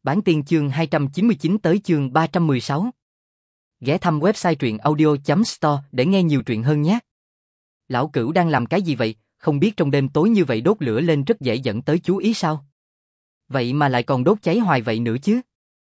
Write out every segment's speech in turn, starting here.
Bản tiên chương 299 tới chương 316. Ghé thăm website truyện audio.store để nghe nhiều truyện hơn nhé. Lão Cửu đang làm cái gì vậy, không biết trong đêm tối như vậy đốt lửa lên rất dễ dẫn tới chú ý sao? Vậy mà lại còn đốt cháy hoài vậy nữa chứ?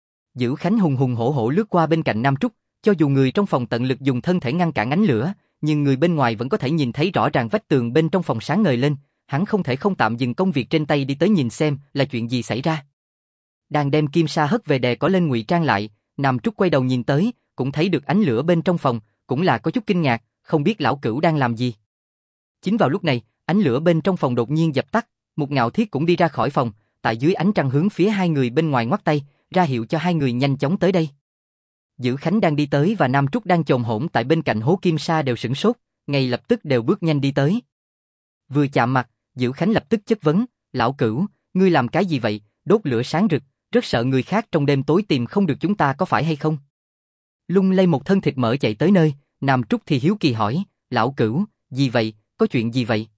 Dữ Khánh hùng hùng hổ hổ lướt qua bên cạnh Nam Trúc, cho dù người trong phòng tận lực dùng thân thể ngăn cản ánh lửa, nhưng người bên ngoài vẫn có thể nhìn thấy rõ ràng vách tường bên trong phòng sáng ngời lên, hắn không thể không tạm dừng công việc trên tay đi tới nhìn xem là chuyện gì xảy ra. Đang đem kim sa hất về đè có lên ngụy trang lại, Nam Trúc quay đầu nhìn tới, cũng thấy được ánh lửa bên trong phòng, cũng là có chút kinh ngạc, không biết lão Cửu đang làm gì. Chính vào lúc này, ánh lửa bên trong phòng đột nhiên dập tắt, Mục Ngạo Thiết cũng đi ra khỏi phòng, tại dưới ánh trăng hướng phía hai người bên ngoài ngoắc tay, ra hiệu cho hai người nhanh chóng tới đây. Dữ Khánh đang đi tới và Nam Trúc đang chồm hổm tại bên cạnh hố kim sa đều sửng sốt, ngay lập tức đều bước nhanh đi tới. Vừa chạm mặt, Dữ Khánh lập tức chất vấn, lão Cửu, ngươi làm cái gì vậy, đốt lửa sáng rực, rất sợ người khác trong đêm tối tìm không được chúng ta có phải hay không? Lung lay một thân thịt mỡ chạy tới nơi, Nam Trúc thì hiếu kỳ hỏi, lão Cửu, gì vậy, có chuyện gì vậy?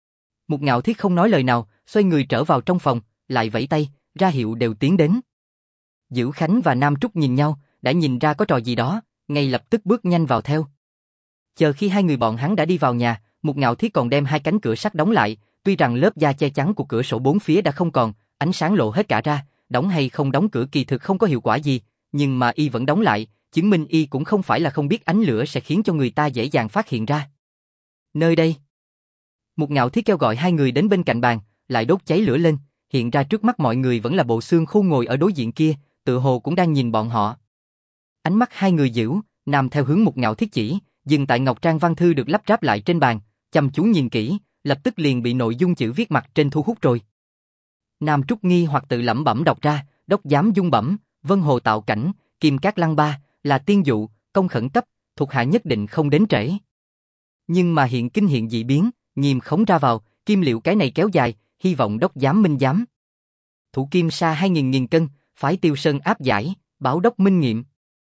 Mục Ngạo Thiết không nói lời nào, xoay người trở vào trong phòng, lại vẫy tay, ra hiệu đều tiến đến. Dữ Khánh và Nam Trúc nhìn nhau, đã nhìn ra có trò gì đó, ngay lập tức bước nhanh vào theo. Chờ khi hai người bọn hắn đã đi vào nhà, Mục Ngạo Thiết còn đem hai cánh cửa sắt đóng lại, tuy rằng lớp da che chắn của cửa sổ bốn phía đã không còn, ánh sáng lộ hết cả ra, đóng hay không đóng cửa kỳ thực không có hiệu quả gì, nhưng mà y vẫn đóng lại, chứng minh y cũng không phải là không biết ánh lửa sẽ khiến cho người ta dễ dàng phát hiện ra. Nơi đây. Mục Ngạo Thiết kêu gọi hai người đến bên cạnh bàn, lại đốt cháy lửa lên, hiện ra trước mắt mọi người vẫn là bộ xương khô ngồi ở đối diện kia, tựa hồ cũng đang nhìn bọn họ. Ánh mắt hai người dữ, Nam theo hướng Mục Ngạo Thiết chỉ, dừng tại ngọc trang văn thư được lắp ráp lại trên bàn, chăm chú nhìn kỹ, lập tức liền bị nội dung chữ viết mặt trên thu hút rồi. Nam Trúc nghi hoặc tự lẩm bẩm đọc ra, đốc giám dung bẩm, vân hồ tạo cảnh, kim cát lăng ba, là tiên dụ, công khẩn cấp, thuộc hạ nhất định không đến trễ. Nhưng mà hiện kinh hiện dị biến, nghiêm khống ra vào, kim liệu cái này kéo dài, hy vọng đốc giám minh giám. Thủ kim sa 2.000 cân, phái Tiêu Sơn áp giải, bảo đốc minh nghiệm.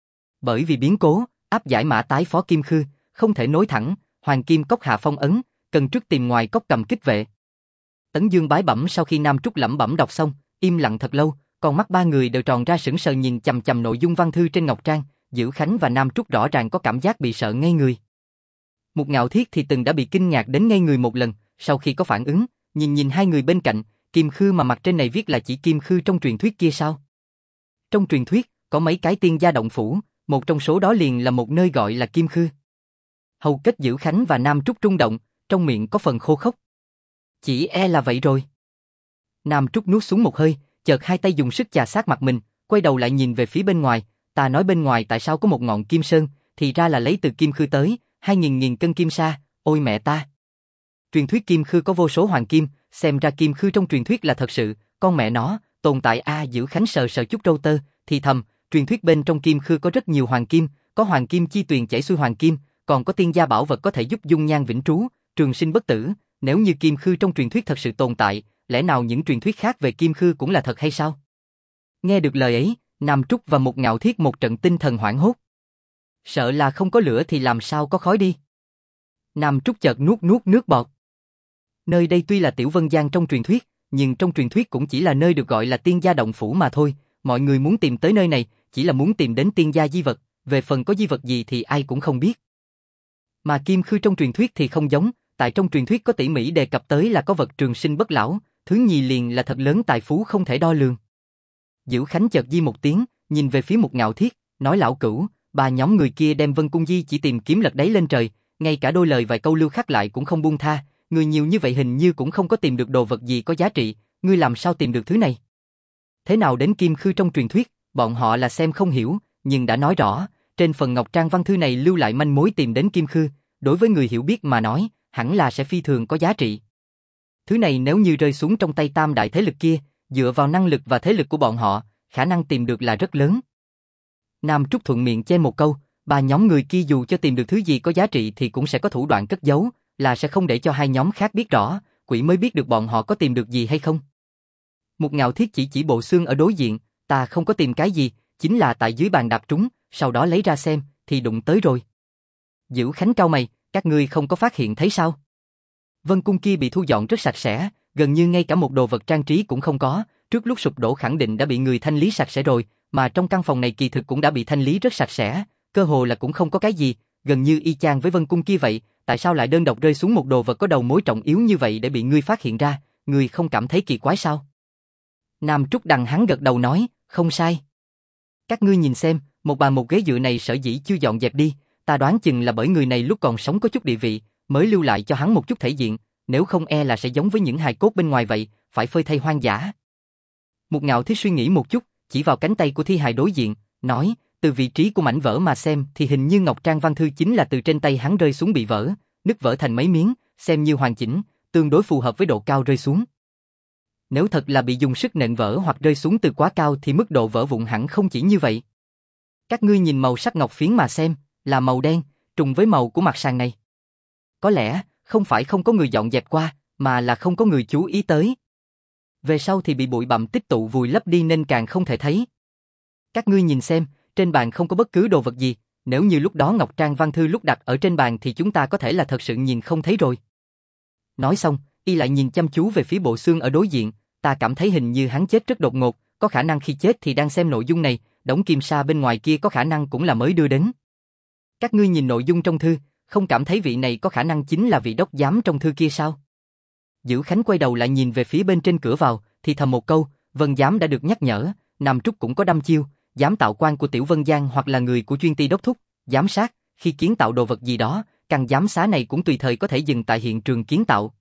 Bởi vì biến cố, áp giải mã tái phó kim khư, không thể nối thẳng, hoàng kim cốc hạ phong ấn, cần trước tìm ngoài cốc cầm kích vệ. Tấn Dương bái bẩm sau khi Nam Trúc lẩm bẩm đọc xong, im lặng thật lâu, còn mắt ba người đều tròn ra sững sờ nhìn chằm chằm nội dung văn thư trên ngọc trang, Dữ Khánh và Nam Trúc rõ ràng có cảm giác bị sợ ngây người. Mục Ngạo Thiết thì từng đã bị kinh ngạc đến ngây người một lần, sau khi có phản ứng, nhìn hai người bên cạnh, kim khư mà mặt trên này viết là chỉ kim khư trong truyền thuyết kia sao? Trong truyền thuyết, có mấy cái tiên gia động phủ, một trong số đó liền là một nơi gọi là kim khư. Hầu kết Dữ Khánh và Nam Trúc rung động, trong miệng có phần khô khốc. Chỉ e là vậy rồi. Nam Trúc nuốt xuống một hơi, chợt hai tay dùng sức chà sát mặt mình, quay đầu lại nhìn về phía bên ngoài, ta nói bên ngoài tại sao có một ngọn kim sơn, thì ra là lấy từ kim khư tới, 2.000 cân kim sa, ôi mẹ ta. Truyền thuyết kim khư có vô số hoàng kim, xem ra kim khư trong truyền thuyết là thật sự, con mẹ nó, tồn tại a. Dữ Khánh sờ sờ chút râu tơ, thì thầm, truyền thuyết bên trong kim khư có rất nhiều hoàng kim, có hoàng kim chi tuyền chảy xuôi hoàng kim, còn có tiên gia bảo vật có thể giúp dung nhan vĩnh trú, trường sinh bất tử, nếu như kim khư trong truyền thuyết thật sự tồn tại, lẽ nào những truyền thuyết khác về kim khư cũng là thật hay sao? Nghe được lời ấy, Nam Trúc và Mục Ngạo Thiết một trận tinh thần hoảng hốt. Sợ là không có lửa thì làm sao có khói đi. Nam Trúc chợt nuốt nước bọt. Nơi đây tuy là Tiểu Vân Giang trong truyền thuyết, nhưng trong truyền thuyết cũng chỉ là nơi được gọi là tiên gia động phủ mà thôi, mọi người muốn tìm tới nơi này, chỉ là muốn tìm đến tiên gia di vật, về phần có di vật gì thì ai cũng không biết. Mà kim khư trong truyền thuyết thì không giống, tại trong truyền thuyết có tỉ mỉ đề cập tới là có vật trường sinh bất lão, thứ nhì liền là thật lớn tài phú không thể đo lường. Dữ Khánh chợt di một tiếng, nhìn về phía Mục Ngạo Thiết, nói lão Cửu, ba nhóm người kia đem Vân Cung Di chỉ tìm kiếm lật đáy lên trời, ngay cả đôi lời vài câu lưu khắc lại cũng không buông tha, người nhiều như vậy hình như cũng không có tìm được đồ vật gì có giá trị, ngươi làm sao tìm được thứ này? Thế nào đến kim khư trong truyền thuyết, bọn họ là xem không hiểu, nhưng đã nói rõ, trên phần ngọc trang văn thư này lưu lại manh mối tìm đến kim khư, đối với người hiểu biết mà nói, hẳn là sẽ phi thường có giá trị. Thứ này nếu như rơi xuống trong tay tam đại thế lực kia, dựa vào năng lực và thế lực của bọn họ, khả năng tìm được là rất lớn. Nam Trúc thuận miệng chen một câu, ba nhóm người kia dù cho tìm được thứ gì có giá trị thì cũng sẽ có thủ đoạn cất giấu, là sẽ không để cho hai nhóm khác biết rõ, quỷ mới biết được bọn họ có tìm được gì hay không. Mục Ngạo Thiết chỉ bộ xương ở đối diện, ta không có tìm cái gì, chính là tại dưới bàn đạp trúng, sau đó lấy ra xem, thì đụng tới rồi. Dữ Khánh cau mày, các ngươi không có phát hiện thấy sao? Vân cung kia bị thu dọn rất sạch sẽ, gần như ngay cả một đồ vật trang trí cũng không có, trước lúc sụp đổ khẳng định đã bị người thanh lý sạch sẽ rồi, mà trong căn phòng này kỳ thực cũng đã bị thanh lý rất sạch sẽ, cơ hồ là cũng không có cái gì, gần như y chang với Vân Cung kia vậy, tại sao lại đơn độc rơi xuống một đồ vật có đầu mối trọng yếu như vậy để bị ngươi phát hiện ra, ngươi không cảm thấy kỳ quái sao? Nam Trúc Đằng hắn gật đầu nói, không sai. Các ngươi nhìn xem, một bàn một ghế dựa này sở dĩ chưa dọn dẹp đi, ta đoán chừng là bởi người này lúc còn sống có chút địa vị, mới lưu lại cho hắn một chút thể diện, nếu không e là sẽ giống với những hài cốt bên ngoài vậy, phải phơi thây hoang dã. Một Ngạo Thiết suy nghĩ một chút, chỉ vào cánh tay của thi hài đối diện, nói, từ vị trí của mảnh vỡ mà xem thì hình như Ngọc Trang Văn Thư chính là từ trên tay hắn rơi xuống bị vỡ, nứt vỡ thành mấy miếng, xem như hoàn chỉnh, tương đối phù hợp với độ cao rơi xuống. Nếu thật là bị dùng sức nện vỡ hoặc rơi xuống từ quá cao thì mức độ vỡ vụn hẳn không chỉ như vậy. Các ngươi nhìn màu sắc ngọc phiến mà xem, là màu đen, trùng với màu của mặt sàn này. Có lẽ, không phải không có người dọn dẹp qua, mà là không có người chú ý tới. Về sau thì bị bụi bặm tích tụ vùi lấp đi nên càng không thể thấy. Các ngươi nhìn xem, trên bàn không có bất cứ đồ vật gì, nếu như lúc đó Ngọc Trang Văn Thư lúc đặt ở trên bàn thì chúng ta có thể là thật sự nhìn không thấy rồi. Nói xong, y lại nhìn chăm chú về phía bộ xương ở đối diện, ta cảm thấy hình như hắn chết rất đột ngột, có khả năng khi chết thì đang xem nội dung này, đống kim sa bên ngoài kia có khả năng cũng là mới đưa đến. Các ngươi nhìn nội dung trong thư, không cảm thấy vị này có khả năng chính là vị đốc giám trong thư kia sao? Dữ Khánh quay đầu lại nhìn về phía bên trên cửa vào, thì thầm một câu, Vân giám đã được nhắc nhở, Nam Trúc cũng có đăm chiêu, giám tạo quan của Tiểu Vân Giang hoặc là người của chuyên ty đốc thúc, giám sát, khi kiến tạo đồ vật gì đó, căn giám xá này cũng tùy thời có thể dừng tại hiện trường kiến tạo.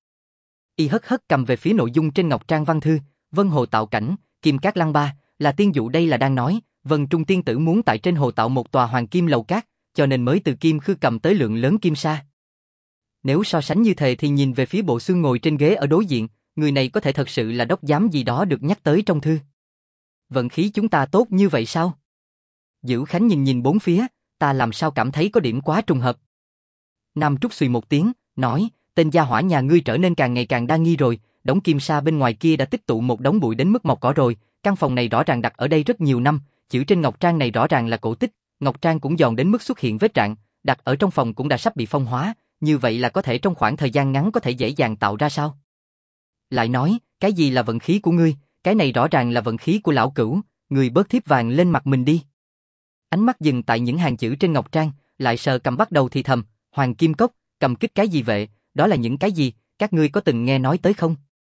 Y hất hất cầm về phía nội dung trên Ngọc Trang Văn Thư, Vân Hồ tạo cảnh, Kim Cát Lăng Ba, là tiên dụ đây là đang nói, Vân Trung tiên tử muốn tại trên hồ tạo một tòa hoàng kim lầu cát, cho nên mới từ Kim Khư cầm tới lượng lớn kim sa. Nếu so sánh như thế thì nhìn về phía bộ xương ngồi trên ghế ở đối diện, người này có thể thật sự là đốc giám gì đó được nhắc tới trong thư. Vận khí chúng ta tốt như vậy sao? Dữ Khánh nhìn nhìn bốn phía, ta làm sao cảm thấy có điểm quá trùng hợp. Nam Trúc xùy một tiếng, nói, tên gia hỏa nhà ngươi trở nên càng ngày càng đa nghi rồi, đống kim sa bên ngoài kia đã tích tụ một đống bụi đến mức mọc cỏ rồi, căn phòng này rõ ràng đặt ở đây rất nhiều năm, chữ trên ngọc trang này rõ ràng là cổ tích, ngọc trang cũng giòn đến mức xuất hiện vết rạn, đặt ở trong phòng cũng đã sắp bị phong hóa, như vậy là có thể trong khoảng thời gian ngắn có thể dễ dàng tạo ra sao? Lại nói, cái gì là vận khí của ngươi, cái này rõ ràng là vận khí của lão cửu, người bớt thiếp vàng lên mặt mình đi. Ánh mắt dừng tại những hàng chữ trên ngọc trang, lại sờ cầm bắt đầu thì thầm, Hoàng Kim Cốc, cầm kích cái gì vậy, đó là những cái gì, các ngươi có từng nghe nói tới không?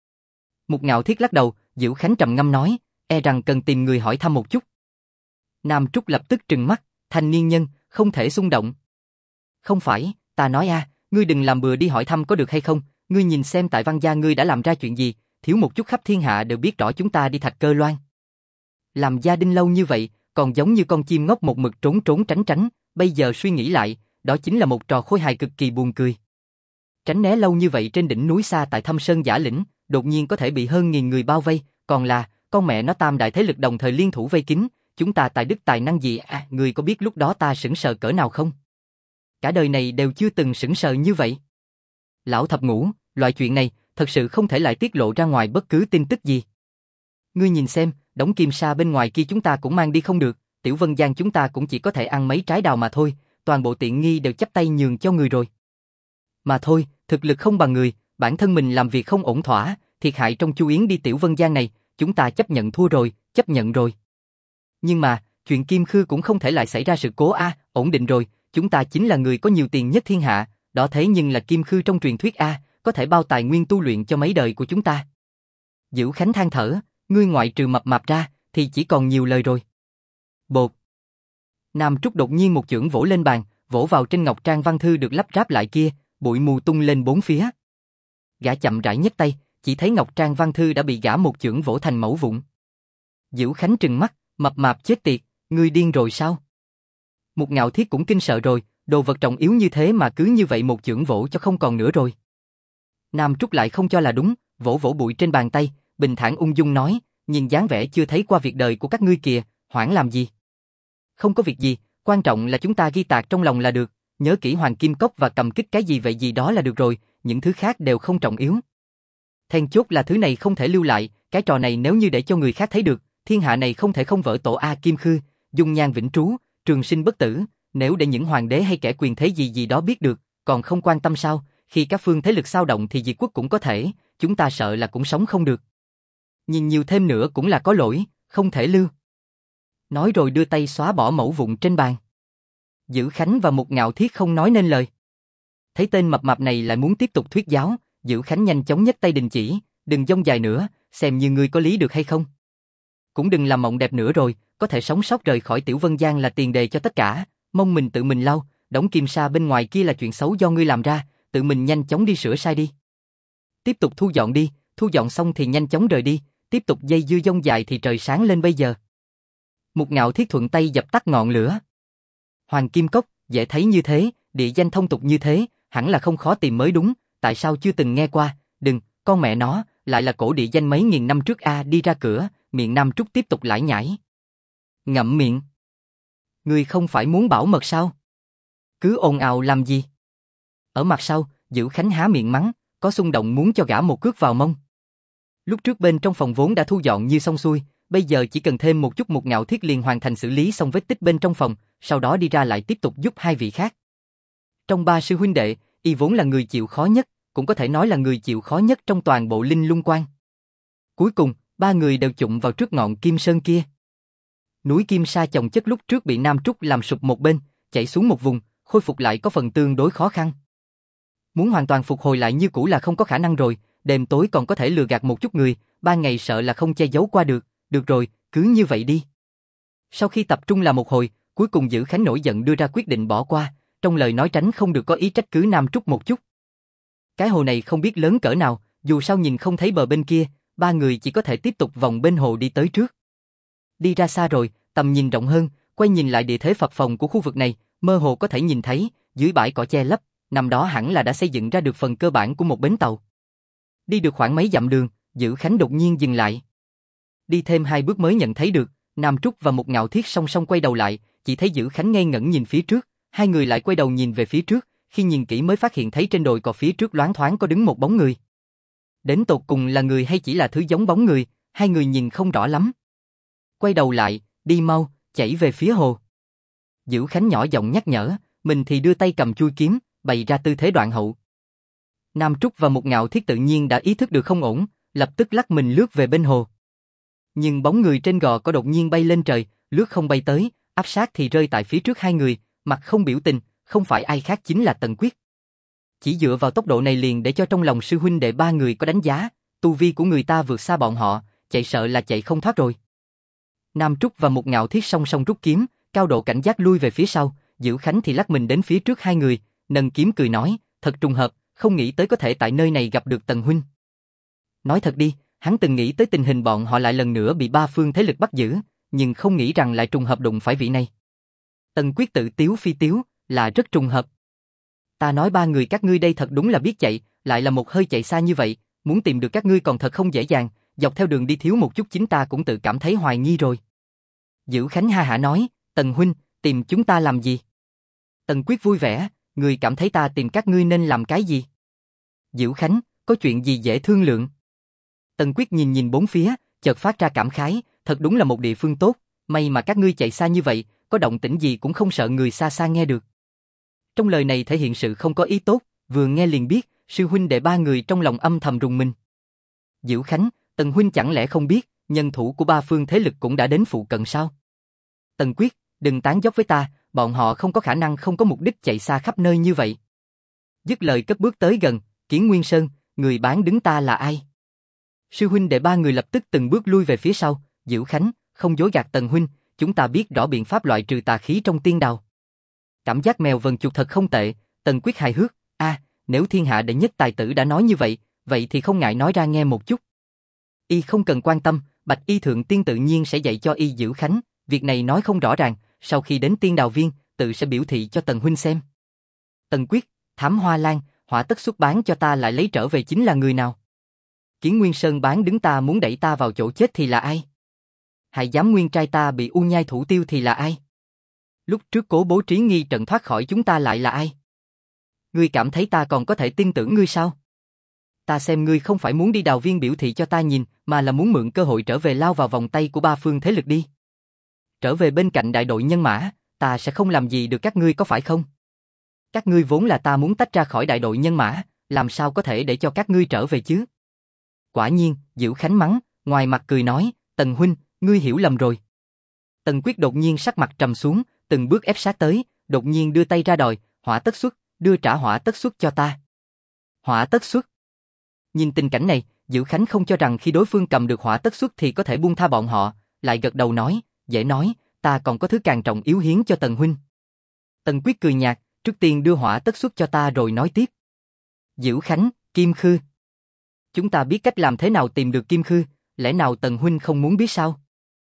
Một Ngạo Thiết lắc đầu, Dữ Khánh trầm ngâm nói, e rằng cần tìm người hỏi thăm một chút. Nam Trúc lập tức trừng mắt, thanh niên nhân, không thể xung động. Không phải, ta nói ngươi đừng làm bừa đi hỏi thăm có được hay không, ngươi nhìn xem tại Văn gia ngươi đã làm ra chuyện gì, thiếu một chút khắp thiên hạ đều biết rõ chúng ta đi Thạch Cơ Loan. Làm gia đình lâu như vậy, còn giống như con chim ngốc một mực trốn trốn tránh tránh, bây giờ suy nghĩ lại, đó chính là một trò khôi hài cực kỳ buồn cười. Tránh né lâu như vậy trên đỉnh núi xa tại Thâm Sơn Giả Lĩnh, đột nhiên có thể bị hơn 1000 người bao vây, còn là, con mẹ nó tam đại thế lực đồng thời liên thủ vây kín, chúng ta tài đức tài năng gì người có biết lúc đó ta sững sờ cỡ nào không? Cả đời này đều chưa từng sững sờ như vậy. Lão thập ngũ, loại chuyện này, thật sự không thể lại tiết lộ ra ngoài bất cứ tin tức gì. Ngươi nhìn xem, đống kim sa bên ngoài kia chúng ta cũng mang đi không được, Tiểu Vân Giang chúng ta cũng chỉ có thể ăn mấy trái đào mà thôi, toàn bộ tiện nghi đều chắp tay nhường cho người rồi. Mà thôi, thực lực không bằng người, bản thân mình làm việc không ổn thỏa, thiệt hại trong Chu Yến đi Tiểu Vân Giang này, chúng ta chấp nhận thua rồi, chấp nhận rồi. Nhưng mà, chuyện Kim Khư cũng không thể lại xảy ra sự cố ổn định rồi, chúng ta chính là người có nhiều tiền nhất thiên hạ, đó thế nhưng là Kim Khư trong truyền thuyết có thể bao tài nguyên tu luyện cho mấy đời của chúng ta. Dữ Khánh than thở, ngươi ngoại trừ mập mạp ra, thì chỉ còn nhiều lời rồi. Bột. Nam Trúc đột nhiên một chưởng vỗ lên bàn, vỗ vào trên ngọc trang văn thư được lắp ráp lại kia, bụi mù tung lên bốn phía. Gã chậm rãi nhấc tay, chỉ thấy ngọc trang văn thư đã bị gã một chưởng vỗ thành mẩu vụn. Dữ Khánh trừng mắt, mập mạp chết tiệt, ngươi điên rồi sao? Một Ngạo Thiết cũng kinh sợ rồi, đồ vật trọng yếu như thế mà cứ như vậy một chưởng vỗ cho không còn nữa rồi. Nam Trúc lại không cho là đúng, vỗ vỗ bụi trên bàn tay, bình thản ung dung nói, nhìn dáng vẻ chưa thấy qua việc đời của các ngươi kìa, hoảng làm gì? Không có việc gì, quan trọng là chúng ta ghi tạc trong lòng là được, nhớ kỹ Hoàng Kim Cốc và cầm kích cái gì vậy gì đó là được rồi, những thứ khác đều không trọng yếu. Then chốt là thứ này không thể lưu lại, cái trò này nếu như để cho người khác thấy được, thiên hạ này không thể không vỡ tổ Kim Khư, dung nhan vĩnh trú, trường sinh bất tử, nếu để những hoàng đế hay kẻ quyền thế gì gì đó biết được, còn không quan tâm sao, khi các phương thế lực xao động thì diệt quốc cũng có thể, chúng ta sợ là cũng sống không được. Nhìn nhiều thêm nữa cũng là có lỗi, không thể lưu. Nói rồi đưa tay xóa bỏ mẩu vụn trên bàn. Dữ Khánh và Mục Ngạo Thiết không nói nên lời. Thấy tên mập mạp này lại muốn tiếp tục thuyết giáo, Dữ Khánh nhanh chóng nhấc tay đình chỉ, đừng dông dài nữa, xem như ngươi có lý được hay không. Cũng đừng làm mộng đẹp nữa rồi, có thể sống sót rời khỏi Tiểu Vân Giang là tiền đề cho tất cả, mong mình tự mình lau, đóng kim sa bên ngoài kia là chuyện xấu do ngươi làm ra, tự mình nhanh chóng đi sửa sai đi. Tiếp tục thu dọn đi, thu dọn xong thì nhanh chóng rời đi, tiếp tục dây dưa dông dài thì trời sáng lên bây giờ. Mục Ngạo Thiết thuận tay dập tắt ngọn lửa. Hoàng Kim Cốc, dễ thấy như thế, địa danh thông tục như thế, hẳn là không khó tìm mới đúng, tại sao chưa từng nghe qua, đừng, con mẹ nó, lại là cổ địa danh mấy nghìn năm trước a. Đi ra cửa, miệng Nam Trúc tiếp tục lải nhải. Ngậm miệng. Ngươi không phải muốn bảo mật sao? Cứ ồn ào làm gì? Ở mặt sau, Dữ Khánh há miệng mắng, có xung động muốn cho gã một cước vào mông. Lúc trước bên trong phòng vốn đã thu dọn như xong xuôi, bây giờ chỉ cần thêm một chút. Mục Ngạo Thiết liền hoàn thành xử lý xong vết tích bên trong phòng, sau đó đi ra lại tiếp tục giúp hai vị khác. Trong ba sư huynh đệ, y vốn là người chịu khó nhất, cũng có thể nói là người chịu khó nhất trong toàn bộ Linh Lung Quan. Cuối cùng, ba người đều chụm vào trước ngọn Kim Sơn kia. Núi Kim Sa chồng chất lúc trước bị Nam Trúc làm sụp một bên, chảy xuống một vùng, khôi phục lại có phần tương đối khó khăn. Muốn hoàn toàn phục hồi lại như cũ là không có khả năng rồi, đêm tối còn có thể lừa gạt một chút người, ban ngày sợ là không che giấu qua được, được rồi, cứ như vậy đi. Sau khi tập trung là một hồi, cuối cùng Dữ Khánh nổi giận đưa ra quyết định bỏ qua, trong lời nói tránh không được có ý trách cứ Nam Trúc một chút. Cái hồ này không biết lớn cỡ nào, dù sao nhìn không thấy bờ bên kia, ba người chỉ có thể tiếp tục vòng bên hồ đi tới trước. Đi ra xa rồi, tầm nhìn rộng hơn, quay nhìn lại địa thế phập phồng của khu vực này, mơ hồ có thể nhìn thấy, dưới bãi cỏ che lấp, năm đó hẳn là đã xây dựng ra được phần cơ bản của một bến tàu. Đi được khoảng mấy dặm đường, Dữ Khánh đột nhiên dừng lại. Đi thêm hai bước mới nhận thấy được, Nam Trúc và Mục Ngạo Thiết song song quay đầu lại, chỉ thấy Dữ Khánh ngây ngẩn nhìn phía trước, hai người lại quay đầu nhìn về phía trước, khi nhìn kỹ mới phát hiện thấy trên đồi cỏ phía trước loáng thoáng có đứng một bóng người. Đến tột cùng là người hay chỉ là thứ giống bóng người, hai người nhìn không rõ lắm. Quay đầu lại, đi mau, chảy về phía hồ. Dữ Khánh nhỏ giọng nhắc nhở, mình thì đưa tay cầm chuôi kiếm, bày ra tư thế đoạn hậu. Nam Trúc và Mục Ngạo Thiết tự nhiên đã ý thức được không ổn, lập tức lắc mình lướt về bên hồ. Nhưng bóng người trên gò có đột nhiên bay lên trời, lướt không bay tới, áp sát thì rơi tại phía trước hai người, mặt không biểu tình, không phải ai khác chính là Tần Quyết. Chỉ dựa vào tốc độ này liền để cho trong lòng sư huynh đệ ba người có đánh giá, tu vi của người ta vượt xa bọn họ, chạy sợ là chạy không thoát rồi. Nam Trúc và Mục Ngạo Thiết song song rút kiếm, cao độ cảnh giác lui về phía sau, Dữ Khánh thì lắc mình đến phía trước hai người, nâng kiếm cười nói, thật trùng hợp, không nghĩ tới có thể tại nơi này gặp được Tần huynh. Nói thật đi, hắn từng nghĩ tới tình hình bọn họ lại lần nữa bị ba phương thế lực bắt giữ, nhưng không nghĩ rằng lại trùng hợp đụng phải vị này. Tần Quyết tự tiếu phi tiếu, là rất trùng hợp. Ta nói ba người các ngươi đây thật đúng là biết chạy, lại là một hơi chạy xa như vậy, muốn tìm được các ngươi còn thật không dễ dàng, dọc theo đường đi thiếu một chút chính ta cũng tự cảm thấy hoài nghi rồi. Dữ Khánh ha hả nói, Tần huynh, tìm chúng ta làm gì? Tần Quyết vui vẻ, người cảm thấy ta tìm các ngươi nên làm cái gì? Dữ Khánh, có chuyện gì dễ thương lượng? Tần Quyết nhìn nhìn bốn phía, chợt phát ra cảm khái, thật đúng là một địa phương tốt, may mà các ngươi chạy xa như vậy, có động tĩnh gì cũng không sợ người xa xa nghe được. Trong lời này thể hiện sự không có ý tốt, vừa nghe liền biết, sư huynh đệ ba người trong lòng âm thầm rùng mình. Dữ Khánh, Tần huynh chẳng lẽ không biết, nhân thủ của ba phương thế lực cũng đã đến phụ cận sao? Tần Quyết, đừng tán dóc với ta, bọn họ không có khả năng không có mục đích chạy xa khắp nơi như vậy. Dứt lời cất bước tới gần, Kiến Nguyên Sơn, người bán đứng ta là ai? Sư huynh đệ ba người lập tức từng bước lui về phía sau, Dữ Khánh, không dối gạt Tần huynh, chúng ta biết rõ biện pháp loại trừ tà khí trong tiên đào. Cảm giác mèo vần chuột thật không tệ, Tần Quyết hài hước, nếu thiên hạ đệ nhất tài tử đã nói như vậy, vậy thì không ngại nói ra nghe một chút. Y không cần quan tâm, Bạch Y Thượng Tiên tự nhiên sẽ dạy cho Y Dữ Khánh, việc này nói không rõ ràng, sau khi đến tiên đào viên, tự sẽ biểu thị cho Tần huynh xem. Tần Quyết, Thám Hoa Lan, hỏa tất xuất bán cho ta lại lấy trở về chính là người nào? Kiến Nguyên Sơn bán đứng ta muốn đẩy ta vào chỗ chết thì là ai? Hại dám nguyên trai ta bị U Nhai thủ tiêu thì là ai? Lúc trước cố bố trí nghi trận thoát khỏi chúng ta lại là ai? Ngươi cảm thấy ta còn có thể tin tưởng ngươi sao? Ta xem ngươi không phải muốn đi đào viên biểu thị cho ta nhìn, mà là muốn mượn cơ hội trở về lao vào vòng tay của ba phương thế lực đi. Trở về bên cạnh đại đội nhân mã, ta sẽ không làm gì được các ngươi có phải không? Các ngươi vốn là ta muốn tách ra khỏi đại đội nhân mã, làm sao có thể để cho các ngươi trở về chứ? Quả nhiên, Dữ Khánh mắng, ngoài mặt cười nói, Tần huynh, ngươi hiểu lầm rồi. Tần Quyết đột nhiên sắc mặt trầm xuống, từng bước ép sát tới, đột nhiên đưa tay ra đòi, hỏa tất xuất, đưa trả hỏa tất xuất cho ta. Hỏa tất xuất. Nhìn tình cảnh này, Dữ Khánh không cho rằng khi đối phương cầm được hỏa tất xuất thì có thể buông tha bọn họ, lại gật đầu nói, dễ nói, ta còn có thứ càng trọng yếu hiến cho Tần huynh. Tần Quyết cười nhạt, trước tiên đưa hỏa tất xuất cho ta rồi nói tiếp. Dữ Khánh, Kim Khư. Chúng ta biết cách làm thế nào tìm được Kim Khư, lẽ nào Tần huynh không muốn biết sao?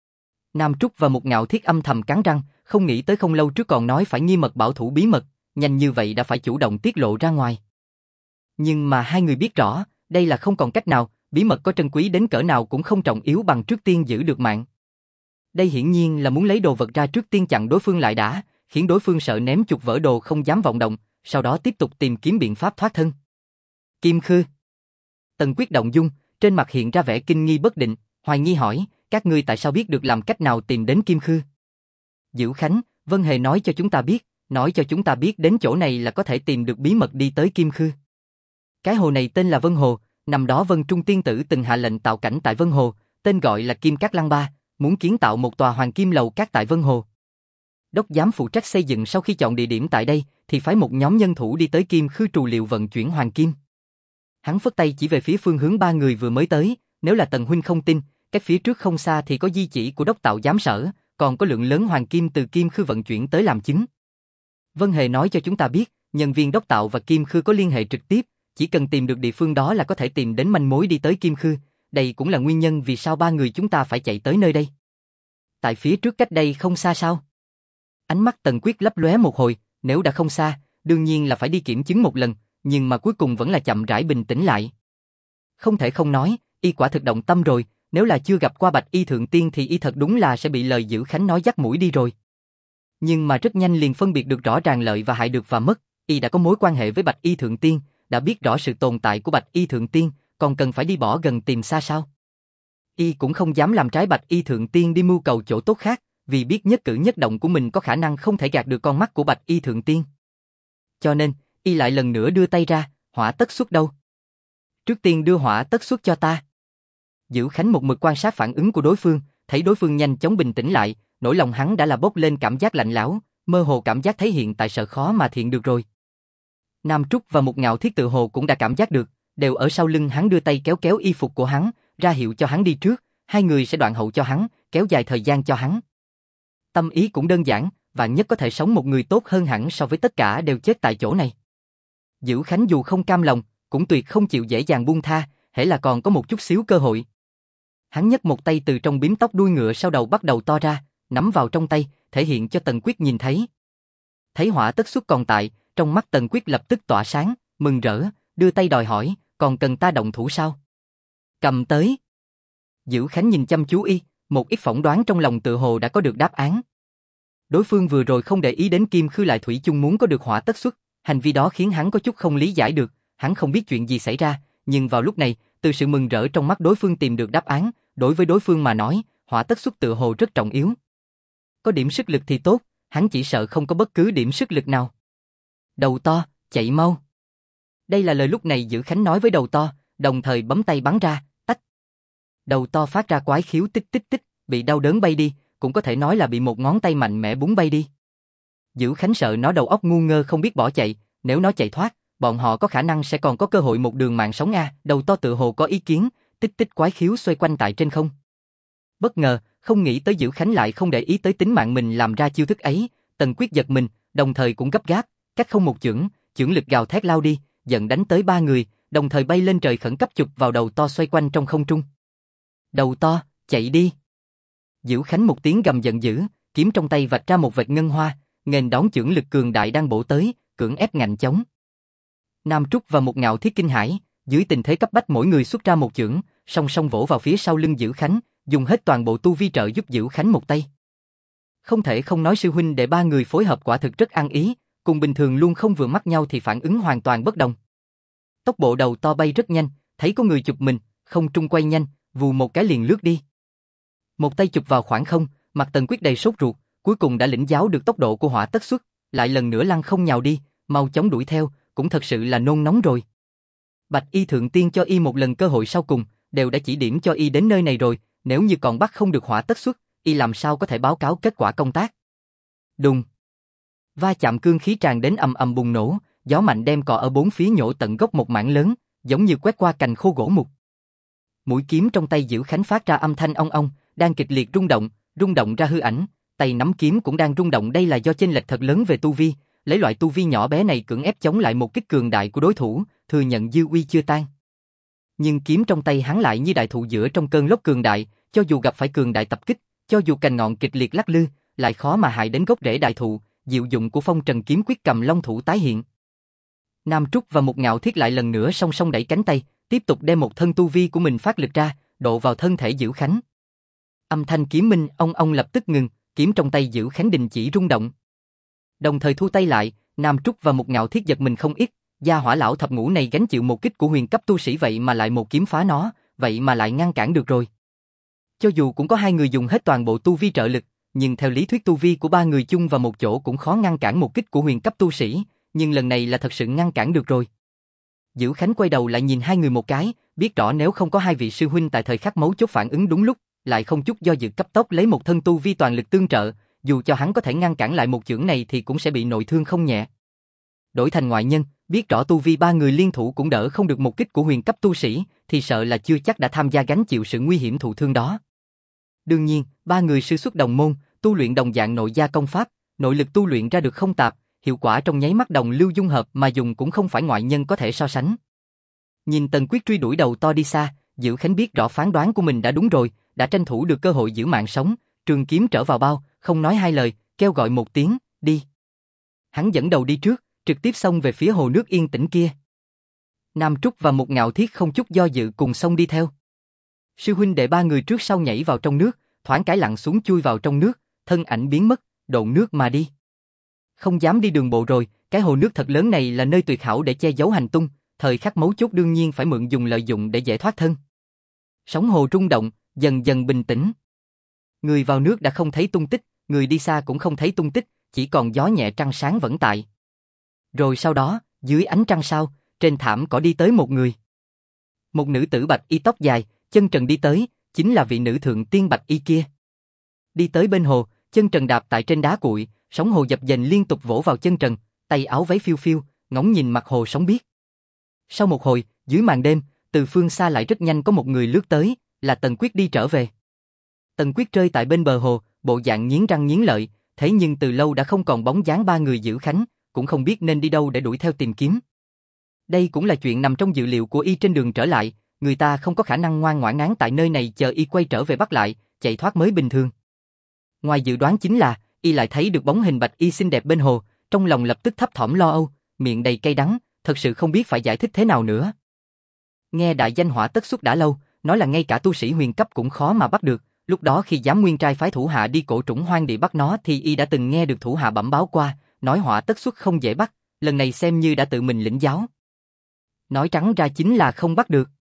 Nam Trúc và Mục Ngạo Thiết âm thầm cắn răng, không nghĩ tới không lâu trước còn nói phải nghiêm mật bảo thủ bí mật, nhanh như vậy đã phải chủ động tiết lộ ra ngoài. Nhưng mà hai người biết rõ, đây là không còn cách nào, bí mật có trân quý đến cỡ nào cũng không trọng yếu bằng trước tiên giữ được mạng. Đây hiển nhiên là muốn lấy đồ vật ra trước tiên chặn đối phương lại đã, khiến đối phương sợ ném chục vỡ đồ không dám vọng động, sau đó tiếp tục tìm kiếm biện pháp thoát thân. Kim Khư. Tần Quyết động dung, trên mặt hiện ra vẻ kinh nghi bất định, hoài nghi hỏi, các ngươi tại sao biết được làm cách nào tìm đến Kim Khư? Dữ Khánh, Vân Hề nói cho chúng ta biết, nói cho chúng ta biết đến chỗ này là có thể tìm được bí mật đi tới Kim Khư. Cái hồ này tên là Vân Hồ, năm đó Vân Trung Tiên Tử từng hạ lệnh tạo cảnh tại Vân Hồ, tên gọi là Kim Cát Lăng Ba, muốn kiến tạo một tòa hoàng kim lầu cát tại Vân Hồ. Đốc giám phụ trách xây dựng sau khi chọn địa điểm tại đây, thì phái một nhóm nhân thủ đi tới Kim Khư trù liệu vận chuyển hoàng kim. Hắn phất tay chỉ về phía phương hướng ba người vừa mới tới, nếu là Tần huynh không tin, cách phía trước không xa thì có di chỉ của đốc tạo giám sở, còn có lượng lớn hoàng kim từ Kim Khư vận chuyển tới làm chứng. Vân Hề nói cho chúng ta biết, nhân viên đốc tạo và Kim Khư có liên hệ trực tiếp, chỉ cần tìm được địa phương đó là có thể tìm đến manh mối đi tới Kim Khư, đây cũng là nguyên nhân vì sao ba người chúng ta phải chạy tới nơi đây. Tại phía trước cách đây không xa sao? Ánh mắt Tần Quyết lấp lóe một hồi, nếu đã không xa, đương nhiên là phải đi kiểm chứng một lần, nhưng mà cuối cùng vẫn là chậm rãi bình tĩnh lại. Không thể không nói, y quả thực động tâm rồi, nếu là chưa gặp qua Bạch Y Thượng Tiên thì y thật đúng là sẽ bị lời Dữ Khánh nói dắt mũi đi rồi. Nhưng mà rất nhanh liền phân biệt được rõ ràng lợi và hại được và mất, y đã có mối quan hệ với Bạch Y Thượng Tiên, đã biết rõ sự tồn tại của Bạch Y Thượng Tiên, còn cần phải đi bỏ gần tìm xa sao? Y cũng không dám làm trái Bạch Y Thượng Tiên đi mưu cầu chỗ tốt khác, vì biết nhất cử nhất động của mình có khả năng không thể gạt được con mắt của Bạch Y Thượng Tiên. Cho nên, y lại lần nữa đưa tay ra, hỏa tất xuất đâu? Trước tiên đưa hỏa tất xuất cho ta. Dữ Khánh một mực quan sát phản ứng của đối phương, thấy đối phương nhanh chóng bình tĩnh lại, nỗi lòng hắn đã là bốc lên cảm giác lạnh lẽo, mơ hồ cảm giác thấy hiện tại sợ khó mà thiện được rồi. Nam Trúc và Mục Ngạo Thiết tự hồ cũng đã cảm giác được, đều ở sau lưng hắn đưa tay kéo kéo y phục của hắn, ra hiệu cho hắn đi trước, hai người sẽ đoạn hậu cho hắn, kéo dài thời gian cho hắn. Tâm ý cũng đơn giản, vạn nhất có thể sống một người tốt hơn hẳn so với tất cả đều chết tại chỗ này. Dữ Khánh dù không cam lòng, cũng tuyệt không chịu dễ dàng buông tha, hễ là còn có một chút xíu cơ hội. Hắn nhấc một tay từ trong bím tóc đuôi ngựa sau đầu bắt đầu to ra, nắm vào trong tay, thể hiện cho Tần Quyết nhìn thấy. Thấy hỏa tất xuất còn tại, trong mắt Tần Quyết lập tức tỏa sáng, mừng rỡ, đưa tay đòi hỏi, còn cần ta động thủ sao? Cầm tới. Dữ Khánh nhìn chăm chú y, một ít phỏng đoán trong lòng tự hồ đã có được đáp án. Đối phương vừa rồi không để ý đến Kim Khư lại thủy chung muốn có được hỏa tất xuất, hành vi đó khiến hắn có chút không lý giải được, hắn không biết chuyện gì xảy ra, nhưng vào lúc này, từ sự mừng rỡ trong mắt đối phương tìm được đáp án, đối với đối phương mà nói, hỏa tất xuất tự hồ rất trọng yếu. Có điểm sức lực thì tốt, hắn chỉ sợ không có bất cứ điểm sức lực nào. Đầu to, chạy mau. Đây là lời lúc này Dữ Khánh nói với đầu to, đồng thời bấm tay bắn ra, tách. Đầu to phát ra quái khiếu tích tích tích, bị đau đớn bay đi, cũng có thể nói là bị một ngón tay mạnh mẽ búng bay đi. Dữ Khánh sợ nó đầu óc ngu ngơ không biết bỏ chạy, nếu nó chạy thoát, bọn họ có khả năng sẽ còn có cơ hội một đường mạng sống a. Đầu to tự hồ có ý kiến, tích tích quái khiếu xoay quanh tại trên không. Bất ngờ, không nghĩ tới Dữ Khánh lại không để ý tới tính mạng mình làm ra chiêu thức ấy, Tần Quyết giật mình, đồng thời cũng gấp gáp, cách không một chưởng, chưởng lực gào thét lao đi, giận đánh tới ba người, đồng thời bay lên trời khẩn cấp chụp vào đầu to xoay quanh trong không trung. Đầu to, chạy đi. Dữ Khánh một tiếng gầm giận dữ, kiếm trong tay vạch ra một vệt ngân hoa, nghênh đón chưởng lực cường đại đang bổ tới, cưỡng ép ngạnh chống. Nam Trúc và Mục Ngạo Thiết kinh hãi, dưới tình thế cấp bách mỗi người xuất ra một chưởng, song song vỗ vào phía sau lưng Dữ Khánh, dùng hết toàn bộ tu vi trợ giúp Dữ Khánh một tay. Không thể không nói sư huynh để ba người phối hợp quả thực rất ăn ý, cùng bình thường luôn không vừa mắt nhau thì phản ứng hoàn toàn bất đồng. Tốc bộ đầu to bay rất nhanh, thấy có người chụp mình, không trung quay nhanh, vù một cái liền lướt đi. Một tay chụp vào khoảng không, mặt Tần Quyết đầy sốt ruột, cuối cùng đã lĩnh giáo được tốc độ của hỏa tất xuất, lại lần nữa lăn không nhào đi, mau chóng đuổi theo, cũng thật sự là nôn nóng rồi. Bạch Y Thượng Tiên cho y một lần cơ hội sau cùng, đều đã chỉ điểm cho y đến nơi này rồi, nếu như còn bắt không được hỏa tất xuất, y làm sao có thể báo cáo kết quả công tác. Đùng. Va chạm cương khí tràn đến ầm ầm bùng nổ, gió mạnh đem cỏ ở bốn phía nhổ tận gốc một mảng lớn, giống như quét qua cành khô gỗ mục. Mũi kiếm trong tay Diễu Khánh phát ra âm thanh ong ong, đang kịch liệt rung động ra hư ảnh, tay nắm kiếm cũng đang rung động, đây là do chênh lệch thật lớn về tu vi, lấy loại tu vi nhỏ bé này cưỡng ép chống lại một kích cường đại của đối thủ, thừa nhận dư uy chưa tan. Nhưng kiếm trong tay hắn lại như đại thụ giữa trong cơn lốc cường đại, cho dù gặp phải cường đại tập kích, cho dù cành ngọn kịch liệt lắc lư, lại khó mà hại đến gốc rễ đại thụ, diệu dụng của Phong Trần kiếm quyết cầm long thủ tái hiện. Nam Trúc và Một Ngạo Thiết lại lần nữa song song đẩy cánh tay, tiếp tục đem một thân tu vi của mình phát lực ra, độ vào thân thể Diễu Khánh. Âm thanh kiếm minh ong ong lập tức ngừng, kiếm trong tay Diễu Khánh đình chỉ rung động. Đồng thời thu tay lại, Nam Trúc và Một Ngạo Thiết giật mình không ít, gia hỏa lão thập ngũ này gánh chịu một kích của huyền cấp tu sĩ vậy mà lại một kiếm phá nó, vậy mà lại ngăn cản được rồi. Cho dù cũng có hai người dùng hết toàn bộ tu vi trợ lực, nhưng theo lý thuyết tu vi của ba người chung vào một chỗ cũng khó ngăn cản một kích của huyền cấp tu sĩ, nhưng lần này là thật sự ngăn cản được rồi. Diễu Khánh quay đầu lại nhìn hai người một cái, biết rõ nếu không có hai vị sư huynh tại thời khắc mấu chốt phản ứng đúng lúc, lại không chút do dự cấp tốc lấy một thân tu vi toàn lực tương trợ, dù cho hắn có thể ngăn cản lại một chưởng này thì cũng sẽ bị nội thương không nhẹ. Đổi thành ngoại nhân, biết rõ tu vi ba người liên thủ cũng đỡ không được một kích của huyền cấp tu sĩ, thì sợ là chưa chắc đã tham gia gánh chịu sự nguy hiểm thụ thương đó. Đương nhiên, ba người sư xuất đồng môn, tu luyện đồng dạng nội gia công pháp, nội lực tu luyện ra được không tạp, hiệu quả trong nháy mắt đồng lưu dung hợp mà dùng cũng không phải ngoại nhân có thể so sánh. Nhìn Tần Quyết truy đuổi đầu to đi xa, Diễu Khánh biết rõ phán đoán của mình đã đúng rồi, đã tranh thủ được cơ hội giữ mạng sống, trường kiếm trở vào bao, không nói hai lời, kêu gọi một tiếng, đi. Hắn dẫn đầu đi trước, trực tiếp xông về phía hồ nước yên tĩnh kia. Nam Trúc và Một Ngạo Thiết không chút do dự cùng xông đi theo. Sư huynh đệ ba người trước sau nhảy vào trong nước, thoáng cái lặn xuống chui vào trong nước, thân ảnh biến mất, độn nước mà đi. Không dám đi đường bộ rồi, cái hồ nước thật lớn này là nơi tuyệt hảo để che giấu hành tung, thời khắc mấu chốt đương nhiên phải mượn dùng lợi dụng để dễ thoát thân. Sóng hồ rung động, dần dần bình tĩnh. Người vào nước đã không thấy tung tích, người đi xa cũng không thấy tung tích, chỉ còn gió nhẹ trăng sáng vẫn tại. Rồi sau đó, dưới ánh trăng sao, trên thảm cỏ đi tới một người. Một nữ tử bạch y tóc dài, chân trần đi tới, chính là vị nữ thượng tiên bạch y kia. Đi tới bên hồ, chân trần đạp tại trên đá cuội, sóng hồ dập dềnh liên tục vỗ vào chân trần, tay áo váy phiêu phiêu, ngóng nhìn mặt hồ sóng biếc. Sau một hồi, dưới màn đêm, từ phương xa lại rất nhanh có một người lướt tới, là Tần Quyết đi trở về. Tần Quyết rơi tại bên bờ hồ, bộ dạng nghiến răng nghiến lợi, thế nhưng từ lâu đã không còn bóng dáng ba người Diễu Khánh, cũng không biết nên đi đâu để đuổi theo tìm kiếm. Đây cũng là chuyện nằm trong dự liệu của y trên đường trở lại, người ta không có khả năng ngoan ngoãn nán tại nơi này chờ y quay trở về bắt lại, chạy thoát mới bình thường. Ngoài dự đoán chính là, y lại thấy được bóng hình bạch y xinh đẹp bên hồ, trong lòng lập tức thấp thỏm lo âu, miệng đầy cay đắng, thật sự không biết phải giải thích thế nào nữa. Nghe đại danh hỏa tất xuất đã lâu, nói là ngay cả tu sĩ huyền cấp cũng khó mà bắt được, lúc đó khi Giám Nguyên trai phái thủ hạ đi cổ trũng hoang địa bắt nó thì y đã từng nghe được thủ hạ bẩm báo qua, nói hỏa tất xuất không dễ bắt, lần này xem như đã tự mình lĩnh giáo. Nói trắng ra chính là không bắt được.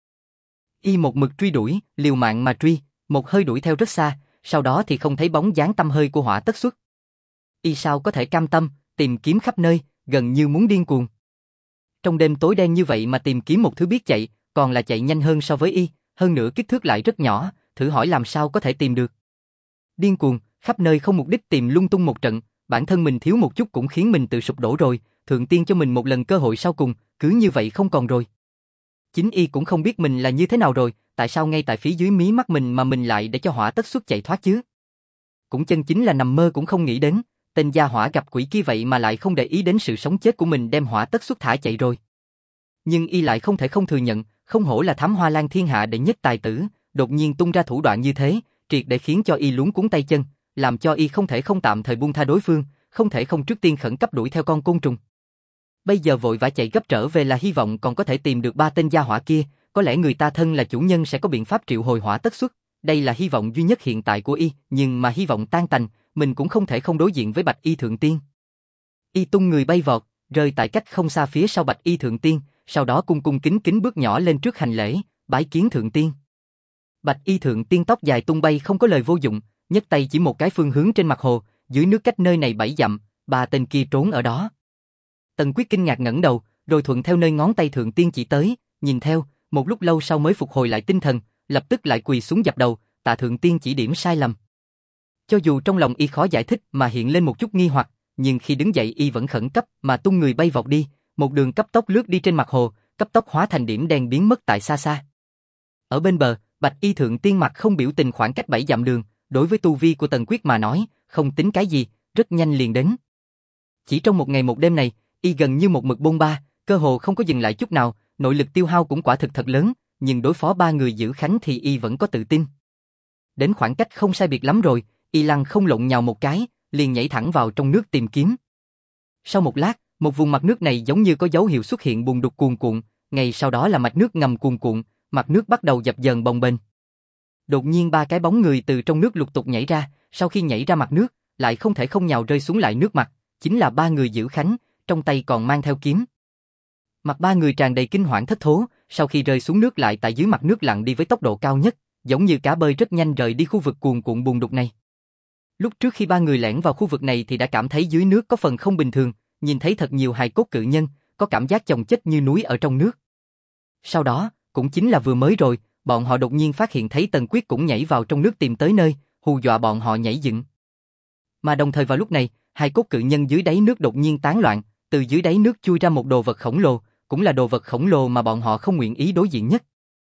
Y một mực truy đuổi, liều mạng mà truy, một hơi đuổi theo rất xa, sau đó thì không thấy bóng dáng tăm hơi của hỏa tất xuất. Y sao có thể cam tâm, tìm kiếm khắp nơi, gần như muốn điên cuồng. Trong đêm tối đen như vậy mà tìm kiếm một thứ biết chạy, còn là chạy nhanh hơn so với y, hơn nữa kích thước lại rất nhỏ, thử hỏi làm sao có thể tìm được. Điên cuồng, khắp nơi không mục đích tìm lung tung một trận, bản thân mình thiếu một chút cũng khiến mình tự sụp đổ rồi, thượng tiên cho mình một lần cơ hội sau cùng, cứ như vậy không còn rồi. Chính y cũng không biết mình là như thế nào rồi, tại sao ngay tại phía dưới mí mắt mình mà mình lại để cho hỏa tất xuất chạy thoát chứ? Cũng chân chính là nằm mơ cũng không nghĩ đến, tên gia hỏa gặp quỷ kia vậy mà lại không để ý đến sự sống chết của mình đem hỏa tất xuất thả chạy rồi. Nhưng y lại không thể không thừa nhận, không hổ là thám hoa lan thiên hạ đệ nhất tài tử, đột nhiên tung ra thủ đoạn như thế, triệt để khiến cho y luống cuống tay chân, làm cho y không thể không tạm thời buông tha đối phương, không thể không trước tiên khẩn cấp đuổi theo con côn trùng. Bây giờ vội vã chạy gấp trở về là hy vọng còn có thể tìm được ba tên gia hỏa kia, có lẽ người ta thân là chủ nhân sẽ có biện pháp triệu hồi hỏa tất xuất, đây là hy vọng duy nhất hiện tại của y, nhưng mà hy vọng tan tành, mình cũng không thể không đối diện với bạch y thượng tiên. Y tung người bay vọt, rơi tại cách không xa phía sau bạch y thượng tiên, sau đó cung cung kính kính bước nhỏ lên trước hành lễ, bái kiến thượng tiên. Bạch y thượng tiên tóc dài tung bay không có lời vô dụng, nhấc tay chỉ một cái phương hướng trên mặt hồ, dưới nước cách nơi này 7 dặm, ba tên kia trốn ở đó. Tần Quyết kinh ngạc ngẩng đầu, rồi thuận theo nơi ngón tay thượng tiên chỉ tới, nhìn theo, một lúc lâu sau mới phục hồi lại tinh thần, lập tức lại quỳ xuống dập đầu, tạ thượng tiên chỉ điểm sai lầm. Cho dù trong lòng y khó giải thích mà hiện lên một chút nghi hoặc, nhưng khi đứng dậy y vẫn khẩn cấp mà tung người bay vọt đi, một đường cấp tốc lướt đi trên mặt hồ, cấp tốc hóa thành điểm đen biến mất tại xa xa. Ở bên bờ, Bạch Y thượng tiên mặt không biểu tình khoảng cách 7 dặm đường, đối với tu vi của Tần Quyết mà nói, không tính cái gì, rất nhanh liền đến. Chỉ trong một ngày một đêm này, y gần như một mực bôn ba, cơ hồ không có dừng lại chút nào, nội lực tiêu hao cũng quả thực thật lớn, nhưng đối phó 3 người giữ khánh thì y vẫn có tự tin. Đến khoảng cách không sai biệt lắm rồi, y lăng không lộn nhào một cái, liền nhảy thẳng vào trong nước tìm kiếm. Sau một lát, một vùng mặt nước này giống như có dấu hiệu xuất hiện bùn đục cuồn cuộn, ngay sau đó là mạch nước ngầm cuồn cuộn, mặt nước bắt đầu dập dờn bồng bềnh. Đột nhiên 3 cái bóng người từ trong nước lục tục nhảy ra, sau khi nhảy ra mặt nước, lại không thể không nhào rơi xuống lại nước mặt, chính là 3 người giữ khánh, trong tay còn mang theo kiếm. Mặt 3 người tràn đầy kinh hoảng thất thố, sau khi rơi xuống nước lại tại dưới mặt nước lặn đi với tốc độ cao nhất, giống như cá bơi rất nhanh rời đi khu vực cuồn cuộn bùn đục này. Lúc trước khi 3 người lẻn vào khu vực này thì đã cảm thấy dưới nước có phần không bình thường, nhìn thấy thật nhiều hài cốt cự nhân, có cảm giác chồng chất như núi ở trong nước. Sau đó, cũng chính là vừa mới rồi, bọn họ đột nhiên phát hiện thấy Tần Quyết cũng nhảy vào trong nước tìm tới nơi, hù dọa bọn họ nhảy dựng. Mà đồng thời vào lúc này, hài cốt cự nhân dưới đáy nước đột nhiên tán loạn, từ dưới đáy nước chui ra một đồ vật khổng lồ, cũng là đồ vật khổng lồ mà bọn họ không nguyện ý đối diện nhất.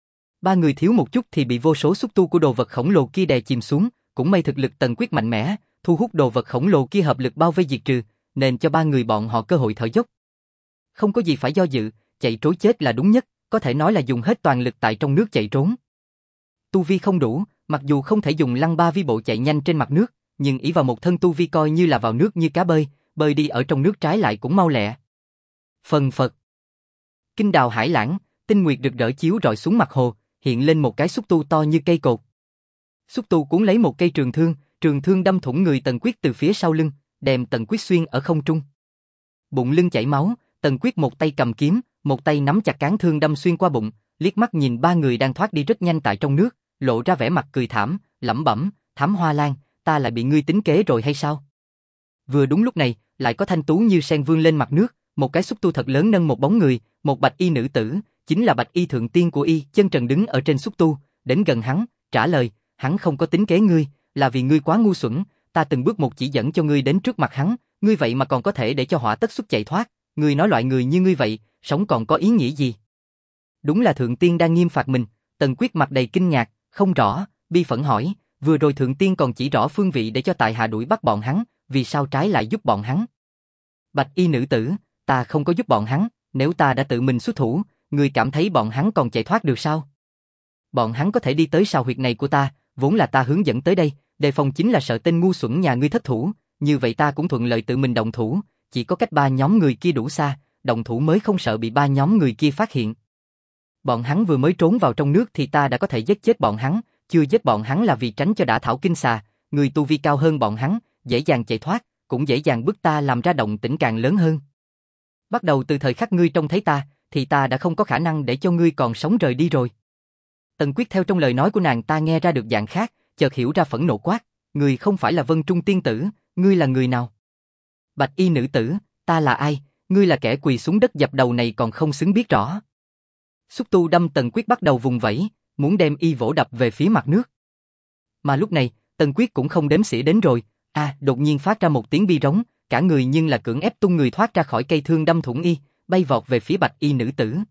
3 người thiếu một chút thì bị vô số xúc tu của đồ vật khổng lồ kia đè chìm xuống, cũng may thực lực Tần Quyết mạnh mẽ, thu hút đồ vật khổng lồ kia hợp lực bao vây diệt trừ, nên cho 3 người bọn họ cơ hội thở dốc. Không có gì phải do dự, chạy trối chết là đúng nhất, có thể nói là dùng hết toàn lực tại trong nước chạy trốn. Tu vi không đủ, mặc dù không thể dùng lăng ba vi bộ chạy nhanh trên mặt nước, nhưng ỷ vào một thân tu vi coi như là vào nước như cá bơi, bơi đi ở trong nước trái lại cũng mau lẹ. Phần phật. Kinh đào hải lãng, tinh nguyệt rực rỡ chiếu rọi xuống mặt hồ, hiện lên một cái xúc tu to như cây cột. Xúc tu cuốn lấy một cây trường thương đâm thủng người Tần Quyết từ phía sau lưng, đem Tần Quyết xuyên ở không trung. Bụng lưng chảy máu, Tần Quyết một tay cầm kiếm, một tay nắm chặt cán thương đâm xuyên qua bụng, liếc mắt nhìn 3 người đang thoát đi rất nhanh tại trong nước, lộ ra vẻ mặt cười thảm, lẩm bẩm, Thám Hoa Lan, ta lại bị ngươi tính kế rồi hay sao? Vừa đúng lúc này, lại có thanh tú như sen vươn lên mặt nước, một cái xúc tu thật lớn nâng một bóng người, một bạch y nữ tử, chính là Bạch Y thượng tiên của y, chân trần đứng ở trên xúc tu, đến gần hắn, trả lời, hắn không có tính kế ngươi, là vì ngươi quá ngu xuẩn, ta từng bước một chỉ dẫn cho ngươi đến trước mặt hắn, ngươi vậy mà còn có thể để cho họa tất xuất chạy thoát, ngươi nói loại người như ngươi vậy, sống còn có ý nghĩa gì? Đúng là thượng tiên đang nghiêm phạt mình. Tần Quyết mặt đầy kinh ngạc, không rõ, bi phẫn hỏi, vừa rồi thượng tiên còn chỉ rõ phương vị để cho tại hạ đuổi bắt bọn hắn, vì sao trái lại giúp bọn hắn? Bạch y nữ tử, ta không có giúp bọn hắn, nếu ta đã tự mình xuất thủ, ngươi cảm thấy bọn hắn còn chạy thoát được sao? Bọn hắn có thể đi tới sào huyệt này của ta, vốn là ta hướng dẫn tới đây, đề phòng chính là sợ tên ngu xuẩn nhà ngươi thất thủ, như vậy ta cũng thuận lợi tự mình động thủ, chỉ có cách 3 nhóm người kia đủ xa, động thủ mới không sợ bị 3 nhóm người kia phát hiện. Bọn hắn vừa mới trốn vào trong nước thì ta đã có thể giết chết bọn hắn, chưa giết bọn hắn là vì tránh cho đả thảo kinh xà, người tu vi cao hơn bọn hắn, dễ dàng chạy thoát, cũng dễ dàng bức ta làm ra động tĩnh càng lớn hơn. Bắt đầu từ thời khắc ngươi trông thấy ta, thì ta đã không có khả năng để cho ngươi còn sống rời đi rồi. Tần Quyết theo trong lời nói của nàng ta nghe ra được dạng khác, chợt hiểu ra phẫn nộ quát, ngươi không phải là Vân Trung tiên tử, ngươi là người nào? Bạch y nữ tử, ta là ai? Ngươi là kẻ quỳ xuống đất dập đầu này còn không xứng biết rõ. Xúc tu đâm Tần Quyết bắt đầu vùng vẫy, muốn đem y vỗ đập về phía mặt nước. Mà lúc này, Tần Quyết cũng không đếm xỉa đến rồi, đột nhiên phát ra một tiếng bi rống, cả người nhưng là cưỡng ép tung người thoát ra khỏi cây thương đâm thủng y, bay vọt về phía bạch y nữ tử.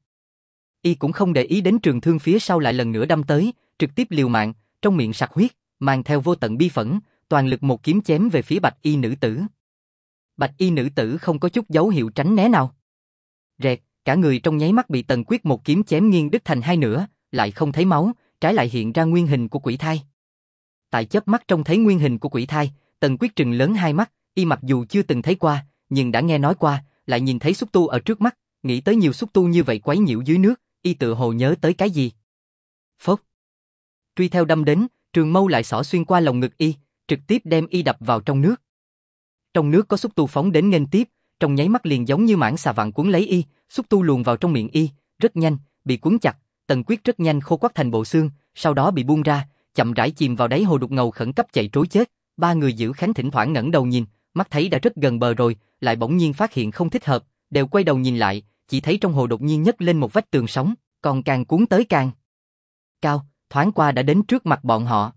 Y cũng không để ý đến trường thương phía sau lại lần nữa đâm tới, trực tiếp liều mạng, trong miệng sặc huyết, mang theo vô tận bi phẫn, toàn lực một kiếm chém về phía bạch y nữ tử. Bạch y nữ tử không có chút dấu hiệu tránh né nào. Rẹt, cả người trong nháy mắt bị Tần Quyết một kiếm chém nghiêng đứt thành hai nửa, lại không thấy máu, trái lại hiện ra nguyên hình của quỷ thai. Tại chớp mắt trông thấy nguyên hình của quỷ thai, Tần Quyết trừng lớn hai mắt, y mặc dù chưa từng thấy qua, nhưng đã nghe nói qua, lại nhìn thấy xúc tu ở trước mắt, nghĩ tới nhiều xúc tu như vậy quấy nhiễu dưới nước, y tự hồ nhớ tới cái gì. Phốc. Truy theo đâm đến, trường mâu lại xỏ xuyên qua lồng ngực y, trực tiếp đem y đập vào trong nước. Trong nước có xúc tu phóng đến nghênh tiếp, trong nháy mắt liền giống như mãng xà vặn cuốn lấy y, xúc tu luồn vào trong miệng y, rất nhanh, bị cuốn chặt, Tần Quyết rất nhanh khô quắt thành bộ xương, sau đó bị buông ra, chậm rãi chìm vào đáy hồ đục ngầu khẩn cấp chạy trối chết. Ba người giữ khánh thỉnh thoảng ngẩng đầu nhìn, mắt thấy đã rất gần bờ rồi, lại bỗng nhiên phát hiện không thích hợp, đều quay đầu nhìn lại, chỉ thấy trong hồ đột nhiên nhấc lên một vách tường sóng, còn càng cuốn tới càng cao, thoáng qua đã đến trước mặt bọn họ.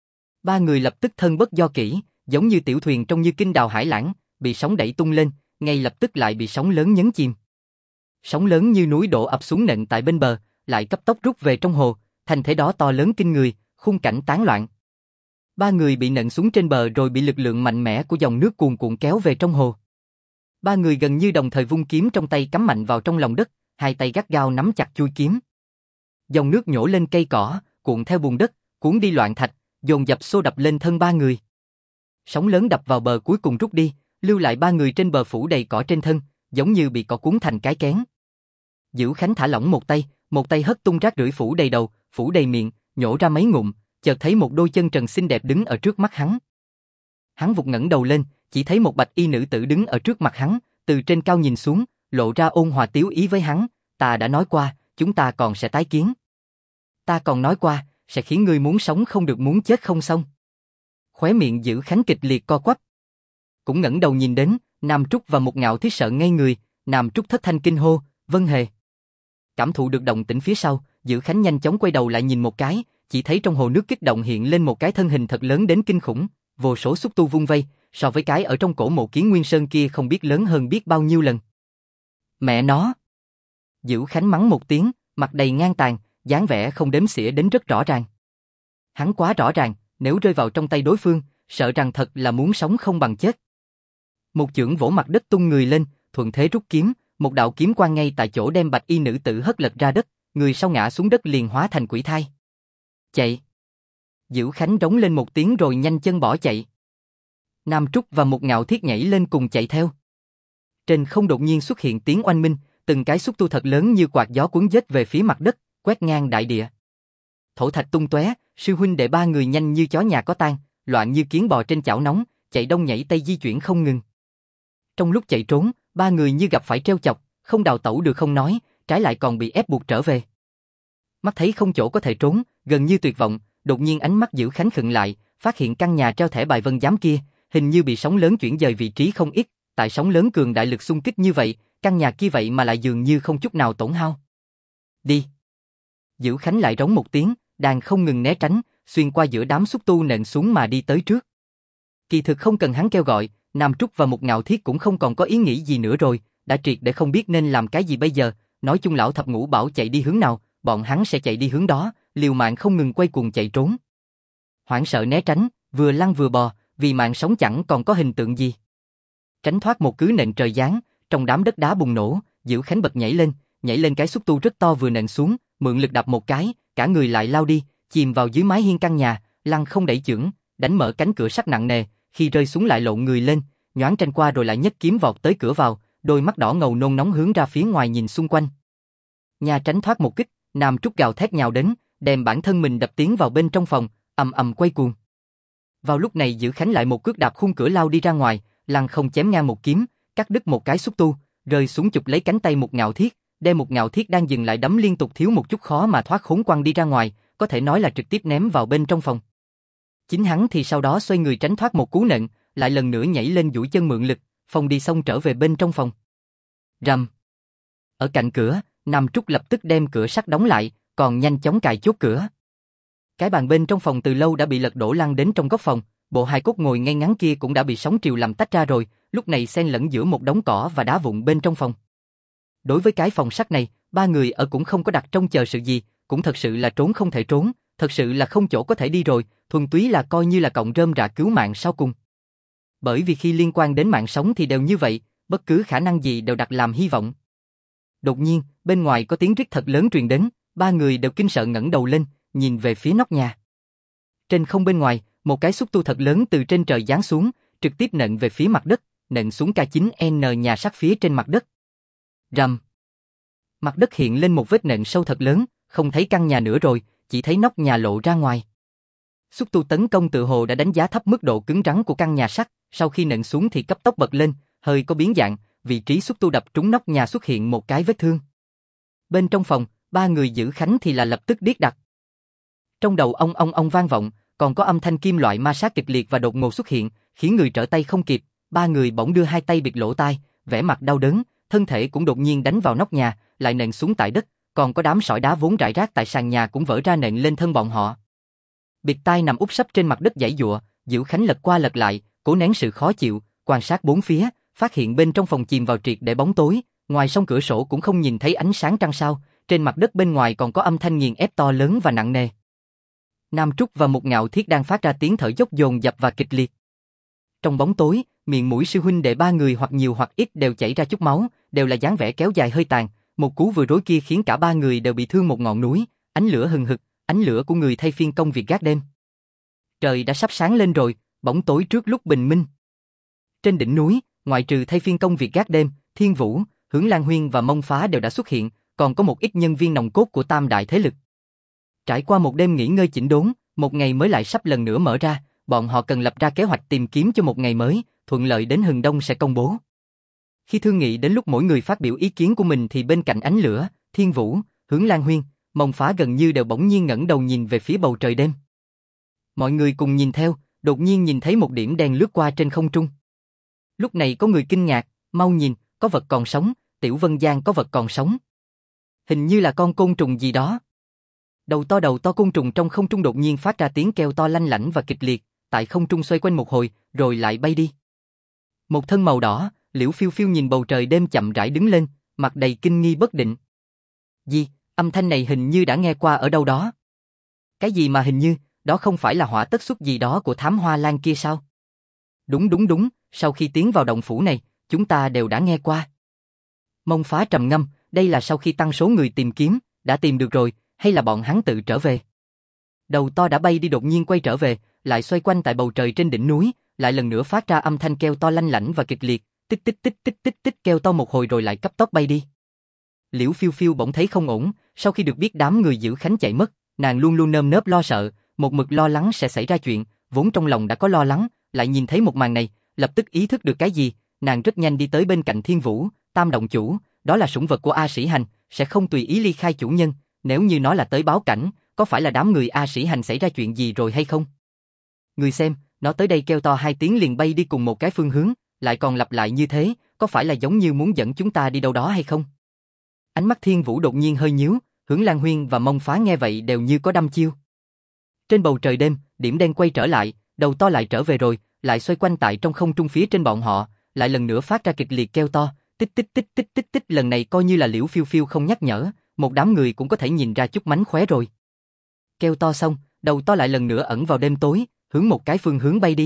Ba người lập tức thân bất do kỹ, giống như tiểu thuyền trong như kinh đào hải lãng, bị sóng đẩy tung lên, ngay lập tức lại bị sóng lớn nhấn chìm. Sóng lớn như núi đổ ập xuống nện tại bên bờ, lại cấp tốc rút về trong hồ, thành thế đó to lớn kinh người, khung cảnh tán loạn. Ba người bị nện xuống trên bờ rồi bị lực lượng mạnh mẽ của dòng nước cuồn cuộn kéo về trong hồ. Ba người gần như đồng thời vung kiếm trong tay cắm mạnh vào trong lòng đất, hai tay gắt gao nắm chặt chuôi kiếm. Dòng nước nhổ lên cây cỏ, cuộn theo bùn đất, cuốn đi loạn thạch, dồn dập xô đập lên thân ba người. Sóng lớn đập vào bờ cuối cùng rút đi, lưu lại ba người trên bờ phủ đầy cỏ trên thân, giống như bị cỏ cuốn thành cái kén. Dữ Khánh thả lỏng một tay hất tung rác rưởi phủ đầy đầu, phủ đầy miệng, nhổ ra mấy ngụm, chợt thấy một đôi chân trần xinh đẹp đứng ở trước mắt hắn. Hắn vụt ngẩng đầu lên, chỉ thấy một bạch y nữ tử đứng ở trước mặt hắn, từ trên cao nhìn xuống, lộ ra ôn hòa tiếu ý với hắn, ta đã nói qua, chúng ta còn sẽ tái kiến. Ta còn nói qua, sẽ khiến ngươi muốn sống không được muốn chết không xong. Khóe miệng Dữ Khánh kịch liệt co quắp. Cũng ngẩng đầu nhìn đến, Nam Trúc và Một Ngạo Thiết sợ ngây người, Nam Trúc thất thanh kinh hô, Vân Hề. Cảm thụ được động tĩnh phía sau, Dữ Khánh nhanh chóng quay đầu lại nhìn một cái, chỉ thấy trong hồ nước kích động hiện lên một cái thân hình thật lớn đến kinh khủng, vô số xúc tu vung vây, so với cái ở trong cổ mộ Kiến Nguyên Sơn kia không biết lớn hơn biết bao nhiêu lần. Mẹ nó! Dữ Khánh mắng một tiếng, mặt đầy ngang tàn, dáng vẻ không đếm xỉa đến rất rõ ràng. Hắn quá rõ ràng, nếu rơi vào trong tay đối phương, sợ rằng thật là muốn sống không bằng chết. Một chưởng vỗ mặt đất tung người lên, thuận thế rút kiếm, một đạo kiếm quang ngay tại chỗ đem bạch y nữ tử hất lật ra đất, người sau ngã xuống đất liền hóa thành quỷ thai. Chạy! Dữ Khánh rống lên một tiếng rồi nhanh chân bỏ chạy. Nam Trúc và Một Ngạo Thiết nhảy lên cùng chạy theo. Trên không đột nhiên xuất hiện tiếng oanh minh, từng cái xúc tu thật lớn như quạt gió cuốn giết về phía mặt đất, quét ngang đại địa. Thổ thạch tung tóe, sư huynh đệ ba người nhanh như chó nhà có tang, loạn như kiến bò trên chảo nóng, chạy đông nhảy tây di chuyển không ngừng. Trong lúc chạy trốn, ba người như gặp phải treo chọc, không đào tẩu được không nói, trái lại còn bị ép buộc trở về. Mắt thấy không chỗ có thể trốn, gần như tuyệt vọng, đột nhiên ánh mắt Dữ Khánh khựng lại, phát hiện căn nhà treo thẻ bài vân giám kia, hình như bị sóng lớn chuyển dời vị trí không ít, tại sóng lớn cường đại lực xung kích như vậy, căn nhà kia vậy mà lại dường như không chút nào tổn hao. Đi! Dữ Khánh lại rống một tiếng, đang không ngừng né tránh, xuyên qua giữa đám xúc tu nện xuống mà đi tới trước. Kỳ thực không cần hắn kêu gọi, Nam Trúc và Một Ngạo Thiết cũng không còn có ý nghĩ gì nữa rồi, đã triệt để không biết nên làm cái gì bây giờ, nói chung lão thập ngũ bảo chạy đi hướng nào, bọn hắn sẽ chạy đi hướng đó, liều mạng không ngừng quay cuồng chạy trốn. Hoảng sợ né tránh, vừa lăn vừa bò, vì mạng sống chẳng còn có hình tượng gì. Tránh thoát một cú nện trời giáng, trong đám đất đá bùng nổ, Dữ Khánh bật nhảy lên cái xúc tu rất to vừa nện xuống, mượn lực đạp một cái, cả người lại lao đi, chìm vào dưới mái hiên căn nhà, lăn không đẩy chưởng, đánh mở cánh cửa sắt nặng nề, khi rơi xuống lại lộn người lên, nhoáng tranh qua rồi lại nhấc kiếm vọt tới cửa vào, đôi mắt đỏ ngầu nôn nóng hướng ra phía ngoài nhìn xung quanh. Nhà tránh thoát một kích, Nam Trúc gào thét nhào đến, đem bản thân mình đập tiến vào bên trong phòng, ầm ầm quay cuồng. Vào lúc này Dữ Khánh lại một cước đạp khung cửa lao đi ra ngoài, lăn không chém ngang một kiếm, cắt đứt một cái xúc tu, rơi xuống chụp lấy cánh tay Một Ngạo Thiết, đem Một Ngạo Thiết đang dừng lại đấm liên tục thiếu một chút khó mà thoát khốn quăng đi ra ngoài, có thể nói là trực tiếp ném vào bên trong phòng. Chính hắn thì sau đó xoay người tránh thoát một cú nện, lại lần nữa nhảy lên duỗi chân mượn lực, phòng đi xong trở về bên trong phòng. Rầm. Ở cạnh cửa, Nam Trúc lập tức đem cửa sắt đóng lại, còn nhanh chóng cài chốt cửa. Cái bàn bên trong phòng từ lâu đã bị lật đổ lăn đến trong góc phòng, bộ hài cốt ngồi ngay ngắn kia cũng đã bị sóng triều làm tách ra rồi, lúc này xen lẫn giữa một đống cỏ và đá vụn bên trong phòng. Đối với cái phòng sắt này, ba người ở cũng không có đặt trông chờ sự gì, cũng thật sự là trốn không thể trốn, thật sự là không chỗ có thể đi rồi, thuần túy là coi như là cọng rơm rạ cứu mạng sau cùng. Bởi vì khi liên quan đến mạng sống thì đều như vậy, bất cứ khả năng gì đều đặt làm hy vọng. Đột nhiên, bên ngoài có tiếng rít thật lớn truyền đến, ba người đều kinh sợ ngẩng đầu lên, nhìn về phía nóc nhà. Trên không bên ngoài, một cái xúc tu thật lớn từ trên trời giáng xuống, trực tiếp nện về phía mặt đất, nện xuống K9N nhà sắt phía trên mặt đất. Rầm. Mặt đất hiện lên một vết nện sâu thật lớn, không thấy căn nhà nữa rồi, chỉ thấy nóc nhà lộ ra ngoài. Xúc tu tấn công tự hồ đã đánh giá thấp mức độ cứng rắn của căn nhà sắt, sau khi nện xuống thì cấp tốc bật lên, hơi có biến dạng, vị trí xúc tu đập trúng nóc nhà xuất hiện một cái vết thương. Bên trong phòng, ba người Dữ Khánh thì là lập tức điếc đặc. Trong đầu ông vang vọng, còn có âm thanh kim loại ma sát kịch liệt và đột ngột xuất hiện, khiến người trở tay không kịp, ba người bỗng đưa hai tay bịt lỗ tai, vẻ mặt đau đớn, thân thể cũng đột nhiên đánh vào nóc nhà, lại nện xuống tại đất, còn có đám sỏi đá vốn rải rác tại sàn nhà cũng vỡ ra nện lên thân bọn họ. Biệt tai nằm úp sấp trên mặt đất giãy giụa, Diệu Khánh lật qua lật lại, cố nén sự khó chịu, quan sát bốn phía, phát hiện bên trong phòng chìm vào triệt để bóng tối, ngoài song cửa sổ cũng không nhìn thấy ánh sáng trăng sao, trên mặt đất bên ngoài còn có âm thanh nghiền ép to lớn và nặng nề. Nam Trúc và Mục Ngạo Thiết đang phát ra tiếng thở dốc dồn dập và kịch liệt. Trong bóng tối, miệng mũi sư huynh đệ ba người hoặc nhiều hoặc ít đều chảy ra chút máu, đều là dáng vẻ kéo dài hơi tàn, một cú vừa rối kia khiến cả ba người đều bị thương một ngọn núi, ánh lửa hừng hực, ánh lửa của người thay phiên công việc gác đêm. Trời đã sắp sáng lên rồi, bóng tối trước lúc bình minh. Trên đỉnh núi, ngoại trừ thay phiên công việc gác đêm, Thiên Vũ, Hướng Lan Huyên và Mông Phá đều đã xuất hiện, còn có một ít nhân viên nòng cốt của tam đại thế lực. Trải qua một đêm nghỉ ngơi chỉnh đốn, một ngày mới lại sắp lần nữa mở ra, bọn họ cần lập ra kế hoạch tìm kiếm cho một ngày mới, thuận lợi đến Hừng Đông sẽ công bố. Khi thương nghị đến lúc mỗi người phát biểu ý kiến của mình thì bên cạnh ánh lửa, Thiên Vũ, Hướng Lan Huyên, Mông Phá gần như đều bỗng nhiên ngẩng đầu nhìn về phía bầu trời đêm. Mọi người cùng nhìn theo, đột nhiên nhìn thấy một điểm đen lướt qua trên không trung. Lúc này có người kinh ngạc, mau nhìn, có vật còn sống, Tiểu Vân Giang có vật còn sống. Hình như là con côn trùng gì đó. Đầu to côn trùng trong không trung đột nhiên phát ra tiếng kêu to lanh lảnh và kịch liệt, tại không trung xoay quanh một hồi, rồi lại bay đi. Một thân màu đỏ, Liễu Phiêu Phiêu nhìn bầu trời đêm chậm rãi đứng lên, mặt đầy kinh nghi bất định. Gì, âm thanh này hình như đã nghe qua ở đâu đó. Cái gì mà hình như, đó không phải là hỏa tất xuất gì đó của thám hoa lan kia sao? Đúng, sau khi tiến vào động phủ này, chúng ta đều đã nghe qua. Mông Phá trầm ngâm, đây là sau khi tăng số người tìm kiếm, đã tìm được rồi, hay là bọn hắn tự trở về? Đầu to đã bay đi đột nhiên quay trở về, lại xoay quanh tại bầu trời trên đỉnh núi, lại lần nữa phát ra âm thanh kêu to lanh lảnh và kịch liệt, tích tích tích tích tích tích kêu to một hồi rồi lại cấp tốc bay đi. Liễu Phiêu Phiêu bỗng thấy không ổn, sau khi được biết đám người giữ Khánh chạy mất, nàng luôn luôn nơm nớp lo sợ, một mực lo lắng sẽ xảy ra chuyện, vốn trong lòng đã có lo lắng, lại nhìn thấy một màn này, lập tức ý thức được cái gì, nàng rất nhanh đi tới bên cạnh Thiên Vũ, Tam động chủ, đó là sủng vật của A Sĩ Hành, sẽ không tùy ý ly khai chủ nhân, nếu như nó là tới báo cảnh, có phải là đám người A Sĩ Hành xảy ra chuyện gì rồi hay không? Người xem, nó tới đây kêu to hai tiếng liền bay đi cùng một cái phương hướng, lại còn lặp lại như thế, có phải là giống như muốn dẫn chúng ta đi đâu đó hay không? Ánh mắt Thiên Vũ đột nhiên hơi nhíu, Hướng Lan Huyên và Mông Phá nghe vậy đều như có đăm chiêu. Trên bầu trời đêm, điểm đen quay trở lại, đầu to lại trở về rồi, lại xoay quanh tại trong không trung phía trên bọn họ, lại lần nữa phát ra kịch liệt kêu to, tích tích tích tích tích tích, lần này coi như là Liễu Phiêu Phiêu không nhắc nhở, một đám người cũng có thể nhìn ra chút mánh khóe rồi. Kêu to xong, đầu to lại lần nữa ẩn vào đêm tối, hướng một cái phương hướng bay đi.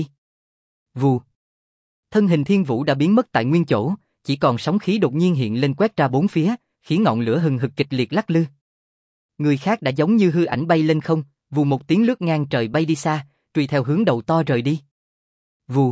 Vù. Thân hình Thiên Vũ đã biến mất tại nguyên chỗ, chỉ còn sóng khí đột nhiên hiện lên quét ra bốn phía, khiến ngọn lửa hừng hực kịch liệt lắc lư. Người khác đã giống như hư ảnh bay lên không, vù một tiếng lướt ngang trời bay đi xa, truy theo hướng đầu to rời đi. Vù.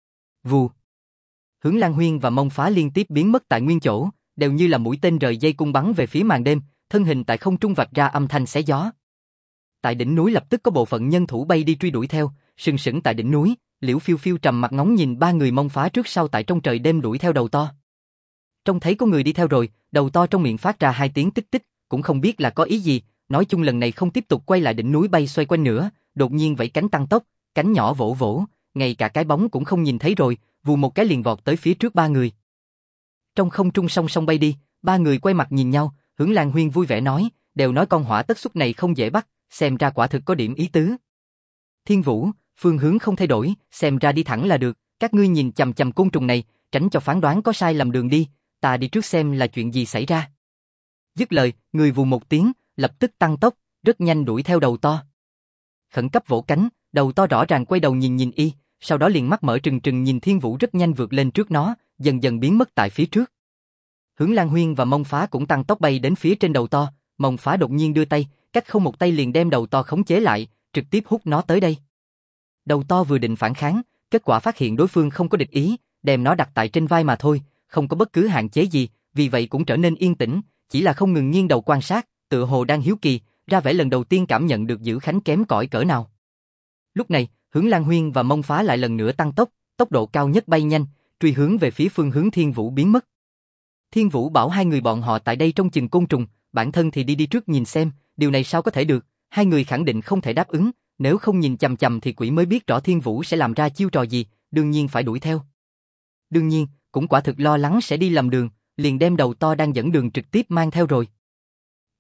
Vù. Hướng Lan Huyên và Mông Phá liên tiếp biến mất tại nguyên chỗ, đều như là mũi tên rời dây cung bắn về phía màn đêm, thân hình tại không trung vạch ra âm thanh xé gió. Tại đỉnh núi lập tức có bộ phận nhân thủ bay đi truy đuổi theo, sừng sững tại đỉnh núi, Liễu Phiêu Phiêu trầm mặt ngóng nhìn ba người Mông Phá trước sau tại trong trời đêm đuổi theo đầu to. Trông thấy có người đi theo rồi, đầu to trong miệng phát ra hai tiếng tích tích, cũng không biết là có ý gì, nói chung lần này không tiếp tục quay lại đỉnh núi bay xoay quanh nữa, đột nhiên vẫy cánh tăng tốc, cánh nhỏ vỗ vỗ, ngay cả cái bóng cũng không nhìn thấy rồi, vù một cái liền vọt tới phía trước ba người. Trong không trung song song bay đi, ba người quay mặt nhìn nhau, Hướng Lan Huyên vui vẻ nói, đều nói con hỏa tất xuất này không dễ bắt, xem ra quả thực có điểm ý tứ. Thiên Vũ, phương hướng không thay đổi, xem ra đi thẳng là được, các ngươi nhìn chằm chằm côn trùng này, tránh cho phán đoán có sai lầm đường đi, ta đi trước xem là chuyện gì xảy ra. Dứt lời, người vù một tiếng, lập tức tăng tốc, rất nhanh đuổi theo đầu to. Khẩn cấp vỗ cánh, đầu to rõ ràng quay đầu nhìn y, sau đó liền mắt mở trừng trừng nhìn Thiên Vũ rất nhanh vượt lên trước nó, dần dần biến mất tại phía trước. Hướng Lan Huyên và Mông Phá cũng tăng tốc bay đến phía trên đầu to, Mông Phá đột nhiên đưa tay, cách không một tay liền đem đầu to khống chế lại, trực tiếp hút nó tới đây. Đầu to vừa định phản kháng, kết quả phát hiện đối phương không có địch ý, đem nó đặt tại trên vai mà thôi, không có bất cứ hạn chế gì, vì vậy cũng trở nên yên tĩnh, chỉ là không ngừng nghiêng đầu quan sát, tựa hồ đang hiếu kỳ, ra vẻ lần đầu tiên cảm nhận được Giữ Khánh kém cỏi cỡ nào. Lúc này, Hướng Lan Huyên và Mông Phá lại lần nữa tăng tốc, tốc độ cao nhất bay nhanh, truy hướng về phía phương hướng Thiên Vũ biến mất. Thiên Vũ bảo hai người bọn họ tại đây trông chừng côn trùng, bản thân thì đi trước nhìn xem, điều này sao có thể được, hai người khẳng định không thể đáp ứng, nếu không nhìn chằm chằm thì quỷ mới biết rõ Thiên Vũ sẽ làm ra chiêu trò gì, đương nhiên phải đuổi theo. Đương nhiên, cũng quả thực lo lắng sẽ đi lầm đường, liền đem đầu to đang dẫn đường trực tiếp mang theo rồi.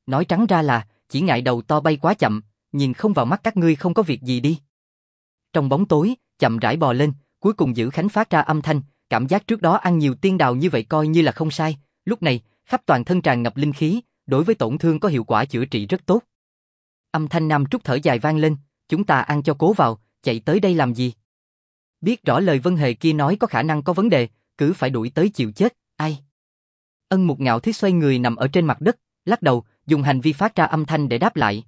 Nói trắng ra là, chỉ ngại đầu to bay quá chậm, nhìn không vào mắt các ngươi không có việc gì đi. Trong bóng tối, chậm rãi bò lên, cuối cùng Dữ Khánh phát ra âm thanh, cảm giác trước đó ăn nhiều tiên đào như vậy coi như là không sai, lúc này, khắp toàn thân tràn ngập linh khí, đối với tổn thương có hiệu quả chữa trị rất tốt. Âm thanh Nam Trúc thở dài vang lên, chúng ta ăn cho cố vào, chạy tới đây làm gì? Biết rõ lời Vân Hề kia nói có khả năng có vấn đề, cứ phải đuổi tới chịu chết, ai? Ân Mục Ngạo Thiết xoay người nằm ở trên mặt đất, lắc đầu, dùng hành vi phát ra âm thanh để đáp lại.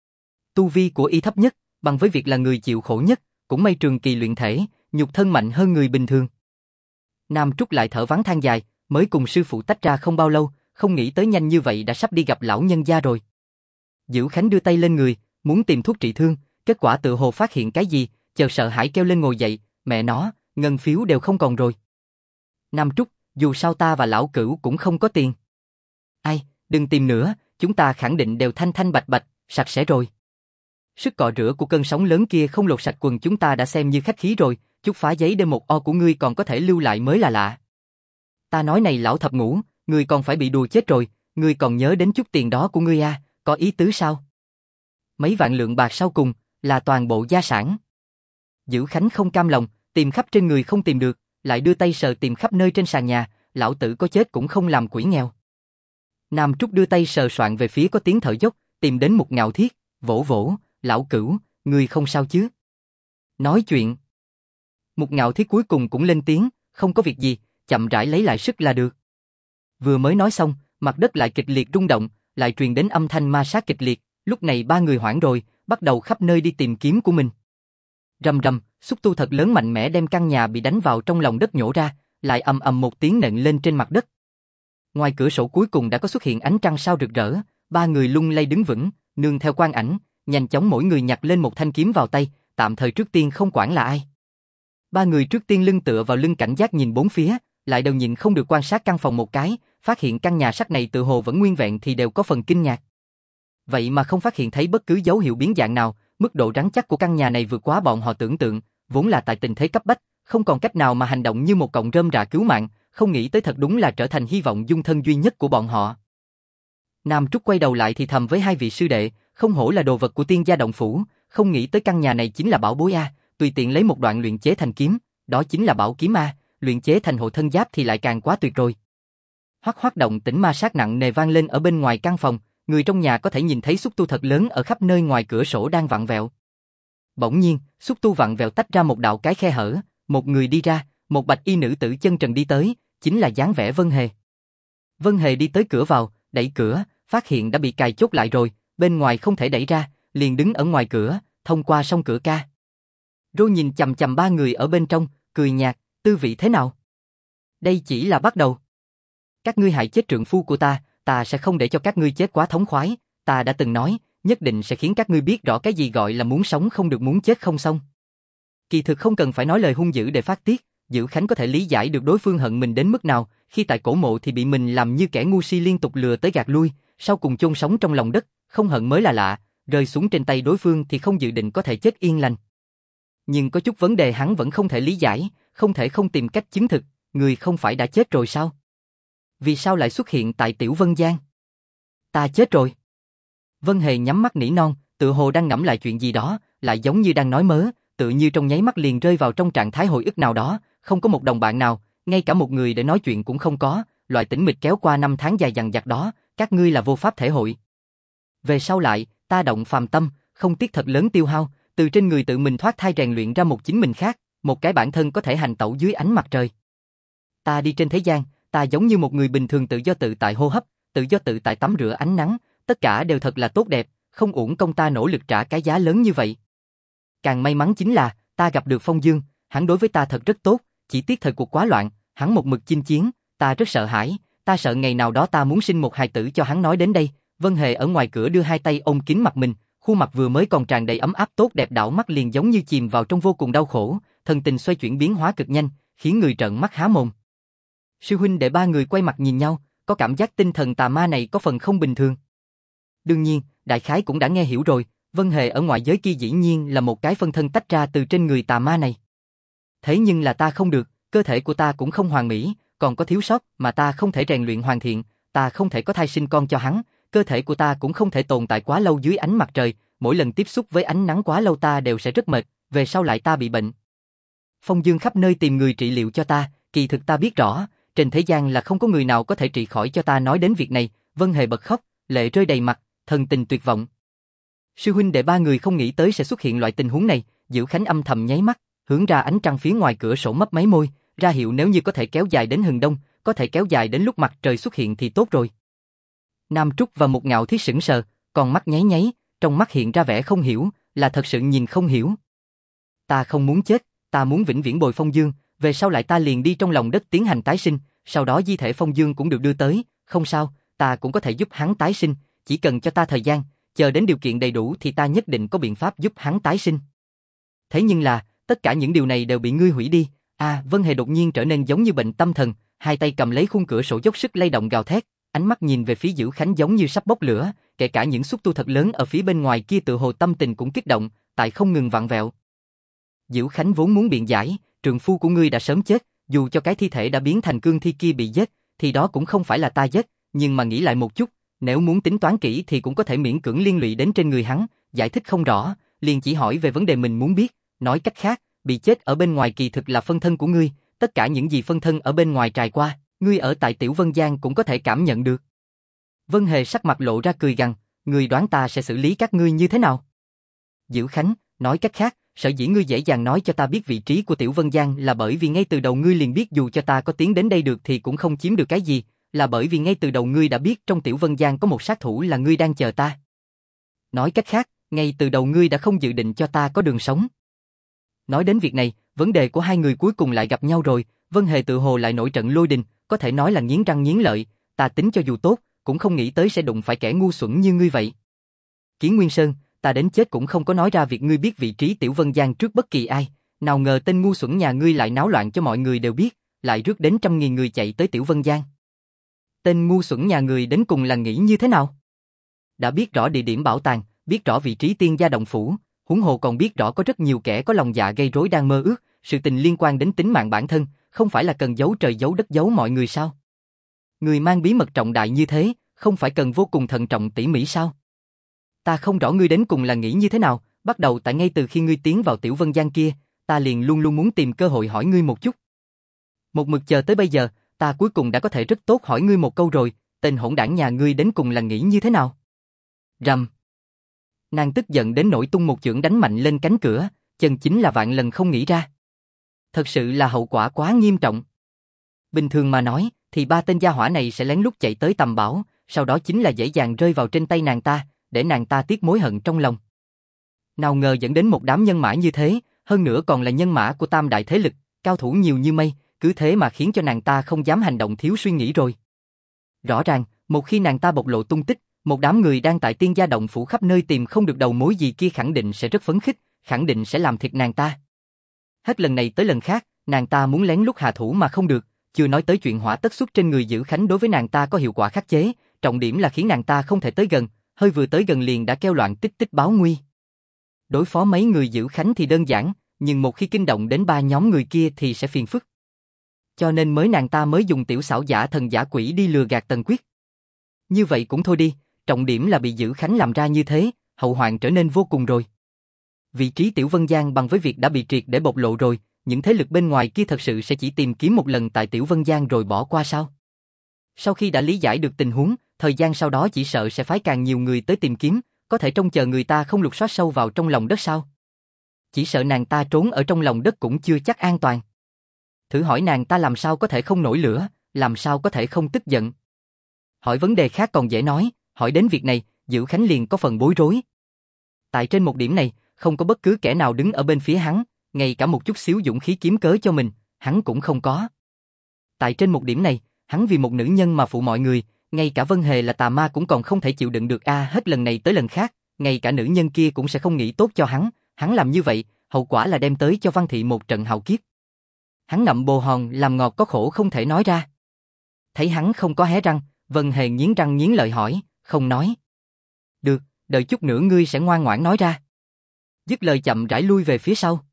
Tu vi của y thấp nhất, bằng với việc là người chịu khổ nhất, cũng may trường kỳ luyện thể, nhục thân mạnh hơn người bình thường. Nam Trúc lại thở vắng than dài, mới cùng sư phụ tách ra không bao lâu, không nghĩ tới nhanh như vậy đã sắp đi gặp lão nhân gia rồi. Dữ Khánh đưa tay lên người, muốn tìm thuốc trị thương, kết quả tự hồ phát hiện cái gì, chợt sợ hãi kêu lên ngồi dậy, mẹ nó, ngân phiếu đều không còn rồi. Nam Trúc, dù sao ta và lão Cửu cũng không có tiền. Ai, đừng tìm nữa, chúng ta khẳng định đều thanh thanh bạch bạch, sạch sẽ rồi. Sức cọ rửa của cơn sóng lớn kia không lột sạch quần chúng ta đã xem như khách khí rồi, chút phá giấy D1O của ngươi còn có thể lưu lại mới là lạ. Ta nói này lão thập ngũ, ngươi còn phải bị đùa chết rồi, ngươi còn nhớ đến chút tiền đó của ngươi à, có ý tứ sao? Mấy vạn lượng bạc sau cùng, là toàn bộ gia sản. Dữ Khánh không cam lòng, tìm khắp trên người không tìm được, lại đưa tay sờ tìm khắp nơi trên sàn nhà, lão tử có chết cũng không làm quỷ nghèo. Nam Trúc đưa tay sờ soạn về phía có tiếng thở dốc, tìm đến một Ngạo Thiết, vỗ vỗ, lão Cửu, ngươi không sao chứ? Nói chuyện. Một Ngạo Thiết cuối cùng cũng lên tiếng, không có việc gì, chậm rãi lấy lại sức là được. Vừa mới nói xong, mặt đất lại kịch liệt rung động, lại truyền đến âm thanh ma sát kịch liệt, lúc này ba người hoảng rồi, bắt đầu khắp nơi đi tìm kiếm của mình. Rầm rầm, xúc tu thật lớn mạnh mẽ đem căn nhà bị đánh vào trong lòng đất nhổ ra, lại ầm ầm một tiếng nện lên trên mặt đất. Ngoài cửa sổ cuối cùng đã có xuất hiện ánh trăng sao rực rỡ, ba người lung lay đứng vững, nương theo quang ảnh, nhanh chóng mỗi người nhặt lên một thanh kiếm vào tay, tạm thời trước tiên không quản là ai. Ba người trước tiên lưng tựa vào lưng cảnh giác nhìn bốn phía, lại đều nhìn không được quan sát căn phòng một cái, phát hiện căn nhà sắt này tự hồ vẫn nguyên vẹn thì đều có phần kinh ngạc. Vậy mà không phát hiện thấy bất cứ dấu hiệu biến dạng nào, mức độ rắn chắc của căn nhà này vượt quá bọn họ tưởng tượng, vốn là tại tình thế cấp bách, không còn cách nào mà hành động như một cọng rơm rạ cứu mạng, không nghĩ tới thật đúng là trở thành hy vọng dung thân duy nhất của bọn họ. Nam Trúc quay đầu lại thì thầm với hai vị sư đệ, không hổ là đồ vật của tiên gia động phủ, không nghĩ tới căn nhà này chính là bảo bối a, tùy tiện lấy một đoạn luyện chế thành kiếm, đó chính là bảo kiếm a, luyện chế thành hộ thân giáp thì lại càng quá tuyệt rồi. Hoắc hoắc động tĩnh ma sát nặng nề vang lên ở bên ngoài căn phòng, người trong nhà có thể nhìn thấy xúc tu thật lớn ở khắp nơi ngoài cửa sổ đang vặn vẹo. Bỗng nhiên, xúc tu vặn vẹo tách ra một đạo cái khe hở, một người đi ra, một bạch y nữ tử chân trần đi tới, chính là dáng vẻ Vân Hề. Vân Hề đi tới cửa vào, đẩy cửa, phát hiện đã bị cài chốt lại rồi, bên ngoài không thể đẩy ra, liền đứng ở ngoài cửa, thông qua song cửa ca. Rồi nhìn chằm chằm ba người ở bên trong, cười nhạt, tư vị thế nào? Đây chỉ là bắt đầu. Các ngươi hại chết trượng phu của ta sẽ không để cho các ngươi chết quá thống khoái, ta đã từng nói, nhất định sẽ khiến các ngươi biết rõ cái gì gọi là muốn sống không được muốn chết không xong. Kỳ thực không cần phải nói lời hung dữ để phát tiết, Dữ Khánh có thể lý giải được đối phương hận mình đến mức nào, khi tại cổ mộ thì bị mình làm như kẻ ngu si liên tục lừa tới gạt lui, sau cùng chôn sống trong lòng đất, không hận mới là lạ, rơi xuống trên tay đối phương thì không dự định có thể chết yên lành. Nhưng có chút vấn đề hắn vẫn không thể lý giải, không thể không tìm cách chứng thực, người không phải đã chết rồi sao? Vì sao lại xuất hiện tại Tiểu Vân Giang? Ta chết rồi. Vân Hề nhắm mắt nỉ non, tự hồ đang ngẫm lại chuyện gì đó, lại giống như đang nói mớ, tự như trong nháy mắt liền rơi vào trong trạng thái hồi ức nào đó, không có một đồng bạn nào, ngay cả một người để nói chuyện cũng không có, loại tĩnh mịch kéo qua năm tháng dài dằng dặc đó, các ngươi là vô pháp thể hội. Về sau lại, ta động phàm tâm, không tiếc thật lớn tiêu hao, từ trên người tự mình thoát thai rèn luyện ra một chính mình khác, một cái bản thân có thể hành tẩu dưới ánh mặt trời. Ta đi trên thế gian, ta giống như một người bình thường tự do tự tại hô hấp, tự do tự tại tắm rửa ánh nắng, tất cả đều thật là tốt đẹp, không uổng công ta nỗ lực trả cái giá lớn như vậy. Càng may mắn chính là, ta gặp được Phong Dương, hắn đối với ta thật rất tốt, chỉ tiếc thời cuộc quá loạn, hắn một mực chinh chiến, ta rất sợ hãi, ta sợ ngày nào đó ta muốn sinh một hài tử cho hắn nói đến đây. Vân Hề ở ngoài cửa đưa hai tay ôm kín mặt mình, khuôn mặt vừa mới còn tràn đầy ấm áp tốt đẹp đảo mắt liền giống như chìm vào trong vô cùng đau khổ, thần tình xoay chuyển biến hóa cực nhanh, khiến người trợn mắt há mồm. Sư huynh đệ ba người quay mặt nhìn nhau, có cảm giác tinh thần tà ma này có phần không bình thường. Đương nhiên, đại khái cũng đã nghe hiểu rồi, Vân Hề ở ngoại giới kia dĩ nhiên là một cái phân thân tách ra từ trên người tà ma này. Thế nhưng là ta không được, cơ thể của ta cũng không hoàn mỹ, còn có thiếu sót mà ta không thể rèn luyện hoàn thiện, ta không thể có thai sinh con cho hắn, cơ thể của ta cũng không thể tồn tại quá lâu dưới ánh mặt trời, mỗi lần tiếp xúc với ánh nắng quá lâu ta đều sẽ rất mệt, về sau lại ta bị bệnh. Phong Dương khắp nơi tìm người trị liệu cho ta, kỳ thực ta biết rõ, trên thế gian là không có người nào có thể trị khỏi cho ta. Nói đến việc này, Vân Hề bật khóc, lệ rơi đầy mặt, thần tình tuyệt vọng. Sư huynh đệ ba người không nghĩ tới sẽ xuất hiện loại tình huống này, Diệu Khánh âm thầm nháy mắt, hướng ra ánh trăng phía ngoài cửa sổ mấp máy môi, ra hiệu nếu như có thể kéo dài đến hừng đông, có thể kéo dài đến lúc mặt trời xuất hiện thì tốt rồi. Nam Trúc và Một Ngạo Thiết sững sờ, còn mắt nháy nháy, trong mắt hiện ra vẻ không hiểu, là thật sự nhìn không hiểu. Ta không muốn chết, ta muốn vĩnh viễn bồi Phong Dương, về sau lại ta liền đi trong lòng đất tiến hành tái sinh, sau đó di thể Phong Dương cũng được đưa tới, không sao, ta cũng có thể giúp hắn tái sinh, chỉ cần cho ta thời gian, chờ đến điều kiện đầy đủ thì ta nhất định có biện pháp giúp hắn tái sinh. Thế nhưng là, tất cả những điều này đều bị ngươi hủy đi. Vân Hề đột nhiên trở nên giống như bệnh tâm thần, hai tay cầm lấy khung cửa sổ dốc sức lay động gào thét, ánh mắt nhìn về phía Diệu Khánh giống như sắp bốc lửa, kể cả những xúc tu thật lớn ở phía bên ngoài kia tự hồ tâm tình cũng kích động, tại không ngừng vặn vẹo. Diệu Khánh vốn muốn biện giải, trượng phu của ngươi đã sớm chết, dù cho cái thi thể đã biến thành cương thi kia bị giết, thì đó cũng không phải là ta giết, nhưng mà nghĩ lại một chút, nếu muốn tính toán kỹ thì cũng có thể miễn cưỡng liên lụy đến trên người hắn, giải thích không rõ, liền chỉ hỏi về vấn đề mình muốn biết, nói cách khác, bị chết ở bên ngoài kỳ thực là phân thân của ngươi, tất cả những gì phân thân ở bên ngoài trải qua, ngươi ở tại Tiểu Vân Giang cũng có thể cảm nhận được. Vân Hề sắc mặt lộ ra cười gằn, ngươi đoán ta sẽ xử lý các ngươi như thế nào? Diệu Khánh, nói cách khác, sở dĩ ngươi dễ dàng nói cho ta biết vị trí của Tiểu Vân Giang là bởi vì ngay từ đầu ngươi liền biết dù cho ta có tiến đến đây được thì cũng không chiếm được cái gì, là bởi vì ngay từ đầu ngươi đã biết trong Tiểu Vân Giang có một sát thủ là ngươi đang chờ ta. Nói cách khác, ngay từ đầu ngươi đã không dự định cho ta có đường sống. Nói đến việc này, vấn đề của hai người cuối cùng lại gặp nhau rồi, Vân Hề tự hồ lại nổi trận lôi đình, có thể nói là nghiến răng nghiến lợi, ta tính cho dù tốt, cũng không nghĩ tới sẽ đụng phải kẻ ngu xuẩn như ngươi vậy. Kiến Nguyên Sơn, ta đến chết cũng không có nói ra việc ngươi biết vị trí Tiểu Vân Giang trước bất kỳ ai, nào ngờ tên ngu xuẩn nhà ngươi lại náo loạn cho mọi người đều biết, lại rước đến 100.000 người chạy tới Tiểu Vân Giang. Tên ngu xuẩn nhà ngươi đến cùng là nghĩ như thế nào? Đã biết rõ địa điểm bảo tàng, biết rõ vị trí tiên gia động phủ, huống hồ còn biết rõ có rất nhiều kẻ có lòng dạ gây rối đang mơ ước, sự tình liên quan đến tính mạng bản thân, không phải là cần giấu trời giấu đất giấu mọi người sao? Người mang bí mật trọng đại như thế, không phải cần vô cùng thận trọng tỉ mỉ sao? Ta không rõ ngươi đến cùng là nghĩ như thế nào, bắt đầu tại ngay từ khi ngươi tiến vào Tiểu Vân Giang kia, ta liền luôn luôn muốn tìm cơ hội hỏi ngươi một chút. Một mực chờ tới bây giờ, ta cuối cùng đã có thể rất tốt hỏi ngươi một câu rồi, tên hỗn đảng nhà ngươi đến cùng là nghĩ như thế nào? Rầm. Nàng tức giận đến nỗi tung một chưởng đánh mạnh lên cánh cửa, chân chính là vạn lần không nghĩ ra. Thật sự là hậu quả quá nghiêm trọng. Bình thường mà nói, thì ba tên gia hỏa này sẽ lén lút chạy tới tầm bảo, sau đó chính là dễ dàng rơi vào trên tay nàng ta, để nàng ta tiếc mối hận trong lòng. Nào ngờ dẫn đến một đám nhân mã như thế, hơn nữa còn là nhân mã của tam đại thế lực, cao thủ nhiều như mây, cứ thế mà khiến cho nàng ta không dám hành động thiếu suy nghĩ rồi. Rõ ràng, một khi nàng ta bộc lộ tung tích, một đám người đang tại tiên gia động phủ khắp nơi tìm không được đầu mối gì kia khẳng định sẽ rất phấn khích, khẳng định sẽ làm thịt nàng ta. Hết lần này tới lần khác, nàng ta muốn lén lút hạ thủ mà không được, chưa nói tới chuyện hỏa tất xuất trên người Dữ Khánh đối với nàng ta có hiệu quả khắc chế, trọng điểm là khiến nàng ta không thể tới gần, hơi vừa tới gần liền đã kêu loạn tích tích báo nguy. Đối phó mấy người Dữ Khánh thì đơn giản, nhưng một khi kinh động đến ba nhóm người kia thì sẽ phiền phức. Cho nên nàng ta mới dùng tiểu xảo giả thần giả quỷ đi lừa gạt Tần Quyết. Như vậy cũng thôi đi, trọng điểm là bị Dữ Khánh làm ra như thế, hậu hoạn trở nên vô cùng rồi. Vị trí Tiểu Vân Giang bằng với việc đã bị triệt để bộc lộ rồi, những thế lực bên ngoài kia thật sự sẽ chỉ tìm kiếm một lần tại Tiểu Vân Giang rồi bỏ qua sao? Sau khi đã lý giải được tình huống, thời gian sau đó chỉ sợ sẽ phái càng nhiều người tới tìm kiếm, có thể trông chờ người ta không lục soát sâu vào trong lòng đất sao? Chỉ sợ nàng ta trốn ở trong lòng đất cũng chưa chắc an toàn. Thử hỏi nàng ta làm sao có thể không nổi lửa, làm sao có thể không tức giận? Hỏi vấn đề khác còn dễ nói, hỏi đến việc này, Dữ Khánh liền có phần bối rối. Tại trên một điểm này, không có bất cứ kẻ nào đứng ở bên phía hắn, ngay cả một chút xíu dũng khí kiếm cớ cho mình, hắn cũng không có. Tại trên một điểm này, hắn vì một nữ nhân mà phụ mọi người, ngay cả Vân Hề là tà ma cũng còn không thể chịu đựng được hết lần này tới lần khác, ngay cả nữ nhân kia cũng sẽ không nghĩ tốt cho hắn làm như vậy, hậu quả là đem tới cho Văn Thị một trận hạo kiếp. Hắn ngậm bồ hòn làm ngọt có khổ không thể nói ra. Thấy hắn không có hé răng, Vân Hề nghiến răng nghiến lợi hỏi, không nói. Được, đợi chút nữa ngươi sẽ ngoan ngoãn nói ra. Dứt lời chậm rãi lui về phía sau.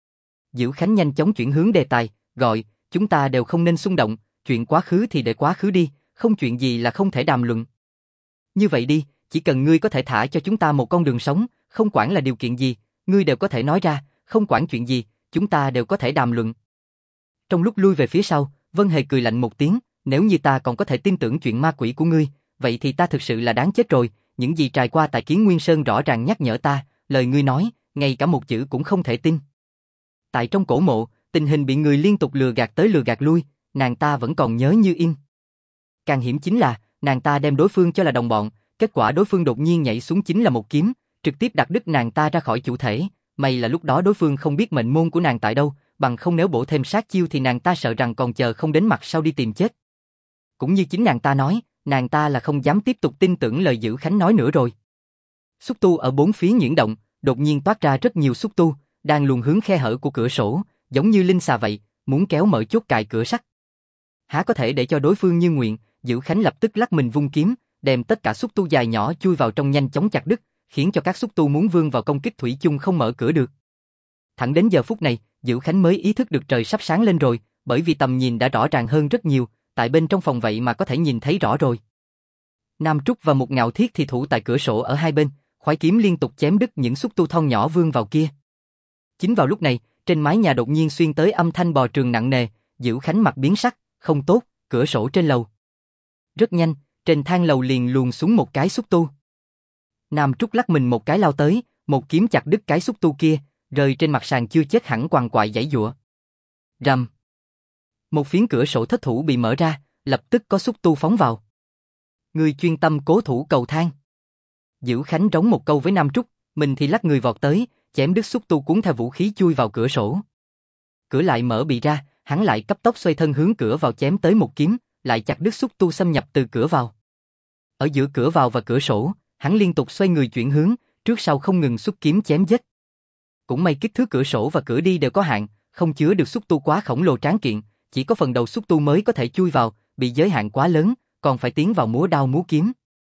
Dữ Khánh nhanh chóng chuyển hướng đề tài, gọi, chúng ta đều không nên xung động, chuyện quá khứ thì để quá khứ đi, không chuyện gì là không thể đàm luận. Như vậy đi, chỉ cần ngươi có thể thả cho chúng ta một con đường sống, không quản là điều kiện gì, ngươi đều có thể nói ra, không quản chuyện gì, chúng ta đều có thể đàm luận. Trong lúc lui về phía sau, Vân Hề cười lạnh một tiếng, nếu như ta còn có thể tin tưởng chuyện ma quỷ của ngươi, vậy thì ta thực sự là đáng chết rồi, những gì trải qua tại Kiến Nguyên Sơn rõ ràng nhắc nhở ta, lời ngươi nói, ngay cả một chữ cũng không thể tin. Tại trong cổ mộ, tình hình bị người liên tục lừa gạt tới lừa gạt lui, nàng ta vẫn còn nhớ như in. Càng hiểm chính là, nàng ta đem đối phương cho là đồng bọn, kết quả đối phương đột nhiên nhảy xuống chính là một kiếm, trực tiếp đặt đứt nàng ta ra khỏi chủ thể, may là lúc đó đối phương không biết mệnh môn của nàng tại đâu, bằng không nếu bổ thêm sát chiêu thì nàng ta sợ rằng còn chờ không đến mặt sau đi tìm chết. Cũng như chính nàng ta nói, nàng ta là không dám tiếp tục tin tưởng lời Dữ Khánh nói nữa rồi. Xúc tu ở bốn phía nhuyễn động, đột nhiên toát ra rất nhiều xúc tu, đang luồn hướng khe hở của cửa sổ, giống như linh xà vậy, muốn kéo mở chốt cài cửa sắt. Há có thể để cho đối phương như nguyện, Dữ Khánh lập tức lắc mình vung kiếm, đem tất cả xúc tu dài nhỏ chui vào trong nhanh chóng chặt đứt, khiến cho các xúc tu muốn vươn vào công kích thủy chung không mở cửa được. Thẳng đến giờ phút này, Dữ Khánh mới ý thức được trời sắp sáng lên rồi, bởi vì tầm nhìn đã rõ ràng hơn rất nhiều, tại bên trong phòng vậy mà có thể nhìn thấy rõ rồi. Nam Trúc và Một Ngạo Thiết thì thủ tại cửa sổ ở hai bên, khoái kiếm liên tục chém đứt những xúc tu thon nhỏ vươn vào kia. Chính vào lúc này, trên mái nhà đột nhiên xuyên tới âm thanh bò trường nặng nề, Dữ Khánh mặt biến sắc, không tốt, cửa sổ trên lầu. Rất nhanh, trên thang lầu liền luồn xuống một cái xúc tu. Nam Trúc lắc mình một cái lao tới, một kiếm chặt đứt cái xúc tu kia, rơi trên mặt sàn chưa chết hẳn quằn quại giãy giụa. Rầm. Một phiến cửa sổ thất thủ bị mở ra, lập tức có xúc tu phóng vào. Người chuyên tâm cố thủ cầu thang. Dữ Khánh rống một câu với Nam Trúc, mình thì lắc người vọt tới, chém đứt xúc tu cuốn theo vũ khí chui vào cửa sổ. Cửa lại mở bị ra, hắn lại cấp tốc xoay thân hướng cửa vào chém tới một kiếm, lại chặt đứt xúc tu xâm nhập từ cửa vào. Ở giữa cửa vào và cửa sổ, hắn liên tục xoay người chuyển hướng, trước sau không ngừng xuất kiếm chém giết. Cũng may kích thước cửa sổ và cửa đi đều có hạn, không chứa được xúc tu quá khổng lồ tráng kiện, chỉ có phần đầu xúc tu mới có thể chui vào, bị giới hạn quá lớn, còn phải tiến vào múa đao múa kiếm.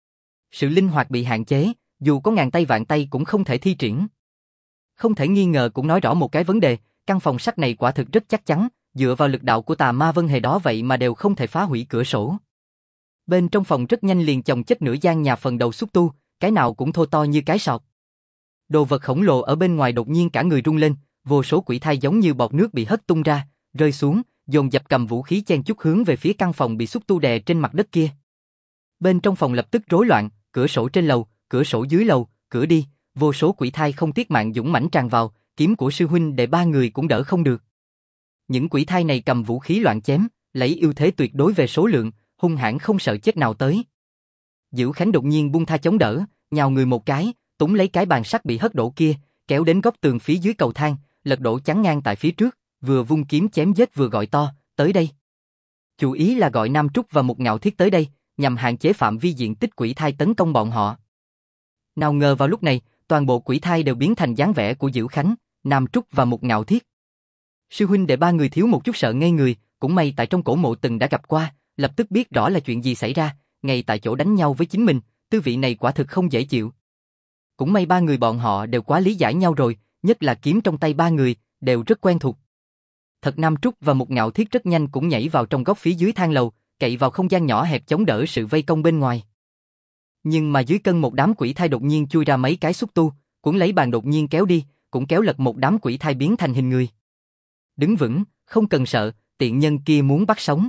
Sự linh hoạt bị hạn chế, dù có ngàn tay vạn tay cũng không thể thi triển. Không thể nghi ngờ cũng nói rõ một cái vấn đề, căn phòng sắt này quả thực rất chắc chắn, dựa vào lực đạo của tà ma Vân Hề đó vậy mà đều không thể phá hủy cửa sổ. Bên trong phòng rất nhanh liền chồng chất nửa gian nhà phần đầu xúc tu, cái nào cũng thô to như cái sọt. Đồ vật khổng lồ ở bên ngoài đột nhiên cả người rung lên, vô số quỷ thai giống như bọt nước bị hất tung ra, rơi xuống, dồn dập cầm vũ khí chen chúc hướng về phía căn phòng bị xúc tu đè trên mặt đất kia. Bên trong phòng lập tức rối loạn, cửa sổ trên lầu, cửa sổ dưới lầu, cửa đi, vô số quỷ thai không tiếc mạng dũng mãnh tràn vào, kiếm của sư huynh đệ ba người cũng đỡ không được. Những quỷ thai này cầm vũ khí loạn chém, lấy ưu thế tuyệt đối về số lượng, hung hãn không sợ chết nào tới. Dữ Khánh đột nhiên buông tha chống đỡ, nhào người một cái, túng lấy cái bàn sắt bị hất đổ kia, kéo đến góc tường phía dưới cầu thang, lật đổ chắn ngang tại phía trước, vừa vung kiếm chém giết vừa gọi to, tới đây. Chủ ý là gọi Nam Trúc và Một Ngạo Thiết tới đây, nhằm hạn chế phạm vi diện tích quỷ thai tấn công bọn họ. Nào ngờ vào lúc này, toàn bộ quỷ thai đều biến thành dáng vẻ của Dữ Khánh, Nam Trúc và Một Ngạo Thiết. Sư huynh đệ ba người thiếu một chút sợ ngây người, cũng may tại trong cổ mộ từng đã gặp qua, lập tức biết rõ là chuyện gì xảy ra, ngay tại chỗ đánh nhau với chính mình, tư vị này quả thực không dễ chịu. Cũng may ba người bọn họ đều quá lý giải nhau rồi, nhất là kiếm trong tay ba người, đều rất quen thuộc. Thật Nam Trúc và Một Ngạo Thiết rất nhanh cũng nhảy vào trong góc phía dưới thang lầu, cậy vào không gian nhỏ hẹp chống đỡ sự vây công bên ngoài. Nhưng mà dưới chân một đám quỷ thai đột nhiên chui ra mấy cái xúc tu, cuốn lấy bàn đột nhiên kéo đi, cũng kéo lật một đám quỷ thai biến thành hình người. Đứng vững, không cần sợ, tiện nhân kia muốn bắt sống.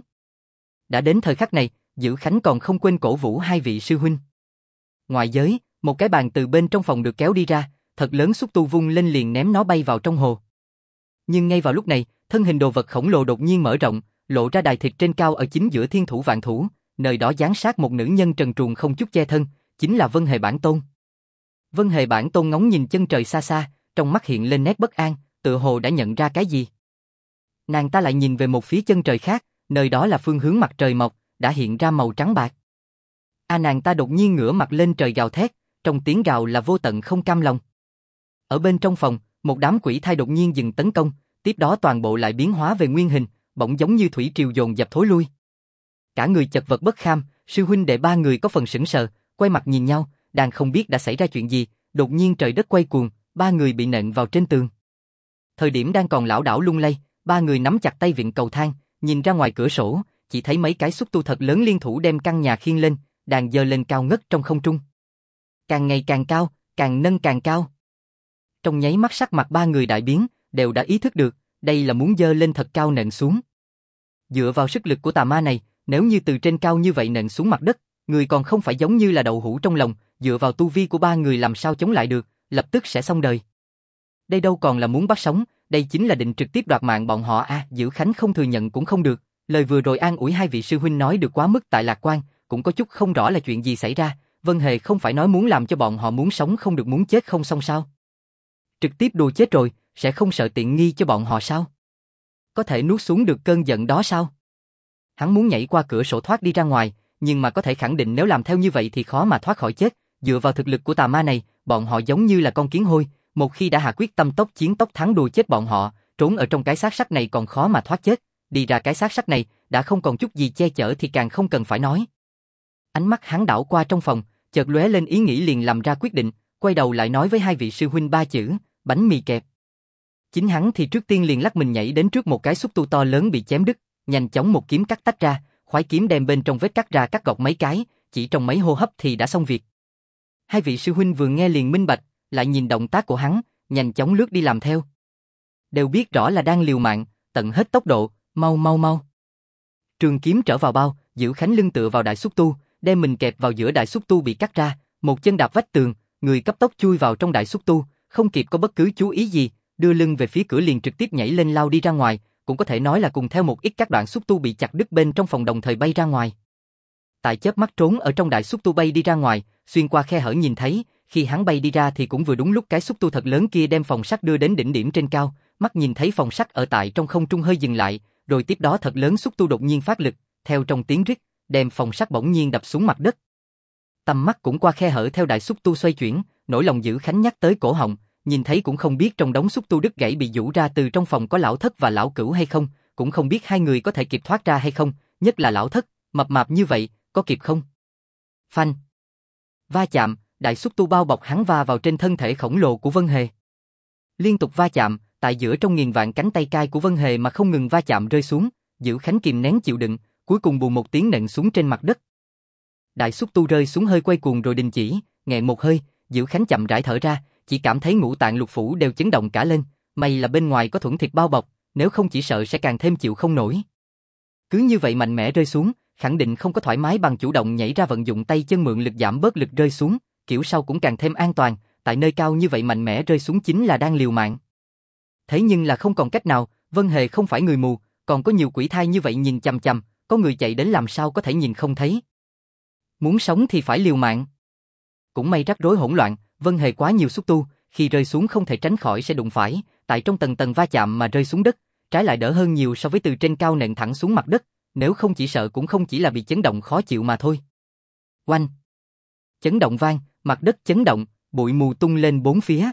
Đã đến thời khắc này, Dữ Khánh còn không quên cổ vũ hai vị sư huynh. Ngoài giới, một cái bàn từ bên trong phòng được kéo đi ra, thật lớn xúc tu vung lên liền ném nó bay vào trong hồ. Nhưng ngay vào lúc này, thân hình đồ vật khổng lồ đột nhiên mở rộng, lộ ra đài thịt trên cao ở chính giữa thiên thủ vạn thủ, nơi đó giáng sát một nữ nhân trần truồng không chút che thân, chính là Vân Hề Bản Tôn. Vân Hề Bản Tôn ngóng nhìn chân trời xa xa, trong mắt hiện lên nét bất an, tựa hồ đã nhận ra cái gì. Nàng ta lại nhìn về một phía chân trời khác, nơi đó là phương hướng mặt trời mọc, đã hiện ra màu trắng bạc. Nàng ta đột nhiên ngửa mặt lên trời gào thét, trong tiếng gào là vô tận không cam lòng. Ở bên trong phòng, một đám quỷ thai đột nhiên dừng tấn công, tiếp đó toàn bộ lại biến hóa về nguyên hình, bỗng giống như thủy triều dồn dập thối lui. Cả người chật vật bất kham, sư huynh đệ ba người có phần sững sờ, quay mặt nhìn nhau, đang không biết đã xảy ra chuyện gì, đột nhiên trời đất quay cuồng, ba người bị nện vào trên tường. Thời điểm đang còn lảo đảo lung lay, ba người nắm chặt tay vịn cầu thang, nhìn ra ngoài cửa sổ, chỉ thấy mấy cái xúc tu thật lớn liên thủ đem căn nhà khiêng lên, đang giơ lên cao ngất trong không trung. Càng ngày càng cao, càng nâng càng cao. Trong nháy mắt sắc mặt ba người đại biến, đều đã ý thức được, đây là muốn giơ lên thật cao nện xuống. Dựa vào sức lực của tà ma này, nếu như từ trên cao như vậy nện xuống mặt đất, người còn không phải giống như là đậu hũ trong lòng, dựa vào tu vi của ba người làm sao chống lại được, lập tức sẽ xong đời. Đây đâu còn là muốn bắt sống, đây chính là định trực tiếp đoạt mạng bọn họ à, Dữ Khánh không thừa nhận cũng không được, lời vừa rồi an ủi hai vị sư huynh nói được quá mức tại lạc quan, cũng có chút không rõ là chuyện gì xảy ra, Vân Hề không phải nói muốn làm cho bọn họ muốn sống không được muốn chết không xong sao? Trực tiếp đùa chết rồi, sẽ không sợ tiện nghi cho bọn họ sao? Có thể nuốt xuống được cơn giận đó sao? Hắn muốn nhảy qua cửa sổ thoát đi ra ngoài, nhưng mà có thể khẳng định nếu làm theo như vậy thì khó mà thoát khỏi chết, dựa vào thực lực của tà ma này, bọn họ giống như là con kiến hôi, một khi đã hạ quyết tâm tốc chiến tốc thắng đùa chết bọn họ, trốn ở trong cái xác sắt này còn khó mà thoát chết, đi ra cái xác sắt này, đã không còn chút gì che chở thì càng không cần phải nói. Ánh mắt hắn đảo qua trong phòng, chợt lóe lên ý nghĩ liền làm ra quyết định, quay đầu lại nói với hai vị sư huynh ba chữ, bánh mì kẹp. Chính hắn thì trước tiên liền lắc mình nhảy đến trước một cái xúc tu to lớn bị chém đứt, nhanh chóng một kiếm cắt tách ra, khoái kiếm đem bên trong vết cắt ra cắt gọt mấy cái, chỉ trong mấy hô hấp thì đã xong việc. Hai vị sư huynh vừa nghe liền minh bạch, lại nhìn động tác của hắn, nhanh chóng lướt đi làm theo. Đều biết rõ là đang liều mạng, tận hết tốc độ, mau mau mau. Trường kiếm trở vào bao, Dữ Khánh lưng tựa vào đại xúc tu, đem mình kẹp vào giữa đại xúc tu bị cắt ra, một chân đạp vách tường, người cấp tốc chui vào trong đại xúc tu, không kịp có bất cứ chú ý gì, đưa lưng về phía cửa liền trực tiếp nhảy lên lao đi ra ngoài, cũng có thể nói là cùng theo một ít các đoạn xúc tu bị chặt đứt bên trong phòng đồng thời bay ra ngoài. Tại chớp mắt trốn ở trong đại xúc tu bay đi ra ngoài, xuyên qua khe hở nhìn thấy, khi hắn bay đi ra thì cũng vừa đúng lúc cái xúc tu thật lớn kia đem phòng sắt đưa đến đỉnh điểm trên cao, mắt nhìn thấy phòng sắt ở tại trong không trung hơi dừng lại, rồi tiếp đó thật lớn xúc tu đột nhiên phát lực, theo trong tiếng rít, đem phòng sắt bỗng nhiên đập xuống mặt đất. Tầm mắt cũng qua khe hở theo đại xúc tu xoay chuyển, nỗi lòng Dữ Khánh nhắc tới cổ họng, nhìn thấy cũng không biết trong đống xúc tu đứt gãy bị giũ ra từ trong phòng có lão thất và lão cửu hay không, cũng không biết hai người có thể kịp thoát ra hay không, nhất là lão thất, mập mạp như vậy, có kịp không? Phanh. Va chạm, đại xúc tu bao bọc hắn va vào trên thân thể khổng lồ của Vân Hề. Liên tục va chạm, tại giữa trong nghìn vạn cánh tay cai của Vân Hề mà không ngừng va chạm rơi xuống, Dữ Khánh kìm nén chịu đựng, cuối cùng bù một tiếng nện xuống trên mặt đất. Đại xúc tu rơi xuống hơi quay cuồng rồi đình chỉ, nghẹn một hơi, Dữ Khánh chậm rãi thở ra, chỉ cảm thấy ngũ tạng lục phủ đều chấn động cả lên, may là bên ngoài có thuẫn thịt bao bọc, nếu không chỉ sợ sẽ càng thêm chịu không nổi. Cứ như vậy mạnh mẽ rơi xuống, khẳng định không có thoải mái bằng chủ động nhảy ra vận dụng tay chân mượn lực giảm bớt lực rơi xuống, kiểu sau cũng càng thêm an toàn, tại nơi cao như vậy mạnh mẽ rơi xuống chính là đang liều mạng. Thế nhưng là không còn cách nào, Vân Hề không phải người mù, còn có nhiều quỷ thai như vậy nhìn chằm chằm, có người chạy đến làm sao có thể nhìn không thấy. Muốn sống thì phải liều mạng. Cũng may rắc rối hỗn loạn, Vân Hề quá nhiều xúc tu, khi rơi xuống không thể tránh khỏi sẽ đụng phải, tại trong tầng tầng va chạm mà rơi xuống đất, trái lại đỡ hơn nhiều so với từ trên cao nện thẳng xuống mặt đất, nếu không chỉ sợ cũng không chỉ là bị chấn động khó chịu mà thôi. Oanh! Chấn động vang, mặt đất chấn động, bụi mù tung lên bốn phía.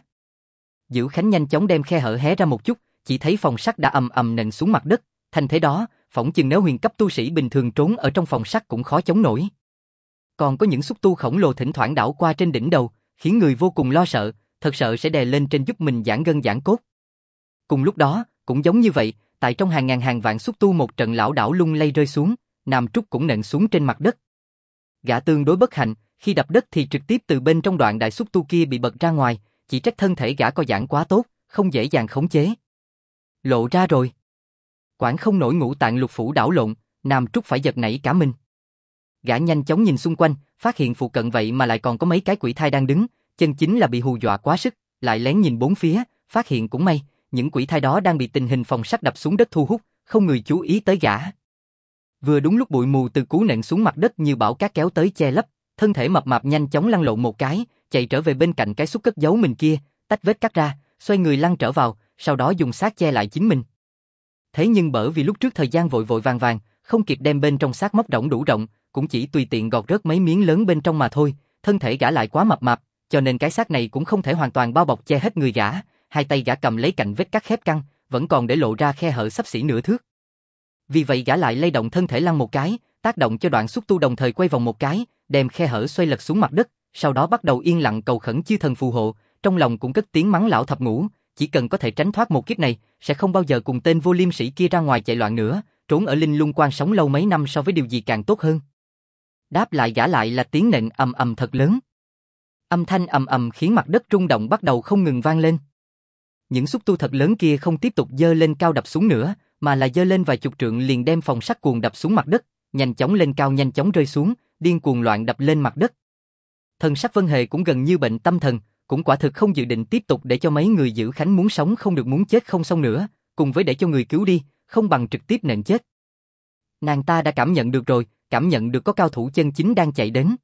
Dữ Khánh nhanh chóng đem khe hở hé ra một chút, chỉ thấy phòng sắt đã ầm ầm nện xuống mặt đất, thành thế đó, phỏng chừng nếu huyền cấp tu sĩ bình thường trốn ở trong phòng sắt cũng khó chống nổi. Còn có những xúc tu khổng lồ thỉnh thoảng đảo qua trên đỉnh đầu, khiến người vô cùng lo sợ, thật sợ sẽ đè lên trên giúp mình giãn gân giãn cốt. Cùng lúc đó, cũng giống như vậy, tại trong hàng ngàn hàng vạn xúc tu một trận lảo đảo lung lay rơi xuống, Nam Trúc cũng nện xuống trên mặt đất. Gã tương đối bất hạnh, khi đập đất thì trực tiếp từ bên trong đoạn đại xúc tu kia bị bật ra ngoài, chỉ trách thân thể gã co giãn quá tốt, không dễ dàng khống chế. Lộ ra rồi. Quản không nổi ngũ tạng lục phủ đảo lộn, Nam Trúc phải giật nảy cả mình. Gã nhanh chóng nhìn xung quanh, phát hiện phụ cận vậy mà lại còn có mấy cái quỷ thai đang đứng, chân chính là bị hù dọa quá sức, lại lén nhìn bốn phía, phát hiện cũng may, những quỷ thai đó đang bị tình hình phòng sắt đập xuống đất thu hút, không người chú ý tới gã. Vừa đúng lúc bụi mù từ cú nện xuống mặt đất như bão cát kéo tới che lấp, thân thể mập mạp nhanh chóng lăn lộn một cái, chạy trở về bên cạnh cái xúc cất giấu mình kia, tách vết cắt ra, xoay người lăn trở vào, sau đó dùng xác che lại chính mình. Thế nhưng bởi vì lúc trước thời gian vội vội vàng vàng, không kịp đem bên trong xác móc rỗng đủ rộng, cũng chỉ tùy tiện gọt rớt mấy miếng lớn bên trong mà thôi, thân thể gã lại quá mập mạp, cho nên cái xác này cũng không thể hoàn toàn bao bọc che hết người gã, hai tay gã cầm lấy cạnh vết cắt khép căng, vẫn còn để lộ ra khe hở xấp xỉ nửa thước. Vì vậy gã lại lay động thân thể lăn một cái, tác động cho đoạn xúc tu đồng thời quay vòng một cái, đem khe hở xoay lật xuống mặt đất, sau đó bắt đầu yên lặng cầu khẩn chư thần phù hộ, trong lòng cũng cất tiếng mắng lão thập ngũ, chỉ cần có thể tránh thoát một kiếp này, sẽ không bao giờ cùng tên vô liêm sĩ kia ra ngoài chạy loạn nữa, trốn ở Linh Lung Quan sống lâu mấy năm so với điều gì càng tốt hơn. Đáp lại gã lại là tiếng nện ầm ầm thật lớn. Âm thanh ầm ầm khiến mặt đất rung động bắt đầu không ngừng vang lên. Những xúc tu thật lớn kia không tiếp tục giơ lên cao đập xuống nữa, mà là giơ lên vài chục trượng liền đem phòng sắt cuồng đập xuống mặt đất, nhanh chóng lên cao nhanh chóng rơi xuống, điên cuồng loạn đập lên mặt đất. Thần sắc Vân Hề cũng gần như bệnh tâm thần, cũng quả thực không dự định tiếp tục để cho mấy người giữ Khánh muốn sống không được muốn chết không xong nữa, cùng với để cho người cứu đi, không bằng trực tiếp nện chết. Nàng ta đã cảm nhận được rồi, cảm nhận được có cao thủ chân chính đang chạy đến.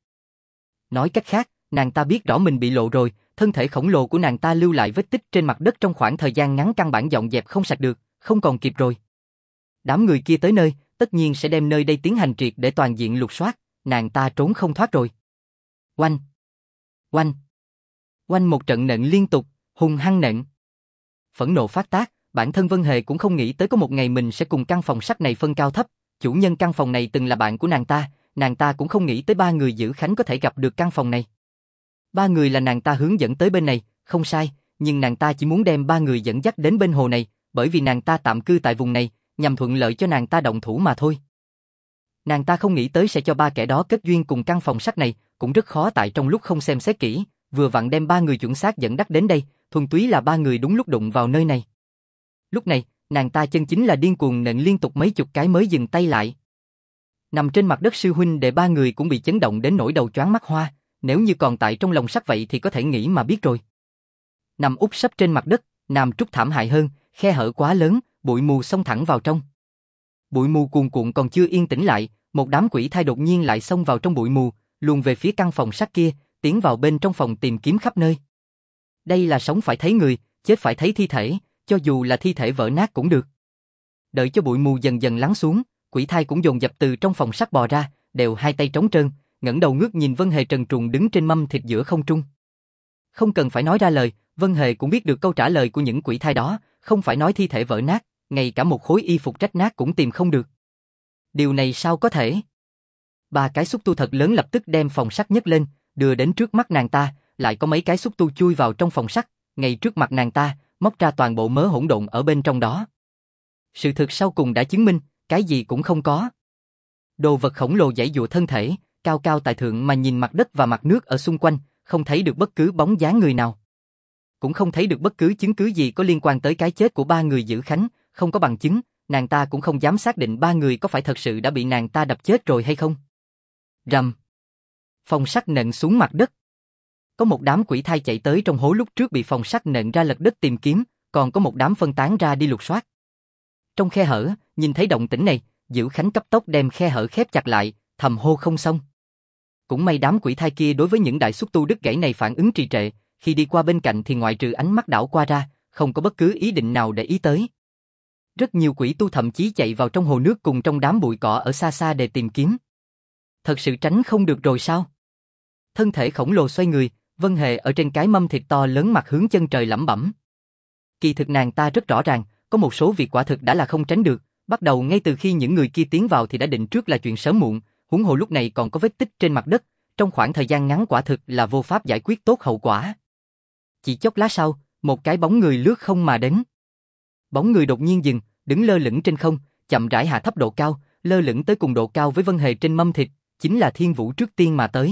Nói cách khác, nàng ta biết rõ mình bị lộ rồi, thân thể khổng lồ của nàng ta lưu lại vết tích trên mặt đất trong khoảng thời gian ngắn căn bản dọn dẹp không sạch được, không còn kịp rồi. Đám người kia tới nơi, tất nhiên sẽ đem nơi đây tiến hành triệt để toàn diện lục soát, nàng ta trốn không thoát rồi. Oanh! Oanh! Oanh một trận nện liên tục, hung hăng nện. Phẫn nộ phát tác, bản thân Vân Hề cũng không nghĩ tới có một ngày mình sẽ cùng căn phòng sắt này phân cao thấp, chủ nhân căn phòng này từng là bạn của nàng ta cũng không nghĩ tới ba người giữ Khánh có thể gặp được căn phòng này. Ba người là nàng ta hướng dẫn tới bên này, không sai, nhưng nàng ta chỉ muốn đem ba người dẫn dắt đến bên hồ này, bởi vì nàng ta tạm cư tại vùng này, nhằm thuận lợi cho nàng ta động thủ mà thôi. Nàng ta không nghĩ tới sẽ cho ba kẻ đó kết duyên cùng căn phòng sắt này, cũng rất khó tại trong lúc không xem xét kỹ, vừa vặn đem ba người chuẩn xác dẫn dắt đến đây, thuần túy là ba người đúng lúc đụng vào nơi này. Lúc này, nàng ta chân chính là điên cuồng nện liên tục mấy chục cái mới dừng tay lại. Nằm trên mặt đất sư huynh đệ ba người cũng bị chấn động đến nỗi đầu choáng mắt hoa, nếu như còn tại trong lòng sắt vậy thì có thể nghĩ mà biết rồi. Nằm úp sấp trên mặt đất, Nam Trúc thảm hại hơn, khe hở quá lớn, bụi mù xông thẳng vào trong. Bụi mù cuồn cuộn còn chưa yên tĩnh lại, một đám quỷ thai đột nhiên lại xông vào trong bụi mù, luồn về phía căn phòng sắt kia, tiến vào bên trong phòng tìm kiếm khắp nơi. Đây là sống phải thấy người, chết phải thấy thi thể, cho dù là thi thể vỡ nát cũng được. Đợi cho bụi mù dần dần lắng xuống, quỷ thai cũng dồn dập từ trong phòng sắt bò ra, đều hai tay trống trơn, ngẩng đầu ngước nhìn Vân Hề trần truồng đứng trên mâm thịt giữa không trung. Không cần phải nói ra lời, Vân Hề cũng biết được câu trả lời của những quỷ thai đó, không phải nói thi thể vỡ nát, ngay cả một khối y phục rách nát cũng tìm không được. Điều này sao có thể? Ba cái xúc tu thật lớn lập tức đem phòng sắt nhấc lên, đưa đến trước mắt nàng ta, lại có mấy cái xúc tu chui vào trong phòng sắt, ngay trước mặt nàng ta, móc ra toàn bộ mớ hỗn độn ở bên trong đó. Sự thực sau cùng đã chứng minh, cái gì cũng không có. Đồ vật khổng lồ giãy giụa thân thể, cao cao tại thượng mà nhìn mặt đất và mặt nước ở xung quanh, không thấy được bất cứ bóng dáng người nào. Cũng không thấy được bất cứ chứng cứ gì có liên quan tới cái chết của ba người giữ Khánh, không có bằng chứng, nàng ta cũng không dám xác định ba người có phải thật sự đã bị nàng ta đập chết rồi hay không. Rầm. Phòng sắt nện xuống mặt đất. Có một đám quỷ thai chạy tới trong hố lúc trước bị phòng sắt nện ra lật đất tìm kiếm, còn có một đám phân tán ra đi lục soát. Trong khe hở, nhìn thấy động tĩnh này, Giữ Khánh cấp tốc đem khe hở khép chặt lại, thầm hô không xong. Cũng may đám quỷ thai kia đối với những đại xúc tu đứt gãy này phản ứng trì trệ, khi đi qua bên cạnh thì ngoại trừ ánh mắt đảo qua ra, không có bất cứ ý định nào để ý tới. Rất nhiều quỷ tu thậm chí chạy vào trong hồ nước cùng trong đám bụi cỏ ở xa xa để tìm kiếm. Thật sự tránh không được rồi sao? Thân thể khổng lồ xoay người, Vân Hề ở trên cái mâm thịt to lớn mặt hướng chân trời lẩm bẩm. Kỳ thực nàng ta rất rõ ràng, có một số việc quả thực đã là không tránh được, bắt đầu ngay từ khi những người kia tiến vào thì đã định trước là chuyện sớm muộn, huống hồ lúc này còn có vết tích trên mặt đất, trong khoảng thời gian ngắn quả thực là vô pháp giải quyết tốt hậu quả. Chỉ chốc lát sau, một cái bóng người lướt không mà đến. Bóng người đột nhiên dừng, đứng lơ lửng trên không, chậm rãi hạ thấp độ cao, lơ lửng tới cùng độ cao với Vân Hề trên mâm thịt, chính là Thiên Vũ trước tiên mà tới.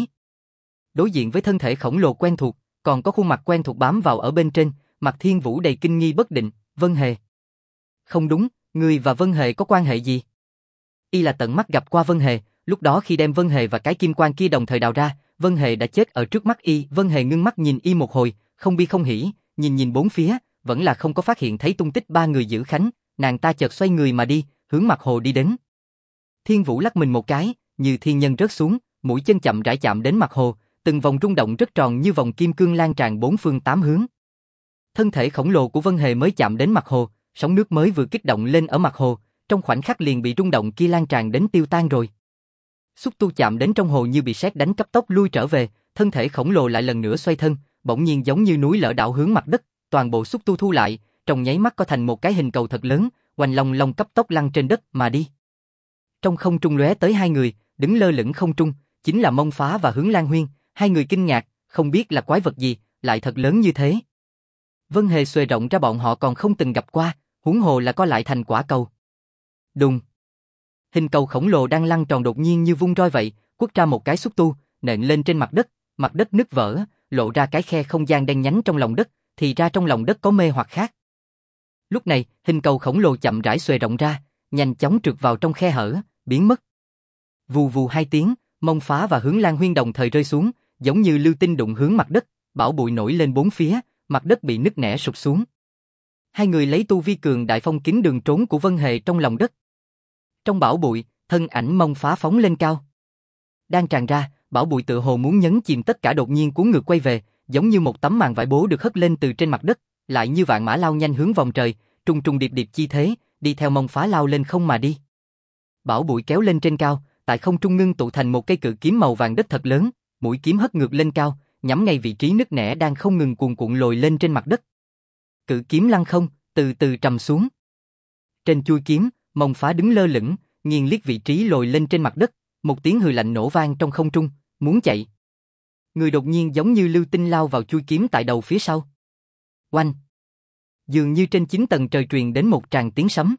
Đối diện với thân thể khổng lồ quen thuộc, còn có khuôn mặt quen thuộc bám vào ở bên trên, mặt Thiên Vũ đầy kinh nghi bất định, Vân Hề. Không đúng, ngươi và Vân Hề có quan hệ gì? Y là tận mắt gặp qua Vân Hề, lúc đó khi đem Vân Hề và cái kim quan kia đồng thời đào ra, Vân Hề đã chết ở trước mắt Y. Vân Hề ngưng mắt nhìn Y một hồi, không bi không hỉ, nhìn bốn phía, vẫn là không có phát hiện thấy tung tích ba người giữ Khánh, nàng ta chợt xoay người mà đi, hướng mặt hồ đi đến. Thiên Vũ lắc mình một cái, như thiên nhân rớt xuống, mũi chân chậm rãi chạm đến mặt hồ, từng vòng rung động rất tròn như vòng kim cương lan tràn bốn phương tám hướng. Thân thể khổng lồ của Vân Hề mới chạm đến mặt hồ, sóng nước mới vừa kích động lên ở mặt hồ, trong khoảnh khắc liền bị rung động kia lan tràn đến tiêu tan rồi. Xúc tu chạm đến trong hồ như bị sét đánh cấp tốc lui trở về, thân thể khổng lồ lại lần nữa xoay thân, bỗng nhiên giống như núi lở đảo hướng mặt đất, toàn bộ xúc tu thu lại, trong nháy mắt có thành một cái hình cầu thật lớn, oanh long long cấp tốc lăn trên đất mà đi. Trong không trung lóe tới hai người, đứng lơ lửng không trung, chính là Mông Phá và Hướng Lan Huyên, hai người kinh ngạc, không biết là quái vật gì, lại thật lớn như thế. Vân Hề xuề rộng ra bọn họ còn không từng gặp qua, huống hồ là có lại thành quả cầu. Đùng. Hình cầu khổng lồ đang lăn tròn đột nhiên như vung roi vậy, quất ra một cái xúc tu, nện lên trên mặt đất nứt vỡ, lộ ra cái khe không gian đen nhánh trong lòng đất, thì ra trong lòng đất có mê hoặc khác. Lúc này, hình cầu khổng lồ chậm rãi xuề rộng ra, nhanh chóng trượt vào trong khe hở, biến mất. Vù vù hai tiếng, Mông Phá và Hướng Lan Huyên đồng thời rơi xuống, giống như lưu tinh đụng hướng mặt đất, bão bụi nổi lên bốn phía, mặt đất bị nứt nẻ sụp xuống. Hai người lấy tu vi cường đại phong kín đường trốn của Vân Hề trong lòng đất. Trong bão bụi, thân ảnh Mông Phá phóng lên cao. Đang tràn ra, bão bụi tựa hồ muốn nhấn chìm tất cả, đột nhiên cuốn ngược quay về, giống như một tấm màn vải bố được hất lên từ trên mặt đất, lại như vạn mã lao nhanh hướng vòng trời, trùng trùng điệp điệp chi thế, đi theo Mông Phá lao lên không mà đi. Bão bụi kéo lên trên cao, tại không trung ngưng tụ thành một cây cự kiếm màu vàng đất thật lớn, mũi kiếm hất ngược lên cao, nhắm ngay vị trí nứt nẻ đang không ngừng cuồn cuộn lồi lên trên mặt đất. Cự kiếm lăng không, từ từ trầm xuống. Trên chuôi kiếm, Mông Phá đứng lơ lửng, nghiêng liếc vị trí lồi lên trên mặt đất, một tiếng hừ lạnh nổ vang trong không trung, muốn chạy. Người đột nhiên giống như lưu tinh lao vào chuôi kiếm tại đầu phía sau. Oanh! Dường như trên 9 tầng trời truyền đến một tràng tiếng sấm.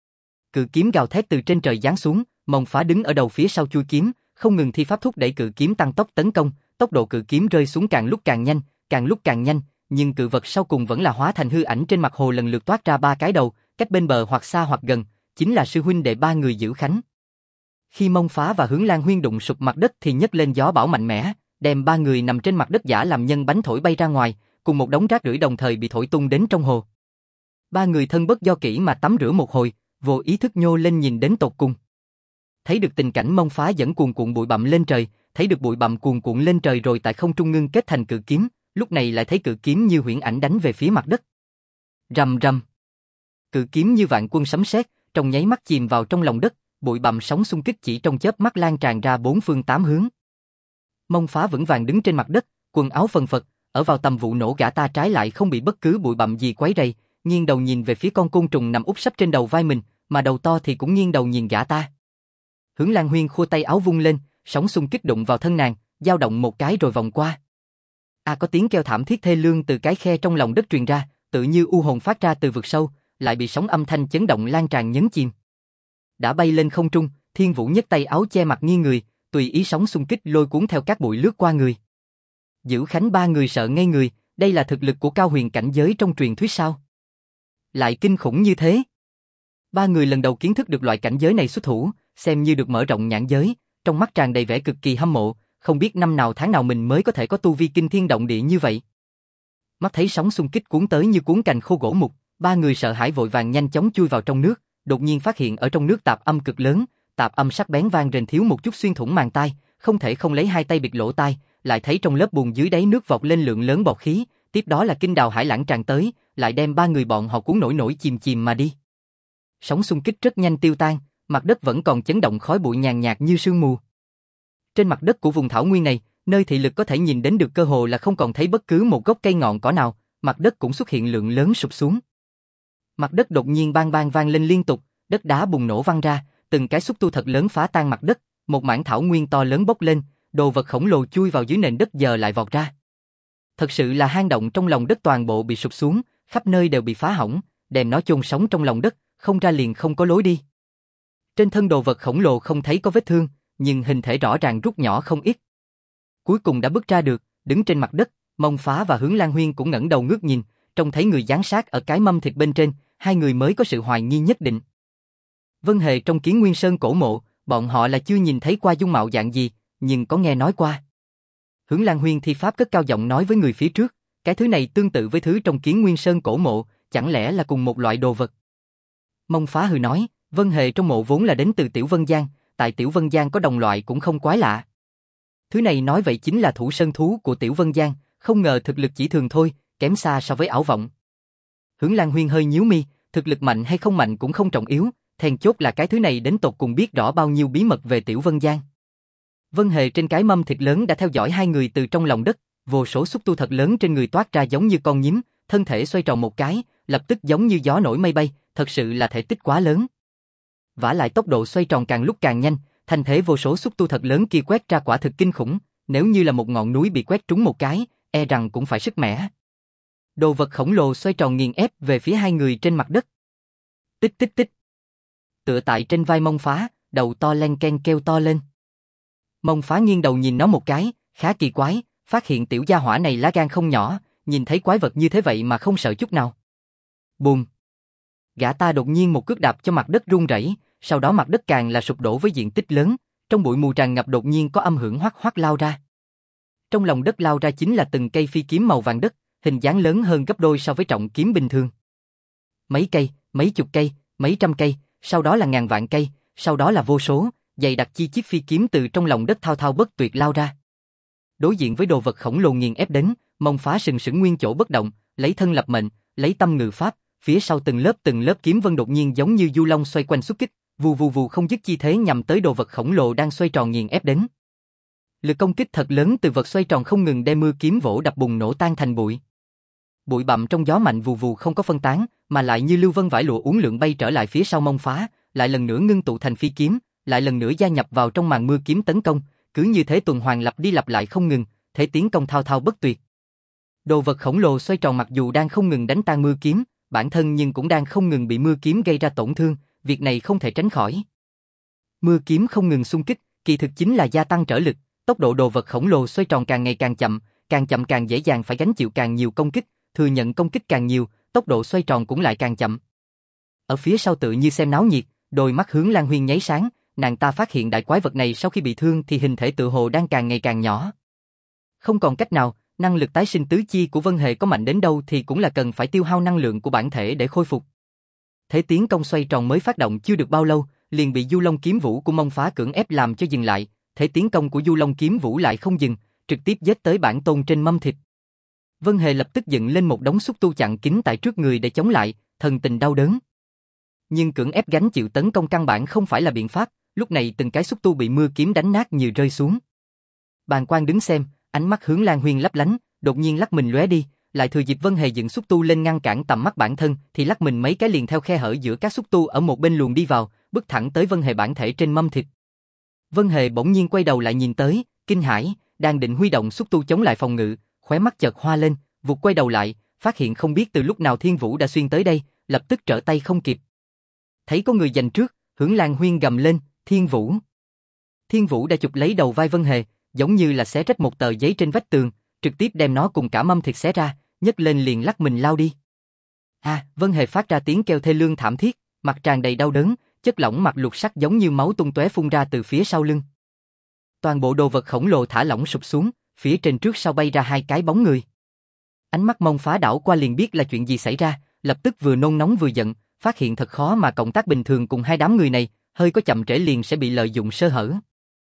Cự kiếm gào thét từ trên trời giáng xuống, Mông Phá đứng ở đầu phía sau chuôi kiếm, không ngừng thi pháp thúc đẩy cự kiếm tăng tốc tấn công, tốc độ cự kiếm rơi xuống càng lúc càng nhanh, nhưng cự vật sau cùng vẫn là hóa thành hư ảnh trên mặt hồ, lần lượt toát ra 3 cái đầu, cách bên bờ hoặc xa hoặc gần, chính là sư huynh đệ 3 người giữ khánh. Khi Mông Phá và Hướng Lan Huyên đụng sụp mặt đất thì nhấc lên gió bão mạnh mẽ, đem 3 người nằm trên mặt đất giả làm nhân bánh thổi bay ra ngoài, cùng một đống rác rưởi đồng thời bị thổi tung đến trong hồ. 3 người thân bất do kỹ mà tắm rửa một hồi, vô ý thức nhô lên nhìn đến tột cùng. Thấy được tình cảnh Mông Phá dẫn cuồn cuộn bụi bặm lên trời, thấy được bụi bặm cuồn cuộn lên trời rồi tại không trung ngưng kết thành cự kiếm, lúc này lại thấy cự kiếm như huyễn ảnh đánh về phía mặt đất. Rầm rầm. Cự kiếm như vạn quân sấm sét, trong nháy mắt chìm vào trong lòng đất, bụi bặm sóng xung kích chỉ trong chớp mắt lan tràn ra 4 phương 8 hướng. Mông Phá vững vàng đứng trên mặt đất, quần áo phần phật, ở vào tầm vụ nổ, gã ta trái lại không bị bất cứ bụi bặm gì quấy rầy, nghiêng đầu nhìn về phía con côn trùng nằm úp sấp trên đầu vai mình, mà đầu to thì cũng nghiêng đầu nhìn gã ta. Hướng Lan Huyên khua tay áo vung lên, sóng xung kích đụng vào thân nàng, dao động một cái rồi vòng qua. Có tiếng kêu thảm thiết thê lương từ cái khe trong lòng đất truyền ra, tự như u hồn phát ra từ vực sâu, lại bị sóng âm thanh chấn động lan tràn nhấn chìm. Đã bay lên không trung, Thiên Vũ nhấc tay áo che mặt nghiêng người, tùy ý sóng xung kích lôi cuốn theo các bụi lướt qua người. Giữ khánh 3 người sợ ngây người, đây là thực lực của cao huyền cảnh giới trong truyền thuyết sao? Lại kinh khủng như thế. 3 người lần đầu kiến thức được loại cảnh giới này xuất thủ, xem như được mở rộng nhãn giới, trong mắt tràn đầy vẻ cực kỳ hâm mộ, không biết năm nào tháng nào mình mới có thể có tu vi kinh thiên động địa như vậy. Mắt thấy sóng xung kích cuốn tới như cuốn cành khô gỗ mục, 3 người sợ hãi vội vàng nhanh chóng chui vào trong nước, đột nhiên phát hiện ở trong nước tạp âm cực lớn, tạp âm sắc bén vang rền thiếu một chút xuyên thủng màng tai, không thể không lấy hai tay bịt lỗ tai, lại thấy trong lớp bùn dưới đáy nước vọt lên lượng lớn bọt khí, tiếp đó là kinh đào hải lãng tràn tới, lại đem 3 người bọn họ cuốn nổi chìm chìm mà đi. Sóng xung kích rất nhanh tiêu tan, mặt đất vẫn còn chấn động khói bụi nhàn nhạt như sương mù. Trên mặt đất của vùng thảo nguyên này, nơi thị lực có thể nhìn đến được cơ hồ là không còn thấy bất cứ một gốc cây ngọn cỏ nào, mặt đất cũng xuất hiện lượng lớn sụp xuống. Mặt đất đột nhiên bang bang vang lên liên tục, đất đá bùng nổ văng ra, từng cái xúc tu thật lớn phá tan mặt đất, một mảng thảo nguyên to lớn bốc lên, đồ vật khổng lồ chui vào dưới nền đất giờ lại vọt ra. Thật sự là hang động trong lòng đất toàn bộ bị sụp xuống, khắp nơi đều bị phá hỏng, đem nó chôn sống trong lòng đất, không ra liền không có lối đi. Trên thân đồ vật khổng lồ không thấy có vết thương, nhưng hình thể rõ ràng rút nhỏ không ít. Cuối cùng đã bước ra được, đứng trên mặt đất, Mông Phá và Hướng Lan Huyên cũng ngẩng đầu ngước nhìn, trông thấy người giáng sát ở cái mâm thịt bên trên, hai người mới có sự hoài nghi nhất định. Vân Hề trong Kiến Nguyên Sơn cổ mộ, bọn họ là chưa nhìn thấy qua dung mạo dạng gì, nhưng có nghe nói qua. Hướng Lan Huyên thi pháp cất cao giọng nói với người phía trước, cái thứ này tương tự với thứ trong Kiến Nguyên Sơn cổ mộ, chẳng lẽ là cùng một loại đồ vật. Mông Phá hừ nói, Vân Hề trong mộ vốn là đến từ Tiểu Vân Giang, tại Tiểu Vân Giang có đồng loại cũng không quái lạ. Thứ này nói vậy chính là thủ sơn thú của Tiểu Vân Giang, không ngờ thực lực chỉ thường thôi, kém xa so với ảo vọng. Hướng Lan Huyên hơi nhíu mi, thực lực mạnh hay không mạnh cũng không trọng yếu, then chốt là cái thứ này đến tột cùng biết rõ bao nhiêu bí mật về Tiểu Vân Giang. Vân Hề trên cái mâm thịt lớn đã theo dõi hai người từ trong lòng đất, vô số xúc tu thật lớn trên người toát ra giống như con nhím, thân thể xoay tròn một cái, lập tức giống như gió nổi mây bay, thật sự là thể tích quá lớn. Vả lại tốc độ xoay tròn càng lúc càng nhanh, thành thế vô số xúc tu thật lớn kia quét ra quả thực kinh khủng, nếu như là một ngọn núi bị quét trúng một cái, e rằng cũng phải sức mẻ. Đồ vật khổng lồ xoay tròn nghiền ép về phía hai người trên mặt đất. Tích tích tích. Tựa tại trên vai Mông Phá, đầu to len ken kêu to lên. Mông Phá nghiêng đầu nhìn nó một cái, khá kỳ quái, phát hiện tiểu gia hỏa này lá gan không nhỏ, nhìn thấy quái vật như thế vậy mà không sợ chút nào. Bùm! Gã ta đột nhiên một cước đạp cho mặt đất rung rẩy, sau đó mặt đất càng là sụp đổ với diện tích lớn, trong bụi mù tràn ngập đột nhiên có âm hưởng hoắc hoắc lao ra. Trong lòng đất lao ra chính là từng cây phi kiếm màu vàng đất, hình dáng lớn hơn gấp đôi so với trọng kiếm bình thường. Mấy cây, mấy chục cây, mấy trăm cây, sau đó là ngàn vạn cây, sau đó là vô số, dày đặc chi chít phi kiếm từ trong lòng đất thao thao bất tuyệt lao ra. Đối diện với đồ vật khổng lồ nghiền ép đến, Mông Phá sừng sững nguyên chỗ bất động, lấy thân lập mệnh, lấy tâm ngự pháp, phía sau từng lớp kiếm vân đột nhiên giống như du long xoay quanh xuất kích, vù vù vù không dứt chi thế nhằm tới đồ vật khổng lồ đang xoay tròn nghiền ép đến. Lực công kích thật lớn từ vật xoay tròn không ngừng đem mưa kiếm vỗ đập bùng nổ tan thành bụi. Bụi bặm trong gió mạnh vù vù không có phân tán, mà lại như lưu vân vải lụa uốn lượn bay trở lại phía sau Mông Phá, lại lần nữa ngưng tụ thành phi kiếm, lại lần nữa gia nhập vào trong màn mưa kiếm tấn công, cứ như thế tuần hoàn lặp đi lặp lại không ngừng, thế tiến công thao thao bất tuyệt. Đồ vật khổng lồ xoay tròn mặc dù đang không ngừng đánh tan mưa kiếm, bản thân nhưng cũng đang không ngừng bị mưa kiếm gây ra tổn thương, việc này không thể tránh khỏi. Mưa kiếm không ngừng xung kích, kỳ thực chính là gia tăng trở lực, tốc độ đồ vật khổng lồ xoay tròn càng ngày càng chậm càng dễ dàng phải gánh chịu càng nhiều công kích, thừa nhận công kích càng nhiều, tốc độ xoay tròn cũng lại càng chậm. Ở phía sau tự như xem náo nhiệt, đôi mắt Hướng Lan Huyên nháy sáng, nàng ta phát hiện đại quái vật này sau khi bị thương thì hình thể tự hồ đang càng ngày càng nhỏ. Không còn cách nào, năng lực tái sinh tứ chi của Vân Hề có mạnh đến đâu thì cũng là cần phải tiêu hao năng lượng của bản thể để khôi phục. Thế tiến công xoay tròn mới phát động chưa được bao lâu, liền bị Du Long kiếm vũ của Mông Phá cưỡng ép làm cho dừng lại, thế tiến công của Du Long kiếm vũ lại không dừng, trực tiếp giết tới bản tôn trên mâm thịt. Vân Hề lập tức dựng lên một đống xúc tu chặn kín tại trước người để chống lại, thần tình đau đớn. Nhưng cưỡng ép gánh chịu tấn công căn bản không phải là biện pháp, lúc này từng cái xúc tu bị mưa kiếm đánh nát như rơi xuống. Bàng Quan đứng xem, ánh mắt Hướng Lan Huyên lấp lánh, đột nhiên lắc mình lóe đi, lại thừa dịp Vân Hề dựng xúc tu lên ngăn cản tầm mắt bản thân, thì lắc mình mấy cái liền theo khe hở giữa các xúc tu ở một bên luồn đi vào, bước thẳng tới Vân Hề bản thể trên mâm thịt. Vân Hề bỗng nhiên quay đầu lại nhìn tới, kinh hãi, đang định huy động xúc tu chống lại phòng ngự, khóe mắt chợt hoa lên, vụt quay đầu lại, phát hiện không biết từ lúc nào Thiên Vũ đã xuyên tới đây, lập tức trở tay không kịp. Thấy có người giành trước, Hướng Lan Huyên gầm lên, Thiên Vũ. Thiên Vũ đã chụp lấy đầu vai Vân Hề, giống như là xé rách một tờ giấy trên vách tường, trực tiếp đem nó cùng cả mâm thịt xé ra, nhấc lên liền lắc mình lao đi. Vân Hề phát ra tiếng kêu thê lương thảm thiết, mặt tràn đầy đau đớn, chất lỏng mặt lục sắc giống như máu tung tóe phun ra từ phía sau lưng. Toàn bộ đồ vật khổng lồ thả lỏng sụp xuống, phía trên trước sau bay ra hai cái bóng người. Ánh mắt Mông Phá đảo qua liền biết là chuyện gì xảy ra, lập tức vừa nôn nóng vừa giận, phát hiện thật khó mà cộng tác bình thường cùng hai đám người này, hơi có chậm trễ liền sẽ bị lợi dụng sơ hở.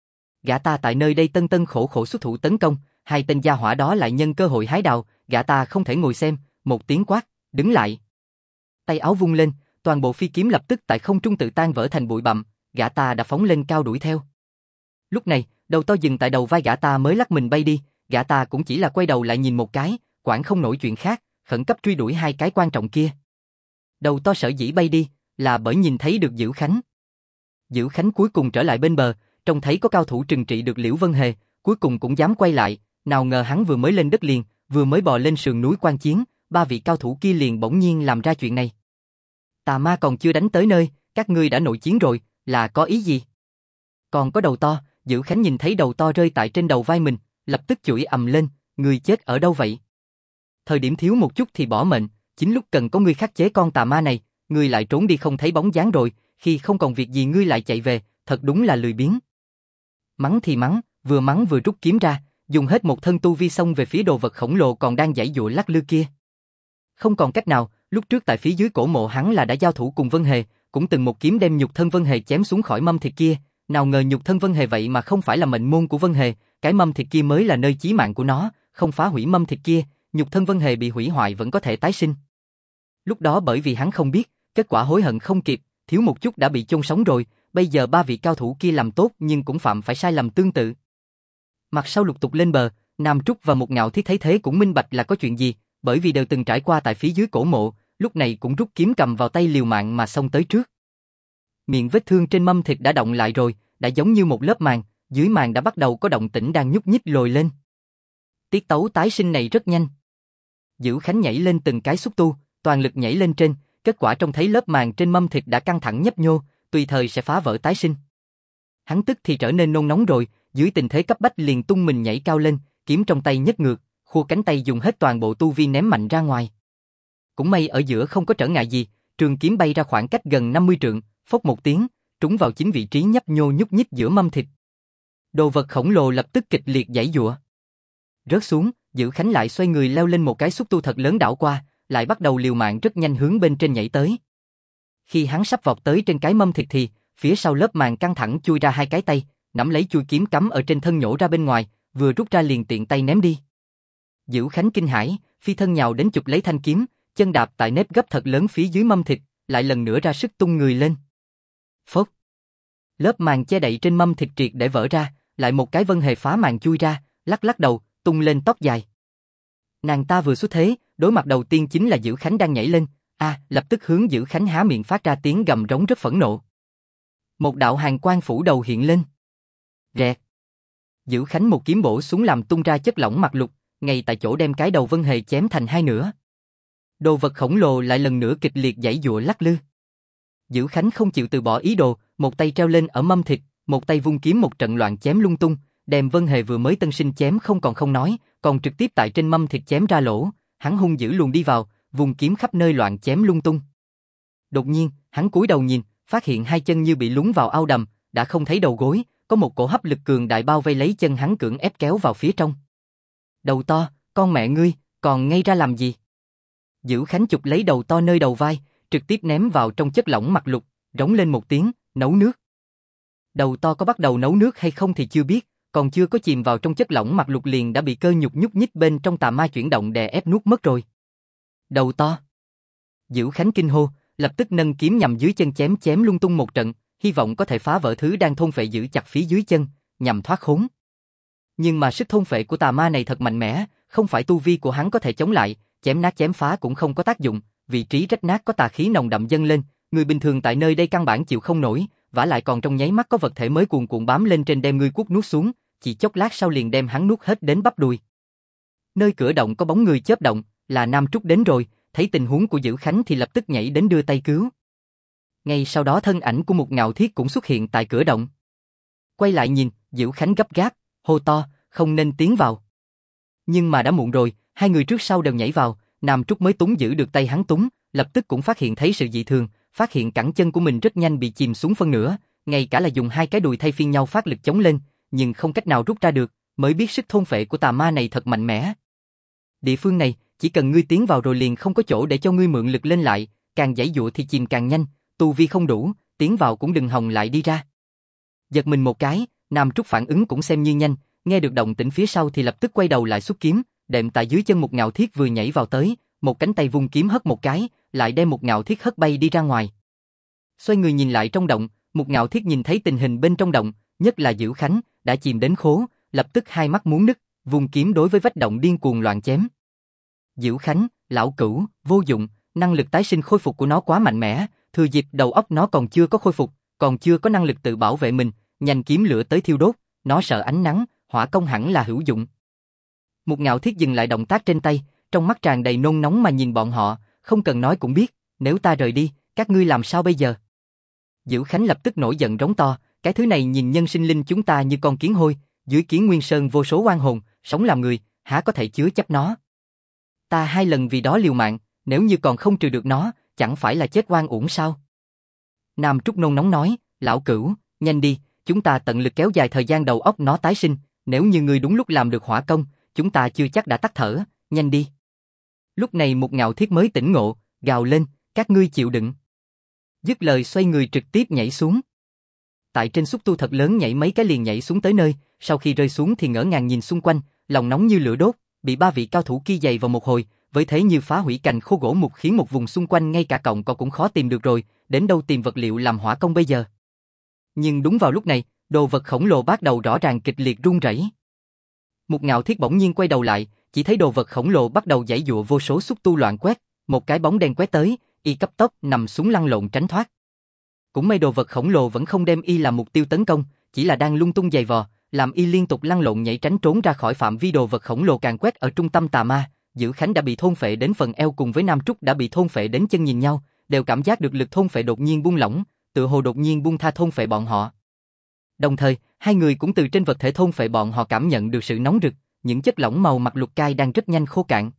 Gã ta tại nơi đây tân tân khổ khổ xuất thủ tấn công, hai tên gia hỏa đó lại nhân cơ hội hái đào, gã ta không thể ngồi xem, một tiếng quát, đứng lại. Tay áo vung lên, toàn bộ phi kiếm lập tức tại không trung tự tan vỡ thành bụi bặm, gã ta đã phóng lên cao đuổi theo. Lúc này, đầu to dừng tại đầu vai gã ta mới lắc mình bay đi, gã ta cũng chỉ là quay đầu lại nhìn một cái, quản không nổi chuyện khác, khẩn cấp truy đuổi hai cái quan trọng kia. Đầu to sở dĩ bay đi, là bởi nhìn thấy được Dữ Khánh. Dữ Khánh cuối cùng trở lại bên bờ, trông thấy có cao thủ trừng trị được Liễu Vân Hề, cuối cùng cũng dám quay lại, nào ngờ hắn vừa mới lên đất liền, vừa mới bò lên sườn núi quan chiến, ba vị cao thủ kia liền bỗng nhiên làm ra chuyện này. Tà ma còn chưa đánh tới nơi, các ngươi đã nội chiến rồi, là có ý gì? Còn có đầu to, Dữ Khánh nhìn thấy đầu to rơi tại trên đầu vai mình, lập tức chửi ầm lên, người chết ở đâu vậy? Thời điểm thiếu một chút thì bỏ mệnh, chính lúc cần có ngươi khắc chế con tà ma này, ngươi lại trốn đi không thấy bóng dáng rồi, khi không còn việc gì ngươi lại chạy về, thật đúng là lười biếng. Mắng thì mắng vừa rút kiếm ra, dùng hết một thân tu vi xông về phía đồ vật khổng lồ còn đang giãy giụa lắc lư kia. Không còn cách nào, lúc trước tại phía dưới cổ mộ hắn là đã giao thủ cùng Vân Hề, cũng từng một kiếm đem nhục thân Vân Hề chém xuống khỏi mâm thịt kia, nào ngờ nhục thân Vân Hề vậy mà không phải là mệnh môn của Vân Hề, cái mâm thịt kia mới là nơi chí mạng của nó, không phá hủy mâm thịt kia, nhục thân Vân Hề bị hủy hoại vẫn có thể tái sinh. Lúc đó bởi vì hắn không biết, kết quả hối hận không kịp, thiếu một chút đã bị chôn sống rồi, bây giờ ba vị cao thủ kia làm tốt nhưng cũng phạm phải sai lầm tương tự. Mặt sau lục tục lên bờ, Nam Trúc và Một Ngạo Thiết thấy thế cũng minh bạch là có chuyện gì, bởi vì đều từng trải qua tại phía dưới cổ mộ, lúc này cũng rút kiếm cầm vào tay liều mạng mà xông tới trước. Miệng vết thương trên mâm thịt đã động lại rồi, đã giống như một lớp màng, dưới màng đã bắt đầu có động tĩnh đang nhúc nhích lồi lên. Tiết tấu tái sinh này rất nhanh. Dữ Khánh nhảy lên từng cái xúc tu, toàn lực nhảy lên trên, kết quả trông thấy lớp màng trên mâm thịt đã căng thẳng nhấp nhô, tùy thời sẽ phá vỡ tái sinh. Hắn tức thì trở nên nôn nóng rồi, dưới tình thế cấp bách liền tung mình nhảy cao lên, kiếm trong tay nhấc ngược, khua cánh tay dùng hết toàn bộ tu vi ném mạnh ra ngoài. Cũng may ở giữa không có trở ngại gì, trường kiếm bay ra khoảng cách gần 50 trượng, phốc một tiếng, trúng vào chính vị trí nhấp nhô nhúc nhích giữa mâm thịt. Đồ vật khổng lồ lập tức kịch liệt giãy giụa. Rớt xuống, Dữ Khánh lại xoay người leo lên một cái xúc tu thật lớn đảo qua, lại bắt đầu liều mạng rất nhanh hướng bên trên nhảy tới. Khi hắn sắp vọt tới trên cái mâm thịt thì, phía sau lớp màng căng thẳng chui ra hai cái tay, nắm lấy chuôi kiếm cắm ở trên thân nhổ ra bên ngoài, vừa rút ra liền tiện tay ném đi. Dữ Khánh kinh hãi, phi thân nhào đến chụp lấy thanh kiếm, chân đạp tại nếp gấp thật lớn phía dưới mâm thịt, lại lần nữa ra sức tung người lên. Phốc. Lớp màng che đậy trên mâm thịt triệt để vỡ ra, lại một cái Vân Hề phá màng chui ra, lắc lắc đầu, tung lên tóc dài. Nàng ta vừa xuất thế, đối mặt đầu tiên chính là Dữ Khánh đang nhảy lên, lập tức hướng Dữ Khánh há miệng phát ra tiếng gầm rống rất phẫn nộ. Một đạo hàn quang phủ đầu hiện lên. Rẹt. Dữ Khánh một kiếm bổ xuống làm tung ra chất lỏng mặt lục, ngay tại chỗ đem cái đầu Vân Hề chém thành hai nửa. Đồ vật khổng lồ lại lần nữa kịch liệt giãy giụa lắc lư. Dữ Khánh không chịu từ bỏ ý đồ, một tay treo lên ở mâm thịt, một tay vung kiếm một trận loạn chém lung tung, đem Vân Hề vừa mới tân sinh chém không còn không nói, còn trực tiếp tại trên mâm thịt chém ra lỗ, hắn hung dữ luồn đi vào, vùng kiếm khắp nơi loạn chém lung tung. Đột nhiên, hắn cúi đầu nhìn, phát hiện hai chân như bị lún vào ao đầm, đã không thấy đầu gối, có một cổ hấp lực cường đại bao vây lấy chân hắn cưỡng ép kéo vào phía trong. Đầu to, con mẹ ngươi, còn ngây ra làm gì? Dữ Khánh chụp lấy đầu to nơi đầu vai, trực tiếp ném vào trong chất lỏng mặt lục, rống lên một tiếng, nấu nước. Đầu to có bắt đầu nấu nước hay không thì chưa biết, còn chưa có chìm vào trong chất lỏng mặt lục liền đã bị cơ nhục nhúc nhích bên trong tà ma chuyển động đè ép nuốt mất rồi. Đầu to. Dữ Khánh kinh hô, lập tức nâng kiếm nhằm dưới chân chém lung tung một trận, hy vọng có thể phá vỡ thứ đang thôn phệ giữ chặt phía dưới chân, nhằm thoát khốn. Nhưng mà sức thôn phệ của tà ma này thật mạnh mẽ, không phải tu vi của hắn có thể chống lại, chém nát chém phá cũng không có tác dụng, vị trí rách nát có tà khí nồng đậm dâng lên, người bình thường tại nơi đây căn bản chịu không nổi, vả lại còn trong nháy mắt có vật thể mới cuồn cuộn bám lên trên đem ngươi quút nuốt xuống, chỉ chốc lát sau liền đem hắn nuốt hết đến bắp đùi. Nơi cửa động có bóng người chớp động, là Nam Trúc đến rồi, thấy tình huống của Dữ Khánh thì lập tức nhảy đến đưa tay cứu. Ngay sau đó thân ảnh của một Ngạo Thiết cũng xuất hiện tại cửa động. Quay lại nhìn, Dữ Khánh gấp gáp, hô to, không nên tiến vào. Nhưng mà đã muộn rồi, hai người trước sau đều nhảy vào, Nam Trúc mới túng giữ được tay hắn túng, lập tức cũng phát hiện thấy sự dị thường, phát hiện cẳng chân của mình rất nhanh bị chìm xuống phân nửa, ngay cả là dùng hai cái đùi thay phiên nhau phát lực chống lên, nhưng không cách nào rút ra được, mới biết sức thôn phệ của tà ma này thật mạnh mẽ. Địa phương này, chỉ cần ngươi tiến vào rồi liền không có chỗ để cho ngươi mượn lực lên lại, càng giãy giụa thì chìm càng nhanh, tu vi không đủ, tiến vào cũng đừng hòng lại đi ra. Giật mình một cái, Nam Trúc phản ứng cũng xem như nhanh, nghe được động tĩnh phía sau thì lập tức quay đầu lại xuất kiếm, đệm tại dưới chân một Ngạo Thiết vừa nhảy vào tới, một cánh tay vung kiếm hất một cái, lại đem một Ngạo Thiết hất bay đi ra ngoài. Xoay người nhìn lại trong động, một Ngạo Thiết nhìn thấy tình hình bên trong động, nhất là Dữ Khánh, đã chìm đến khố, lập tức hai mắt muốn nứt, vung kiếm đối với vách động điên cuồng loạn chém. Dữ Khánh, lão cửu, vô dụng, năng lực tái sinh khôi phục của nó quá mạnh mẽ, thừa dịp đầu óc nó còn chưa có khôi phục, còn chưa có năng lực tự bảo vệ mình, nhanh kiếm lửa tới thiêu đốt, nó sợ ánh nắng, hỏa công hẳn là hữu dụng. Một Ngạo Thiết dừng lại động tác trên tay, trong mắt tràn đầy nôn nóng mà nhìn bọn họ, không cần nói cũng biết, nếu ta rời đi, các ngươi làm sao bây giờ? Dữ Khánh lập tức nổi giận rống to, cái thứ này nhìn nhân sinh linh chúng ta như con kiến hôi, dưới Kiến Nguyên Sơn vô số oan hồn, sống làm người, há có thể chứa chấp nó? Ta 2 lần vì đó liều mạng, nếu như còn không trừ được nó, chẳng phải là chết oan uổng sao? Nam Trúc nôn nóng nói, lão cửu, nhanh đi, chúng ta tận lực kéo dài thời gian đầu óc nó tái sinh, nếu như ngươi đúng lúc làm được hỏa công, chúng ta chưa chắc đã tắt thở, nhanh đi. Lúc này một Ngạo Thiết mới tỉnh ngộ, gào lên, các ngươi chịu đựng. Dứt lời xoay người trực tiếp nhảy xuống. Tại trên xúc tu thật lớn nhảy mấy cái liền nhảy xuống tới nơi, sau khi rơi xuống thì ngỡ ngàng nhìn xung quanh, lòng nóng như lửa đốt, bị 3 vị cao thủ kia giày vào một hồi, với thế như phá hủy cành khô gỗ mục khiến một vùng xung quanh ngay cả cọng cỏ cũng khó tìm được rồi, đến đâu tìm vật liệu làm hỏa công bây giờ. Nhưng đúng vào lúc này, đồ vật khổng lồ bắt đầu rõ ràng kịch liệt rung rẩy. Một Ngạo Thiết bỗng nhiên quay đầu lại, chỉ thấy đồ vật khổng lồ bắt đầu giãy giụa vô số xúc tu loạn quét, một cái bóng đen quét tới, y cấp tốc nằm xuống lăn lộn tránh thoát. Cũng may đồ vật khổng lồ vẫn không đem y làm mục tiêu tấn công, chỉ là đang lung tung giày vò, làm y liên tục lăn lộn nhảy tránh trốn ra khỏi phạm vi đồ vật khổng lồ càng quét ở trung tâm tà ma. Dữ Khánh đã bị thôn phệ đến phần eo cùng với Nam Trúc đã bị thôn phệ đến chân nhìn nhau, đều cảm giác được lực thôn phệ đột nhiên buông lỏng, tựa hồ đột nhiên buông tha thôn phệ bọn họ. Đồng thời, hai người cũng từ trên vật thể thôn phệ bọn họ cảm nhận được sự nóng rực, những chất lỏng màu mặt lục cai đang rất nhanh khô cạn.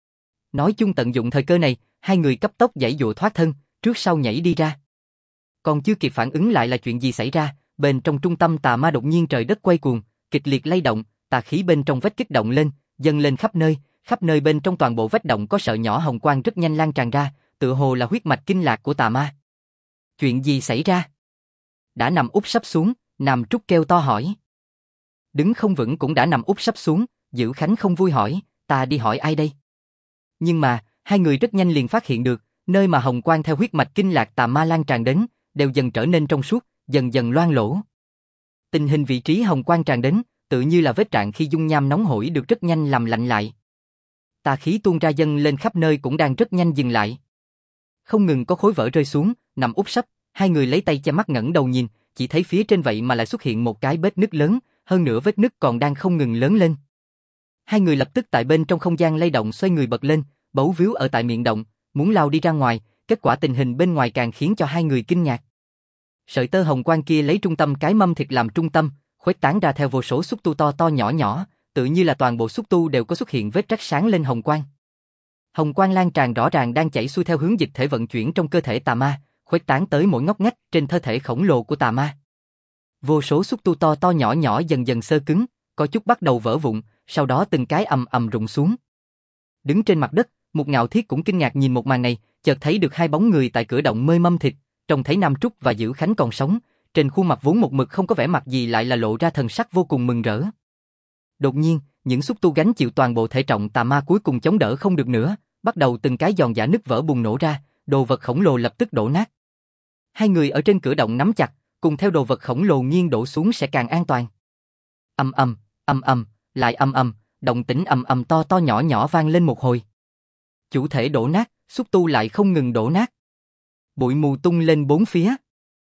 Nói chung tận dụng thời cơ này, hai người cấp tốc giãy giụa thoát thân, trước sau nhảy đi ra. Còn chưa kịp phản ứng lại là chuyện gì xảy ra, bên trong trung tâm tà ma đột nhiên trời đất quay cuồng, kịch liệt lay động, tà khí bên trong vách kích động lên, dâng lên khắp nơi bên trong toàn bộ vách động có sợi nhỏ hồng quang rất nhanh lan tràn ra, tựa hồ là huyết mạch kinh lạc của tà ma. Chuyện gì xảy ra? Đã nằm úp sắp xuống, Nam Trúc kêu to hỏi. Đứng không vững cũng đã nằm úp sắp xuống, Dữ Khánh không vui hỏi, ta đi hỏi ai đây? Nhưng mà, hai người rất nhanh liền phát hiện được, nơi mà hồng quang theo huyết mạch kinh lạc tà ma lan tràn đến, đều dần trở nên trong suốt, dần dần loang lỗ. Tình hình vị trí hồng quang tràn đến, tự như là vết rạn khi dung nham nóng hổi được rất nhanh làm lạnh lại. Tà khí tuôn ra dâng lên khắp nơi cũng đang rất nhanh dừng lại. Không ngừng có khối vỡ rơi xuống, nằm úp sấp, hai người lấy tay che mắt ngẩng đầu nhìn, chỉ thấy phía trên vậy mà lại xuất hiện một cái vết nứt lớn, hơn nữa vết nứt còn đang không ngừng lớn lên. Hai người lập tức tại bên trong không gian lay động xoay người bật lên, bấu víu ở tại miệng động, muốn lao đi ra ngoài, kết quả tình hình bên ngoài càng khiến cho hai người kinh ngạc. Sợi tơ hồng quang kia lấy trung tâm cái mâm thịt làm trung tâm, khuếch tán ra theo vô số xúc tu to to nhỏ nhỏ, tự như là toàn bộ xúc tu đều có xuất hiện vết rách sáng lên hồng quang. Hồng quang lan tràn rõ ràng đang chảy xuôi theo hướng dịch thể vận chuyển trong cơ thể tà ma, khuếch tán tới mỗi ngóc ngách trên thân thể khổng lồ của tà ma. Vô số xúc tu to to nhỏ nhỏ dần dần xơ cứng, có chút bắt đầu vỡ vụn, sau đó từng cái ầm ầm rụng xuống. Đứng trên mặt đất, Mục Ngạo Thiết cũng kinh ngạc nhìn một màn này, chợt thấy được hai bóng người tại cửa động mơi mâm thịt, trông thấy Nam Trúc và Dữ Khánh còn sống, trên khuôn mặt vốn một mực không có vẻ mặt gì lại là lộ ra thần sắc vô cùng mừng rỡ. Đột nhiên, những xúc tu gánh chịu toàn bộ thể trọng tà ma cuối cùng chống đỡ không được nữa, bắt đầu từng cái giòn giã nứt vỡ bùng nổ ra, đồ vật khổng lồ lập tức đổ nát. Hai người ở trên cửa động nắm chặt, cùng theo đồ vật khổng lồ nghiêng đổ xuống sẽ càng an toàn. Ầm ầm, lại ầm ầm, động tĩnh ầm ầm to to nhỏ nhỏ vang lên một hồi. Chủ thể đổ nát, xúc tu lại không ngừng đổ nát. Bụi mù tung lên bốn phía.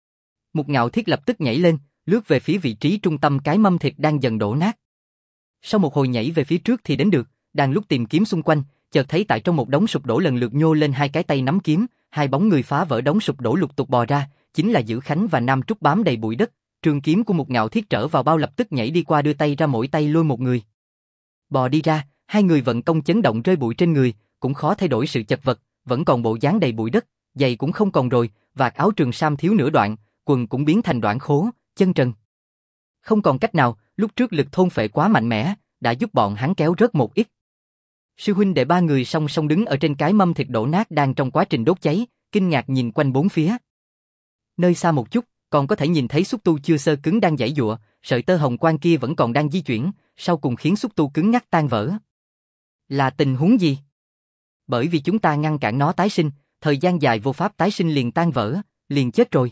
Mục Ngạo Thiết lập tức nhảy lên, lướt về phía vị trí trung tâm cái mâm thịt đang dần đổ nát. Sau một hồi nhảy về phía trước thì đến được, đang lúc tìm kiếm xung quanh, chợt thấy tại trong một đống sụp đổ lần lượt nhô lên hai cái tay nắm kiếm, hai bóng người phá vỡ đống sụp đổ lục tục bò ra, chính là Dữ Khánh và Nam Trúc bám đầy bụi đất. Trường kiếm của Mục Ngạo Thiết trở vào bao lập tức nhảy đi qua đưa tay ra mỗi tay lôi một người. Bò đi ra, hai người vận công chấn động rơi bụi trên người, cũng khó thay đổi sự chật vật, vẫn còn bộ dáng đầy bụi đất, giày cũng không còn rồi, vạt áo trường sam thiếu nửa đoạn, quần cũng biến thành đoạn khố, chân trần. Không còn cách nào, lúc trước lực thôn phệ quá mạnh mẽ, đã giúp bọn hắn kéo rớt một ít. Sư huynh đệ ba người song song đứng ở trên cái mâm thịt đổ nát đang trong quá trình đốt cháy, kinh ngạc nhìn quanh bốn phía. Nơi xa một chút, còn có thể nhìn thấy xúc tu chưa sơ cứng đang giãy giụa, sợi tơ hồng quang kia vẫn còn đang di chuyển, sau cùng khiến xúc tu cứng ngắc tan vỡ. Là tình huống gì? Bởi vì chúng ta ngăn cản nó tái sinh, thời gian dài vô pháp tái sinh liền tan vỡ, liền chết rồi.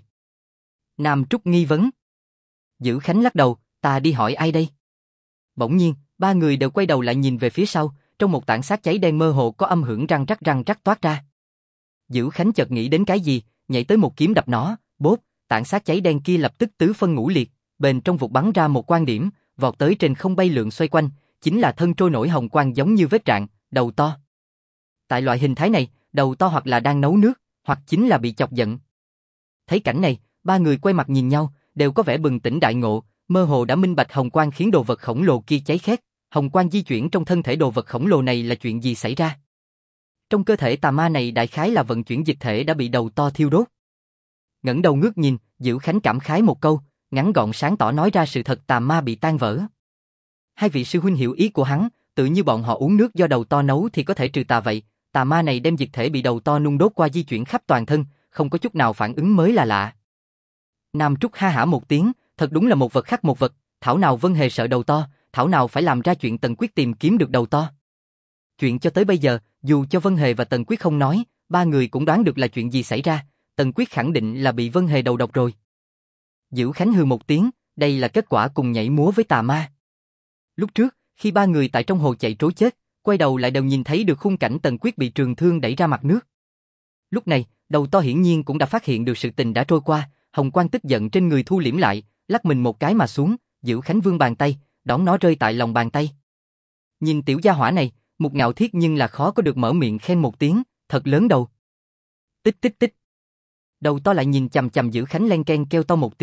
Nam Trúc nghi vấn. Dữ Khánh lắc đầu, ta đi hỏi ai đây? Bỗng nhiên, ba người đều quay đầu lại nhìn về phía sau, trong một tảng xác cháy đen mơ hồ có âm hưởng răng rắc toát ra. Dữ Khánh chợt nghĩ đến cái gì, nhảy tới một kiếm đập nó, bốp, tảng xác cháy đen kia lập tức tứ phân ngũ liệt, bên trong vụt bắn ra một quan điểm, vọt tới trên không bay lượn xoay quanh, chính là thân trôi nổi hồng quang giống như vết rạn, đầu to. Tại loại hình thái này, đầu to hoặc là đang nấu nước, hoặc chính là bị chọc giận. Thấy cảnh này, ba người quay mặt nhìn nhau, đều có vẻ bừng tỉnh đại ngộ, mơ hồ đã minh bạch hồng quang khiến đồ vật khổng lồ kia cháy khét, hồng quang di chuyển trong thân thể đồ vật khổng lồ này là chuyện gì xảy ra? Trong cơ thể tà ma này đại khái là vận chuyển dịch thể đã bị đầu to thiêu đốt. Ngẩng đầu ngước nhìn, Dữ Khánh cảm khái một câu, ngắn gọn sáng tỏ nói ra sự thật tà ma bị tan vỡ. Hai vị sư huynh hiểu ý của hắn, tự như bọn họ uống nước do đầu to nấu thì có thể trừ tà vậy, tà ma này đem dịch thể bị đầu to nung đốt qua di chuyển khắp toàn thân, không có chút nào phản ứng mới là lạ. Nam Trúc ha hả một tiếng, thật đúng là một vật khác một vật, thảo nào Vân Hề sợ đầu to, thảo nào phải làm ra chuyện Tần Quyết tìm kiếm được đầu to. Chuyện cho tới bây giờ, dù cho Vân Hề và Tần Quyết không nói, ba người cũng đoán được là chuyện gì xảy ra, Tần Quyết khẳng định là bị Vân Hề đầu độc rồi. Dữ Khánh hừ một tiếng, đây là kết quả cùng nhảy múa với tà ma. Lúc trước, khi ba người tại trong hồ chạy trối chết, quay đầu lại đều nhìn thấy được khung cảnh Tần Quyết bị trường thương đẩy ra mặt nước. Lúc này, đầu to hiển nhiên cũng đã phát hiện được sự tình đã trôi qua, hồng quang tức giận trên người thu liễm lại, lắc mình một cái mà xuống, Dữ Khánh vươn bàn tay, đón nó rơi tại lòng bàn tay. Nhìn tiểu gia hỏa này, Mục Ngạo Thiết nhưng là khó có được mở miệng khen một tiếng, thật lớn đầu. Tích tích tích. Đầu to lại nhìn chằm chằm Dữ Khánh len ken kêu to một tiếng,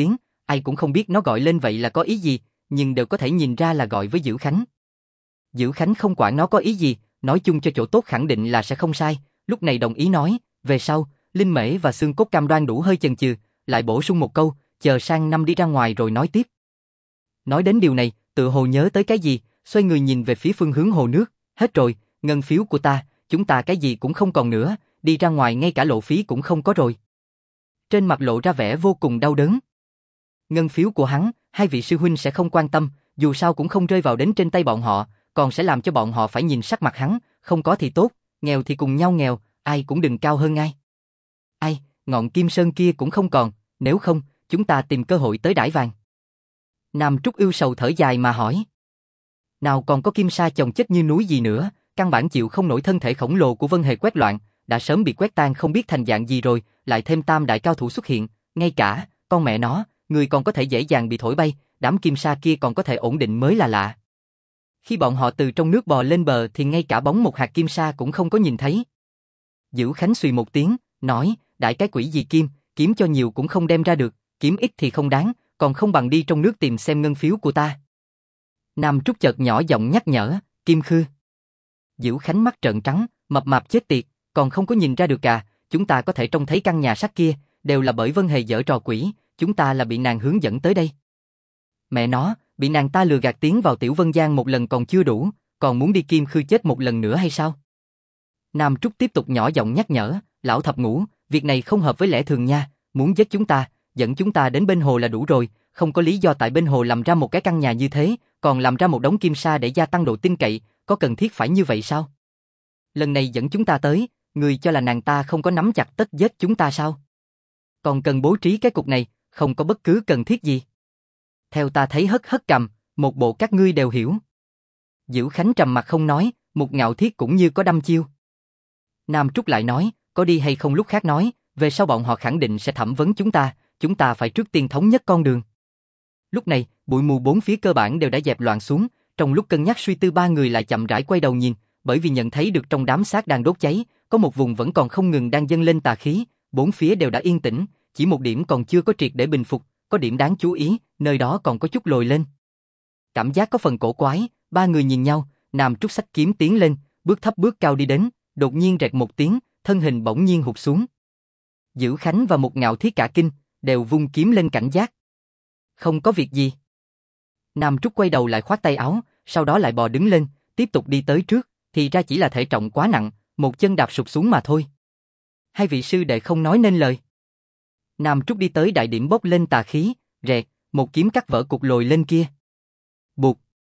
ai cũng không biết nó gọi lên vậy là có ý gì, nhưng đều có thể nhìn ra là gọi với Dữ Khánh. Dữ Khánh không quản nó có ý gì, nói chung cho chỗ tốt khẳng định là sẽ không sai, lúc này đồng ý nói, về sau, Linh Mễ và Xương Cốt Cam Đoan đủ hơi chần chừ, lại bổ sung một câu, chờ sang năm đi ra ngoài rồi nói tiếp. Nói đến điều này, tự hồ nhớ tới cái gì, xoay người nhìn về phía phương hướng hồ nước, hết rồi, ngân phiếu của ta, chúng ta cái gì cũng không còn nữa, đi ra ngoài ngay cả lộ phí cũng không có rồi. Trên mặt lộ ra vẻ vô cùng đau đớn. Ngân phiếu của hắn, hai vị sư huynh sẽ không quan tâm, dù sao cũng không rơi vào đến trên tay bọn họ, còn sẽ làm cho bọn họ phải nhìn sắc mặt hắn, không có thì tốt, nghèo thì cùng nhau nghèo, ai cũng đừng cao hơn ai. Ai, ngọn kim sơn kia cũng không còn, nếu không, chúng ta tìm cơ hội tới đãi vàng. Nam Trúc ưu sầu thở dài mà hỏi. Nào còn có kim sa chồng chất như núi gì nữa, căn bản chịu không nổi thân thể khổng lồ của Vân Hề quét loạn, đã sớm bị quét tan không biết thành dạng gì rồi, lại thêm tam đại cao thủ xuất hiện, ngay cả, con mẹ nó, người còn có thể dễ dàng bị thổi bay, đám kim sa kia còn có thể ổn định mới là lạ. Khi bọn họ từ trong nước bò lên bờ thì ngay cả bóng một hạt kim sa cũng không có nhìn thấy. Dữ Khánh xùy một tiếng, nói, đại cái quỷ gì kim, kiếm cho nhiều cũng không đem ra được, kiếm ít thì không đáng, còn không bằng đi trong nước tìm xem ngân phiếu của ta. Nam Trúc chợt nhỏ giọng nhắc nhở, Kim Khư. Dữ Khánh mắt trợn trắng, mập mạp chết tiệt, còn không có nhìn ra được à, chúng ta có thể trông thấy căn nhà sắt kia, đều là bởi Vân Hề giở trò quỷ, chúng ta là bị nàng hướng dẫn tới đây. Mẹ nó, bị nàng ta lừa gạt tiến vào Tiểu Vân Giang một lần còn chưa đủ, còn muốn đi Kim Khư chết một lần nữa hay sao? Nam Trúc tiếp tục nhỏ giọng nhắc nhở, lão thập ngũ, việc này không hợp với lẽ thường nha, muốn giết chúng ta, dẫn chúng ta đến bên hồ là đủ rồi, không có lý do tại bên hồ làm ra một cái căn nhà như thế, còn làm ra một đống kim sa để gia tăng độ tin cậy, có cần thiết phải như vậy sao? Lần này dẫn chúng ta tới, người cho là nàng ta không có nắm chặt tất giết chúng ta sao? Còn cần bố trí cái cục này, không có bất cứ cần thiết gì. Theo ta thấy hất hất cầm, một bộ các ngươi đều hiểu. Dữ Khánh trầm mặt không nói, Mục Ngạo Thiết cũng như có đăm chiêu. Nam Trúc lại nói, có đi hay không lúc khác nói, về sau bọn họ khẳng định sẽ thẩm vấn chúng ta phải trước tiên thống nhất con đường. Lúc này, bụi mù bốn phía cơ bản đều đã dẹp loạn xuống, trong lúc cân nhắc suy tư ba người lại chậm rãi quay đầu nhìn, bởi vì nhận thấy được trong đám xác đang đốt cháy, có một vùng vẫn còn không ngừng đang dâng lên tà khí, bốn phía đều đã yên tĩnh, chỉ một điểm còn chưa có triệt để bình phục, có điểm đáng chú ý, nơi đó còn có chút lồi lên. Cảm giác có phần cổ quái, ba người nhìn nhau, Nam Trúc xách kiếm tiến lên, bước thấp bước cao đi đến, đột nhiên rẹt một tiếng, thân hình bỗng nhiên hụt xuống. Dữ Khánh và Mục Ngạo Thiết cả kinh, đều vung kiếm lên cảnh giác. Không có việc gì. Nam Trúc quay đầu lại khoát tay áo, sau đó lại bò đứng lên, tiếp tục đi tới trước, thì ra chỉ là thể trọng quá nặng, một chân đạp sụp xuống mà thôi. Hai vị sư đệ không nói nên lời. Nam Trúc đi tới đại điểm bốc lên tà khí, rẹt, một kiếm cắt vỡ cục lồi lên kia. Bụt.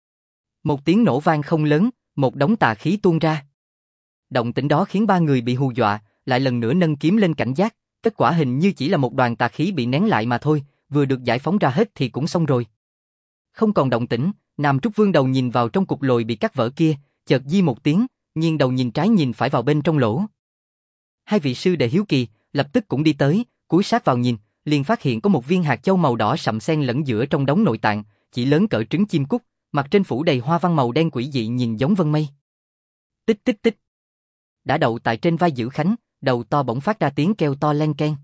Một tiếng nổ vang không lớn, một đống tà khí tuôn ra. Động tĩnh đó khiến ba người bị hù dọa, lại lần nữa nâng kiếm lên cảnh giác, kết quả hình như chỉ là một đoàn tà khí bị nén lại mà thôi, vừa được giải phóng ra hết thì cũng xong rồi. Không còn động tĩnh, Nam Trúc vương đầu nhìn vào trong cục lồi bị cắt vỡ kia, chợt di một tiếng, nghiêng đầu nhìn trái nhìn phải vào bên trong lỗ. Hai vị sư đệ hiếu kỳ, lập tức cũng đi tới, cúi sát vào nhìn, liền phát hiện có một viên hạt châu màu đỏ sậm xen lẫn giữa trong đống nội tạng, chỉ lớn cỡ trứng chim cút, mặt trên phủ đầy hoa văn màu đen quỷ dị nhìn giống vân mây. Tích tích tích. Đã đậu tại trên vai Dữ Khánh, đầu to bỗng phát ra tiếng kêu to len keng.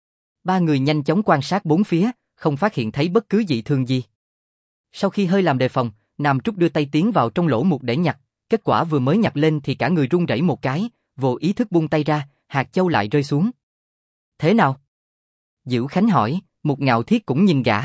Ba người nhanh chóng quan sát bốn phía, không phát hiện thấy bất cứ dị thường gì. Sau khi hơi làm đề phòng, Nam Trúc đưa tay tiến vào trong lỗ mục để nhặt, kết quả vừa mới nhặt lên thì cả người run rẩy một cái, vô ý thức buông tay ra, hạt châu lại rơi xuống. Thế nào? Dữ Khánh hỏi, Mục Ngạo Thiết cũng nhìn gã.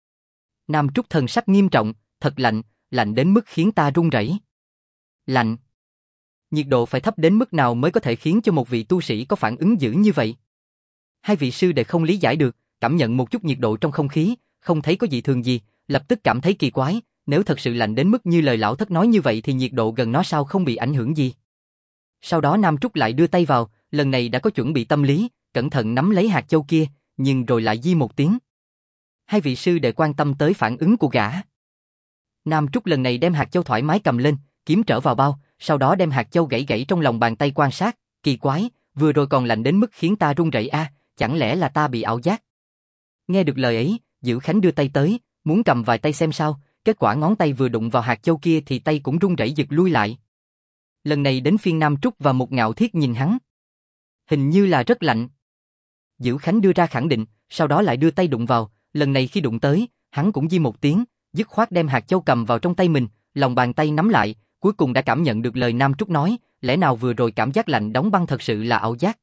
Nam Trúc thần sắc nghiêm trọng, thật lạnh, lạnh đến mức khiến ta run rẩy. Lạnh. Nhiệt độ phải thấp đến mức nào mới có thể khiến cho một vị tu sĩ có phản ứng dữ như vậy? Hai vị sư đệ không lý giải được, cảm nhận một chút nhiệt độ trong không khí, không thấy có dị thường gì, lập tức cảm thấy kỳ quái, nếu thật sự lạnh đến mức như lời lão thất nói như vậy thì nhiệt độ gần nó sao không bị ảnh hưởng gì. Sau đó Nam Trúc lại đưa tay vào, lần này đã có chuẩn bị tâm lý, cẩn thận nắm lấy hạt châu kia, nhưng rồi lại di một tiếng. Hai vị sư đệ quan tâm tới phản ứng của gã. Nam Trúc lần này đem hạt châu thoải mái cầm lên, kiếm trở vào bao, sau đó đem hạt châu gãy gãy trong lòng bàn tay quan sát, kỳ quái, vừa rồi còn lạnh đến mức khiến ta run rẩy a, chẳng lẽ là ta bị ảo giác? Nghe được lời ấy, Dữ Khánh đưa tay tới, muốn cầm vài tay xem sao, kết quả ngón tay vừa đụng vào hạt châu kia thì tay cũng run rẩy giật lui lại. Lần này đến phiên Nam Trúc và Mục Ngạo Thiết nhìn hắn. Hình như là rất lạnh. Dữ Khánh đưa ra khẳng định, sau đó lại đưa tay đụng vào, lần này khi đụng tới, hắn cũng di một tiếng, dứt khoát đem hạt châu cầm vào trong tay mình, lòng bàn tay nắm lại, cuối cùng đã cảm nhận được lời Nam Trúc nói, lẽ nào vừa rồi cảm giác lạnh đóng băng thật sự là ảo giác.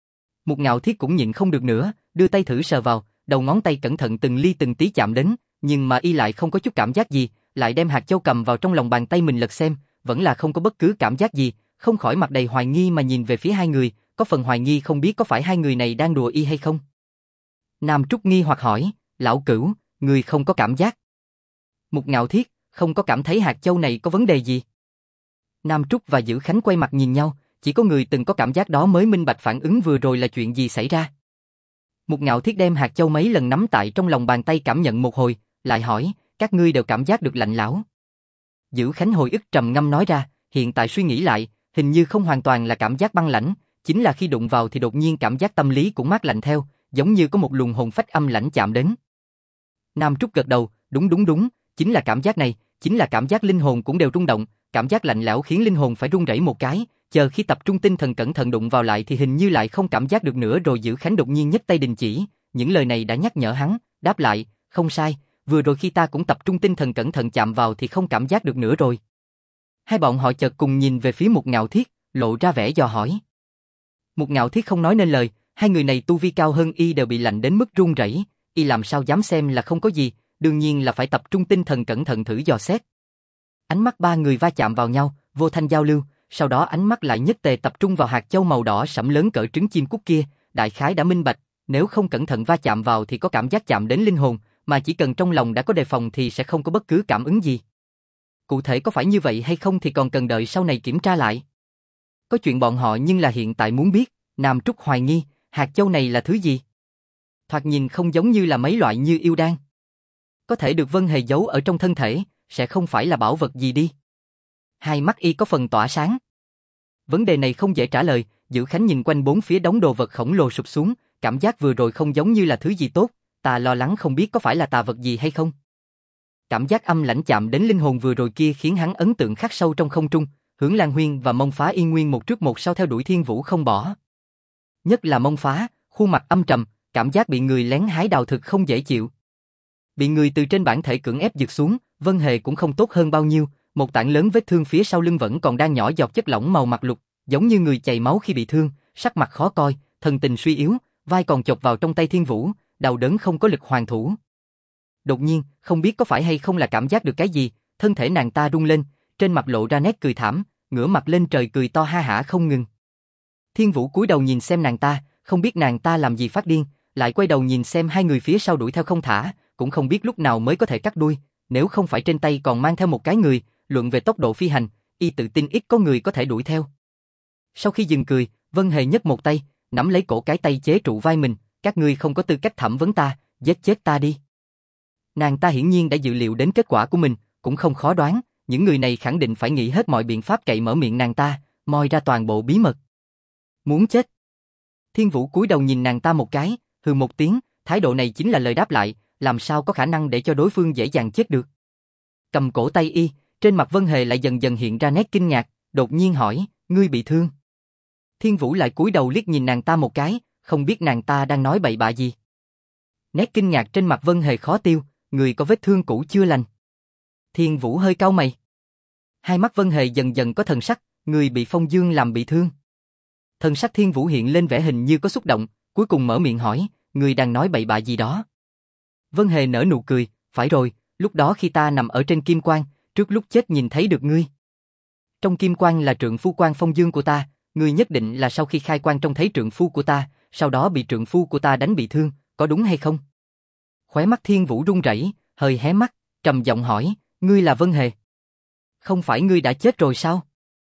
Một Ngạo Thiết cũng nhịn không được nữa, đưa tay thử sờ vào, đầu ngón tay cẩn thận từng ly từng tí chạm đến, nhưng mà y lại không có chút cảm giác gì, lại đem hạt châu cầm vào trong lòng bàn tay mình lật xem, vẫn là không có bất cứ cảm giác gì, không khỏi mặt đầy hoài nghi mà nhìn về phía hai người, có phần hoài nghi không biết có phải hai người này đang đùa y hay không. Nam Trúc nghi hoặc hỏi, lão Cửu, người không có cảm giác. Một Ngạo Thiết, không có cảm thấy hạt châu này có vấn đề gì. Nam Trúc và Dữ Khánh quay mặt nhìn nhau, chỉ có người từng có cảm giác đó mới minh bạch phản ứng vừa rồi là chuyện gì xảy ra. Một Ngạo Thiết đem hạt châu mấy lần nắm tại trong lòng bàn tay cảm nhận một hồi, lại hỏi, các ngươi đều cảm giác được lạnh lão. Dữ Khánh hồi ức trầm ngâm nói ra, hiện tại suy nghĩ lại, hình như không hoàn toàn là cảm giác băng lãnh, chính là khi đụng vào thì đột nhiên cảm giác tâm lý cũng mát lạnh theo, giống như có một luồng hồn phách âm lãnh chạm đến. Nam Trúc gật đầu, đúng, chính là cảm giác này, chính là cảm giác linh hồn cũng đều rung động, cảm giác lạnh lẽo khiến linh hồn phải run rẩy một cái, chờ khi tập trung tinh thần cẩn thận đụng vào lại thì hình như lại không cảm giác được nữa rồi. Dữ Khánh đột nhiên nhấc tay đình chỉ, những lời này đã nhắc nhở hắn, đáp lại, không sai, vừa rồi khi ta cũng tập trung tinh thần cẩn thận chạm vào thì không cảm giác được nữa rồi. Hai bọn họ chợt cùng nhìn về phía Một Ngạo Thiết, lộ ra vẻ dò hỏi. Một Ngạo Thiết không nói nên lời, hai người này tu vi cao hơn y đều bị lạnh đến mức run rẩy, y làm sao dám xem là không có gì, đương nhiên là phải tập trung tinh thần cẩn thận thử dò xét. Ánh mắt ba người va chạm vào nhau, vô thanh giao lưu, sau đó ánh mắt lại nhất tề tập trung vào hạt châu màu đỏ sẫm lớn cỡ trứng chim cút kia, đại khái đã minh bạch, nếu không cẩn thận va chạm vào thì có cảm giác chạm đến linh hồn, mà chỉ cần trong lòng đã có đề phòng thì sẽ không có bất cứ cảm ứng gì. Cụ thể có phải như vậy hay không thì còn cần đợi sau này kiểm tra lại. Có chuyện bọn họ nhưng là hiện tại muốn biết, Nam Trúc hoài nghi, hạt châu này là thứ gì? Thoạt nhìn không giống như là mấy loại như yêu đan. Có thể được Vân Hề giấu ở trong thân thể, sẽ không phải là bảo vật gì đi. Hai mắt y có phần tỏa sáng. Vấn đề này không dễ trả lời, Dữ Khánh nhìn quanh bốn phía đống đồ vật khổng lồ sụp xuống, cảm giác vừa rồi không giống như là thứ gì tốt, ta lo lắng không biết có phải là tà vật gì hay không. Cảm giác âm lãnh chạm đến linh hồn vừa rồi kia khiến hắn ấn tượng khắc sâu trong không trung, Hướng Lan Huyên và Mông Phá yên nguyên một trước một sau theo đuổi Thiên Vũ không bỏ. Nhất là Mông Phá, khuôn mặt âm trầm, cảm giác bị người lén hái đào thực không dễ chịu. Bị người từ trên bản thể cưỡng ép giật xuống, Vân Hề cũng không tốt hơn bao nhiêu, một tảng lớn vết thương phía sau lưng vẫn còn đang nhỏ giọt chất lỏng màu mặt lục, giống như người chảy máu khi bị thương, sắc mặt khó coi, thần tình suy yếu, vai còn chộp vào trong tay Thiên Vũ, đau đớn không có lực hoàn thủ. Đột nhiên, không biết có phải hay không là cảm giác được cái gì, thân thể nàng ta rung lên, trên mặt lộ ra nét cười thảm, ngửa mặt lên trời cười to ha hả không ngừng. Thiên Vũ cúi đầu nhìn xem nàng ta, không biết nàng ta làm gì phát điên, lại quay đầu nhìn xem hai người phía sau đuổi theo không thả, cũng không biết lúc nào mới có thể cắt đuôi, nếu không phải trên tay còn mang theo một cái người, luận về tốc độ phi hành, y tự tin ít có người có thể đuổi theo. Sau khi dừng cười, Vân Hề nhấc một tay, nắm lấy cổ cái tay chế trụ vai mình, các ngươi không có tư cách thẩm vấn ta, giết chết ta đi. Nàng ta hiển nhiên đã dự liệu đến kết quả của mình, cũng không khó đoán, những người này khẳng định phải nghĩ hết mọi biện pháp cậy mở miệng nàng ta, moi ra toàn bộ bí mật. Muốn chết. Thiên Vũ cúi đầu nhìn nàng ta một cái, hừ một tiếng, thái độ này chính là lời đáp lại, làm sao có khả năng để cho đối phương dễ dàng chết được. Cầm cổ tay y, trên mặt Vân Hề lại dần dần hiện ra nét kinh ngạc, đột nhiên hỏi, ngươi bị thương? Thiên Vũ lại cúi đầu liếc nhìn nàng ta một cái, không biết nàng ta đang nói bậy bạ gì. Nét kinh ngạc trên mặt Vân Hề khó tiêu, người có vết thương cũ chưa lành. Thiên Vũ hơi cau mày. Hai mắt Vân Hề dần dần có thần sắc, người bị Phong Dương làm bị thương. Thần sắc Thiên Vũ hiện lên vẻ hình như có xúc động, cuối cùng mở miệng hỏi, người đang nói bậy bạ gì đó. Vân Hề nở nụ cười, phải rồi, lúc đó khi ta nằm ở trên kim quan, trước lúc chết nhìn thấy được ngươi. Trong kim quan là trượng phu quan Phong Dương của ta, ngươi nhất định là sau khi khai quan trông thấy trượng phu của ta, sau đó bị trượng phu của ta đánh bị thương, có đúng hay không? Khóe mắt Thiên Vũ run rẩy, hơi hé mắt, trầm giọng hỏi, ngươi là Vân Hề? Không phải ngươi đã chết rồi sao?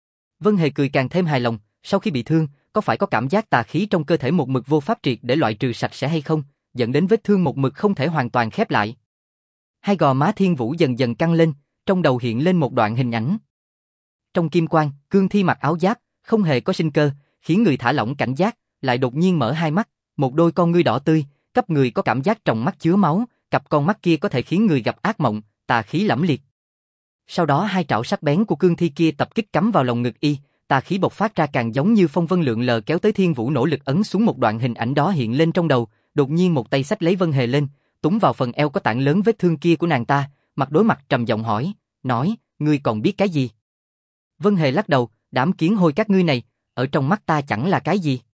Vân Hề cười càng thêm hài lòng, sau khi bị thương, có phải có cảm giác tà khí trong cơ thể một mực vô pháp triệt để loại trừ sạch sẽ hay không, dẫn đến vết thương một mực không thể hoàn toàn khép lại. Hai gò má Thiên Vũ dần dần căng lên, trong đầu hiện lên một đoạn hình ảnh. Trong kim quan, cương thi mặc áo giáp, không hề có sinh cơ, khiến người thả lỏng cảnh giác, lại đột nhiên mở hai mắt, một đôi con ngươi đỏ tươi, cấp người có cảm giác trong mắt chứa máu, cặp con mắt kia có thể khiến người gặp ác mộng, tà khí lẫm liệt. Sau đó hai trảo sắc bén của cương thi kia tập kích cắm vào lồng ngực y, tà khí bộc phát ra càng giống như phong vân lượn lờ kéo tới. Thiên Vũ nỗ lực ấn xuống một đoạn hình ảnh đó hiện lên trong đầu, đột nhiên một tay xách lấy Vân Hề lên, túm vào phần eo có tảng lớn vết thương kia của nàng ta, mặt đối mặt trầm giọng hỏi, nói, ngươi còn biết cái gì? Vân Hề lắc đầu, đám kiến hôi các ngươi này, ở trong mắt ta chẳng là cái gì.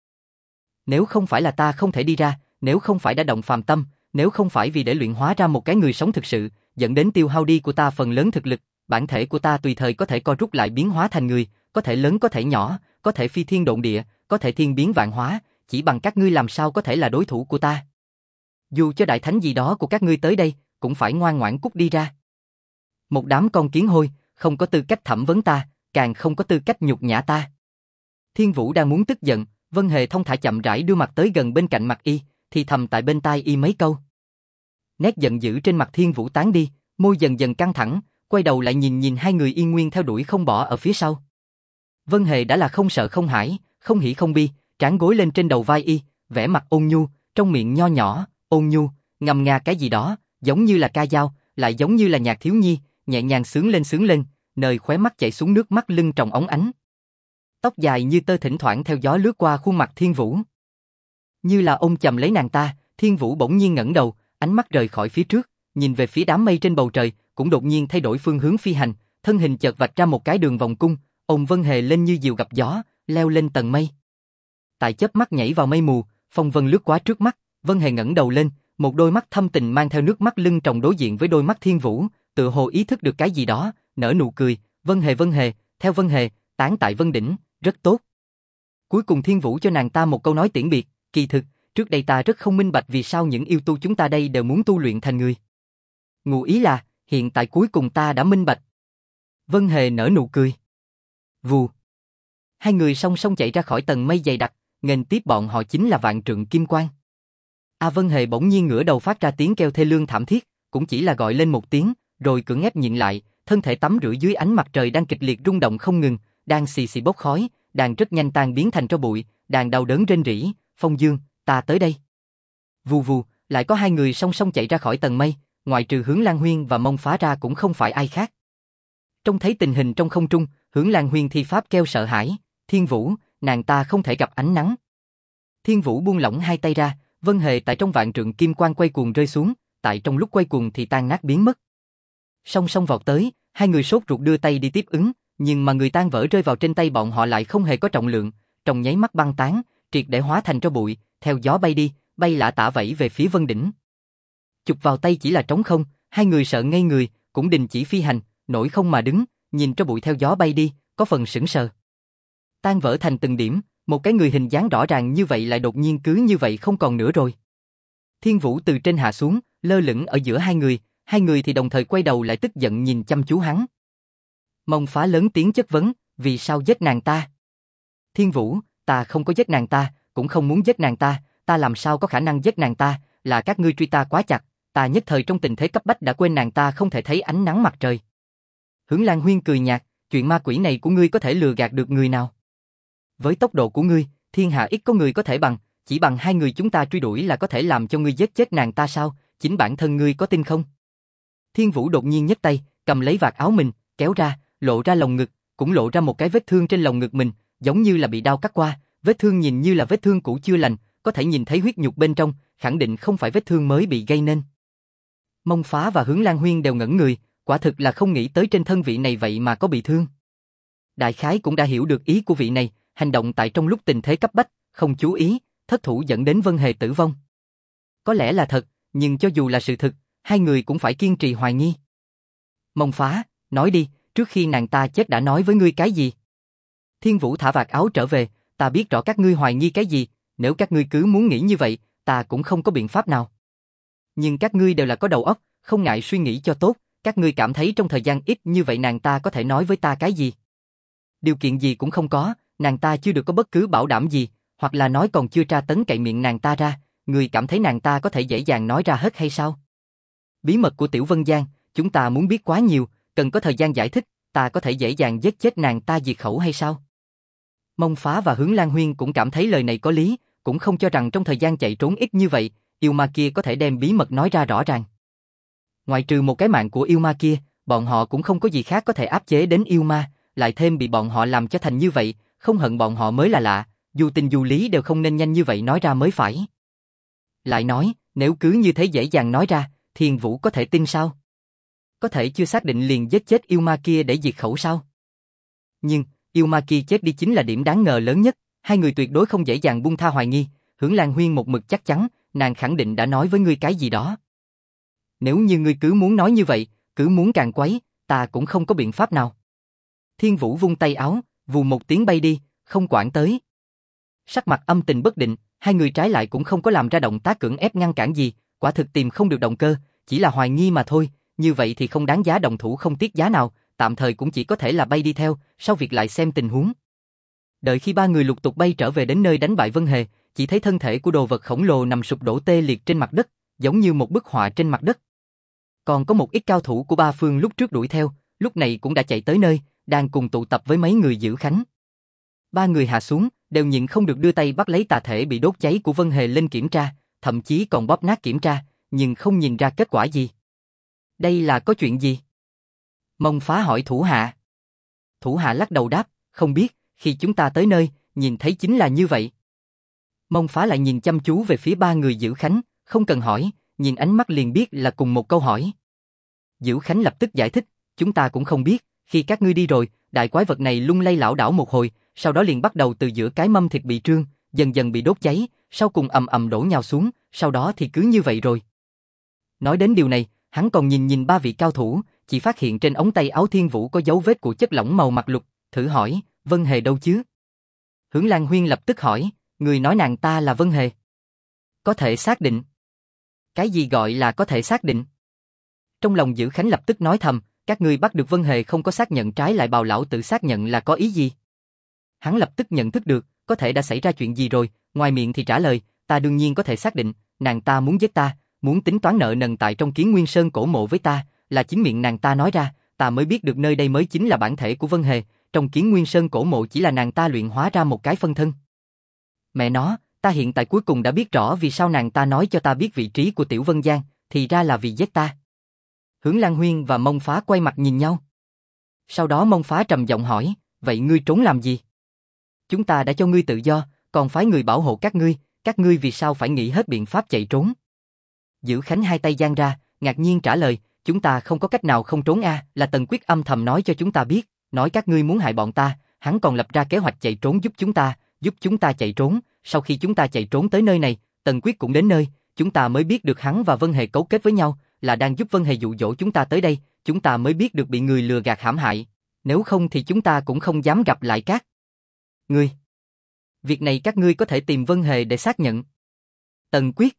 Nếu không phải là ta không thể đi ra, nếu không phải đã động phàm tâm, nếu không phải vì để luyện hóa ra một cái người sống thực sự, dẫn đến tiêu hao đi của ta phần lớn thực lực, bản thể của ta tùy thời có thể co rút lại biến hóa thành người, có thể lớn có thể nhỏ, có thể phi thiên độn địa, có thể thiên biến vạn hóa, chỉ bằng các ngươi làm sao có thể là đối thủ của ta. Dù cho đại thánh gì đó của các ngươi tới đây, cũng phải ngoan ngoãn cút đi ra. Một đám con kiến hôi, không có tư cách thẩm vấn ta, càng không có tư cách nhục nhã ta. Thiên Vũ đang muốn tức giận, Vân Hề thông thả chậm rãi đưa mặt tới gần bên cạnh mặt y, thì thầm tại bên tai y mấy câu. Nét giận dữ trên mặt Thiên Vũ tán đi, môi dần dần căng thẳng, quay đầu lại nhìn hai người yên nguyên theo đuổi không bỏ ở phía sau. Vân Hề đã là không sợ không hãi, không hỉ không bi, trán gối lên trên đầu vai y, vẻ mặt ôn nhu, trong miệng nho nhỏ, ôn nhu, ngâm nga cái gì đó, giống như là ca dao, lại giống như là nhạc thiếu nhi, nhẹ nhàng sướng lên, nơi khóe mắt chảy xuống nước mắt lưng tròng óng ánh. Tóc dài như tơ thỉnh thoảng theo gió lướt qua khuôn mặt Thiên Vũ. Như là ôm chầm lấy nàng ta, Thiên Vũ bỗng nhiên ngẩng đầu, ánh mắt rời khỏi phía trước, nhìn về phía đám mây trên bầu trời, cũng đột nhiên thay đổi phương hướng phi hành, thân hình chợt vạch ra một cái đường vòng cung, ôm Vân Hề lên như diều gặp gió, leo lên tầng mây. Tại chớp mắt nhảy vào mây mù, phong vân lướt qua trước mắt, Vân Hề ngẩng đầu lên, một đôi mắt thâm tình mang theo nước mắt lưng tròng đối diện với đôi mắt Thiên Vũ, tựa hồ ý thức được cái gì đó, nở nụ cười, Vân Hề, theo Vân Hề, tán tại Vân đỉnh, rất tốt. Cuối cùng Thiên Vũ cho nàng ta một câu nói tiễn biệt, kỳ thực, trước đây ta rất không minh bạch vì sao những yêu tu chúng ta đây đều muốn tu luyện thành người. Ngụ ý là, hiện tại cuối cùng ta đã minh bạch. Vân Hề nở nụ cười. Vù. Hai người song song chạy ra khỏi tầng mây dày đặc, nghênh tiếp bọn họ chính là Vạn Trượng Kim Quang. Vân Hề bỗng nhiên ngửa đầu phát ra tiếng kêu thê lương thảm thiết, cũng chỉ là gọi lên một tiếng, rồi cưỡng ép nhịn lại, thân thể tắm rửa dưới ánh mặt trời đang kịch liệt rung động không ngừng, đang xì xì bốc khói, đang rất nhanh tan biến thành tro bụi, đang đau đớn rên rỉ, Phong Dương, ta tới đây. Vù vù, lại có hai người song song chạy ra khỏi tầng mây, ngoại trừ Hướng Lan Huyên và Mông Phá ra cũng không phải ai khác. Trông thấy tình hình trong không trung, Hướng Lan Huyên thi pháp kêu sợ hãi, Thiên Vũ, nàng ta không thể gặp ánh nắng. Thiên Vũ buông lỏng hai tay ra, Vân Hề tại trong Vạn Trượng Kim Quang quay cuồng rơi xuống, tại trong lúc quay cuồng thì tan nát biến mất. Song song vọt tới, hai người sốt ruột đưa tay đi tiếp ứng, nhưng mà người tan vỡ rơi vào trên tay bọn họ lại không hề có trọng lượng, trong nháy mắt băng tán, triệt để hóa thành tro bụi, theo gió bay đi, bay lả tả vẫy về phía Vân đỉnh. Chụp vào tay chỉ là trống không, hai người sợ ngây người, cũng đình chỉ phi hành, nổi không mà đứng, nhìn tro bụi theo gió bay đi, có phần sững sờ. Tan vỡ thành từng điểm, một cái người hình dáng rõ ràng như vậy lại đột nhiên cứ như vậy không còn nữa rồi. Thiên Vũ từ trên hạ xuống, lơ lửng ở giữa hai người thì đồng thời quay đầu lại tức giận nhìn chăm chú hắn. Mông Phá lớn tiếng chất vấn, vì sao giết nàng ta? Thiên Vũ, ta không có giết nàng ta, cũng không muốn giết nàng ta, ta làm sao có khả năng giết nàng ta, là các ngươi truy ta quá chặt, ta nhất thời trong tình thế cấp bách đã quên nàng ta không thể thấy ánh nắng mặt trời. Hướng Lan Huyên cười nhạt, chuyện ma quỷ này của ngươi có thể lừa gạt được người nào? Với tốc độ của ngươi, thiên hạ ít có người có thể bằng, chỉ bằng hai người chúng ta truy đuổi là có thể làm cho ngươi giết chết nàng ta sao, chính bản thân ngươi có tin không? Thiên Vũ đột nhiên nhấc tay, cầm lấy vạt áo mình, kéo ra, lộ ra lồng ngực, cũng lộ ra một cái vết thương trên lồng ngực mình, giống như là bị đao cắt qua, vết thương nhìn như là vết thương cũ chưa lành, có thể nhìn thấy huyết nhục bên trong, khẳng định không phải vết thương mới bị gây nên. Mông Phá và Hướng Lan Huyên đều ngẩn người, quả thực là không nghĩ tới trên thân vị này vậy mà có bị thương. Đại khái cũng đã hiểu được ý của vị này, hành động tại trong lúc tình thế cấp bách, không chú ý, thất thủ dẫn đến Vân Hề tử vong. Có lẽ là thật, nhưng cho dù là sự thực, hai người cũng phải kiên trì hoài nghi. Mông Phá, nói đi, trước khi nàng ta chết đã nói với ngươi cái gì? Thiên Vũ thả vạt áo trở về, ta biết rõ các ngươi hoài nghi cái gì, nếu các ngươi cứ muốn nghĩ như vậy, ta cũng không có biện pháp nào. Nhưng các ngươi đều là có đầu óc, không ngại suy nghĩ cho tốt, các ngươi cảm thấy trong thời gian ít như vậy nàng ta có thể nói với ta cái gì? Điều kiện gì cũng không có, nàng ta chưa được có bất cứ bảo đảm gì, hoặc là nói còn chưa tra tấn cậy miệng nàng ta ra, ngươi cảm thấy nàng ta có thể dễ dàng nói ra hết hay sao? Bí mật của Tiểu Vân Giang, chúng ta muốn biết quá nhiều, cần có thời gian giải thích, ta có thể dễ dàng giết chết nàng ta diệt khẩu hay sao? Mông Phá và Hướng Lan Huyên cũng cảm thấy lời này có lý, cũng không cho rằng trong thời gian chạy trốn ít như vậy, yêu ma kia có thể đem bí mật nói ra rõ ràng. Ngoài trừ một cái mạng của yêu ma kia, bọn họ cũng không có gì khác có thể áp chế đến yêu ma, lại thêm bị bọn họ làm cho thành như vậy, không hận bọn họ mới là lạ, dù tình dù lý đều không nên nhanh như vậy nói ra mới phải. Lại nói, Nếu cứ như thế dễ dàng nói ra, Thiên Vũ có thể tin sao? Có thể chưa xác định liền giết chết yêu ma kia để diệt khẩu sao? Nhưng, yêu ma kia chết đi chính là điểm đáng ngờ lớn nhất, hai người tuyệt đối không dễ dàng buông tha hoài nghi, Hưởng Lan Huyên một mực chắc chắn, nàng khẳng định đã nói với ngươi cái gì đó. Nếu như ngươi cứ muốn nói như vậy, cứ muốn càng quấy, ta cũng không có biện pháp nào. Thiên Vũ vung tay áo, vù một tiếng bay đi, không quản tới. Sắc mặt âm tình bất định, hai người trái lại cũng không có làm ra động tác cưỡng ép ngăn cản gì, quả thực tìm không được động cơ, chỉ là hoài nghi mà thôi, như vậy thì không đáng giá động thủ không tiếc giá nào, tạm thời cũng chỉ có thể là bay đi theo, sau việc lại xem tình huống. Đợi khi ba người lục tục bay trở về đến nơi đánh bại Vân Hề, chỉ thấy thân thể của đồ vật khổng lồ nằm sụp đổ tê liệt trên mặt đất, giống như một bức họa trên mặt đất. Còn có một ít cao thủ của ba phương lúc trước đuổi theo, lúc này cũng đã chạy tới nơi, đang cùng tụ tập với mấy người giữ khánh. Ba người hạ xuống, đều nhịn không được đưa tay bắt lấy tà thể bị đốt cháy của Vân Hề lên kiểm tra, thậm chí còn bóp nát kiểm tra, nhưng không nhìn ra kết quả gì. Đây là có chuyện gì? Mông Phá hỏi thủ hạ. Thủ hạ lắc đầu đáp, không biết, khi chúng ta tới nơi, nhìn thấy chính là như vậy. Mông Phá lại nhìn chăm chú về phía ba người giữ khánh, không cần hỏi, nhìn ánh mắt liền biết là cùng một câu hỏi. Giữ Khánh lập tức giải thích, chúng ta cũng không biết, khi các ngươi đi rồi, đại quái vật này lung lay lảo đảo một hồi, sau đó liền bắt đầu từ giữa cái mâm thịt bị trương, dần dần bị đốt cháy, sau cùng ầm ầm đổ nhào xuống, sau đó thì cứ như vậy rồi. Nói đến điều này, hắn còn nhìn ba vị cao thủ, chỉ phát hiện trên ống tay áo Thiên Vũ có dấu vết của chất lỏng màu mặt lục, thử hỏi, Vân Hề đâu chứ? Hưởng Lan Huyên lập tức hỏi, người nói nàng ta là Vân Hề. Có thể xác định. Cái gì gọi là có thể xác định? Trong lòng Giữ Khánh lập tức nói thầm, các ngươi bắt được Vân Hề không có xác nhận trái lại Bào lão tự xác nhận là có ý gì? Hắn lập tức nhận thức được, có thể đã xảy ra chuyện gì rồi, ngoài miệng thì trả lời, ta đương nhiên có thể xác định, nàng ta muốn giết ta, muốn tính toán nợ nần tại trong Kiến Nguyên Sơn cổ mộ với ta, là chính miệng nàng ta nói ra, ta mới biết được nơi đây mới chính là bản thể của Vân Hề, trong Kiến Nguyên Sơn cổ mộ chỉ là nàng ta luyện hóa ra một cái phân thân. Mẹ nó, ta hiện tại cuối cùng đã biết rõ vì sao nàng ta nói cho ta biết vị trí của Tiểu Vân Giang, thì ra là vì giết ta. Hưởng Lan Huyên và Mông Phá quay mặt nhìn nhau. Sau đó Mông Phá trầm giọng hỏi, vậy ngươi trốn làm gì? Chúng ta đã cho ngươi tự do, còn phái người bảo hộ các ngươi vì sao phải nghĩ hết biện pháp chạy trốn? Giữ Khánh hai tay giang ra, ngạc nhiên trả lời, chúng ta không có cách nào không trốn là Tần Quyết âm thầm nói cho chúng ta biết, nói các ngươi muốn hại bọn ta, hắn còn lập ra kế hoạch chạy trốn giúp chúng ta chạy trốn, sau khi chúng ta chạy trốn tới nơi này, Tần Quyết cũng đến nơi, chúng ta mới biết được hắn và Vân Hề cấu kết với nhau, là đang giúp Vân Hề dụ dỗ chúng ta tới đây, chúng ta mới biết được bị người lừa gạt hãm hại, nếu không thì chúng ta cũng không dám gặp lại các ngươi. Việc này các ngươi có thể tìm Vân Hề để xác nhận. Tần Quyết.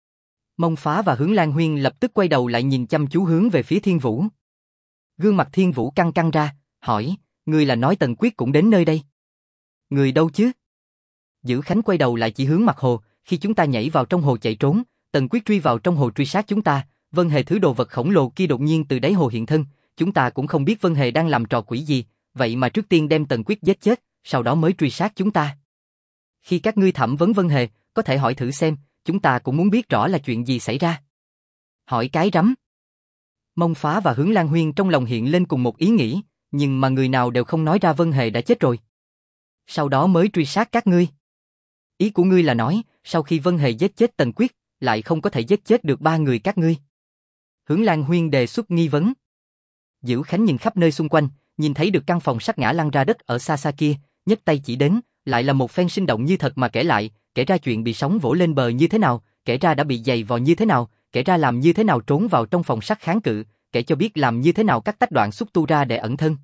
Mông Phá và Hưởng Lan Huyên lập tức quay đầu lại nhìn chăm chú hướng về phía Thiên Vũ. Gương mặt Thiên Vũ căng căng ra, hỏi, ngươi là nói Tần Quyết cũng đến nơi đây? Người đâu chứ? Giữ Khánh quay đầu lại chỉ hướng mặt hồ, khi chúng ta nhảy vào trong hồ chạy trốn, Tần Quyết truy vào trong hồ truy sát chúng ta, Vân Hề thứ đồ vật khổng lồ kia đột nhiên từ đáy hồ hiện thân, chúng ta cũng không biết Vân Hề đang làm trò quỷ gì, vậy mà trước tiên đem Tần Quyết giết chết, sau đó mới truy sát chúng ta. Khi các ngươi thẩm vấn Vân Hề, có thể hỏi thử xem, chúng ta cũng muốn biết rõ là chuyện gì xảy ra. Hỏi cái rắm. Mông Phá và Hưởng Lan Huyên trong lòng hiện lên cùng một ý nghĩ, nhưng mà người nào đều không nói ra Vân Hề đã chết rồi. Sau đó mới truy sát các ngươi. Ý của ngươi là nói, sau khi Vân Hề giết chết Tần Quyết, lại không có thể giết chết được ba người các ngươi. Hưởng Lan Huyên đề xuất nghi vấn. Giữ Khánh nhìn khắp nơi xung quanh, nhìn thấy được căn phòng sắt ngã lăn ra đất ở xa xa kia, nhấc tay chỉ đến, lại là một phen sinh động như thật mà kể lại, kể ra chuyện bị sóng vỗ lên bờ như thế nào, kể ra đã bị giày vò như thế nào, kể ra làm như thế nào trốn vào trong phòng sắt kháng cự, kể cho biết làm như thế nào cắt tách đoạn xúc tu ra để ẩn thân.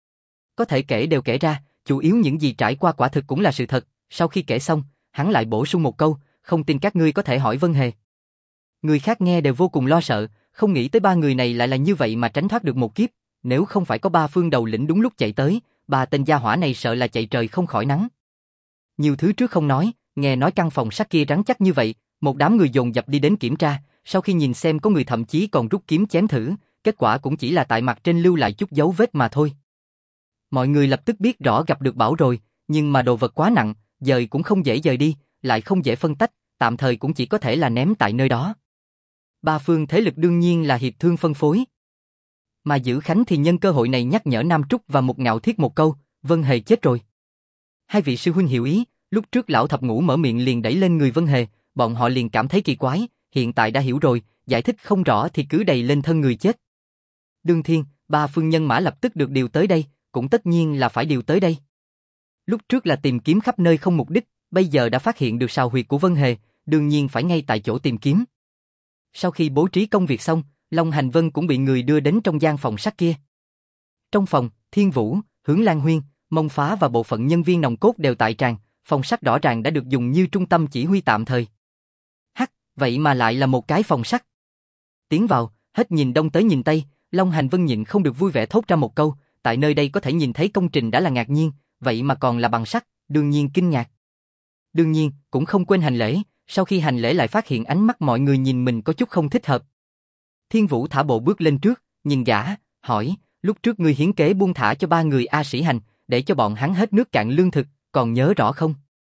Có thể kể đều kể ra, chủ yếu những gì trải qua quả thực cũng là sự thật, sau khi kể xong, hắn lại bổ sung một câu, không tin các ngươi có thể hỏi Vân Hề. Người khác nghe đều vô cùng lo sợ, không nghĩ tới ba người này lại là như vậy mà tránh thoát được một kiếp, nếu không phải có ba phương đầu lĩnh đúng lúc chạy tới, ba tên gia hỏa này sợ là chạy trời không khỏi nắng. Nhiều thứ trước không nói, nghe nói căn phòng sắt kia rắn chắc như vậy, một đám người dồn dập đi đến kiểm tra, sau khi nhìn xem có người thậm chí còn rút kiếm chém thử, kết quả cũng chỉ là tại mặt trên lưu lại chút dấu vết mà thôi. Mọi người lập tức biết rõ gặp được bảo rồi, nhưng mà đồ vật quá nặng, dời cũng không dễ dời đi, lại không dễ phân tách, tạm thời cũng chỉ có thể là ném tại nơi đó. Ba phương thế lực đương nhiên là hiệp thương phân phối. Mà Giữ Khánh thì nhân cơ hội này nhắc nhở Nam Trúc và Một Ngạo Thiết một câu, Vân Hề chết rồi. Hai vị sư huynh hiểu ý, lúc trước lão thập ngũ mở miệng liền đẩy lên người Vân Hề, bọn họ liền cảm thấy kỳ quái, hiện tại đã hiểu rồi, giải thích không rõ thì cứ đầy lên thân người chết. Đương Thiên, 3 phương nhân mã lập tức được điều tới đây, cũng tất nhiên là phải điều tới đây. Lúc trước là tìm kiếm khắp nơi không mục đích, bây giờ đã phát hiện được sào huyệt của Vân Hề, đương nhiên phải ngay tại chỗ tìm kiếm. Sau khi bố trí công việc xong, Long Hành Vân cũng bị người đưa đến trong gian phòng sắt kia. Trong phòng, Thiên Vũ, Hướng Lan Huyên, Mông Phá và bộ phận nhân viên nòng cốt đều tại tràng, phòng sắt rõ ràng đã được dùng như trung tâm chỉ huy tạm thời. Hắc, vậy mà lại là một cái phòng sắt. Tiến vào, hết nhìn đông tới nhìn tây, Long Hành Vân nhịn không được vui vẻ thốt ra một câu, tại nơi đây có thể nhìn thấy công trình đã là ngạc nhiên, vậy mà còn là bằng sắt, đương nhiên kinh ngạc. Đương nhiên, cũng không quên hành lễ, sau khi hành lễ lại phát hiện ánh mắt mọi người nhìn mình có chút không thích hợp. Thiên Vũ thả bộ bước lên trước, nhìn gã, hỏi, lúc trước ngươi hiến kế buông thả cho 3 người A Sĩ Hành, để cho bọn hắn hết nước cạn lương thực, còn nhớ rõ không?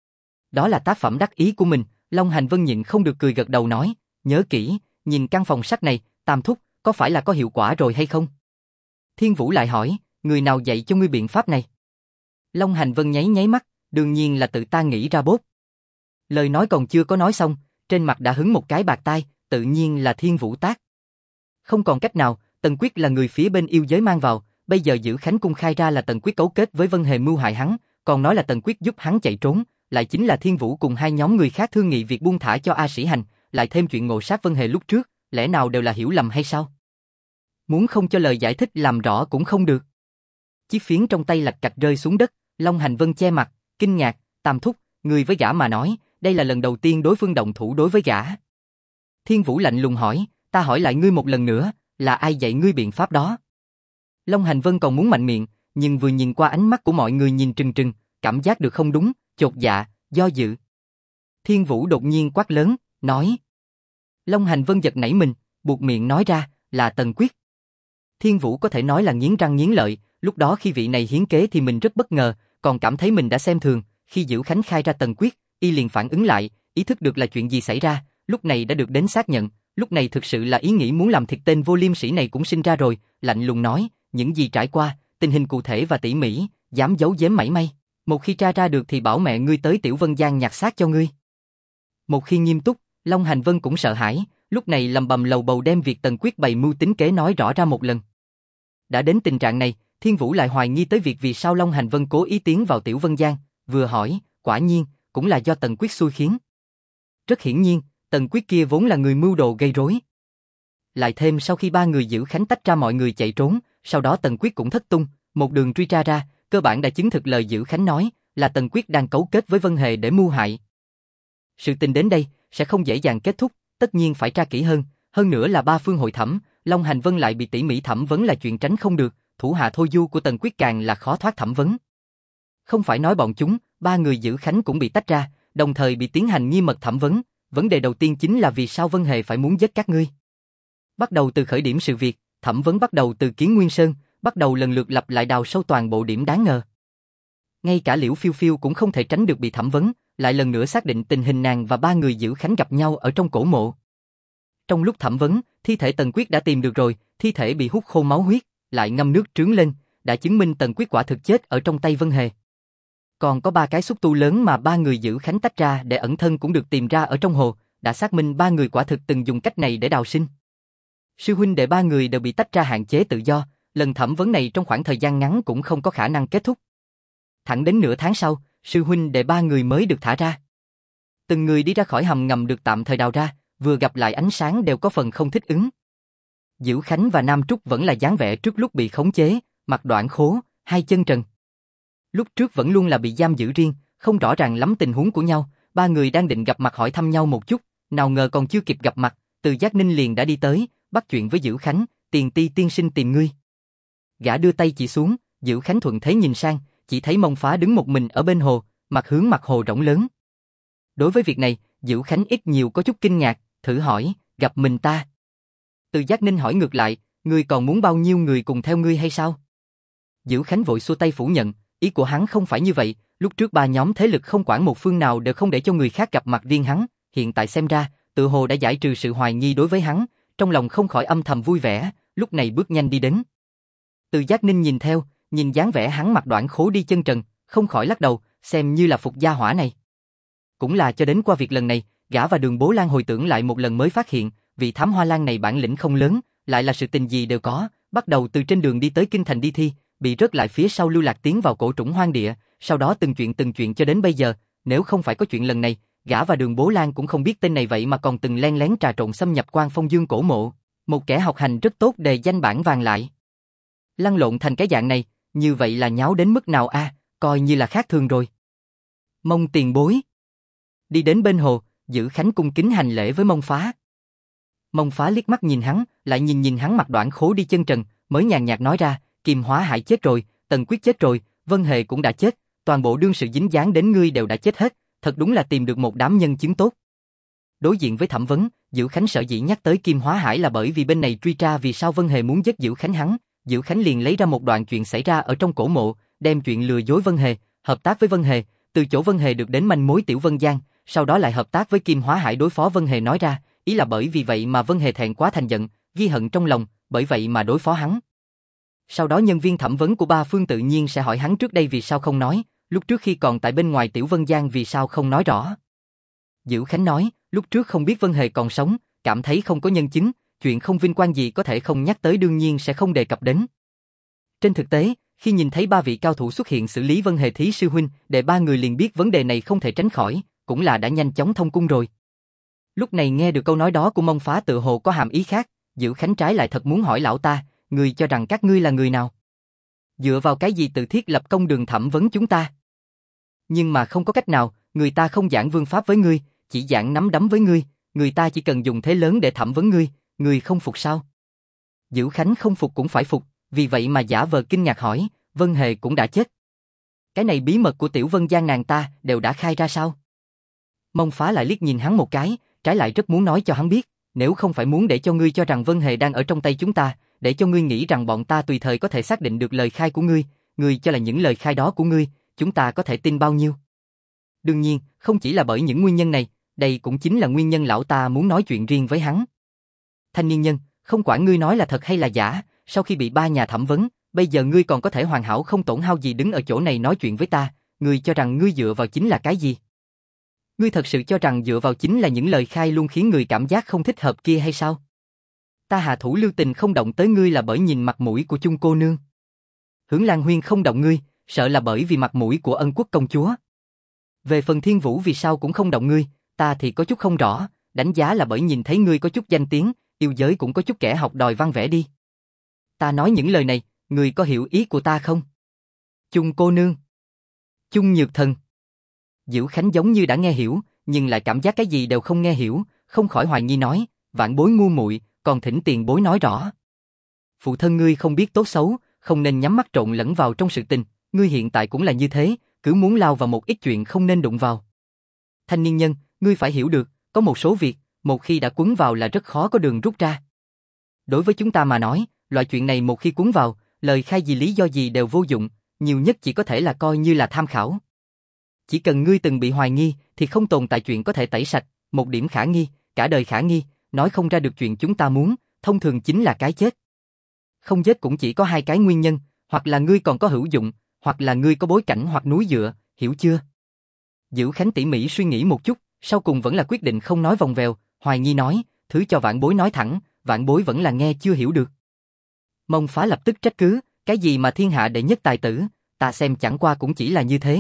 Đó là tác phẩm đắc ý của mình, Long Hành Vân nhịn không được cười gật đầu nói, nhớ kỹ, nhìn căn phòng sắt này, Tam thúc, có phải là có hiệu quả rồi hay không? Thiên Vũ lại hỏi, người nào dạy cho ngươi biện pháp này? Long Hành Vân nháy nháy mắt, đương nhiên là tự ta nghĩ ra bốt. Lời nói còn chưa có nói xong, trên mặt đã hứng một cái bạt tai, tự nhiên là Thiên Vũ tác. Không còn cách nào, Tần Quyết là người phía bên yêu giới mang vào, bây giờ Dữ Khánh cung khai ra là Tần Quyết cấu kết với Vân Hề mưu hại hắn, còn nói là Tần Quyết giúp hắn chạy trốn, lại chính là Thiên Vũ cùng 2 nhóm người khác thương nghị việc buông thả cho A Sĩ Hành, lại thêm chuyện ngộ sát Vân Hề lúc trước, lẽ nào đều là hiểu lầm hay sao? Muốn không cho lời giải thích làm rõ cũng không được. Chiếc phiến trong tay lạch cạch rơi xuống đất, Long Hành Vân che mặt, kinh ngạc, Tam thúc, người với gã mà nói, đây là lần đầu tiên đối phương động thủ đối với gã. Thiên Vũ lạnh lùng hỏi, ta hỏi lại ngươi một lần nữa, là ai dạy ngươi biện pháp đó? Long Hành Vân còn muốn mạnh miệng, nhưng vừa nhìn qua ánh mắt của mọi người nhìn trừng trừng, cảm giác được không đúng, chột dạ, do dự. Thiên Vũ đột nhiên quát lớn, nói. Long Hành Vân giật nảy mình, buột miệng nói ra, là Tần Quyết. Thiên Vũ có thể nói là nghiến răng nghiến lợi, lúc đó khi vị này hiến kế thì mình rất bất ngờ, còn cảm thấy mình đã xem thường, khi Dữ Khánh khai ra Tần Quyết, y liền phản ứng lại, ý thức được là chuyện gì xảy ra, lúc này đã được đến xác nhận, lúc này thực sự là ý nghĩ muốn làm thịt tên vô liêm sĩ này cũng sinh ra rồi, lạnh lùng nói, những gì trải qua, tình hình cụ thể và tỉ mỉ, dám giấu giếm mảy may, một khi tra ra được thì bảo mẹ ngươi tới Tiểu Vân Giang nhặt xác cho ngươi. Một khi nghiêm túc, Long Hành Vân cũng sợ hãi, lúc này lầm bầm lầu bầu đem việc Tần Quyết bày mưu tính kế nói rõ ra một lần. Đã đến tình trạng này, Thiên Vũ lại hoài nghi tới việc vì sao Long Hành Vân cố ý tiến vào Tiểu Vân Giang, vừa hỏi, quả nhiên, cũng là do Tần Quyết xui khiến. Rất hiển nhiên, Tần Quyết kia vốn là người mưu đồ gây rối. Lại thêm sau khi 3 người Dữ Khánh tách ra mọi người chạy trốn, sau đó Tần Quyết cũng thất tung, một đường truy tra ra, cơ bản đã chứng thực lời Dữ Khánh nói, là Tần Quyết đang cấu kết với Vân Hề để mưu hại. Sự tình đến đây, sẽ không dễ dàng kết thúc, tất nhiên phải tra kỹ hơn nữa là 3 phương hội thẩm, Long Hành Vân lại bị tỉ mỉ thẩm vấn là chuyện tránh không được, thủ hạ thôi du của Tần Quyết càng là khó thoát thẩm vấn. Không phải nói bọn chúng, 3 người Dữ Khánh cũng bị tách ra, đồng thời bị tiến hành nghiêm mật thẩm vấn, vấn đề đầu tiên chính là vì sao Vân Hề phải muốn giết các ngươi. Bắt đầu từ khởi điểm sự việc, thẩm vấn bắt đầu từ Kiến Nguyên Sơn, bắt đầu lần lượt lặp lại đào sâu toàn bộ điểm đáng ngờ. Ngay cả Liễu Phiêu Phiêu cũng không thể tránh được bị thẩm vấn, lại lần nữa xác định tình hình nàng và 3 người Dữ Khánh gặp nhau ở trong cổ mộ. Trong lúc thẩm vấn, thi thể Tần Quyết đã tìm được rồi, thi thể bị hút khô máu huyết, lại ngâm nước trướng lên, đã chứng minh Tần Quyết quả thực chết ở trong tay Vân Hề. Còn có 3 cái xúc tu lớn mà 3 người Dữ Khánh tách ra để ẩn thân cũng được tìm ra ở trong hồ, đã xác minh 3 người quả thực từng dùng cách này để đào sinh. Sư huynh đệ 3 người đều bị tách ra hạn chế tự do, lần thẩm vấn này trong khoảng thời gian ngắn cũng không có khả năng kết thúc. Thẳng đến nửa tháng sau, sư huynh đệ 3 người mới được thả ra. Từng người đi ra khỏi hầm ngầm được tạm thời đào ra, vừa gặp lại ánh sáng đều có phần không thích ứng. Dữ Khánh và Nam Trúc vẫn là dáng vẻ trước lúc bị khống chế, mặt đoạn khố, 2 chân trần. Lúc trước vẫn luôn là bị giam giữ riêng, không rõ ràng lắm tình huống của nhau, 3 người đang định gặp mặt hỏi thăm nhau một chút, nào ngờ còn chưa kịp gặp mặt, Từ Giác Ninh liền đã đi tới, bắt chuyện với Dữ Khánh, Tiền Ti tiên sinh tìm ngươi. Gã đưa tay chỉ xuống, Dữ Khánh thuận thế nhìn sang, chỉ thấy Mông Phá đứng một mình ở bên hồ, mặt hướng mặt hồ rộng lớn. Đối với việc này, Dữ Khánh ít nhiều có chút kinh ngạc, thử hỏi, gặp mình ta. Từ Giác Ninh hỏi ngược lại, ngươi còn muốn bao nhiêu người cùng theo ngươi hay sao? Dữ Khánh vội xua tay phủ nhận, ý của hắn không phải như vậy, lúc trước 3 nhóm thế lực không quản một phương nào đều không để cho người khác gặp mặt riêng hắn, hiện tại xem ra, tự hồ đã giải trừ sự hoài nghi đối với hắn, trong lòng không khỏi âm thầm vui vẻ, lúc này bước nhanh đi đến. Từ Giác Ninh nhìn theo, nhìn dáng vẻ hắn mặt đoạn khố đi chân trần, không khỏi lắc đầu, xem như là phục gia hỏa này. Cũng là cho đến qua việc lần này, Gã và Đường Bố Lan hồi tưởng lại một lần mới phát hiện, vị thám hoa lang này bản lĩnh không lớn, lại là sự tình gì đều có, bắt đầu từ trên đường đi tới kinh thành đi thi, bị rớt lại phía sau lưu lạc tiến vào cổ trũng hoang địa, sau đó từng chuyện cho đến bây giờ, nếu không phải có chuyện lần này, gã và Đường Bố Lan cũng không biết tên này vậy mà còn từng len lén trà trộn xâm nhập Quan Phong Dương cổ mộ, một kẻ học hành rất tốt đề danh bản vàng lại. Lăn lộn thành cái dạng này, như vậy là nháo đến mức nào a, coi như là khác thường rồi. Mông tiền bối. Đi đến bên hồ, Dữ Khánh cung kính hành lễ với Mông Phá. Mông Phá liếc mắt nhìn hắn, lại nhìn hắn mặt đoạn khố đi chân trần, mới nhàn nhạt nói ra, Kim Hóa Hải chết rồi, Tần Quyết chết rồi, Vân Hề cũng đã chết, toàn bộ đương sự dính dáng đến ngươi đều đã chết hết, thật đúng là tìm được một đám nhân chứng tốt. Đối diện với thẩm vấn, Dữ Khánh sở dĩ nhắc tới Kim Hóa Hải là bởi vì bên này truy tra vì sao Vân Hề muốn giết Dữ Khánh hắn, Dữ Khánh liền lấy ra một đoạn chuyện xảy ra ở trong cổ mộ, đem chuyện lừa dối Vân Hề, hợp tác với Vân Hề, từ chỗ Vân Hề được đến manh mối Tiểu Vân Giang, sau đó lại hợp tác với Kim Hóa Hải đối phó Vân Hề nói ra, ý là bởi vì vậy mà Vân Hề thẹn quá thành giận, ghi hận trong lòng, bởi vậy mà đối phó hắn. Sau đó nhân viên thẩm vấn của ba phương tự nhiên sẽ hỏi hắn trước đây vì sao không nói, lúc trước khi còn tại bên ngoài Tiểu Vân Giang vì sao không nói rõ. Dữ Khánh nói, lúc trước không biết Vân Hề còn sống, cảm thấy không có nhân chứng, chuyện không vinh quang gì có thể không nhắc tới đương nhiên sẽ không đề cập đến. Trên thực tế, khi nhìn thấy ba vị cao thủ xuất hiện xử lý Vân Hề thí sư huynh, để ba người liền biết vấn đề này không thể tránh khỏi, cũng là đã nhanh chóng thông cung rồi. Lúc này nghe được câu nói đó của Mông Phá tự hồ có hàm ý khác, Dữ Khánh trái lại thật muốn hỏi lão ta, người cho rằng các ngươi là người nào? Dựa vào cái gì tự thiết lập công đường thẩm vấn chúng ta? Nhưng mà không có cách nào, người ta không giảng vương pháp với ngươi, chỉ giảng nắm đấm với ngươi, người ta chỉ cần dùng thế lớn để thẩm vấn ngươi, ngươi không phục sao? Dữ Khánh không phục cũng phải phục, vì vậy mà giả vờ kinh ngạc hỏi, Vân Hề cũng đã chết. Cái này bí mật của Tiểu Vân Giang nàng ta đều đã khai ra sao? Mông Phá lại liếc nhìn hắn một cái, trái lại rất muốn nói cho hắn biết, nếu không phải muốn để cho ngươi cho rằng Vân Hề đang ở trong tay chúng ta, để cho ngươi nghĩ rằng bọn ta tùy thời có thể xác định được lời khai của ngươi cho là những lời khai đó của ngươi, chúng ta có thể tin bao nhiêu? Đương nhiên, không chỉ là bởi những nguyên nhân này, đây cũng chính là nguyên nhân lão ta muốn nói chuyện riêng với hắn. Thanh niên nhân, không quản ngươi nói là thật hay là giả, sau khi bị ba nhà thẩm vấn, bây giờ ngươi còn có thể hoàn hảo không tổn hao gì đứng ở chỗ này nói chuyện với ta, ngươi cho rằng ngươi dựa vào chính là cái gì? Ngươi thật sự cho rằng dựa vào chính là những lời khai luôn khiến người cảm giác không thích hợp kia hay sao? Ta hạ thủ lưu tình không động tới ngươi là bởi nhìn mặt mũi của Chung cô nương. Hưởng Lan Huyên không động ngươi, sợ là bởi vì mặt mũi của Ân Quốc công chúa. Về phần Thiên Vũ vì sao cũng không động ngươi, ta thì có chút không rõ, đánh giá là bởi nhìn thấy ngươi có chút danh tiếng, yêu giới cũng có chút kẻ học đòi văn vẽ đi. Ta nói những lời này, ngươi có hiểu ý của ta không? Chung cô nương. Chung Nhược Thần. Dữ Khánh giống như đã nghe hiểu, nhưng lại cảm giác cái gì đều không nghe hiểu, không khỏi hoài nghi nói, vạn bối ngu muội, còn thỉnh tiền bối nói rõ. Phụ thân ngươi không biết tốt xấu, không nên nhắm mắt trộn lẫn vào trong sự tình, ngươi hiện tại cũng là như thế, cứ muốn lao vào một ít chuyện không nên đụng vào. Thanh niên nhân, ngươi phải hiểu được, có một số việc, một khi đã cuốn vào là rất khó có đường rút ra. Đối với chúng ta mà nói, loại chuyện này một khi cuốn vào, lời khai gì lý do gì đều vô dụng, nhiều nhất chỉ có thể là coi như là tham khảo. Chỉ cần ngươi từng bị hoài nghi, thì không tồn tại chuyện có thể tẩy sạch, một điểm khả nghi, cả đời khả nghi, nói không ra được chuyện chúng ta muốn, thông thường chính là cái chết. Không chết cũng chỉ có hai cái nguyên nhân, hoặc là ngươi còn có hữu dụng, hoặc là ngươi có bối cảnh hoặc núi dựa, hiểu chưa? Dữ Khánh tỉ mỉ suy nghĩ một chút, sau cùng vẫn là quyết định không nói vòng vèo, hoài nghi nói, thứ cho vạn bối nói thẳng, vạn bối vẫn là nghe chưa hiểu được. Mông Phá lập tức trách cứ, cái gì mà thiên hạ đệ nhất tài tử, ta xem chẳng qua cũng chỉ là như thế.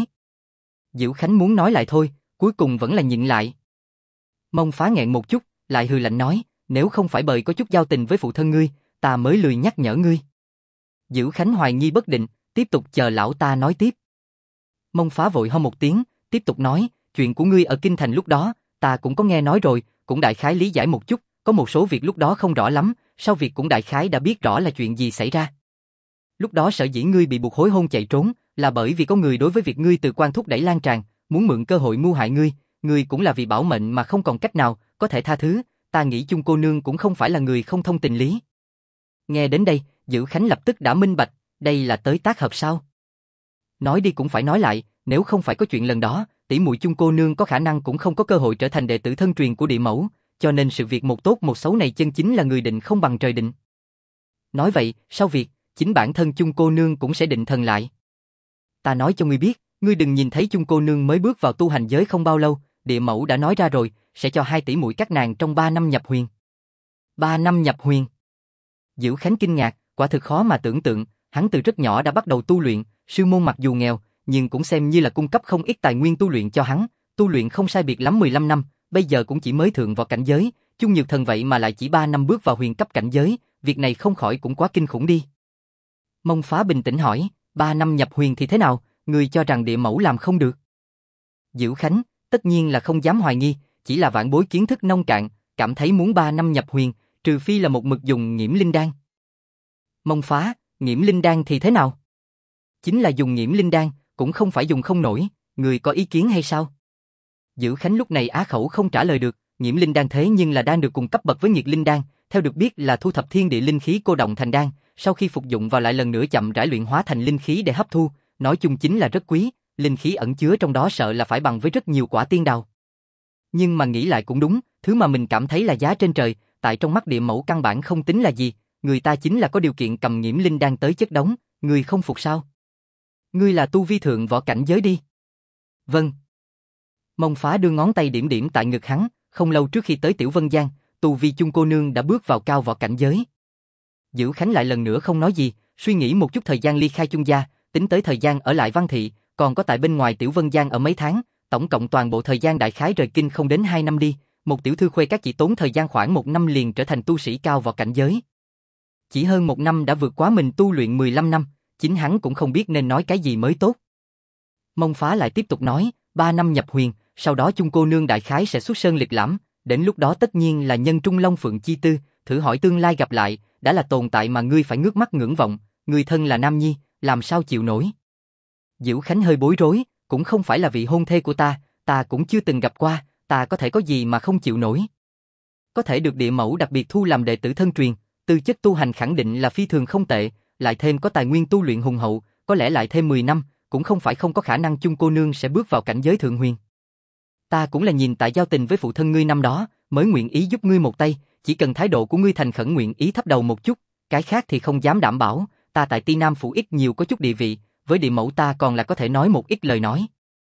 Dữ Khánh muốn nói lại thôi, cuối cùng vẫn là nhịn lại. Mông Phá nghẹn một chút, lại hừ lạnh nói, nếu không phải bởi có chút giao tình với phụ thân ngươi, ta mới lười nhắc nhở ngươi. Dữ Khánh hoài nghi bất định, tiếp tục chờ lão ta nói tiếp. Mông Phá vội ho một tiếng, tiếp tục nói, chuyện của ngươi ở Kinh Thành lúc đó, ta cũng có nghe nói rồi, cũng đại khái lý giải một chút, có một số việc lúc đó không rõ lắm, sau việc cũng đại khái đã biết rõ là chuyện gì xảy ra. Lúc đó sở dĩ ngươi bị buộc hối hôn chạy trốn, là bởi vì có người đối với việc ngươi từ quan thúc đẩy lan tràn, muốn mượn cơ hội mưu hại ngươi cũng là vì bảo mệnh mà không còn cách nào, có thể tha thứ, ta nghĩ Chung cô nương cũng không phải là người không thông tình lý. Nghe đến đây, Dữ Khánh lập tức đã minh bạch, đây là tới tác hợp sao? Nói đi cũng phải nói lại, nếu không phải có chuyện lần đó, tỷ muội Chung cô nương có khả năng cũng không có cơ hội trở thành đệ tử thân truyền của địa mẫu, cho nên sự việc một tốt một xấu này chân chính là người định không bằng trời định. Nói vậy, sau việc, chính bản thân Chung cô nương cũng sẽ định thần lại. Ta nói cho ngươi biết, ngươi đừng nhìn thấy Chung cô nương mới bước vào tu hành giới không bao lâu, địa mẫu đã nói ra rồi, sẽ cho 2 tỷ muội các nàng trong 3 năm nhập huyền. 3 năm nhập huyền. Dữ Khánh kinh ngạc, quả thực khó mà tưởng tượng, hắn từ rất nhỏ đã bắt đầu tu luyện, sư môn mặc dù nghèo, nhưng cũng xem như là cung cấp không ít tài nguyên tu luyện cho hắn, tu luyện không sai biệt lắm 15 năm, bây giờ cũng chỉ mới thượng vào cảnh giới, Chung Nhược Thần vậy mà lại chỉ 3 năm bước vào huyền cấp cảnh giới, việc này không khỏi cũng quá kinh khủng đi. Mông Phá bình tĩnh hỏi, 3 năm nhập huyền thì thế nào, người cho rằng địa mẫu làm không được? Dữ Khánh, tất nhiên là không dám hoài nghi, chỉ là vãn bối kiến thức nông cạn, cảm thấy muốn 3 năm nhập huyền, trừ phi là một mực dùng Nghiễm Linh Đan. Mông Phá, Nghiễm Linh Đan thì thế nào? Chính là dùng Nghiễm Linh Đan, cũng không phải dùng không nổi, người có ý kiến hay sao? Dữ Khánh lúc này á khẩu không trả lời được, Nghiễm Linh Đan thế nhưng là đan được cùng cấp bậc với Nhiệt Linh Đan, theo được biết là thu thập thiên địa linh khí cô động thành đan, sau khi phục dụng vào lại lần nữa chậm rãi luyện hóa thành linh khí để hấp thu, nói chung chính là rất quý, linh khí ẩn chứa trong đó sợ là phải bằng với rất nhiều quả tiên đào. Nhưng mà nghĩ lại cũng đúng, thứ mà mình cảm thấy là giá trên trời, tại trong mắt địa mẫu căn bản không tính là gì, người ta chính là có điều kiện cầm Nghiễm Linh Đan tới chất đống, người không phục sao? Ngươi là tu vi thượng võ cảnh giới đi. Vâng. Mông Phá đưa ngón tay điểm điểm tại ngực hắn, không lâu trước khi tới Tiểu Vân Giang, tu vi Chung cô nương đã bước vào cao võ cảnh giới. Dữ Khánh lại lần nữa không nói gì, suy nghĩ một chút thời gian ly khai Chung gia, tính tới thời gian ở lại Văn Thị, còn có tại bên ngoài Tiểu Vân Giang ở mấy tháng, tổng cộng toàn bộ thời gian đại khái rời kinh không đến 2 năm đi, một tiểu thư khuê các chỉ tốn thời gian khoảng 1 năm liền trở thành tu sĩ cao võ cảnh giới. Chỉ hơn 1 năm đã vượt quá mình tu luyện 15 năm, chính hắn cũng không biết nên nói cái gì mới tốt. Mông Phá lại tiếp tục nói, 3 năm nhập huyền, sau đó Chung cô nương đại khái sẽ xuất sơn lịch lãm, đến lúc đó tất nhiên là nhân trung long phượng chi tư, thử hỏi tương lai gặp lại, đã là tồn tại mà ngươi phải ngước mắt ngưỡng vọng, người thân là nam nhi, làm sao chịu nổi. Dữ Khánh hơi bối rối, cũng không phải là vị hôn thê của ta cũng chưa từng gặp qua, ta có thể có gì mà không chịu nổi. Có thể được địa mẫu đặc biệt thu làm đệ tử thân truyền, tư chất tu hành khẳng định là phi thường không tệ, lại thêm có tài nguyên tu luyện hùng hậu, có lẽ lại thêm 10 năm, cũng không phải không có khả năng Chung cô nương sẽ bước vào cảnh giới thượng huyền. Ta cũng là nhìn tại giao tình với phụ thân ngươi năm đó, mới nguyện ý giúp ngươi một tay, chỉ cần thái độ của ngươi thành khẩn nguyện ý thấp đầu một chút, cái khác thì không dám đảm bảo, ta tại Ti Nam phủ ít nhiều có chút địa vị, với địa mẫu ta còn là có thể nói một ít lời nói.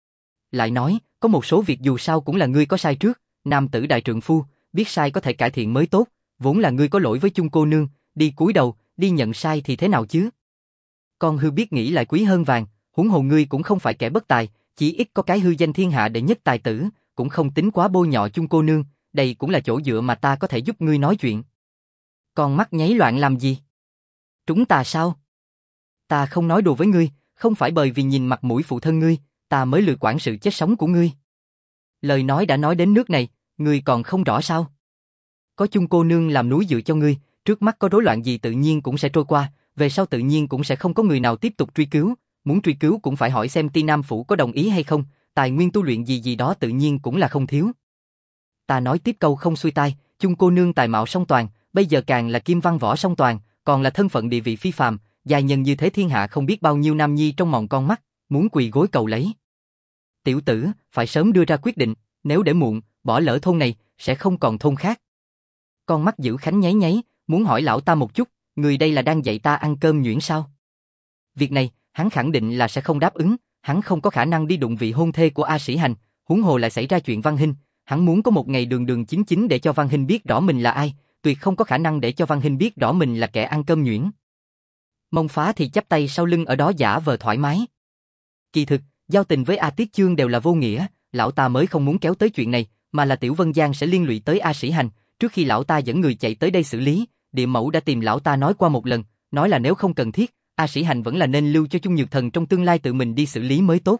Lại nói, có một số việc dù sao cũng là ngươi có sai trước, nam tử đại trượng phu, biết sai có thể cải thiện mới tốt, vốn là ngươi có lỗi với Chung cô nương, đi cúi đầu, đi nhận sai thì thế nào chứ? Con hư biết nghĩ lại quý hơn vàng, huống hồ ngươi cũng không phải kẻ bất tài, chỉ ít có cái hư danh thiên hạ đệ nhất tài tử, cũng không tính quá bôi nhọ Chung cô nương, đây cũng là chỗ dựa mà ta có thể giúp ngươi nói chuyện. Con mắt nháy loạn làm gì? Trúng ta sao? Ta không nói đùa với ngươi, không phải bởi vì nhìn mặt mũi phụ thân ngươi, ta mới lười quản sự chết sống của ngươi. Lời nói đã nói đến nước này, ngươi còn không rõ sao? Có Chung cô nương làm núi dựa cho ngươi, trước mắt có rối loạn gì tự nhiên cũng sẽ trôi qua, về sau tự nhiên cũng sẽ không có người nào tiếp tục truy cứu, muốn truy cứu cũng phải hỏi xem Ti Nam phủ có đồng ý hay không, tài nguyên tu luyện gì gì đó tự nhiên cũng là không thiếu. Ta nói tiếp câu không xuôi tai, Chung cô nương tài mạo song toàn, bây giờ càng là kim văn võ song toàn, còn là thân phận địa vị phi phàm, giai nhân như thế thiên hạ không biết bao nhiêu nam nhi trong mòn con mắt, muốn quỳ gối cầu lấy. Tiểu tử, phải sớm đưa ra quyết định, nếu để muộn, bỏ lỡ thôn này, sẽ không còn thôn khác. Con mắt Dữ Khánh nháy nháy, muốn hỏi lão ta một chút, người đây là đang dạy ta ăn cơm nhuyễn sao? Việc này, hắn khẳng định là sẽ không đáp ứng, hắn không có khả năng đi đụng vị hôn thê của A Sĩ Hành, huống hồ lại xảy ra chuyện Văn Hinh, hắn muốn có một ngày đường đường chính chính để cho Văn Hinh biết rõ mình là ai, tuyệt không có khả năng để cho Văn Hinh biết rõ mình là kẻ ăn cơm nhuyễn. Mông Phá thì chắp tay sau lưng ở đó giả vờ thoải mái. Kỳ thực, giao tình với A Tiết Chương đều là vô nghĩa, lão ta mới không muốn kéo tới chuyện này, mà là Tiểu Vân Giang sẽ liên lụy tới A Sĩ Hành, trước khi lão ta dẫn người chạy tới đây xử lý, địa mẫu đã tìm lão ta nói qua một lần, nói là nếu không cần thiết, A Sĩ Hành vẫn là nên lưu cho Chung Nhược Thần trong tương lai tự mình đi xử lý mới tốt.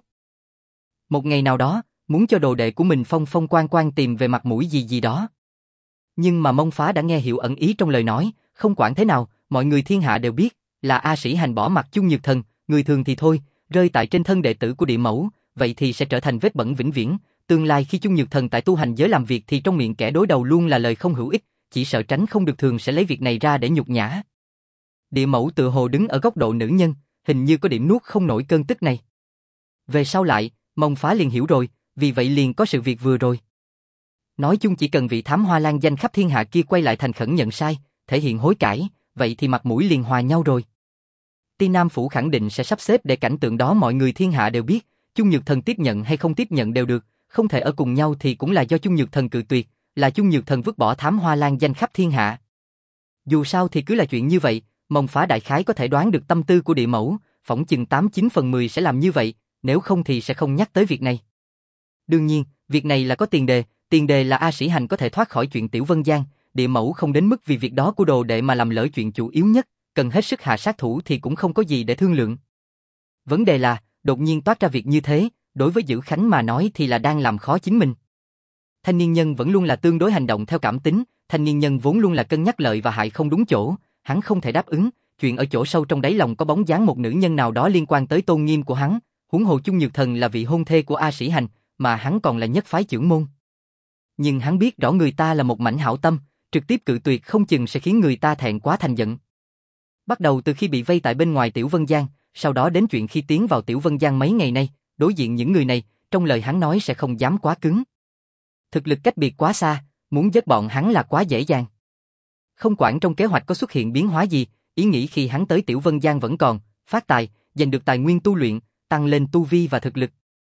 Một ngày nào đó, muốn cho đồ đệ của mình phong phong quang quang tìm về mặt mũi gì gì đó. Nhưng mà Mông Phá đã nghe hiểu ẩn ý trong lời nói, không quản thế nào, mọi người thiên hạ đều biết, là A Sĩ Hành bỏ mặt Chung Nhược Thần, người thường thì thôi, rơi tại trên thân đệ tử của địa mẫu, vậy thì sẽ trở thành vết bẩn vĩnh viễn, tương lai khi Chung Nhược Thần tại tu hành giới làm việc thì trong miệng kẻ đối đầu luôn là lời không hữu ích, chỉ sợ tránh không được thường sẽ lấy việc này ra để nhục nhã. Địa mẫu tự hồ đứng ở góc độ nữ nhân, hình như có điểm nuốt không nổi cơn tức này. Về sau lại, Mông Phá liền hiểu rồi, vì vậy liền có sự việc vừa rồi. Nói chung chỉ cần vị thám hoa lan danh khắp thiên hạ kia quay lại thành khẩn nhận sai, thể hiện hối cải, vậy thì mặt mũi liền hòa nhau rồi. Ti Nam phủ khẳng định sẽ sắp xếp để cảnh tượng đó mọi người thiên hạ đều biết, Chung Nhược Thần tiếp nhận hay không tiếp nhận đều được, không thể ở cùng nhau thì cũng là do Chung Nhược Thần cự tuyệt, là Chung Nhược Thần vứt bỏ Thám Hoa Lan danh khắp thiên hạ. Dù sao thì cứ là chuyện như vậy, Mông Phá đại khái có thể đoán được tâm tư của địa mẫu, phỏng chừng 89/10 sẽ làm như vậy, nếu không thì sẽ không nhắc tới việc này. Đương nhiên, việc này là có tiền đề là A Sĩ Hành có thể thoát khỏi chuyện Tiểu Vân Giang, địa mẫu không đến mức vì việc đó của đồ đệ mà làm lỡ chuyện chủ yếu nhất, cần hết sức hạ sát thủ thì cũng không có gì để thương lượng. Vấn đề là, đột nhiên toát ra việc như thế, đối với Dữ Khánh mà nói thì là đang làm khó chính mình. Thanh niên nhân vẫn luôn là tương đối hành động theo cảm tính, thanh niên nhân vốn luôn là cân nhắc lợi và hại không đúng chỗ, hắn không thể đáp ứng, chuyện ở chỗ sâu trong đáy lòng có bóng dáng một nữ nhân nào đó liên quan tới tôn nghiêm của hắn, huống hồ Chung Nhược Thần là vị hôn thê của A Sĩ Hành, mà hắn còn là nhất phái chưởng môn. Nhưng hắn biết rõ người ta là một mảnh hảo tâm, trực tiếp cự tuyệt không chừng sẽ khiến người ta thẹn quá thành giận. Bắt đầu từ khi bị vây tại bên ngoài Tiểu Vân Giang, sau đó đến chuyện khi tiến vào Tiểu Vân Giang mấy ngày nay, đối diện những người này, trong lời hắn nói sẽ không dám quá cứng. Thực lực cách biệt quá xa, muốn giết bọn hắn là quá dễ dàng. Không quản trong kế hoạch có xuất hiện biến hóa gì, ý nghĩ khi hắn tới Tiểu Vân Giang vẫn còn, phát tài, giành được tài nguyên tu luyện, tăng lên tu vi và thực lực.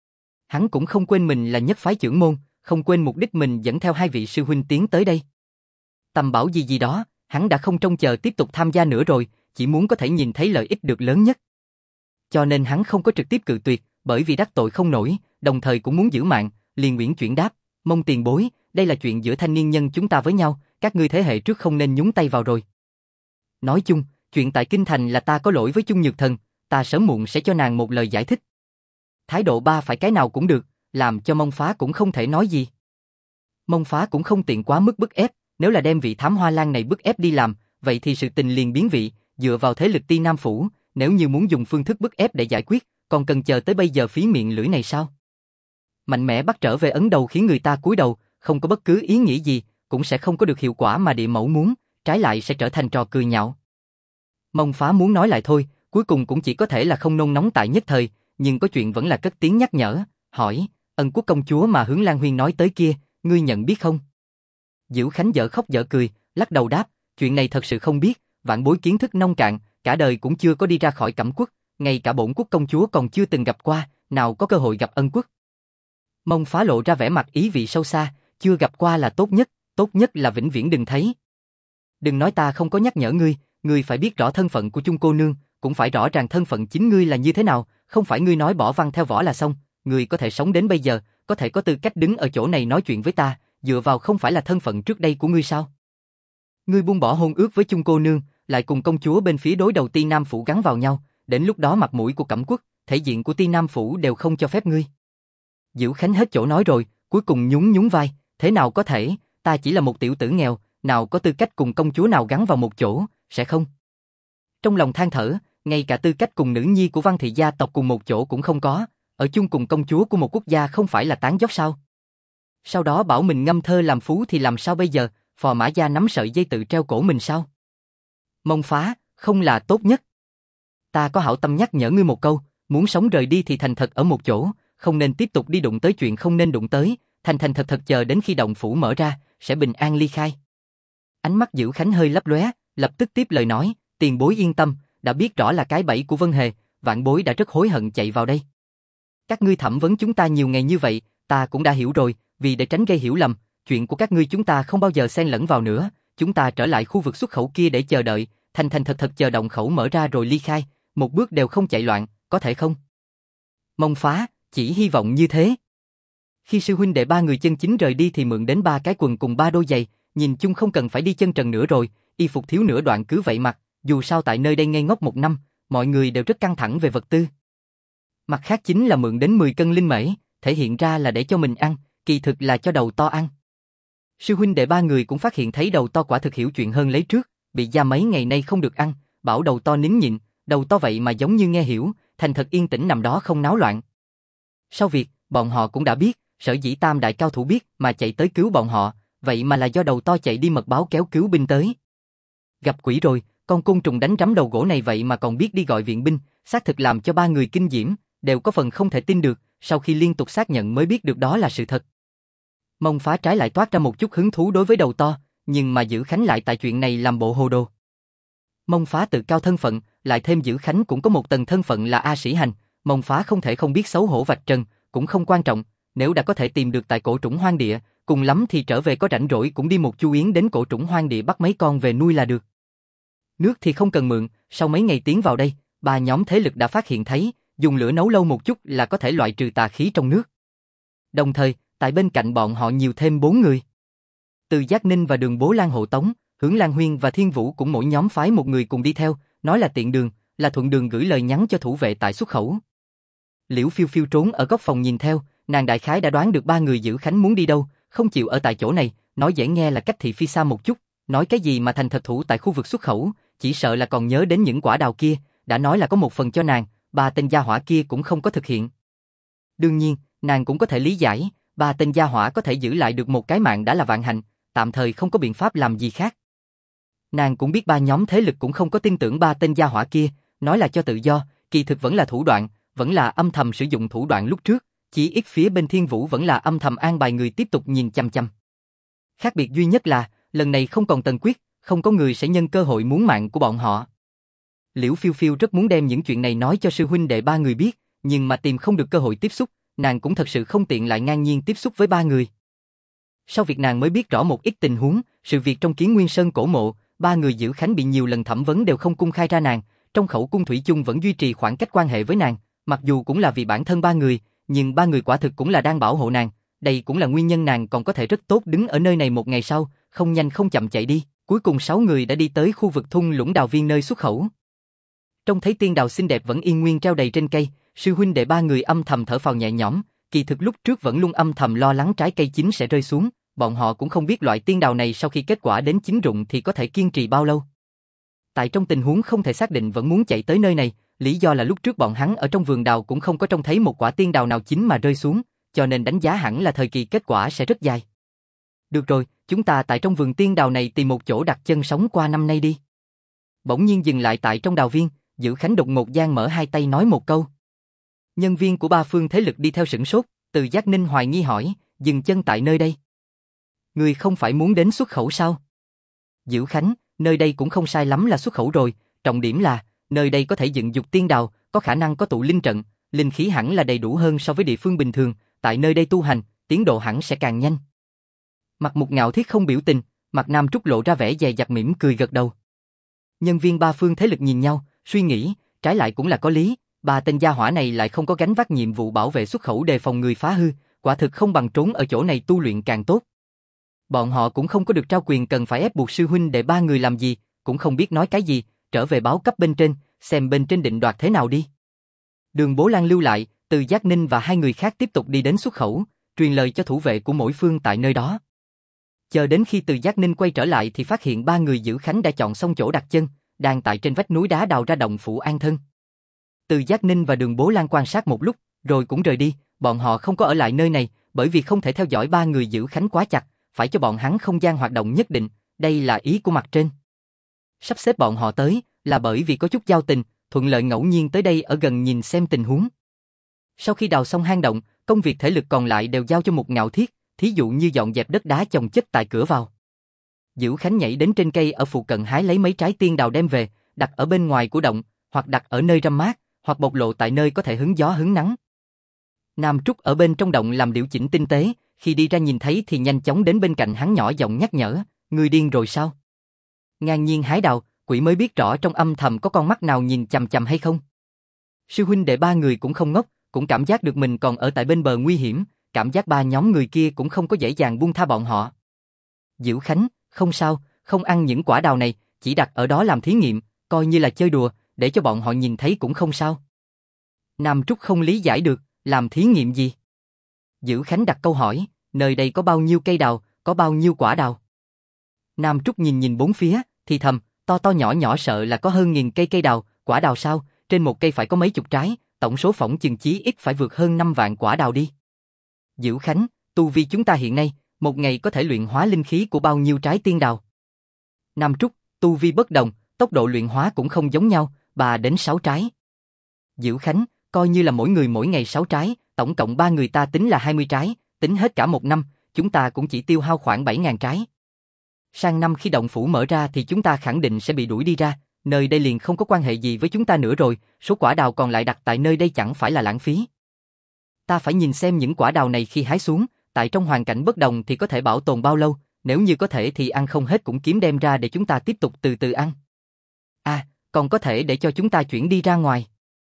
Hắn cũng không quên mình là nhất phái chưởng môn, không quên mục đích mình dẫn theo hai vị sư huynh tiến tới đây. Tầm bảo gì đó, hắn đã không trông chờ tiếp tục tham gia nữa rồi, chỉ muốn có thể nhìn thấy lợi ích được lớn nhất. Cho nên hắn không có trực tiếp cự tuyệt, bởi vì đắc tội không nổi, đồng thời cũng muốn giữ mạng, liền uyển chuyển đáp, Mông tiền bối, đây là chuyện giữa thanh niên nhân chúng ta với nhau, các ngươi thế hệ trước không nên nhúng tay vào rồi. Nói chung, chuyện tại Kinh Thành là ta có lỗi với Chung Nhược Thần, ta sớm muộn sẽ cho nàng một lời giải thích. Thái độ ba phải cái nào cũng được, làm cho Mông Phá cũng không thể nói gì. Mông Phá cũng không tiện quá mức bức ép, nếu là đem vị Thám Hoa Lan này bức ép đi làm, vậy thì sự tình liền biến vị, dựa vào thế lực Ti Nam Phủ, nếu như muốn dùng phương thức bức ép để giải quyết, còn cần chờ tới bây giờ phí miệng lưỡi này sao? Mạnh mẽ bắt trở về ấn đầu khiến người ta cúi đầu, không có bất cứ ý nghĩ gì, cũng sẽ không có được hiệu quả mà địa mẫu muốn, trái lại sẽ trở thành trò cười nhạo. Mông Phá muốn nói lại thôi, cuối cùng cũng chỉ có thể là không nôn nóng tại nhất thời, nhưng có chuyện vẫn là cất tiếng nhắc nhở, hỏi, Ân Quốc công chúa mà Hướng Lan Huyên nói tới kia, ngươi nhận biết không? Dữ Khánh dở khóc dở cười, lắc đầu đáp, chuyện này thật sự không biết, vạn bối kiến thức nông cạn, cả đời cũng chưa có đi ra khỏi Cẩm Quốc, ngay cả bổn quốc công chúa còn chưa từng gặp qua, nào có cơ hội gặp Ân Quốc. Mông Phá lộ ra vẻ mặt ý vị sâu xa, chưa gặp qua là tốt nhất là vĩnh viễn đừng thấy. Đừng nói ta không có nhắc nhở ngươi, ngươi phải biết rõ thân phận của Chung cô nương, cũng phải rõ ràng thân phận chính ngươi là như thế nào, không phải ngươi nói bỏ văn theo võ là xong, ngươi có thể sống đến bây giờ, có thể có tư cách đứng ở chỗ này nói chuyện với ta, dựa vào không phải là thân phận trước đây của ngươi sao? Ngươi buông bỏ hôn ước với Chung cô nương, lại cùng công chúa bên phía đối đầu Ti Nam Phủ gắn vào nhau, đến lúc đó mặt mũi của Cẩm Quốc, thể diện của Ti Nam Phủ đều không cho phép ngươi. Dữ Khánh hết chỗ nói rồi, cuối cùng nhún vai, thế nào có thể, ta chỉ là một tiểu tử nghèo, nào có tư cách cùng công chúa nào gắn vào một chỗ, sẽ không. Trong lòng than thở, ngay cả tư cách cùng nữ nhi của Văn thị gia tộc cùng một chỗ cũng không có, ở chung cùng công chúa của một quốc gia không phải là tán dóc sao? Sau đó bảo mình ngâm thơ làm phú thì làm sao bây giờ, phò mã gia nắm sợi dây tự treo cổ mình sao? Mông Phá, không là tốt nhất. Ta có hảo tâm nhắc nhở ngươi một câu, muốn sống rời đi thì thành thật ở một chỗ, không nên tiếp tục đi đụng tới chuyện không nên đụng tới, thành thật chờ đến khi động phủ mở ra, sẽ bình an ly khai. Ánh mắt Dữ Khánh hơi lấp lóe, lập tức tiếp lời nói, tiền bối yên tâm, đã biết rõ là cái bẫy của Vân Hề, vạn bối đã rất hối hận chạy vào đây. Các ngươi thẩm vấn chúng ta nhiều ngày như vậy, ta cũng đã hiểu rồi, vì để tránh gây hiểu lầm, chuyện của các ngươi chúng ta không bao giờ xen lẫn vào nữa, chúng ta trở lại khu vực xuất khẩu kia để chờ đợi, thành thật chờ động khẩu mở ra rồi ly khai, một bước đều không chạy loạn, có thể không? Mông Phá, chỉ hy vọng như thế. Khi sư huynh đệ ba người chân chính rời đi thì mượn đến 3 cái quần cùng 3 đôi giày, nhìn chung không cần phải đi chân trần nữa rồi, y phục thiếu nửa đoạn cứ vậy mặc, dù sao tại nơi đây ngây ngốc 1 năm, mọi người đều rất căng thẳng về vật tư. Mặt khác chính là mượn đến 10 cân linh mễ, thể hiện ra là để cho mình ăn, kỳ thực là cho đầu to ăn. Sư huynh đệ ba người cũng phát hiện thấy đầu to quả thực hiểu chuyện hơn lấy trước, bị gia mấy ngày nay không được ăn, bảo đầu to nín nhịn, đầu to vậy mà giống như nghe hiểu, thành thật yên tĩnh nằm đó không náo loạn. Sau việc, bọn họ cũng đã biết, sở dĩ tam đại cao thủ biết mà chạy tới cứu bọn họ, vậy mà là do đầu to chạy đi mật báo kéo cứu binh tới. Gặp quỷ rồi, con côn trùng đánh rắm đầu gỗ này vậy mà còn biết đi gọi viện binh, xác thực làm cho ba người kinh diễm, đều có phần không thể tin được, sau khi liên tục xác nhận mới biết được đó là sự thật. Mông Phá trái lại toát ra một chút hứng thú đối với đầu to, nhưng mà Dữ Khánh lại tại chuyện này làm bộ hồ đồ. Mông Phá tự cao thân phận, lại thêm Dữ Khánh cũng có một tầng thân phận là A Sĩ Hành, Mông Phá không thể không biết xấu hổ vạch trần, cũng không quan trọng, nếu đã có thể tìm được tại cổ trũng hoang địa, cùng lắm thì trở về có rảnh rỗi cũng đi một chu yến đến cổ trũng hoang địa bắt mấy con về nuôi là được. Nước thì không cần mượn, sau mấy ngày tiến vào đây, ba nhóm thế lực đã phát hiện thấy, dùng lửa nấu lâu một chút là có thể loại trừ tà khí trong nước. Đồng thời, tại bên cạnh bọn họ nhiều thêm 4 người. Từ Giác Ninh và Đường Bố Lan hộ tống, Hướng Lan Huyên và Thiên Vũ cũng mỗi nhóm phái một người cùng đi theo, nói là tiện đường, là thuận đường gửi lời nhắn cho thủ vệ tại xuất khẩu. Liễu Phiêu Phiêu trốn ở góc phòng nhìn theo, nàng đại khái đã đoán được ba người giữ Khánh muốn đi đâu, không chịu ở tại chỗ này, nói dễ nghe là cách thị phi xa một chút, nói cái gì mà thành thật thủ tại khu vực xuất khẩu, chỉ sợ là còn nhớ đến những quả đào kia, đã nói là có một phần cho nàng, ba tên gia hỏa kia cũng không có thực hiện. Đương nhiên, nàng cũng có thể lý giải, ba tên gia hỏa có thể giữ lại được một cái mạng đã là vạn hạnh, tạm thời không có biện pháp làm gì khác. Nàng cũng biết ba nhóm thế lực cũng không có tin tưởng ba tên gia hỏa kia, nói là cho tự do, kỳ thực vẫn là thủ đoạn, vẫn là âm thầm sử dụng thủ đoạn lúc trước, chỉ ít phía bên Thiên Vũ vẫn là âm thầm an bài người tiếp tục nhìn chăm chăm. Khác biệt duy nhất là, lần này không còn Tần Quyết, không có người sẽ nhân cơ hội muốn mạng của bọn họ. Liễu Phiêu Phiêu rất muốn đem những chuyện này nói cho sư huynh đệ ba người biết, nhưng mà tìm không được cơ hội tiếp xúc, nàng cũng thật sự không tiện lại ngang nhiên tiếp xúc với ba người. Sau việc nàng mới biết rõ một ít tình huống, sự việc trong Kiến Nguyên Sơn cổ mộ, ba người giữ Khánh bị nhiều lần thẩm vấn đều không cung khai ra nàng, trong khẩu cung thủy chung vẫn duy trì khoảng cách quan hệ với nàng, mặc dù cũng là vì bản thân ba người, nhưng ba người quả thực cũng là đang bảo hộ nàng, đây cũng là nguyên nhân nàng còn có thể rất tốt đứng ở nơi này một ngày sau, không nhanh không chậm chạy đi. Cuối cùng 6 người đã đi tới khu vực thung lũng đào viên nơi xuất khẩu. Trông thấy tiên đào xinh đẹp vẫn yên nguyên treo đầy trên cây, sư huynh đệ ba người âm thầm thở phào nhẹ nhõm, kỳ thực lúc trước vẫn luôn âm thầm lo lắng trái cây chín sẽ rơi xuống, bọn họ cũng không biết loại tiên đào này sau khi kết quả đến chín rụng thì có thể kiên trì bao lâu. Tại trong tình huống không thể xác định vẫn muốn chạy tới nơi này, lý do là lúc trước bọn hắn ở trong vườn đào cũng không có trông thấy một quả tiên đào nào chín mà rơi xuống, cho nên đánh giá hẳn là thời kỳ kết quả sẽ rất dài. Được rồi, chúng ta tại trong vườn tiên đào này tìm một chỗ đặt chân sống qua năm nay đi. Bỗng nhiên dừng lại tại trong đào viên, Giữ Khánh đột ngột giang mở hai tay nói một câu. Nhân viên của ba phương thế lực đi theo sửng sốt, Từ Giác Ninh hoài nghi hỏi, dừng chân tại nơi đây. Người không phải muốn đến xuất khẩu sao? Giữ Khánh, nơi đây cũng không sai lắm là xuất khẩu rồi, trọng điểm là, nơi đây có thể dựng dục tiên đào, có khả năng có tụ linh trận, linh khí hẳn là đầy đủ hơn so với địa phương bình thường, tại nơi đây tu hành, tiến độ hẳn sẽ càng nhanh. Mặt Mục Ngạo Thiết không biểu tình, mặt Nam Trúc lộ ra vẻ dè dặt mỉm cười gật đầu. Nhân viên ba phương thế lực nhìn nhau, suy nghĩ, trái lại cũng là có lý, ba tên gia hỏa này lại không có gánh vác nhiệm vụ bảo vệ xuất khẩu đề phòng người phá hư, quả thực không bằng trốn ở chỗ này tu luyện càng tốt. Bọn họ cũng không có được trao quyền cần phải ép buộc sư huynh để ba người làm gì, cũng không biết nói cái gì, trở về báo cấp bên trên, xem bên trên định đoạt thế nào đi. Đường Bố Lan lưu lại, Từ Giác Ninh và hai người khác tiếp tục đi đến xuất khẩu, truyền lời cho thủ vệ của mỗi phương tại nơi đó. Chờ đến khi Từ Giác Ninh quay trở lại thì phát hiện ba người giữ Khánh đã chọn xong chỗ đặt chân, đang tại trên vách núi đá đào ra động phủ an thân. Từ Giác Ninh và Đường Bố Lan quan sát một lúc, rồi cũng rời đi, bọn họ không có ở lại nơi này, bởi vì không thể theo dõi ba người giữ Khánh quá chặt, phải cho bọn hắn không gian hoạt động nhất định, đây là ý của mặt trên. Sắp xếp bọn họ tới, là bởi vì có chút giao tình, thuận lợi ngẫu nhiên tới đây ở gần nhìn xem tình huống. Sau khi đào xong hang động, công việc thể lực còn lại đều giao cho Mục Ngạo Thiết, thí dụ như dọn dẹp đất đá chồng chất tại cửa vào. Giữ Khánh nhảy đến trên cây ở phụ cận hái lấy mấy trái tiên đào đem về, đặt ở bên ngoài của động, hoặc đặt ở nơi râm mát, hoặc bộc lộ tại nơi có thể hứng gió hứng nắng. Nam Trúc ở bên trong động làm điều chỉnh tinh tế, khi đi ra nhìn thấy thì nhanh chóng đến bên cạnh hắn nhỏ giọng nhắc nhở, ngươi điên rồi sao? Ngang nhiên hái đào, quỷ mới biết rõ trong âm thầm có con mắt nào nhìn chằm chằm hay không. Sư huynh đệ ba người cũng không ngốc, cũng cảm giác được mình còn ở tại bên bờ nguy hiểm, cảm giác ba nhóm người kia cũng không có dễ dàng buông tha bọn họ. Giữ Khánh, không sao, không ăn những quả đào này, chỉ đặt ở đó làm thí nghiệm, coi như là chơi đùa, để cho bọn họ nhìn thấy cũng không sao. Nam Trúc không lý giải được, làm thí nghiệm gì? Giữ Khánh đặt câu hỏi, nơi đây có bao nhiêu cây đào, có bao nhiêu quả đào? Nam Trúc nhìn nhìn bốn phía, thì thầm, to to nhỏ nhỏ sợ là có hơn 1000 cây đào, quả đào sao, trên một cây phải có mấy chục trái, tổng số phỏng chừng chí ít phải vượt hơn 5 vạn quả đào đi. Giữ Khánh, tu vi chúng ta hiện nay, một ngày có thể luyện hóa linh khí của bao nhiêu trái tiên đào? Nam Trúc, tu vi bất đồng, tốc độ luyện hóa cũng không giống nhau, 3 đến 6 trái. Giữ Khánh, coi như là mỗi người mỗi ngày 6 trái, tổng cộng 3 người ta tính là 20 trái, tính hết cả một năm, chúng ta cũng chỉ tiêu hao khoảng 7.000 trái. Sang năm khi động phủ mở ra thì chúng ta khẳng định sẽ bị đuổi đi ra, nơi đây liền không có quan hệ gì với chúng ta nữa rồi, số quả đào còn lại đặt tại nơi đây chẳng phải là lãng phí. Ta phải nhìn xem những quả đào này khi hái xuống, tại trong hoàn cảnh bất đồng thì có thể bảo tồn bao lâu, nếu như có thể thì ăn không hết cũng kiếm đem ra để chúng ta tiếp tục từ từ ăn. À, còn có thể để cho chúng ta chuyển đi ra ngoài.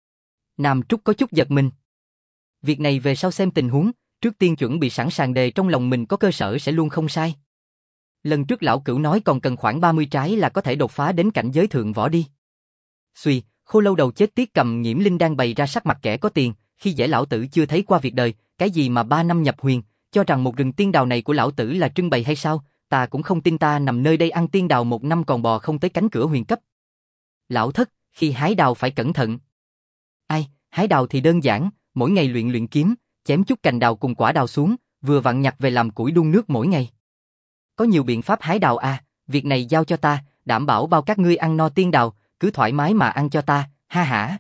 Nam Trúc có chút giật mình. Việc này về sau xem tình huống, trước tiên chuẩn bị sẵn sàng đề trong lòng mình có cơ sở sẽ luôn không sai. Lần trước lão cửu nói còn cần khoảng 30 trái là có thể đột phá đến cảnh giới thượng võ đi. Xuy, Khô Lâu đầu chết tiết cầm Nghiễm Linh đang bày ra sắc mặt kẻ có tiền, khi dễ lão tử chưa thấy qua việc đời, cái gì mà 3 năm nhập huyền, cho rằng một rừng tiên đào này của lão tử là trưng bày hay sao, ta cũng không tin ta nằm nơi đây ăn tiên đào 1 năm còn bò không tới cánh cửa huyền cấp. Lão thất, khi hái đào phải cẩn thận. Ai, hái đào thì đơn giản, mỗi ngày luyện luyện kiếm, chém chút cành đào cùng quả đào xuống, vừa vặn nhặt về làm củi đun nước mỗi ngày. Có nhiều biện pháp hái đào à, việc này giao cho ta, đảm bảo bao các ngươi ăn no tiên đào, cứ thoải mái mà ăn cho ta, ha hả.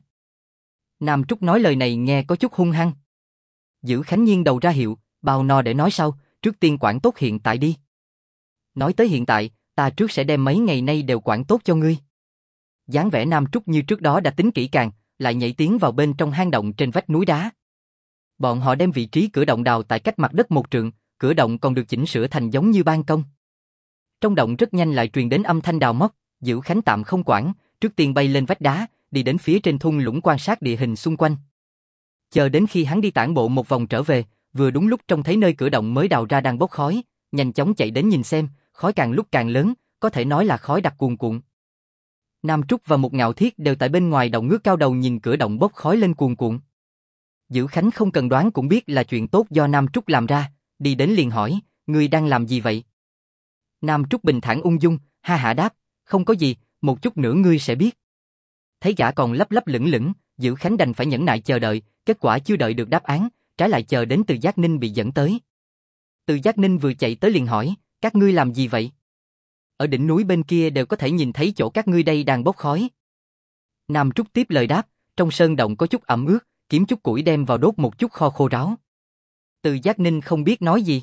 Nam Trúc nói lời này nghe có chút hung hăng. Giữ Khánh Nhiên đầu ra hiệu, bao no để nói sau, trước tiên quản tốt hiện tại đi. Nói tới hiện tại, ta trước sẽ đem mấy ngày nay đều quản tốt cho ngươi. Dáng vẻ Nam Trúc như trước đó đã tính kỹ càng, lại nhảy tiến vào bên trong hang động trên vách núi đá. Bọn họ đem vị trí cửa động đào tại cách mặt đất 1 trượng, cửa động còn được chỉnh sửa thành giống như ban công. Trong động rất nhanh lại truyền đến âm thanh đào móc, Giữ Khánh tạm không quản, trước tiên bay lên vách đá, đi đến phía trên thung lũng quan sát địa hình xung quanh. Chờ đến khi hắn đi tản bộ một vòng trở về, vừa đúng lúc trông thấy nơi cửa động mới đào ra đang bốc khói, nhanh chóng chạy đến nhìn xem, khói càng lúc càng lớn, có thể nói là khói đặc cuồn cuộn. Nam Trúc và Một Ngạo Thiết đều tại bên ngoài động ngước cao đầu nhìn cửa động bốc khói lên cuồn cuộn. Giữ Khánh không cần đoán cũng biết là chuyện tốt do Nam Trúc làm ra, đi đến liền hỏi, ngươi đang làm gì vậy? Nam Trúc bình thản ung dung, ha hả đáp, không có gì, một chút nữa ngươi sẽ biết. Thấy gã còn lấp lấp lửng lửng, Giữ Khánh đành phải nhẫn nại chờ đợi, kết quả chưa đợi được đáp án, trái lại chờ đến Từ Giác Ninh bị dẫn tới. Từ Giác Ninh vừa chạy tới liền hỏi, các ngươi làm gì vậy? Ở đỉnh núi bên kia đều có thể nhìn thấy chỗ các ngươi đây đang bốc khói. Nam Trúc tiếp lời đáp, trong sơn động có chút ẩm ướt, kiếm chút củi đem vào đốt một chút kho khô ráo. Từ Giác Ninh không biết nói gì.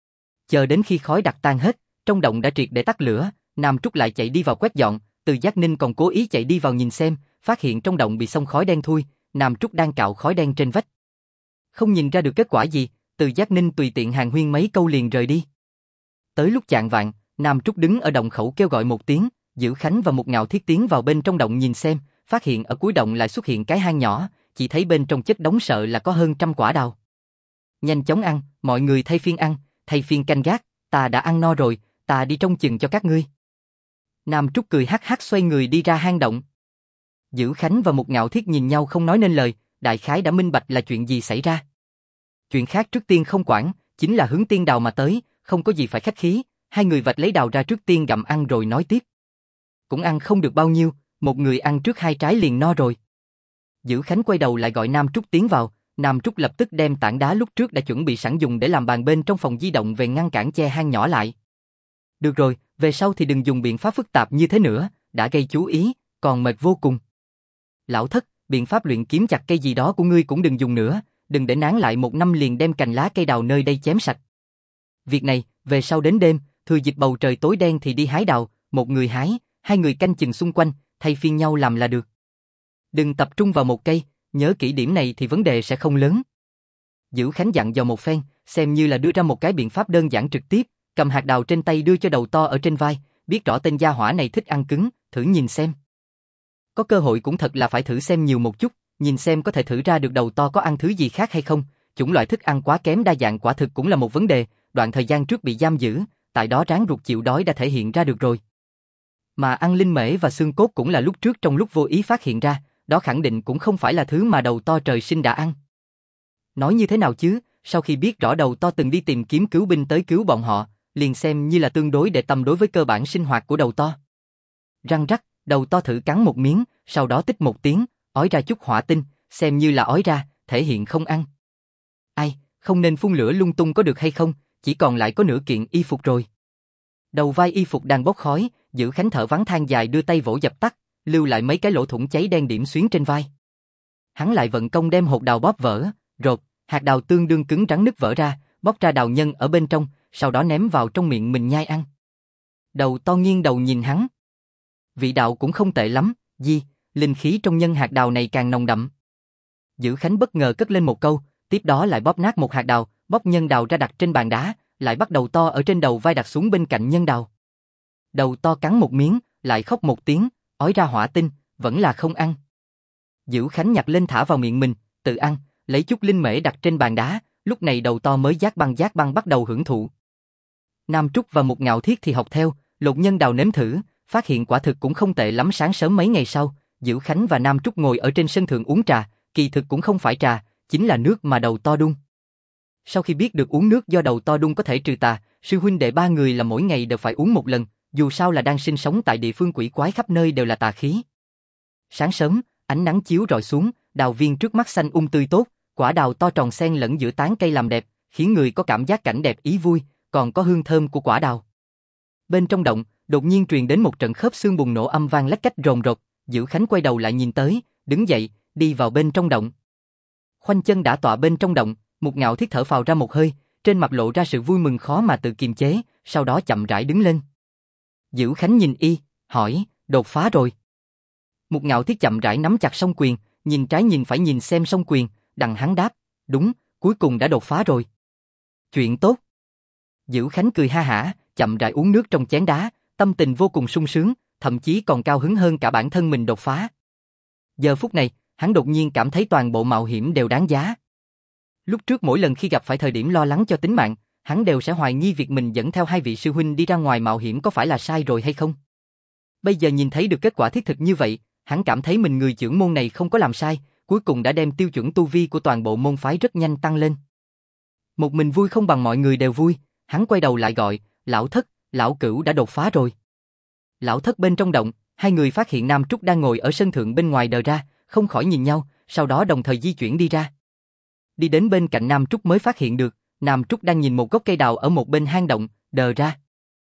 Chờ đến khi khói đặc tan hết, trong động đã triệt để tắt lửa, Nam Trúc lại chạy đi vào quét dọn, Từ Giác Ninh còn cố ý chạy đi vào nhìn xem, phát hiện trong động bị xông khói đen thui, Nam Trúc đang cạo khói đen trên vách. Không nhìn ra được kết quả gì, Từ Giác Ninh tùy tiện hàn huyên mấy câu liền rời đi. Tới lúc chạng vạng, Nam Trúc đứng ở động khẩu kêu gọi một tiếng, Giữ Khánh và Một Ngạo Thiết tiến vào bên trong động nhìn xem, phát hiện ở cuối động lại xuất hiện cái hang nhỏ, chỉ thấy bên trong chất đống sợ là có hơn 100 quả đào. Nhanh chóng ăn, mọi người thay phiên canh gác, ta đã ăn no rồi, ta đi trông chừng cho các ngươi. Nam Trúc cười hắc hắc xoay người đi ra hang động. Giữ Khánh và Một Ngạo Thiết nhìn nhau không nói nên lời, đại khái đã minh bạch là chuyện gì xảy ra. Chuyện khác trước tiên không quản, chính là hướng tiên đào mà tới, không có gì phải khách khí, hai người vạch lấy đào ra trước tiên gặm ăn rồi nói tiếp. Cũng ăn không được bao nhiêu, một người ăn trước 2 trái liền no rồi. Giữ Khánh quay đầu lại gọi Nam Trúc tiến vào, Nam Trúc lập tức đem tảng đá lúc trước đã chuẩn bị sẵn dùng để làm bàn bên trong phòng di động về ngăn cản che hang nhỏ lại. Được rồi, về sau thì đừng dùng biện pháp phức tạp như thế nữa, đã gây chú ý, còn mệt vô cùng. Lão Thất, biện pháp luyện kiếm chặt cây gì đó của ngươi cũng đừng dùng nữa, đừng để nán lại 1 năm liền đem cành lá cây đào nơi đây chém sạch. Việc này, về sau đến đêm, thừa dịp bầu trời tối đen thì đi hái đào, một người hái, 2 người canh chừng xung quanh, thay phiên nhau làm là được. Đừng tập trung vào một cây, nhớ kỹ điểm này thì vấn đề sẽ không lớn. Giữ Khánh dặn dò một phen, xem như là đưa ra một cái biện pháp đơn giản trực tiếp, cầm hạt đào trên tay đưa cho đầu to ở trên vai, biết rõ tên gia hỏa này thích ăn cứng, thử nhìn xem. Có cơ hội cũng thật là phải thử xem nhiều một chút, nhìn xem có thể thử ra được đầu to có ăn thứ gì khác hay không, chủng loại thức ăn quá kém đa dạng quả thực cũng là một vấn đề, đoạn thời gian trước bị giam giữ, tại đó ráng ruột chịu đói đã thể hiện ra được rồi. Mà ăn linh mễ và xương cốt cũng là lúc trước trong lúc vô ý phát hiện ra, đó khẳng định cũng không phải là thứ mà đầu to trời sinh đã ăn. Nói như thế nào chứ, sau khi biết rõ đầu to từng đi tìm kiếm cứu binh tới cứu bọn họ, liền xem như là tương đối để tâm đối với cơ bản sinh hoạt của đầu to. Răng rắc, đầu to thử cắn một miếng, sau đó tích một tiếng, ói ra chút hỏa tinh, xem như là ói ra, thể hiện không ăn. Ai, không nên phun lửa lung tung có được hay không, chỉ còn lại có nửa kiện y phục rồi. Đầu vai y phục đang bốc khói, Giữ Khánh thở vắng than dài đưa tay vỗ dập tắt, lưu lại mấy cái lỗ thủng cháy đen điểm xuyến trên vai. Hắn lại vận công đem hột đào bóp vỡ, rột, hạt đào tương đương cứng rắn nứt vỡ ra, bóc ra đào nhân ở bên trong, sau đó ném vào trong miệng mình nhai ăn. Đầu to nghiêng đầu nhìn hắn. Vị đạo cũng không tệ lắm, linh khí trong nhân hạt đào này càng nồng đậm. Giữ Khánh bất ngờ cất lên một câu, tiếp đó lại bóp nát một hạt đào, bóp nhân đào ra đặt trên bàn đá, lại bắt đầu to ở trên đầu vai đặt xuống bên cạnh nhân đào. Đầu to cắn một miếng, lại khóc một tiếng, ói ra hỏa tinh, vẫn là không ăn. Dữ Khánh nhặt lên thả vào miệng mình, tự ăn, lấy chút linh mễ đặt trên bàn đá, lúc này đầu to mới giác băng bắt đầu hưởng thụ. Nam Trúc và Mục Ngạo Thiết thì học theo, lột nhân đào nếm thử, phát hiện quả thực cũng không tệ lắm. Sáng sớm mấy ngày sau, Dữ Khánh và Nam Trúc ngồi ở trên sân thượng uống trà, kỳ thực cũng không phải trà, chính là nước mà đầu to đun. Sau khi biết được uống nước do đầu to đun có thể trừ tà, sư huynh đệ ba người là mỗi ngày đều phải uống một lần, dù sao là đang sinh sống tại địa phương quỷ quái khắp nơi đều là tà khí. Sáng sớm, ánh nắng chiếu rọi xuống, đào viên trước mắt xanh tươi tốt, quả đào to tròn xen lẫn giữa tán cây làm đẹp, khiến người có cảm giác cảnh đẹp ý vui, còn có hương thơm của quả đào. Bên trong động, đột nhiên truyền đến một trận khớp xương bùng nổ âm vang lách cách rồn rột, Dữ Khánh quay đầu lại nhìn tới, đứng dậy, đi vào bên trong động. Khoanh chân đã tọa bên trong động, Mục Ngạo Thiết thở phào ra một hơi, trên mặt lộ ra sự vui mừng khó mà tự kiềm chế, sau đó chậm rãi đứng lên. Dữ Khánh nhìn y, hỏi, đột phá rồi. Mục Ngạo Thiết chậm rãi nắm chặt song quyền, nhìn trái nhìn phải nhìn xem song quyền, đặng hắn đáp, đúng, cuối cùng đã đột phá rồi. Chuyện tốt. Dữ Khánh cười ha hả, chậm rãi uống nước trong chén đá, tâm tình vô cùng sung sướng, thậm chí còn cao hứng hơn cả bản thân mình đột phá. Giờ phút này, hắn đột nhiên cảm thấy toàn bộ mạo hiểm đều đáng giá. Lúc trước mỗi lần khi gặp phải thời điểm lo lắng cho tính mạng, hắn đều sẽ hoài nghi việc mình dẫn theo hai vị sư huynh đi ra ngoài mạo hiểm có phải là sai rồi hay không. Bây giờ nhìn thấy được kết quả thiết thực như vậy, hắn cảm thấy mình người trưởng môn này không có làm sai, cuối cùng đã đem tiêu chuẩn tu vi của toàn bộ môn phái rất nhanh tăng lên. Một mình vui không bằng mọi người đều vui, hắn quay đầu lại gọi, lão Thất, lão Cửu đã đột phá rồi. Lão Thất bên trong động, hai người phát hiện Nam Trúc đang ngồi ở sân thượng bên ngoài đờ ra, không khỏi nhìn nhau, sau đó đồng thời di chuyển đi ra. Đi đến bên cạnh Nam Trúc mới phát hiện được, Nam Trúc đang nhìn một gốc cây đào ở một bên hang động, đờ ra.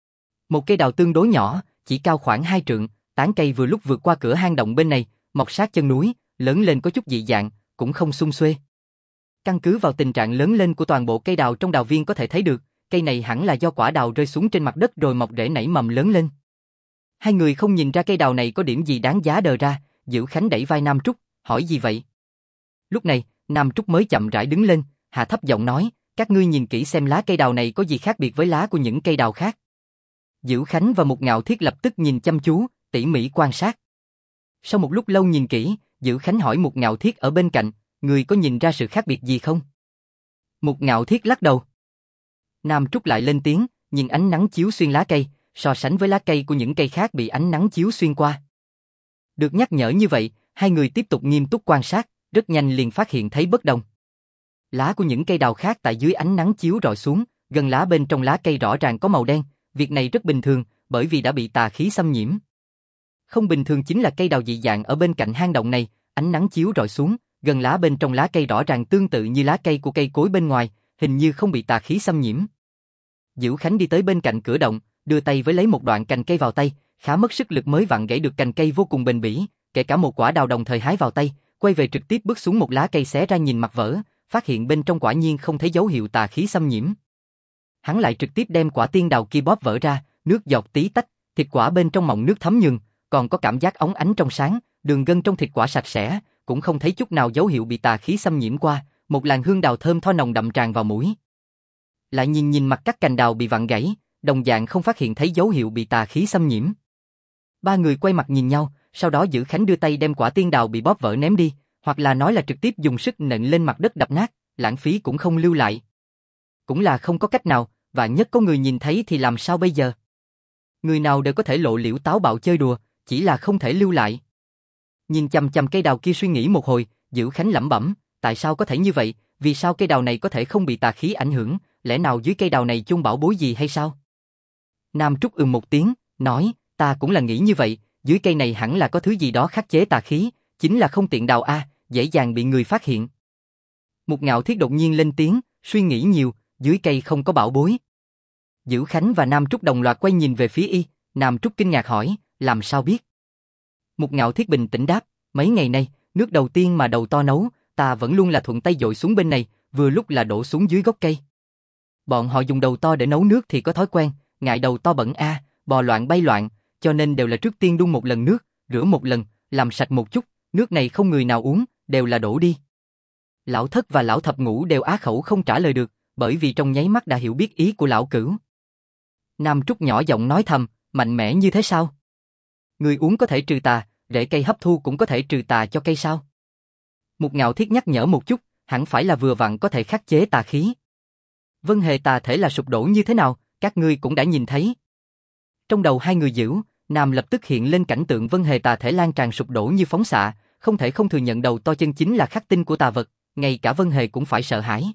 Một cây đào tương đối nhỏ, chỉ cao khoảng 2 trượng, tán cây vừa lúc vượt qua cửa hang động bên này, mọc sát chân núi, lớn lên có chút dị dạng, cũng không xum xuê. Căn cứ vào tình trạng lớn lên của toàn bộ cây đào trong đào viên có thể thấy được, cây này hẳn là do quả đào rơi xuống trên mặt đất rồi mọc rễ nảy mầm lớn lên. Hai người không nhìn ra cây đào này có điểm gì đáng giá đờ ra, Dữ Khánh đẩy vai Nam Trúc, hỏi gì vậy? Lúc này, Nam Trúc mới chậm rãi đứng lên, hạ thấp giọng nói, các ngươi nhìn kỹ xem lá cây đào này có gì khác biệt với lá của những cây đào khác. Dữ Khánh và Mục Ngạo Thiết lập tức nhìn chăm chú, tỉ mỉ quan sát. Sau một lúc lâu nhìn kỹ, Dữ Khánh hỏi Mục Ngạo Thiết ở bên cạnh, người có nhìn ra sự khác biệt gì không? Mục Ngạo Thiết lắc đầu. Nam Trúc lại lên tiếng, nhìn ánh nắng chiếu xuyên lá cây, so sánh với lá cây của những cây khác bị ánh nắng chiếu xuyên qua. Được nhắc nhở như vậy, hai người tiếp tục nghiêm túc quan sát, rất nhanh liền phát hiện thấy bất đồng. Lá của những cây đào khác tại dưới ánh nắng chiếu rọi xuống, gần lá bên trong lá cây rõ ràng có màu đen, việc này rất bình thường, bởi vì đã bị tà khí xâm nhiễm. Không bình thường chính là cây đào dị dạng ở bên cạnh hang động này, ánh nắng chiếu rọi xuống, gần lá bên trong lá cây rõ ràng tương tự như lá cây của cây cối bên ngoài, hình như không bị tà khí xâm nhiễm. Dữ Khánh đi tới bên cạnh cửa động, đưa tay với lấy một đoạn cành cây vào tay, khá mất sức lực mới vặn gãy được cành cây vô cùng bền bỉ, kể cả một quả đào đồng thời hái vào tay, quay về trực tiếp bước xuống một lá cây xé ra nhìn mặt vỡ, phát hiện bên trong quả nhiên không thấy dấu hiệu tà khí xâm nhiễm. Hắn lại trực tiếp đem quả tiên đào kia bóp vỡ ra, nước giọt tí tách, thịt quả bên trong mọng nước thấm nhường, còn có cảm giác óng ánh trong sáng, đường gân trong thịt quả sạch sẽ, cũng không thấy chút nào dấu hiệu bị tà khí xâm nhiễm qua, một làn hương đào thơm tho nồng đậm tràn vào mũi. Lại nhìn mặt các cành đào bị vặn gãy, đồng dạng không phát hiện thấy dấu hiệu bị tà khí xâm nhiễm. Ba người quay mặt nhìn nhau, sau đó Dữ Khánh đưa tay đem quả tiên đào bị bóp vỡ ném đi, hoặc là nói là trực tiếp dùng sức nện lên mặt đất đập nát, lãng phí cũng không lưu lại. Cũng là không có cách nào, vạn nhất có người nhìn thấy thì làm sao bây giờ? Người nào đều có thể lộ liễu táo bạo chơi đùa, chỉ là không thể lưu lại. Nhìn chằm chằm cây đào kia suy nghĩ một hồi, Dữ Khánh lẩm bẩm, tại sao có thể như vậy, vì sao cây đào này có thể không bị tà khí ảnh hưởng, lẽ nào dưới cây đào này chôn bảo bối gì hay sao? Nam Trúc một tiếng, nói, ta cũng là nghĩ như vậy, dưới cây này hẳn là có thứ gì đó khắc chế tà khí, chính là không tiện đào a, dễ dàng bị người phát hiện. Mục Ngạo Thiết đột nhiên lên tiếng, suy nghĩ nhiều, dưới cây không có bảo bối. Dữ Khánh và Nam Trúc đồng loạt quay nhìn về phía y, Nam Trúc kinh ngạc hỏi, làm sao biết? Mục Ngạo Thiết bình tĩnh đáp, mấy ngày nay, nước đầu tiên mà đầu to nấu, ta vẫn luôn là thuận tay dội xuống bên này, vừa lúc là đổ xuống dưới gốc cây. Bọn họ dùng đầu to để nấu nước thì có thói quen, ngại đầu to bẩn a, bò loạn bay loạn, cho nên đều là trước tiên đun một lần nước, rửa một lần, làm sạch một chút, nước này không người nào uống, đều là đổ đi. Lão Thất và Lão Thập Ngũ đều á khẩu không trả lời được, bởi vì trong nháy mắt đã hiểu biết ý của Lão Cửu. Nam Trúc nhỏ giọng nói thầm, mạnh mẽ như thế sao? Người uống có thể trừ tà, rễ cây hấp thu cũng có thể trừ tà cho cây sao? Mục Ngạo Thiết nhắc nhở một chút, hẳn phải là vừa vặn có thể khắc chế tà khí. Vân Hề tà thể là sụp đổ như thế nào, các ngươi cũng đã nhìn thấy. Trong đầu hai người Dữu, Nam lập tức hiện lên cảnh tượng Vân Hề tà thể lan tràn sụp đổ như phóng xạ, không thể không thừa nhận đầu to chân chính là khắc tinh của tà vật, ngay cả Vân Hề cũng phải sợ hãi.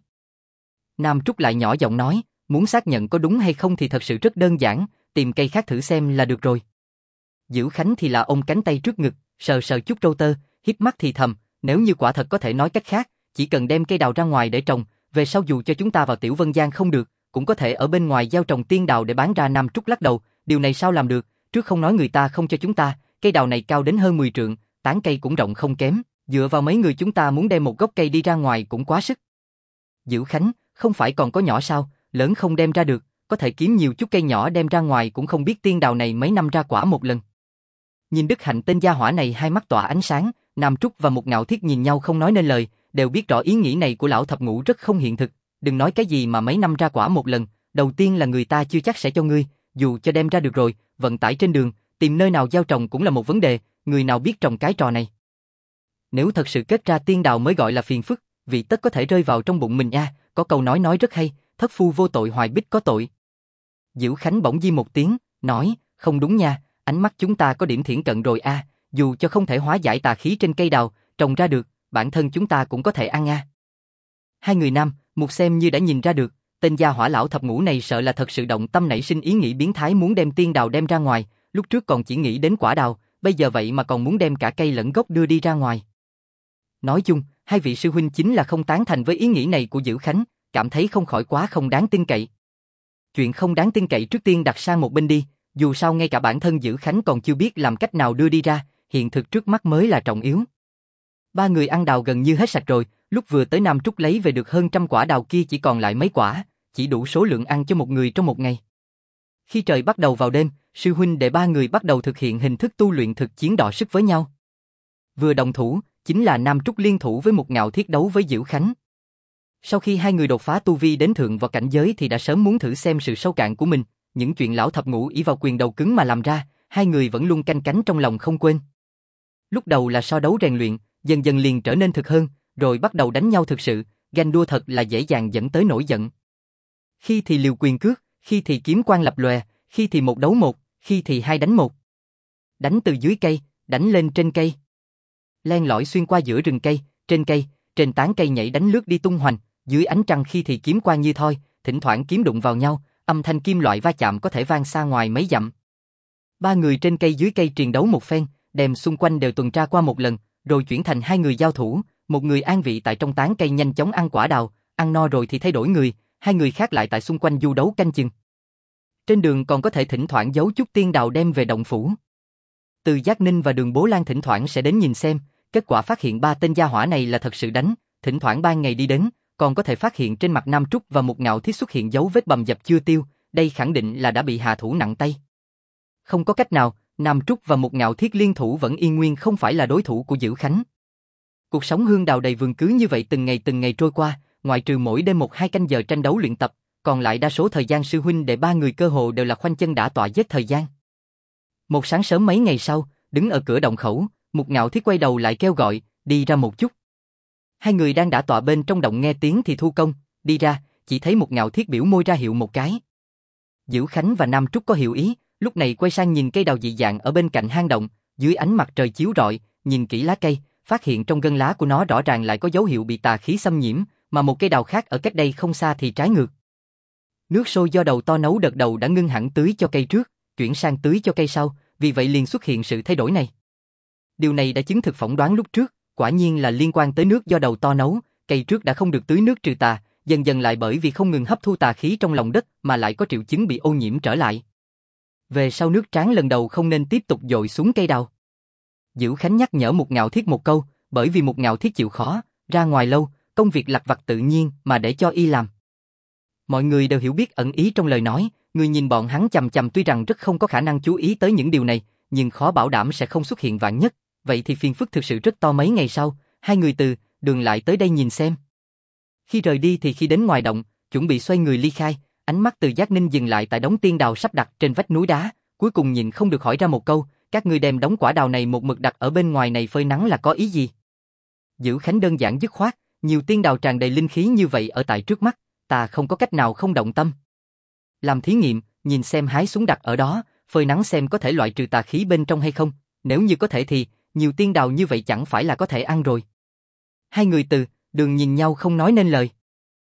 Nam Trúc lại nhỏ giọng nói, muốn xác nhận có đúng hay không thì thật sự rất đơn giản, tìm cây khác thử xem là được rồi. Dữu Khánh thì là ôm cánh tay trước ngực, sờ sờ chút râu tơ, híp mắt thì thầm, nếu như quả thật có thể nói cách khác, chỉ cần đem cây đào ra ngoài để trồng, về sau dù cho chúng ta vào Tiểu Vân Giang không được, cũng có thể ở bên ngoài gieo trồng tiên đào để bán ra. Nam Trúc lắc đầu, điều này sao làm được, trước không nói người ta không cho chúng ta, cây đào này cao đến hơn 10 trượng, tán cây cũng rộng không kém, dựa vào mấy người chúng ta muốn đem một gốc cây đi ra ngoài cũng quá sức. Dữu Khánh, không phải còn có nhỏ sao, lớn không đem ra được, có thể kiếm nhiều chút cây nhỏ đem ra ngoài cũng không biết tiên đào này mấy năm ra quả một lần. Nhìn Đức Hạnh tên gia hỏa này hai mắt tỏa ánh sáng, Nam Trúc và Mục Ngạo Thiết nhìn nhau không nói nên lời, đều biết rõ ý nghĩ này của Lão Thập Ngũ rất không hiện thực, đừng nói cái gì mà mấy năm ra quả một lần, đầu tiên là người ta chưa chắc sẽ cho ngươi, dù cho đem ra được rồi, vận tải trên đường, tìm nơi nào gieo trồng cũng là một vấn đề, người nào biết trồng cái trò này. Nếu thật sự kết ra tiên đào mới gọi là phiền phức, vì tất có thể rơi vào trong bụng mình a, có câu nói rất hay, thất phu vô tội hoài bích có tội. Dữu Khánh bỗng di một tiếng, nói, không đúng nha, ánh mắt chúng ta có điểm thiển cận rồi a, dù cho không thể hóa giải tà khí trên cây đào, trồng ra được, bản thân chúng ta cũng có thể ăn a. Hai người Nam, Mục xem như đã nhìn ra được, tên gia hỏa Lão Thập Ngũ này sợ là thật sự động tâm nảy sinh ý nghĩ biến thái muốn đem tiên đào đem ra ngoài, lúc trước còn chỉ nghĩ đến quả đào, bây giờ vậy mà còn muốn đem cả cây lẫn gốc đưa đi ra ngoài. Nói chung, hai vị sư huynh chính là không tán thành với ý nghĩ này của Dữu Khánh, cảm thấy không khỏi quá không đáng tin cậy. Chuyện không đáng tin cậy trước tiên đặt sang một bên đi, dù sao ngay cả bản thân Dữu Khánh còn chưa biết làm cách nào đưa đi ra, hiện thực trước mắt mới là trọng yếu. Ba người ăn đào gần như hết sạch rồi, lúc vừa tới Nam Trúc lấy về được hơn 100 quả đào kia chỉ còn lại mấy quả, chỉ đủ số lượng ăn cho một người trong một ngày. Khi trời bắt đầu vào đêm, sư huynh đệ ba người bắt đầu thực hiện hình thức tu luyện thực chiến đọ sức với nhau. Vừa đồng thủ, chính là Nam Trúc liên thủ với Mục Ngạo Thiết đấu với Dữu Khánh. Sau khi hai người đột phá tu vi đến thượng vào cảnh giới thì đã sớm muốn thử xem sự sâu cạn của mình, những chuyện Lão Thập Ngũ ỷ vào quyền đầu cứng mà làm ra, hai người vẫn luôn canh cánh trong lòng không quên. Lúc đầu là so đấu rèn luyện, dần dần liền trở nên thực hơn, rồi bắt đầu đánh nhau thực sự, ganh đua thật là dễ dàng dẫn tới nổi giận. Khi thì liều quyền cước, khi thì kiếm quang lập lòe, khi thì một đấu một, khi thì hai đánh một. Đánh từ dưới cây, đánh lên trên cây. Len lỏi xuyên qua giữa rừng cây, trên tán cây nhảy đánh lướt đi tung hoành, dưới ánh trăng khi thì kiếm quang như thoi, thỉnh thoảng kiếm đụng vào nhau, âm thanh kim loại va chạm có thể vang xa ngoài mấy dặm. Ba người trên cây dưới cây triền đấu một phen, đem xung quanh đều tuần tra qua một lần, rồi chuyển thành hai người giao thủ, một người an vị tại trong tán cây nhanh chóng ăn quả đào, ăn no rồi thì thay đổi người, hai người khác lại tại xung quanh du đấu canh chừng. Trên đường còn có thể thỉnh thoảng giấu chút tiên đào đem về động phủ. Từ Giác Ninh và Đường Bố Lan thỉnh thoảng sẽ đến nhìn xem, kết quả phát hiện ba tên gia hỏa này là thật sự đánh, thỉnh thoảng ban ngày đi đến, còn có thể phát hiện trên mặt Nam Trúc và Mục Ngạo Thiết xuất hiện dấu vết bầm dập chưa tiêu, đây khẳng định là đã bị hạ thủ nặng tay. Không có cách nào, Nam Trúc và Mục Ngạo Thiết liên thủ vẫn y nguyên không phải là đối thủ của Dữu Khánh. Cuộc sống hương đào đầy vườn cứ như vậy từng ngày trôi qua, ngoại trừ mỗi đêm 1-2 canh giờ tranh đấu luyện tập, còn lại đa số thời gian sư huynh đệ ba người cơ hồ đều là khoanh chân đả tọa giết thời gian. Một sáng sớm mấy ngày sau, đứng ở cửa động khẩu, Mục Ngạo Thiết quay đầu lại kêu gọi, đi ra một chút. Hai người đang đả tọa bên trong động nghe tiếng thì thu công, đi ra, chỉ thấy Mục Ngạo Thiết biểu môi ra hiệu một cái. Dữu Khánh và Nam Trúc có hiểu ý, lúc này quay sang nhìn cây đào dị dạng ở bên cạnh hang động, dưới ánh mặt trời chiếu rọi, nhìn kỹ lá cây, phát hiện trong gân lá của nó rõ ràng lại có dấu hiệu bị tà khí xâm nhiễm, mà một cây đào khác ở cách đây không xa thì trái ngược. Nước sôi do đầu to nấu đợt đầu đã ngưng hẳn tưới cho cây trước, chuyển sang tưới cho cây sau, vì vậy liền xuất hiện sự thay đổi này. Điều này đã chứng thực phỏng đoán lúc trước, quả nhiên là liên quan tới nước do đầu to nấu, cây trước đã không được tưới nước trừ tà, dần dần lại bởi vì không ngừng hấp thu tà khí trong lòng đất mà lại có triệu chứng bị ô nhiễm trở lại. Về sau nước tráng lần đầu không nên tiếp tục dội xuống cây đào. Dữu Khánh nhắc nhở Mục Ngạo Thiết một câu, bởi vì Mục Ngạo Thiết chịu khó, ra ngoài lâu, công việc lặt vặt tự nhiên mà để cho y làm. Mọi người đều hiểu biết ẩn ý trong lời nói, người nhìn bọn hắn chằm chằm tuy rằng rất không có khả năng chú ý tới những điều này, nhưng khó bảo đảm sẽ không xuất hiện vạn nhất, vậy thì phiền phức thực sự rất to. Mấy ngày sau, hai người từ Đường lại tới đây nhìn xem. Khi rời đi thì khi đến ngoài động, chuẩn bị xoay người ly khai, ánh mắt Từ Giác Ninh dừng lại tại đống tiên đào sắp đặt trên vách núi đá, cuối cùng nhìn không được hỏi ra một câu, các ngươi đem đống quả đào này một mực đặt ở bên ngoài này phơi nắng là có ý gì? Dữ Khánh đơn giản dứt khoát, nhiều tiên đào tràn đầy linh khí như vậy ở tại trước mắt, ta không có cách nào không động tâm. Làm thí nghiệm, nhìn xem hái xuống đặt ở đó, phơi nắng xem có thể loại trừ tà khí bên trong hay không, nếu như có thể thì, nhiều tiên đào như vậy chẳng phải là có thể ăn rồi. Hai người Từ, Đường nhìn nhau không nói nên lời.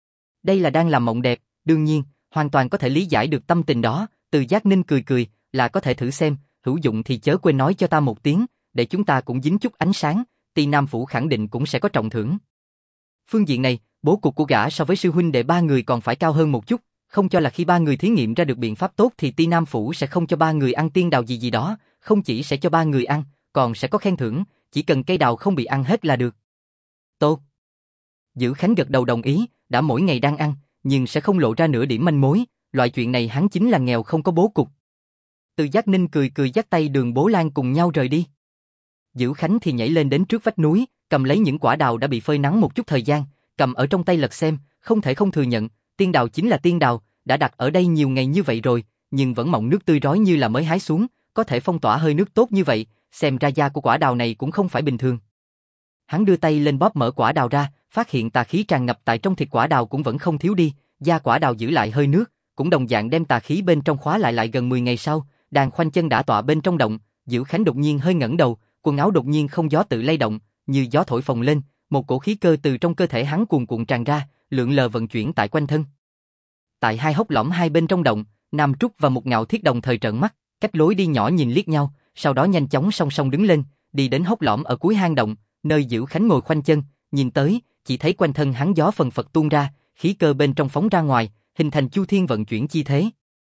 Đây là đang làm mộng đẹp, đương nhiên, hoàn toàn có thể lý giải được tâm tình đó, Từ Giác Ninh cười cười, là có thể thử xem, hữu dụng thì chớ quên nói cho ta một tiếng, để chúng ta cũng dính chút ánh sáng, Ti Nam Phủ khẳng định cũng sẽ có trọng thưởng. Phương diện này, bố cục của gã so với sư huynh đệ ba người còn phải cao hơn một chút, không cho là khi ba người thí nghiệm ra được biện pháp tốt thì Ti Nam Phủ sẽ không cho ba người ăn tiên đào gì gì đó, không chỉ sẽ cho ba người ăn, còn sẽ có khen thưởng, chỉ cần cây đào không bị ăn hết là được. Tốt. Dữ Khánh gật đầu đồng ý, đã mỗi ngày đang ăn, nhưng sẽ không lộ ra nửa điểm manh mối, loại chuyện này hắn chính là nghèo không có bố cục. Từ Giác Ninh cười cười dắt tay Đường Bố Lan cùng nhau rời đi. Dữ Khánh thì nhảy lên đến trước vách núi, cầm lấy những quả đào đã bị phơi nắng một chút thời gian, cầm ở trong tay lật xem, không thể không thừa nhận, tiên đào chính là tiên đào, đã đặt ở đây nhiều ngày như vậy rồi, nhưng vẫn mọng nước tươi rói như là mới hái xuống, có thể phong tỏa hơi nước tốt như vậy, xem ra da của quả đào này cũng không phải bình thường. Hắn đưa tay lên bóp mở quả đào ra, phát hiện tà khí tràn ngập tại trong thịt quả đào cũng vẫn không thiếu đi, da quả đào giữ lại hơi nước, cũng đồng dạng đem tà khí bên trong khóa lại gần 10 ngày sau, đang khoanh chân đã tọa bên trong động, Dữ Khánh đột nhiên hơi ngẩng đầu, quần áo đột nhiên không gió tự lay động, như gió thổi phồng lên, một cổ khí cơ từ trong cơ thể hắn cuồn cuộn tràn ra, lượn lờ vận chuyển tại quanh thân. Tại hai hốc lõm hai bên trong động, Nam Trúc và Một Ngạo Thiết đồng thời trợn mắt, cách lối đi nhỏ nhìn liếc nhau, sau đó nhanh chóng song song đứng lên, đi đến hốc lõm ở cuối hang động, nơi Dữ Khánh ngồi khoanh chân, nhìn tới, chỉ thấy quanh thân hắn gió phần phật tuôn ra, khí cơ bên trong phóng ra ngoài, hình thành chu thiên vận chuyển chi thế.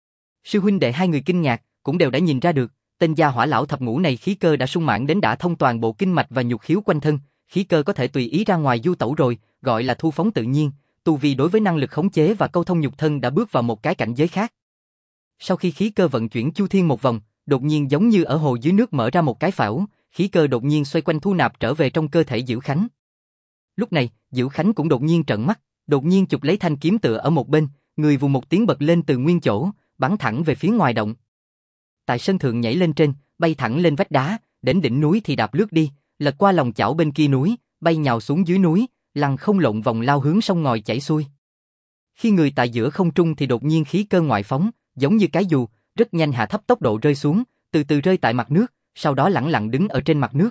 Sư huynh đệ hai người kinh ngạc, cũng đều đã nhìn ra được, tên gia hỏa lão thập ngũ này khí cơ đã sung mãn đến đã thông toàn bộ kinh mạch và nhục khiếu quanh thân, khí cơ có thể tùy ý ra ngoài du tẩu rồi, gọi là thu phóng tự nhiên, tu vi đối với năng lực khống chế và câu thông nhục thân đã bước vào một cái cảnh giới khác. Sau khi khí cơ vận chuyển chu thiên một vòng, đột nhiên giống như ở hồ dưới nước mở ra một cái phễu, khí cơ đột nhiên xoay quanh thu nạp trở về trong cơ thể Dữ Khánh. Lúc này, Dữ Khánh cũng đột nhiên trợn mắt, đột nhiên chụp lấy thanh kiếm tựa ở một bên, người vù một tiếng bật lên từ nguyên chỗ, bắn thẳng về phía ngoài động. Tại sân thượng nhảy lên trên, bay thẳng lên vách đá, đến đỉnh núi thì đạp lướt đi, lật qua lòng chảo bên kia núi, bay nhào xuống dưới núi, lăn không lộn vòng lao hướng sông ngòi chảy xuôi. Khi người tại giữa không trung thì đột nhiên khí cơ ngoại phóng, giống như cái dù, rất nhanh hạ thấp tốc độ rơi xuống, từ từ rơi tại mặt nước, sau đó lẳng lặng đứng ở trên mặt nước.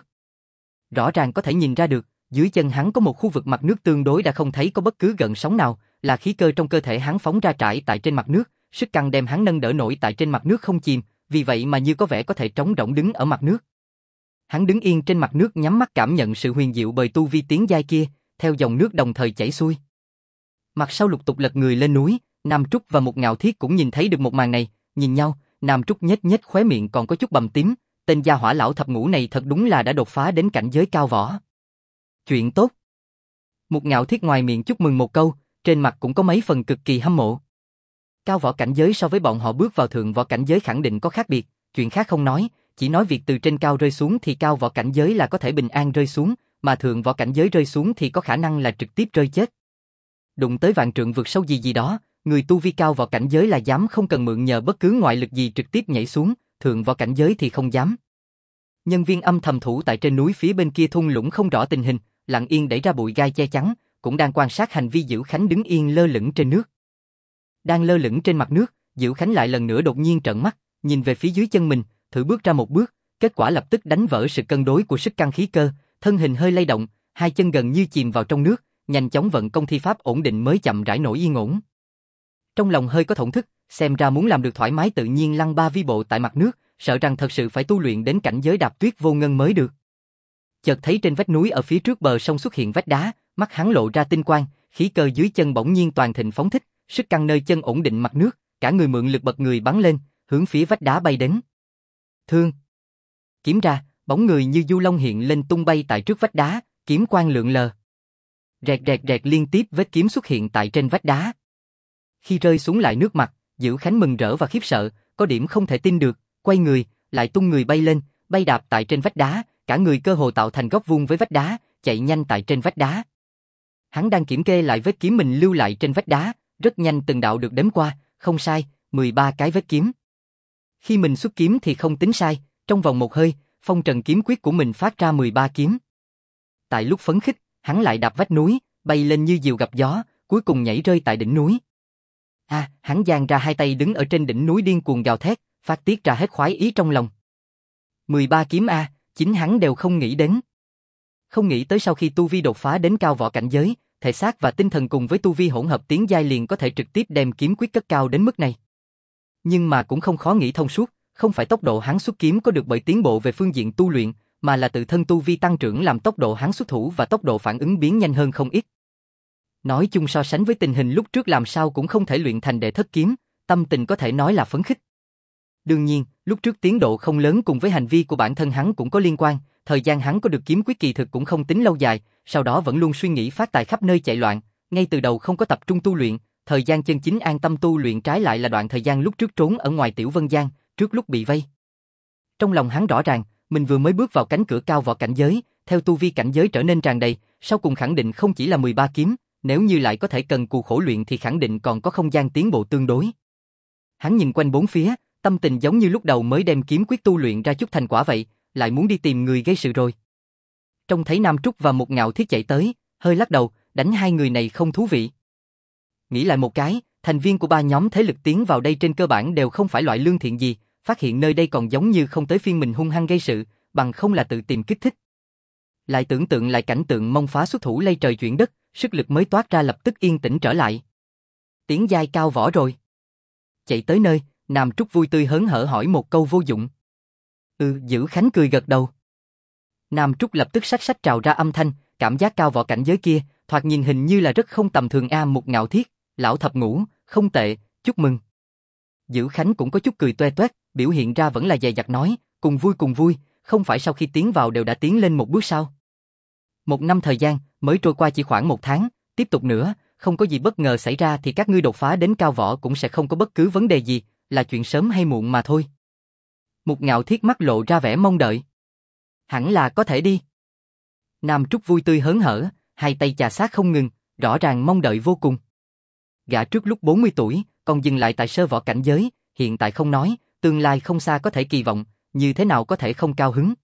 Rõ ràng có thể nhìn ra được, dưới chân hắn có một khu vực mặt nước tương đối đã không thấy có bất cứ gợn sóng nào, là khí cơ trong cơ thể hắn phóng ra trải tại trên mặt nước, sức căng đem hắn nâng đỡ nổi tại trên mặt nước không chìm, vì vậy mà như có vẻ có thể trống rỗng đứng ở mặt nước. Hắn đứng yên trên mặt nước nhắm mắt cảm nhận sự huyền diệu bời tu vi tiến giai kia, theo dòng nước đồng thời chảy xuôi. Mặt sau lục tục lật người lên núi, Nam Trúc và Một Ngạo Thiết cũng nhìn thấy được một màn này, nhìn nhau, Nam Trúc nhếch nhếch khóe miệng còn có chút bầm tím, tên gia hỏa lão thập ngũ này thật đúng là đã đột phá đến cảnh giới cao võ. Chuyện tốt. Một Ngạo Thiết ngoài miệng chúc mừng một câu, trên mặt cũng có mấy phần cực kỳ hâm mộ. Cao võ cảnh giới so với bọn họ bước vào thượng võ cảnh giới khẳng định có khác biệt, chuyện khác không nói, chỉ nói việc từ trên cao rơi xuống thì cao võ cảnh giới là có thể bình an rơi xuống, mà thượng võ cảnh giới rơi xuống thì có khả năng là trực tiếp rơi chết. Đụng tới vạn trượng vượt sâu gì gì đó, người tu vi cao võ cảnh giới là dám không cần mượn nhờ bất cứ ngoại lực gì trực tiếp nhảy xuống, thượng võ cảnh giới thì không dám. Nhân viên âm thầm thủ tại trên núi phía bên kia thung lũng không rõ tình hình, lặng yên đẩy ra bụi gai che chắn, cũng đang quan sát hành vi Dữ Khánh đứng yên lơ lửng trên nước. Đang lơ lửng trên mặt nước, Dữ Khánh lại lần nữa đột nhiên trợn mắt, nhìn về phía dưới chân mình, thử bước ra một bước, kết quả lập tức đánh vỡ sự cân đối của sức căng khí cơ, thân hình hơi lay động, hai chân gần như chìm vào trong nước, nhanh chóng vận công thi pháp ổn định mới chậm rãi nổi yên ổn. Trong lòng hơi có thổn thức, xem ra muốn làm được thoải mái tự nhiên lăng ba vi bộ tại mặt nước, sợ rằng thật sự phải tu luyện đến cảnh giới đạp tuyết vô ngân mới được. Chợt thấy trên vách núi ở phía trước bờ sông xuất hiện vách đá, mắt hắn lộ ra tinh quang, khí cơ dưới chân bỗng nhiên toàn thịnh phóng thích, sức căng nơi chân ổn định mặt nước, cả người mượn lực bật người bắn lên, hướng phía vách đá bay đến. Thương. Kiếm ra, bóng người như du long hiện lên tung bay tại trước vách đá, kiếm quang lượn lờ. Rẹt rẹt rẹt liên tiếp vết kiếm xuất hiện tại trên vách đá. Khi rơi xuống lại nước mặt, Dữ Khánh mừng rỡ và khiếp sợ, có điểm không thể tin được, quay người, lại tung người bay lên, bay đạp tại trên vách đá, cả người cơ hồ tạo thành góc vuông với vách đá, chạy nhanh tại trên vách đá. Hắn đang kiểm kê lại vết kiếm mình lưu lại trên vách đá, rất nhanh từng đạo được đếm qua, không sai, 13 cái vết kiếm. Khi mình xuất kiếm thì không tính sai, trong vòng một hơi, phong trần kiếm quyết của mình phát ra 13 kiếm. Tại lúc phấn khích, hắn lại đạp vách núi, bay lên như diều gặp gió, cuối cùng nhảy rơi tại đỉnh núi. Hắn dang ra hai tay đứng ở trên đỉnh núi điên cuồng gào thét, phát tiết ra hết khoái ý trong lòng. 13 kiếm chính hắn đều không nghĩ đến. Không nghĩ tới sau khi tu vi đột phá đến cao võ cảnh giới, thể xác và tinh thần cùng với tu vi hỗn hợp tiến giai liền có thể trực tiếp đem kiếm quyết cất cao đến mức này. Nhưng mà cũng không khó nghĩ thông suốt, không phải tốc độ hắn xuất kiếm có được bởi tiến bộ về phương diện tu luyện, mà là tự thân tu vi tăng trưởng làm tốc độ hắn xuất thủ và tốc độ phản ứng biến nhanh hơn không ít. Nói chung so sánh với tình hình lúc trước làm sao cũng không thể luyện thành đệ thất kiếm, tâm tình có thể nói là phấn khích. Đương nhiên, lúc trước tiến độ không lớn cùng với hành vi của bản thân hắn cũng có liên quan, thời gian hắn có được kiếm quyết kỳ thực cũng không tính lâu dài, sau đó vẫn luôn suy nghĩ phát tài khắp nơi chạy loạn, ngay từ đầu không có tập trung tu luyện, thời gian chân chính an tâm tu luyện trái lại là đoạn thời gian lúc trước trốn ở ngoài Tiểu Vân Giang, trước lúc bị vây. Trong lòng hắn rõ ràng, mình vừa mới bước vào cánh cửa cao võ cảnh giới, theo tu vi cảnh giới trở nên tràn đầy, sau cùng khẳng định không chỉ là 13 kiếm, nếu như lại có thể cần cù khổ luyện thì khẳng định còn có không gian tiến bộ tương đối. Hắn nhìn quanh bốn phía, tâm tình giống như lúc đầu mới đem kiếm quyết tu luyện ra chút thành quả vậy, lại muốn đi tìm người gây sự rồi. Trông thấy Nam Trúc và một Ngạo Thiết chạy tới, hơi lắc đầu, đánh hai người này không thú vị. Nghĩ lại một cái, thành viên của ba nhóm thế lực tiến vào đây trên cơ bản đều không phải loại lương thiện gì, phát hiện nơi đây còn giống như không tới phiên mình hung hăng gây sự, bằng không là tự tìm kích thích. Lại tưởng tượng lại cảnh tượng Mông Phá xuất thủ lay trời chuyển đất, sức lực mới toát ra lập tức yên tĩnh trở lại. Tiến giai cao võ rồi. Chạy tới nơi, Nam Trúc vui tươi hớn hở hỏi một câu vô dụng. Dữ Khánh cười gật đầu. Nam Trúc lập tức sách trào ra âm thanh, cảm giác cao võ cảnh giới kia, thoạt nhìn hình như là rất không tầm thường một Ngạo Thiết, lão thập ngũ, không tệ, chúc mừng. Dữ Khánh cũng có chút cười toe toét, biểu hiện ra vẫn là dè dặt nói, cùng vui, không phải sau khi tiến vào đều đã tiến lên một bước sao? 1 năm thời gian, mới trôi qua chỉ khoảng 1 tháng, tiếp tục nữa, không có gì bất ngờ xảy ra thì các ngươi đột phá đến cao võ cũng sẽ không có bất cứ vấn đề gì, là chuyện sớm hay muộn mà thôi. Một Ngạo Thiết mắt lộ ra vẻ mong đợi. Hẳn là có thể đi. Nam Trúc vui tươi hớn hở, hai tay chà sát không ngừng, rõ ràng mong đợi vô cùng. Gã trước lúc 40 tuổi, còn dừng lại tại sơ võ cảnh giới, hiện tại không nói, tương lai không xa có thể kỳ vọng, như thế nào có thể không cao hứng.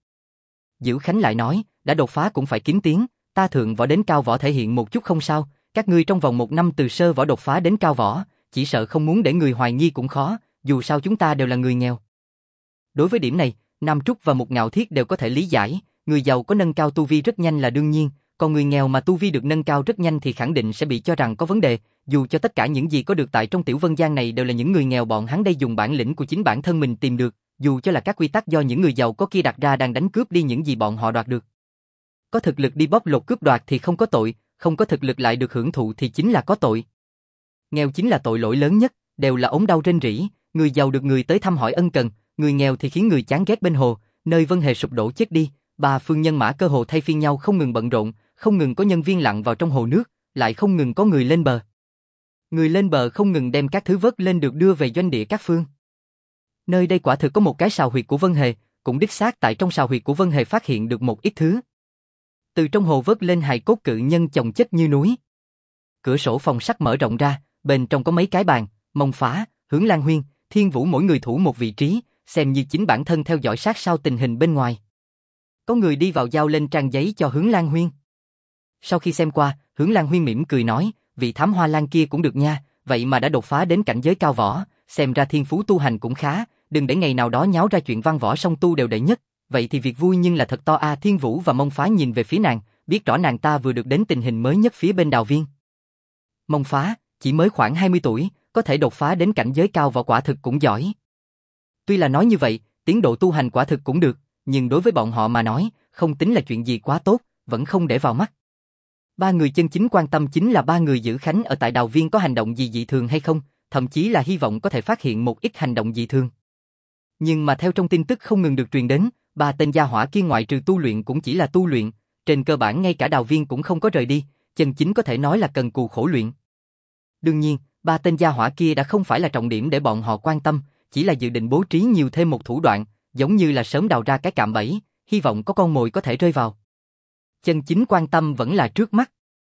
Dữ Khánh lại nói, đã đột phá cũng phải kiếm tiếng, ta thượng võ đến cao võ thể hiện một chút không sao, các ngươi trong vòng 1 năm từ sơ võ đột phá đến cao võ, chỉ sợ không muốn để người hoài nghi cũng khó, dù sao chúng ta đều là người nghèo. Đối với điểm này, Nam Trúc và một Ngạo Thiết đều có thể lý giải, người giàu có nâng cao tu vi rất nhanh là đương nhiên, còn người nghèo mà tu vi được nâng cao rất nhanh thì khẳng định sẽ bị cho rằng có vấn đề, dù cho tất cả những gì có được tại trong Tiểu Vân Giang này đều là những người nghèo bọn hắn đây dùng bản lĩnh của chính bản thân mình tìm được, dù cho là các quy tắc do những người giàu có kia đặt ra đang đánh cướp đi những gì bọn họ đoạt được. Có thực lực đi bóc lột cướp đoạt thì không có tội, không có thực lực lại được hưởng thụ thì chính là có tội. Nghèo chính là tội lỗi lớn nhất, đều là ốm đau rên rỉ, người giàu được người tới thăm hỏi ân cần, người nghèo thì khiến người chán ghét bên hồ, nơi Vân Hề sụp đổ chết đi, ba phương nhân mã cơ hồ thay phiên nhau không ngừng bận rộn, không ngừng có nhân viên lặn vào trong hồ nước, lại không ngừng có người lên bờ. Người lên bờ không ngừng đem các thứ vớt lên được đưa về doanh địa các phương. Nơi đây quả thực có một cái sào huyệt của Vân Hề, cũng đích xác tại trong sào huyệt của Vân Hề phát hiện được một ít thứ. Từ trong hồ vớt lên hài cốt cự nhân chồng chất như núi. Cửa sổ phòng sắt mở rộng ra, bên trong có mấy cái bàn, Mông Phá, Hướng Lan Huyên, Thiên Vũ mỗi người thủ một vị trí, xem như chính bản thân theo dõi sát sao tình hình bên ngoài. Có người đi vào giao lên trang giấy cho Hướng Lan Huyên. Sau khi xem qua, Hướng Lan Huyên mỉm cười nói, vị thám hoa lan kia cũng được nha, vậy mà đã đột phá đến cảnh giới cao võ, xem ra thiên phú tu hành cũng khá, đừng để ngày nào đó nháo ra chuyện văn võ song tu đều đệ nhất, vậy thì việc vui nhưng là thật to a. Thiên Vũ và Mông Phá nhìn về phía nàng, biết rõ nàng ta vừa được đến tình hình mới nhất phía bên Đào Viên. Mông Phá, chỉ mới khoảng 20 tuổi, có thể đột phá đến cảnh giới cao võ quả thực cũng giỏi. Tuy là nói như vậy, tiến độ tu hành quả thực cũng được, nhưng đối với bọn họ mà nói, không tính là chuyện gì quá tốt, vẫn không để vào mắt. Ba người chân chính quan tâm chính là ba người Dữ Khánh ở tại Đào Viên có hành động gì dị thường hay không, thậm chí là hy vọng có thể phát hiện một ít hành động dị thường. Nhưng mà theo trong tin tức không ngừng được truyền đến, ba tên gia hỏa kia ngoại trừ tu luyện cũng chỉ là tu luyện, trên cơ bản ngay cả Đào Viên cũng không có rời đi, chân chính có thể nói là cần cù khổ luyện. Đương nhiên, ba tên gia hỏa kia đã không phải là trọng điểm để bọn họ quan tâm, chỉ là dự định bố trí nhiều thêm một thủ đoạn, giống như là sớm đào ra cái cạm bẫy, hy vọng có con mồi có thể rơi vào. Chân chính quan tâm vẫn là trước mắt.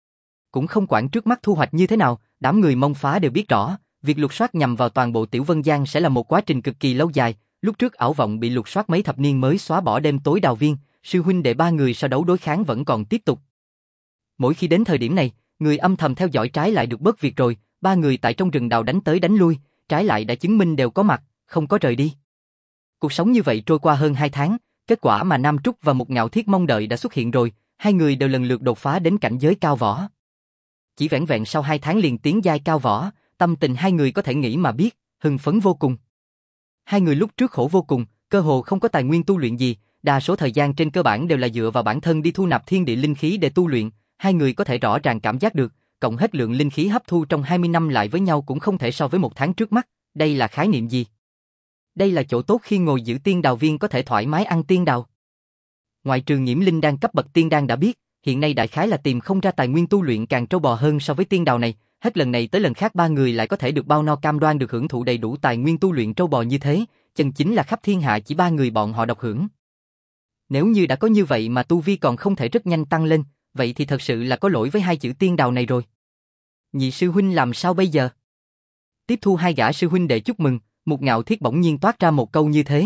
Cũng không quản trước mắt thu hoạch như thế nào, đám người Mông Phá đều biết rõ, việc lục soát nhằm vào toàn bộ Tiểu Vân Giang sẽ là một quá trình cực kỳ lâu dài. Lúc trước ảo vọng bị lục soát mấy thập niên mới xóa bỏ đêm tối đào viên, sư huynh đệ ba người sau đấu đối kháng vẫn còn tiếp tục. Mỗi khi đến thời điểm này, người âm thầm theo dõi trái lại được bớt việc rồi, ba người tại trong rừng đào đánh tới đánh lui, trái lại đã chứng minh đều có mặt, không có rời đi. Cuộc sống như vậy trôi qua hơn 2 tháng, kết quả mà Nam Trúc và Mục Ngạo Thiết mong đợi đã xuất hiện rồi, hai người đều lần lượt đột phá đến cảnh giới cao võ. Chỉ vẻn vẹn sau 2 tháng liền tiến giai cao võ, tâm tình hai người có thể nghĩ mà biết, hưng phấn vô cùng. Hai người lúc trước khổ vô cùng, cơ hồ không có tài nguyên tu luyện gì, đa số thời gian trên cơ bản đều là dựa vào bản thân đi thu nạp thiên địa linh khí để tu luyện, hai người có thể rõ ràng cảm giác được, cộng hết lượng linh khí hấp thu trong 20 năm lại với nhau cũng không thể so với 1 tháng trước mắt, đây là khái niệm gì? Đây là chỗ tốt khi ngồi giữ tiên đào viên có thể thoải mái ăn tiên đào. Ngoại trừ Nhiễm Linh đan cấp bậc tiên đan đã biết, hiện nay đại khái là tìm không ra tài nguyên tu luyện càng trâu bò hơn so với tiên đào này, hết lần này tới lần khác ba người lại có thể được bao no cam đoan được hưởng thụ đầy đủ tài nguyên tu luyện trâu bò như thế, chân chính là khắp thiên hạ chỉ ba người bọn họ độc hưởng. Nếu như đã có như vậy mà tu vi còn không thể rất nhanh tăng lên, vậy thì thật sự là có lỗi với hai chữ tiên đào này rồi. Nhị sư huynh làm sao bây giờ? Tiếp thu hai gã sư huynh để chúc mừng, Mục Ngạo Thiết bỗng nhiên toát ra một câu như thế.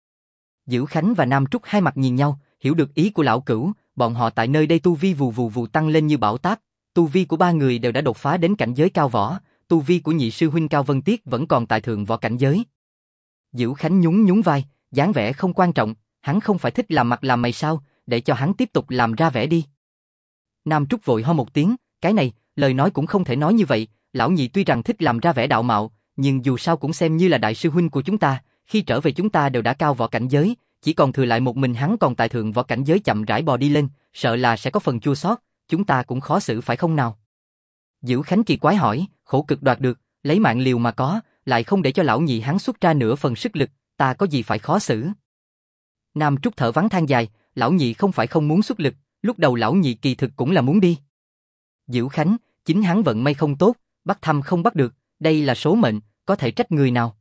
Dữ Khánh và Nam Trúc hai mặt nhìn nhau, hiểu được ý của lão cửu, bọn họ tại nơi đây tu vi vù vù vù tăng lên như bão táp, tu vi của ba người đều đã đột phá đến cảnh giới cao võ, tu vi của nhị sư huynh Cao Vân Tiết vẫn còn tại thượng võ cảnh giới. Dữ Khánh nhún nhún vai, dáng vẻ không quan trọng, hắn không phải thích làm mặt làm mày sao, để cho hắn tiếp tục làm ra vẻ đi. Nam Trúc vội ho một tiếng, cái này, lời nói cũng không thể nói như vậy, lão nhị tuy rằng thích làm ra vẻ đạo mạo, nhưng dù sao cũng xem như là đại sư huynh của chúng ta, khi trở về chúng ta đều đã cao võ cảnh giới, chỉ còn thừa lại một mình hắn còn tại thượng võ cảnh giới chậm rãi bò đi lên, sợ là sẽ có phần chua xót, chúng ta cũng khó xử phải không nào? Dữ Khánh kỳ quái hỏi, khổ cực đoạt được, lấy mạng liều mà có, lại không để cho lão nhị hắn xuất ra nửa phần sức lực, ta có gì phải khó xử? Nam Trúc thở vắng than dài, lão nhị không phải không muốn xuất lực, lúc đầu lão nhị kỳ thực cũng là muốn đi. Dữ Khánh, chính hắn vận may không tốt, bắt thăm không bắt được, đây là số mệnh, có thể trách người nào?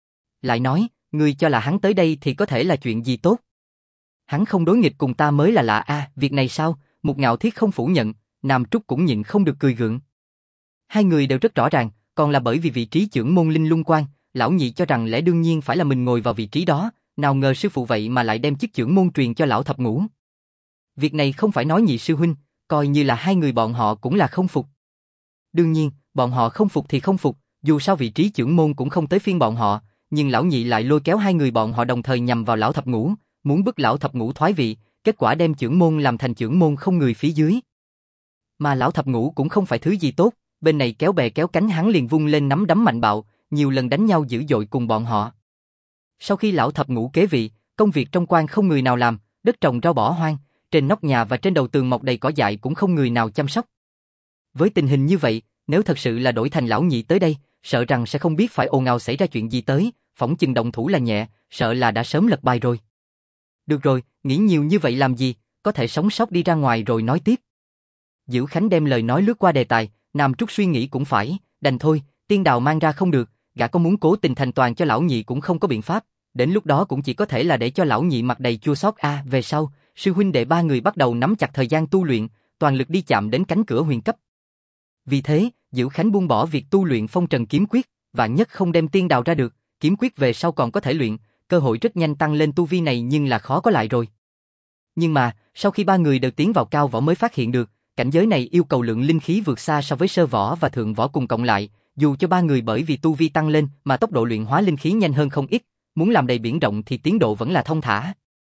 Lại nói, ngươi cho là hắn tới đây thì có thể là chuyện gì tốt? Hắn không đối nghịch cùng ta mới là lạ a, việc này sao? Mục Ngạo Thiết không phủ nhận, Nam Trúc cũng nhịn không được cười gượng. Hai người đều rất rõ ràng, còn là bởi vì vị trí trưởng môn linh lung quan, lão nhị cho rằng lẽ đương nhiên phải là mình ngồi vào vị trí đó, nào ngờ sư phụ vậy mà lại đem chức trưởng môn truyền cho lão thập ngũ. Việc này không phải nói nhị sư huynh, coi như là hai người bọn họ cũng là không phục. Đương nhiên, bọn họ không phục thì không phục, dù sao vị trí trưởng môn cũng không tới phiên bọn họ, nhưng lão nhị lại lôi kéo hai người bọn họ đồng thời nhằm vào lão thập ngũ, muốn bức lão thập ngũ thoái vị, kết quả đem trưởng môn làm thành trưởng môn không người phía dưới. Mà lão thập ngũ cũng không phải thứ gì tốt, bên này kéo bè kéo cánh hắn liền vung lên nắm đấm mạnh bạo, nhiều lần đánh nhau dữ dội cùng bọn họ. Sau khi lão thập ngũ kế vị, công việc trong quan không người nào làm, đất trồng rau bỏ hoang, trên nóc nhà và trên đầu tường mọc đầy cỏ dại cũng không người nào chăm sóc. Với tình hình như vậy, nếu thật sự là đổi thành lão nhị tới đây, sợ rằng sẽ không biết phải ồn ào xảy ra chuyện gì tới, phỏng chừng động thủ là nhẹ, sợ là đã sớm lật bài rồi. Được rồi, nghĩ nhiều như vậy làm gì, có thể sống sót đi ra ngoài rồi nói tiếp. Dữ Khánh đem lời nói lướt qua đề tài, Nam Trúc suy nghĩ cũng phải, đành thôi, tiên đào mang ra không được, gã có muốn cố tình thành toàn cho lão nhị cũng không có biện pháp, đến lúc đó cũng chỉ có thể là để cho lão nhị mặt đầy chua xót a. Về sau, sư huynh đệ ba người bắt đầu nắm chặt thời gian tu luyện, toàn lực đi chạm đến cánh cửa huyền cấp. Vì thế, Dữ Khánh buông bỏ việc tu luyện phong trần kiếm quyết, vạn nhất không đem tiên đào ra được, kiếm quyết về sau còn có thể luyện, cơ hội rất nhanh tăng lên tu vi này nhưng là khó có lại rồi. Nhưng mà, sau khi ba người đều tiến vào cao võ mới phát hiện được, cảnh giới này yêu cầu lượng linh khí vượt xa so với sơ võ và thượng võ cùng cộng lại, dù cho ba người bởi vì tu vi tăng lên mà tốc độ luyện hóa linh khí nhanh hơn không ít, muốn làm đầy biển rộng thì tiến độ vẫn là thông thả.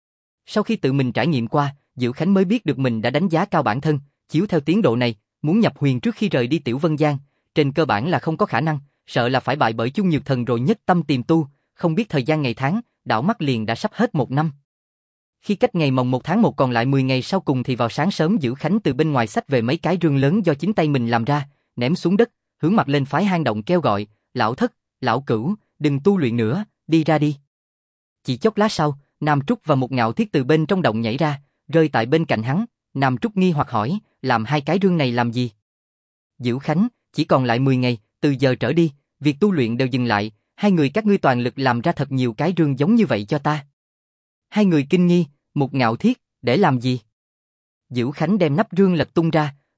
Sau khi tự mình trải nghiệm qua, Dữ Khánh mới biết được mình đã đánh giá cao bản thân, chiếu theo tiến độ này, muốn nhập huyền trước khi rời đi Tiểu Vân Giang, trên cơ bản là không có khả năng, sợ là phải bại bởi Chung Nhược Thần rồi nhất tâm tìm tu, không biết thời gian ngày tháng, đảo mắt liền đã sắp hết 1 năm. Khi cách ngày mồng 1 tháng 1 còn lại 10 ngày sau cùng thì vào sáng sớm Dữ Khánh từ bên ngoài xách về mấy cái rương lớn do chính tay mình làm ra, ném xuống đất, hướng mặt lên phái hang động kêu gọi, lão thất, lão cửu, đừng tu luyện nữa, đi ra đi. Chỉ chốc lát sau, Nam Trúc và Mục Ngạo Thiết từ bên trong động nhảy ra, rơi tại bên cạnh hắn, Nam Trúc nghi hoặc hỏi, làm hai cái rương này làm gì? Dữ Khánh, chỉ còn lại 10 ngày, từ giờ trở đi, việc tu luyện đều dừng lại, hai người các ngươi toàn lực làm ra thật nhiều cái rương giống như vậy cho ta. Hai người kinh nghi, Mục Ngạo Thiết, để làm gì? Dữ Khánh đem nắp rương lật tung ra,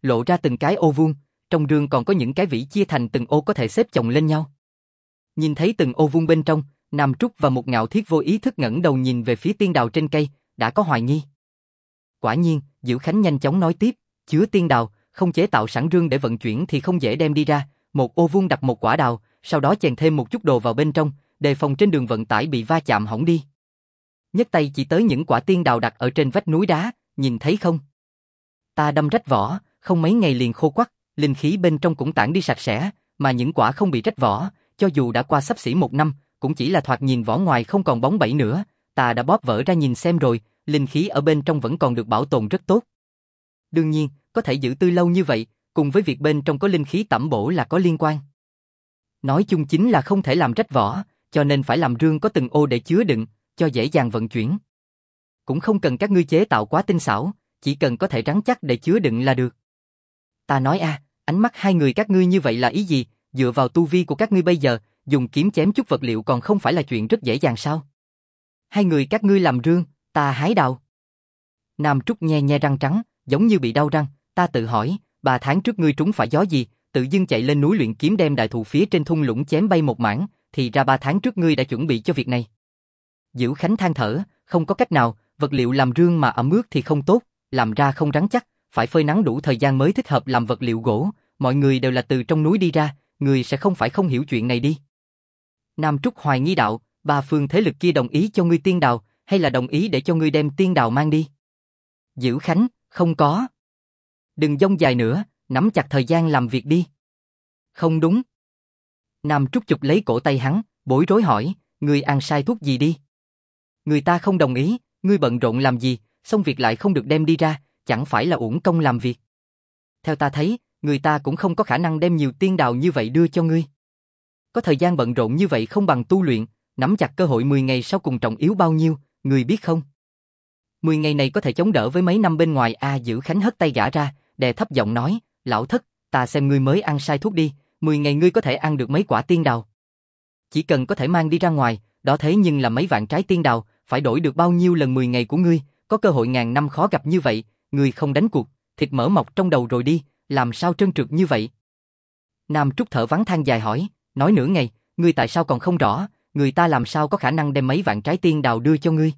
lộ ra từng cái ô vuông, trong rương còn có những cái vỉ chia thành từng ô có thể xếp chồng lên nhau. Nhìn thấy từng ô vuông bên trong, Nam Trúc và Mục Ngạo Thiết vô ý thức ngẩng đầu nhìn về phía tiên đào trên cây, đã có hoài nghi. Quả nhiên, Diệu Khánh nhanh chóng nói tiếp, chứa tiên đào, không chế tạo sẵn rương để vận chuyển thì không dễ đem đi ra, một ô vuông đặt một quả đào, sau đó chèn thêm một chút đồ vào bên trong, đề phòng trên đường vận tải bị va chạm hỏng đi. Nhấc tay chỉ tới những quả tiên đào đặt ở trên vách núi đá, nhìn thấy không? Ta đâm rách vỏ, không mấy ngày liền khô quắt, linh khí bên trong cũng tản đi sạch sẽ, mà những quả không bị rách vỏ, cho dù đã qua xấp xỉ 1 năm, cũng chỉ là thoạt nhìn vỏ ngoài không còn bóng bẩy nữa, ta đã bóp vỡ ra nhìn xem rồi, linh khí ở bên trong vẫn còn được bảo tồn rất tốt. Đương nhiên, có thể giữ tươi lâu như vậy, cùng với việc bên trong có linh khí tẩm bổ là có liên quan. Nói chung chính là không thể làm rách vỏ, cho nên phải làm rương có từng ô để chứa đựng, cho dễ dàng vận chuyển. Cũng không cần các ngươi chế tạo quá tinh xảo, chỉ cần có thể rắn chắc để chứa đựng là được. Ta nói ánh mắt hai người các ngươi như vậy là ý gì? Dựa vào tu vi của các ngươi bây giờ, dùng kiếm chém chút vật liệu còn không phải là chuyện rất dễ dàng sao? Hai người các ngươi làm rương, ta hái đào. Nam Trúc nhe nhe răng trắng, giống như bị đau răng, ta tự hỏi, 3 tháng trước ngươi trúng phải gió gì, tự dưng chạy lên núi luyện kiếm đem đại thụ phía trên thung lũng chém bay một mảng, thì ra 3 tháng trước ngươi đã chuẩn bị cho việc này. Diệu Khánh than thở, không có cách nào, vật liệu làm rương mà ẩm ướt thì không tốt, làm ra không rắn chắc, phải phơi nắng đủ thời gian mới thích hợp làm vật liệu gỗ, mọi người đều là từ trong núi đi ra, người sẽ không phải không hiểu chuyện này đi. Nam Trúc hoài nghi đạo, 3 phương thế lực kia đồng ý cho ngươi tiên đào, hay là đồng ý để cho ngươi đem tiên đào mang đi? Diệu Khánh, không có. Đừng dông dài nữa, nắm chặt thời gian làm việc đi. Không đúng. Nam Trúc chụp lấy cổ tay hắn, bối rối hỏi, ngươi ăn sai thuốc gì đi? Người ta không đồng ý, ngươi bận rộn làm gì, xong việc lại không được đem đi ra, chẳng phải là uổng công làm việc. Theo ta thấy, người ta cũng không có khả năng đem nhiều tiên đào như vậy đưa cho ngươi. Có thời gian bận rộn như vậy không bằng tu luyện, nắm chặt cơ hội 10 ngày sau cùng trọng yếu bao nhiêu, ngươi biết không? 10 ngày này có thể chống đỡ với mấy năm bên ngoài. Diệu Khánh hất tay gã ra, đè thấp giọng nói, lão thất, ta xem ngươi mới ăn sai thuốc đi, 10 ngày ngươi có thể ăn được mấy quả tiên đào. Chỉ cần có thể mang đi ra ngoài, đó thế nhưng là mấy vạn trái tiên đào, phải đổi được bao nhiêu lần 10 ngày của ngươi, có cơ hội ngàn năm khó gặp như vậy, ngươi không đánh cuộc, thịt mỡ mọc trong đầu rồi đi, làm sao trơn trượt như vậy? Nam Trúc thở vắng than dài hỏi, nói nửa ngày, ngươi tại sao còn không rõ, người ta làm sao có khả năng đem mấy vạn trái tiên đào đưa cho ngươi?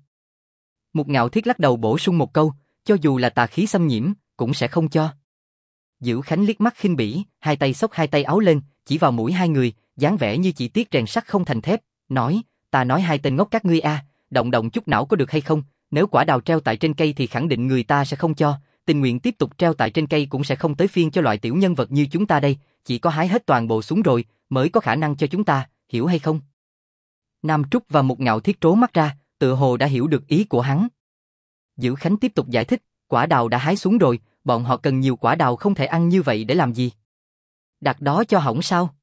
Mục Ngạo Thiết lắc đầu bổ sung một câu, cho dù là tà khí xâm nhiễm, cũng sẽ không cho. Diệu Khánh liếc mắt khinh bỉ, hai tay xốc hai tay áo lên, chỉ vào mũi hai người, dáng vẻ như chỉ tiếc rèn sắt không thành thép, nói, ta nói hai tên ngốc các ngươi động động chút não có được hay không, nếu quả đào treo tại trên cây thì khẳng định người ta sẽ không cho, tình nguyện tiếp tục treo tại trên cây cũng sẽ không tới phiên cho loại tiểu nhân vật như chúng ta đây, chỉ có hái hết toàn bộ xuống rồi, mới có khả năng cho chúng ta, hiểu hay không? Nam Trúc và Mục Ngạo Thiết trố mắt ra, tựa hồ đã hiểu được ý của hắn. Diệu Khánh tiếp tục giải thích, quả đào đã hái xuống rồi, bọn họ cần nhiều quả đào không thể ăn như vậy để làm gì? Đặt đó cho hỏng sao?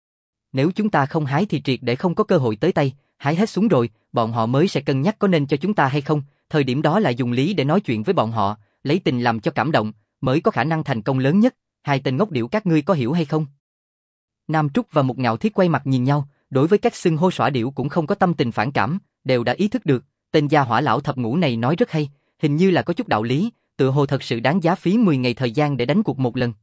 Nếu chúng ta không hái thì triệt để không có cơ hội tới tay, hái hết xuống rồi, bọn họ mới sẽ cân nhắc có nên cho chúng ta hay không, thời điểm đó là dùng lý để nói chuyện với bọn họ, lấy tình làm cho cảm động, mới có khả năng thành công lớn nhất, hai tên ngốc điểu các ngươi có hiểu hay không? Nam Trúc và Mục Ngạo Thiết quay mặt nhìn nhau, đối với cách xưng hô xõa điểu cũng không có tâm tình phản cảm, đều đã ý thức được, tên gia hỏa lão thập ngũ này nói rất hay, hình như là có chút đạo lý, tựa hồ thật sự đáng giá phí 10 ngày thời gian để đánh cuộc một lần.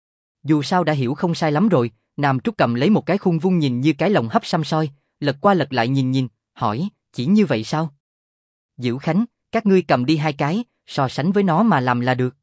Dù sao đã hiểu không sai lắm rồi, Nam Trúc cầm lấy một cái khung vuông nhìn như cái lồng hấp xăm soi, lật qua lật lại nhìn, hỏi, chỉ như vậy sao? Diệu Khánh, các ngươi cầm đi 2 cái, so sánh với nó mà làm là được.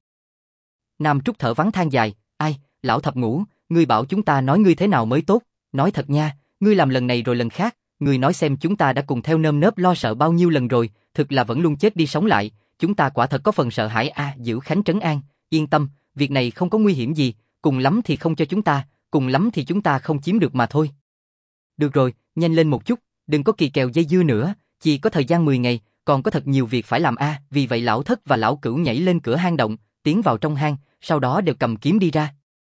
Nam Trúc thở vắng than dài, ai, lão thập ngũ, ngươi bảo chúng ta nói ngươi thế nào mới tốt, nói thật nha, ngươi làm lần này rồi lần khác, ngươi nói xem chúng ta đã cùng theo nơm nớp lo sợ bao nhiêu lần rồi, thực là vẫn luôn chết đi sống lại, chúng ta quả thật có phần sợ hãi. Diệu Khánh trấn an, yên tâm, việc này không có nguy hiểm gì, cùng lắm thì không cho chúng ta, cùng lắm thì chúng ta không chiếm được mà thôi. Được rồi, nhanh lên một chút, đừng có kỳ kèo dây dưa nữa, chỉ có thời gian 10 ngày, còn có thật nhiều việc phải làm vì vậy lão thất và lão cửu nhảy lên cửa hang động, tiến vào trong hang, sau đó đều cầm kiếm đi ra.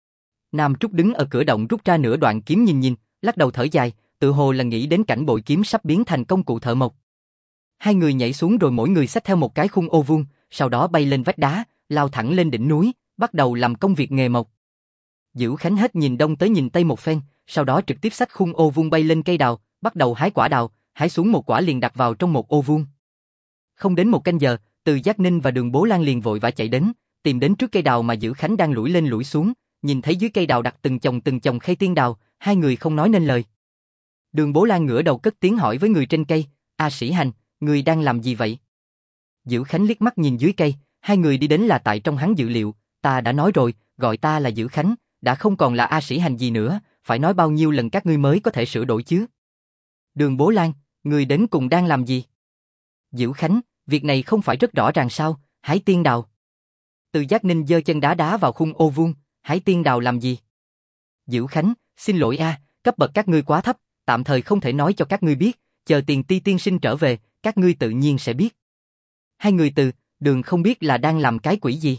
Nam Trúc đứng ở cửa động rút ra nửa đoạn kiếm nhìn, lắc đầu thở dài, tự hồ là nghĩ đến cảnh bội kiếm sắp biến thành công cụ thợ mộc. Hai người nhảy xuống rồi mỗi người xách theo một cái khung ô vuông, sau đó bay lên vách đá, lao thẳng lên đỉnh núi, bắt đầu làm công việc nghề mộc. Diệu Khánh hết nhìn đông tới nhìn tây một phen, sau đó trực tiếp xách khung ô vuông bay lên cây đào, bắt đầu hái quả đào, hái xuống một quả liền đặt vào trong một ô vuông. Không đến một canh giờ, Từ Giác Ninh và Đường Bố Lan liền vội vã chạy đến, tìm đến trước cây đào mà Dữ Khánh đang lủi lên lủi xuống, nhìn thấy dưới cây đào đặt từng chồng khay tiên đào, hai người không nói nên lời. Đường Bố Lan ngửa đầu cất tiếng hỏi với người trên cây, A Sĩ Hành, người đang làm gì vậy? Dữ Khánh liếc mắt nhìn dưới cây, hai người đi đến là tại trong hắn dự liệu, ta đã nói rồi, gọi ta là Dữ Khánh, đã không còn là A Sĩ Hành gì nữa, phải nói bao nhiêu lần các ngươi mới có thể sửa đổi chứ? Đường Bố Lan, người đến cùng đang làm gì? Dữ Khánh, việc này không phải rất rõ ràng sao, hái tiên đào. Từ Giác Ninh giơ chân đá đá vào khung ô vuông, hái tiên đào làm gì? Dữ Khánh, xin lỗi cấp bậc các ngươi quá thấp, tạm thời không thể nói cho các ngươi biết, chờ Tiền Ti tiên sinh trở về, các ngươi tự nhiên sẽ biết. Hai người từ đường không biết là đang làm cái quỷ gì.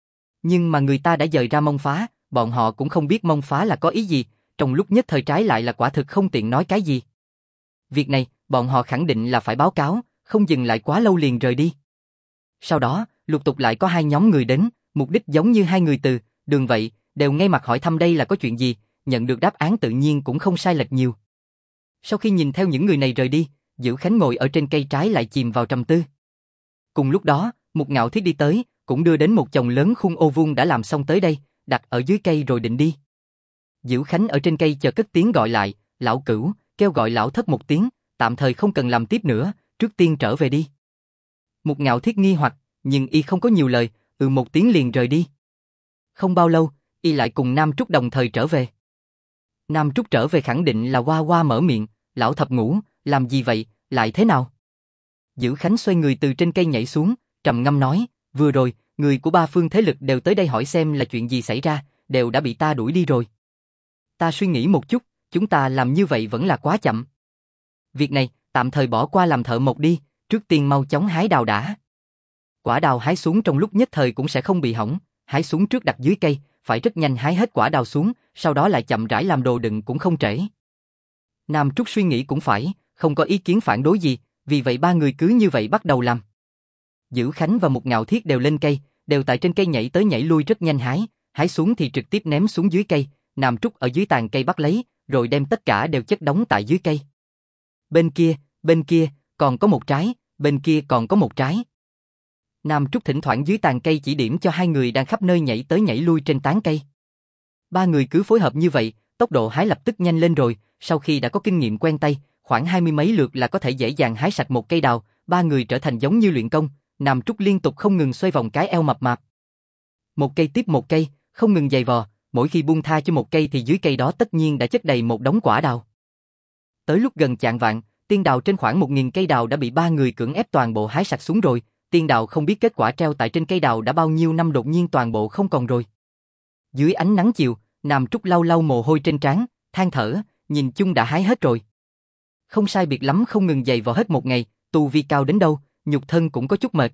Nhưng mà người ta đã dời ra Mông Phá, bọn họ cũng không biết Mông Phá là có ý gì, trong lúc nhất thời trái lại là quả thực không tiện nói cái gì. Việc này, bọn họ khẳng định là phải báo cáo, không dừng lại quá lâu liền rời đi. Sau đó, lục tục lại có hai nhóm người đến, mục đích giống như hai người từ đường vậy, đều ngay mặt hỏi thăm đây là có chuyện gì, nhận được đáp án tự nhiên cũng không sai lệch nhiều. Sau khi nhìn theo những người này rời đi, Dữ Khánh ngồi ở trên cây trái lại chìm vào trầm tư. Cùng lúc đó, một Ngạo Thiết đi tới, cũng đưa đến một chồng lớn khung ô vuông đã làm xong tới đây, đặt ở dưới cây rồi định đi. Dữ Khánh ở trên cây chờ cất tiếng gọi lại, lão Cửu, kêu gọi lão Thất một tiếng, tạm thời không cần làm tiếp nữa, trước tiên trở về đi. Một Ngạo Thiết nghi hoặc, nhưng y không có nhiều lời, một tiếng liền rời đi. Không bao lâu, y lại cùng Nam Trúc đồng thời trở về. Nam Trúc trở về khẳng định là Hoa Hoa mở miệng, lão Thập Ngũ, làm gì vậy, lại thế nào? Dữ Khánh xoay người từ trên cây nhảy xuống, trầm ngâm nói, vừa rồi, người của ba phương thế lực đều tới đây hỏi xem là chuyện gì xảy ra, đều đã bị ta đuổi đi rồi. Ta suy nghĩ một chút, chúng ta làm như vậy vẫn là quá chậm. Việc này, tạm thời bỏ qua làm thợ mộc đi, trước tiên mau chóng hái đào đã. Quả đào hái xuống trong lúc nhất thời cũng sẽ không bị hỏng, hái xuống trước đặt dưới cây, phải rất nhanh hái hết quả đào xuống, sau đó lại chậm rãi làm đồ đựng cũng không trễ. Nam Trúc suy nghĩ cũng phải, không có ý kiến phản đối gì, vì vậy ba người cứ như vậy bắt đầu làm. Dữ Khánh và một Ngạo Thiết đều lên cây, đều tại trên cây nhảy tới nhảy lui rất nhanh hái xuống thì trực tiếp ném xuống dưới cây, Nam Trúc ở dưới tàn cây bắt lấy, rồi đem tất cả đều chất đóng tại dưới cây. Bên kia, còn có một trái, bên kia còn có một trái. Nam Trúc thỉnh thoảng dưới tàn cây chỉ điểm cho hai người đang khắp nơi nhảy tới nhảy lui trên tán cây. Ba người cứ phối hợp như vậy, tốc độ hái lập tức nhanh lên rồi, sau khi đã có kinh nghiệm quen tay, khoảng 20 mấy lượt là có thể dễ dàng hái sạch một cây đào, ba người trở thành giống như luyện công, Nam Trúc liên tục không ngừng xoay vòng cái eo mập mạp. Một cây tiếp một cây, không ngừng giày vò, mỗi khi buông tha cho một cây thì dưới cây đó tất nhiên đã chất đầy một đống quả đào. Tới lúc gần chạng vạng, tiên đào trên khoảng 1000 cây đào đã bị ba người cưỡng ép toàn bộ hái sạch xuống rồi, tiên đào không biết kết quả treo tại trên cây đào đã bao nhiêu năm đột nhiên toàn bộ không còn rồi. Dưới ánh nắng chiều, Nam Trúc lau lau mồ hôi trên trán, than thở, nhìn chung đã hái hết rồi. Không sai biệt lắm không ngừng giày vò hết một ngày, tu vi cao đến đâu, nhục thân cũng có chút mệt.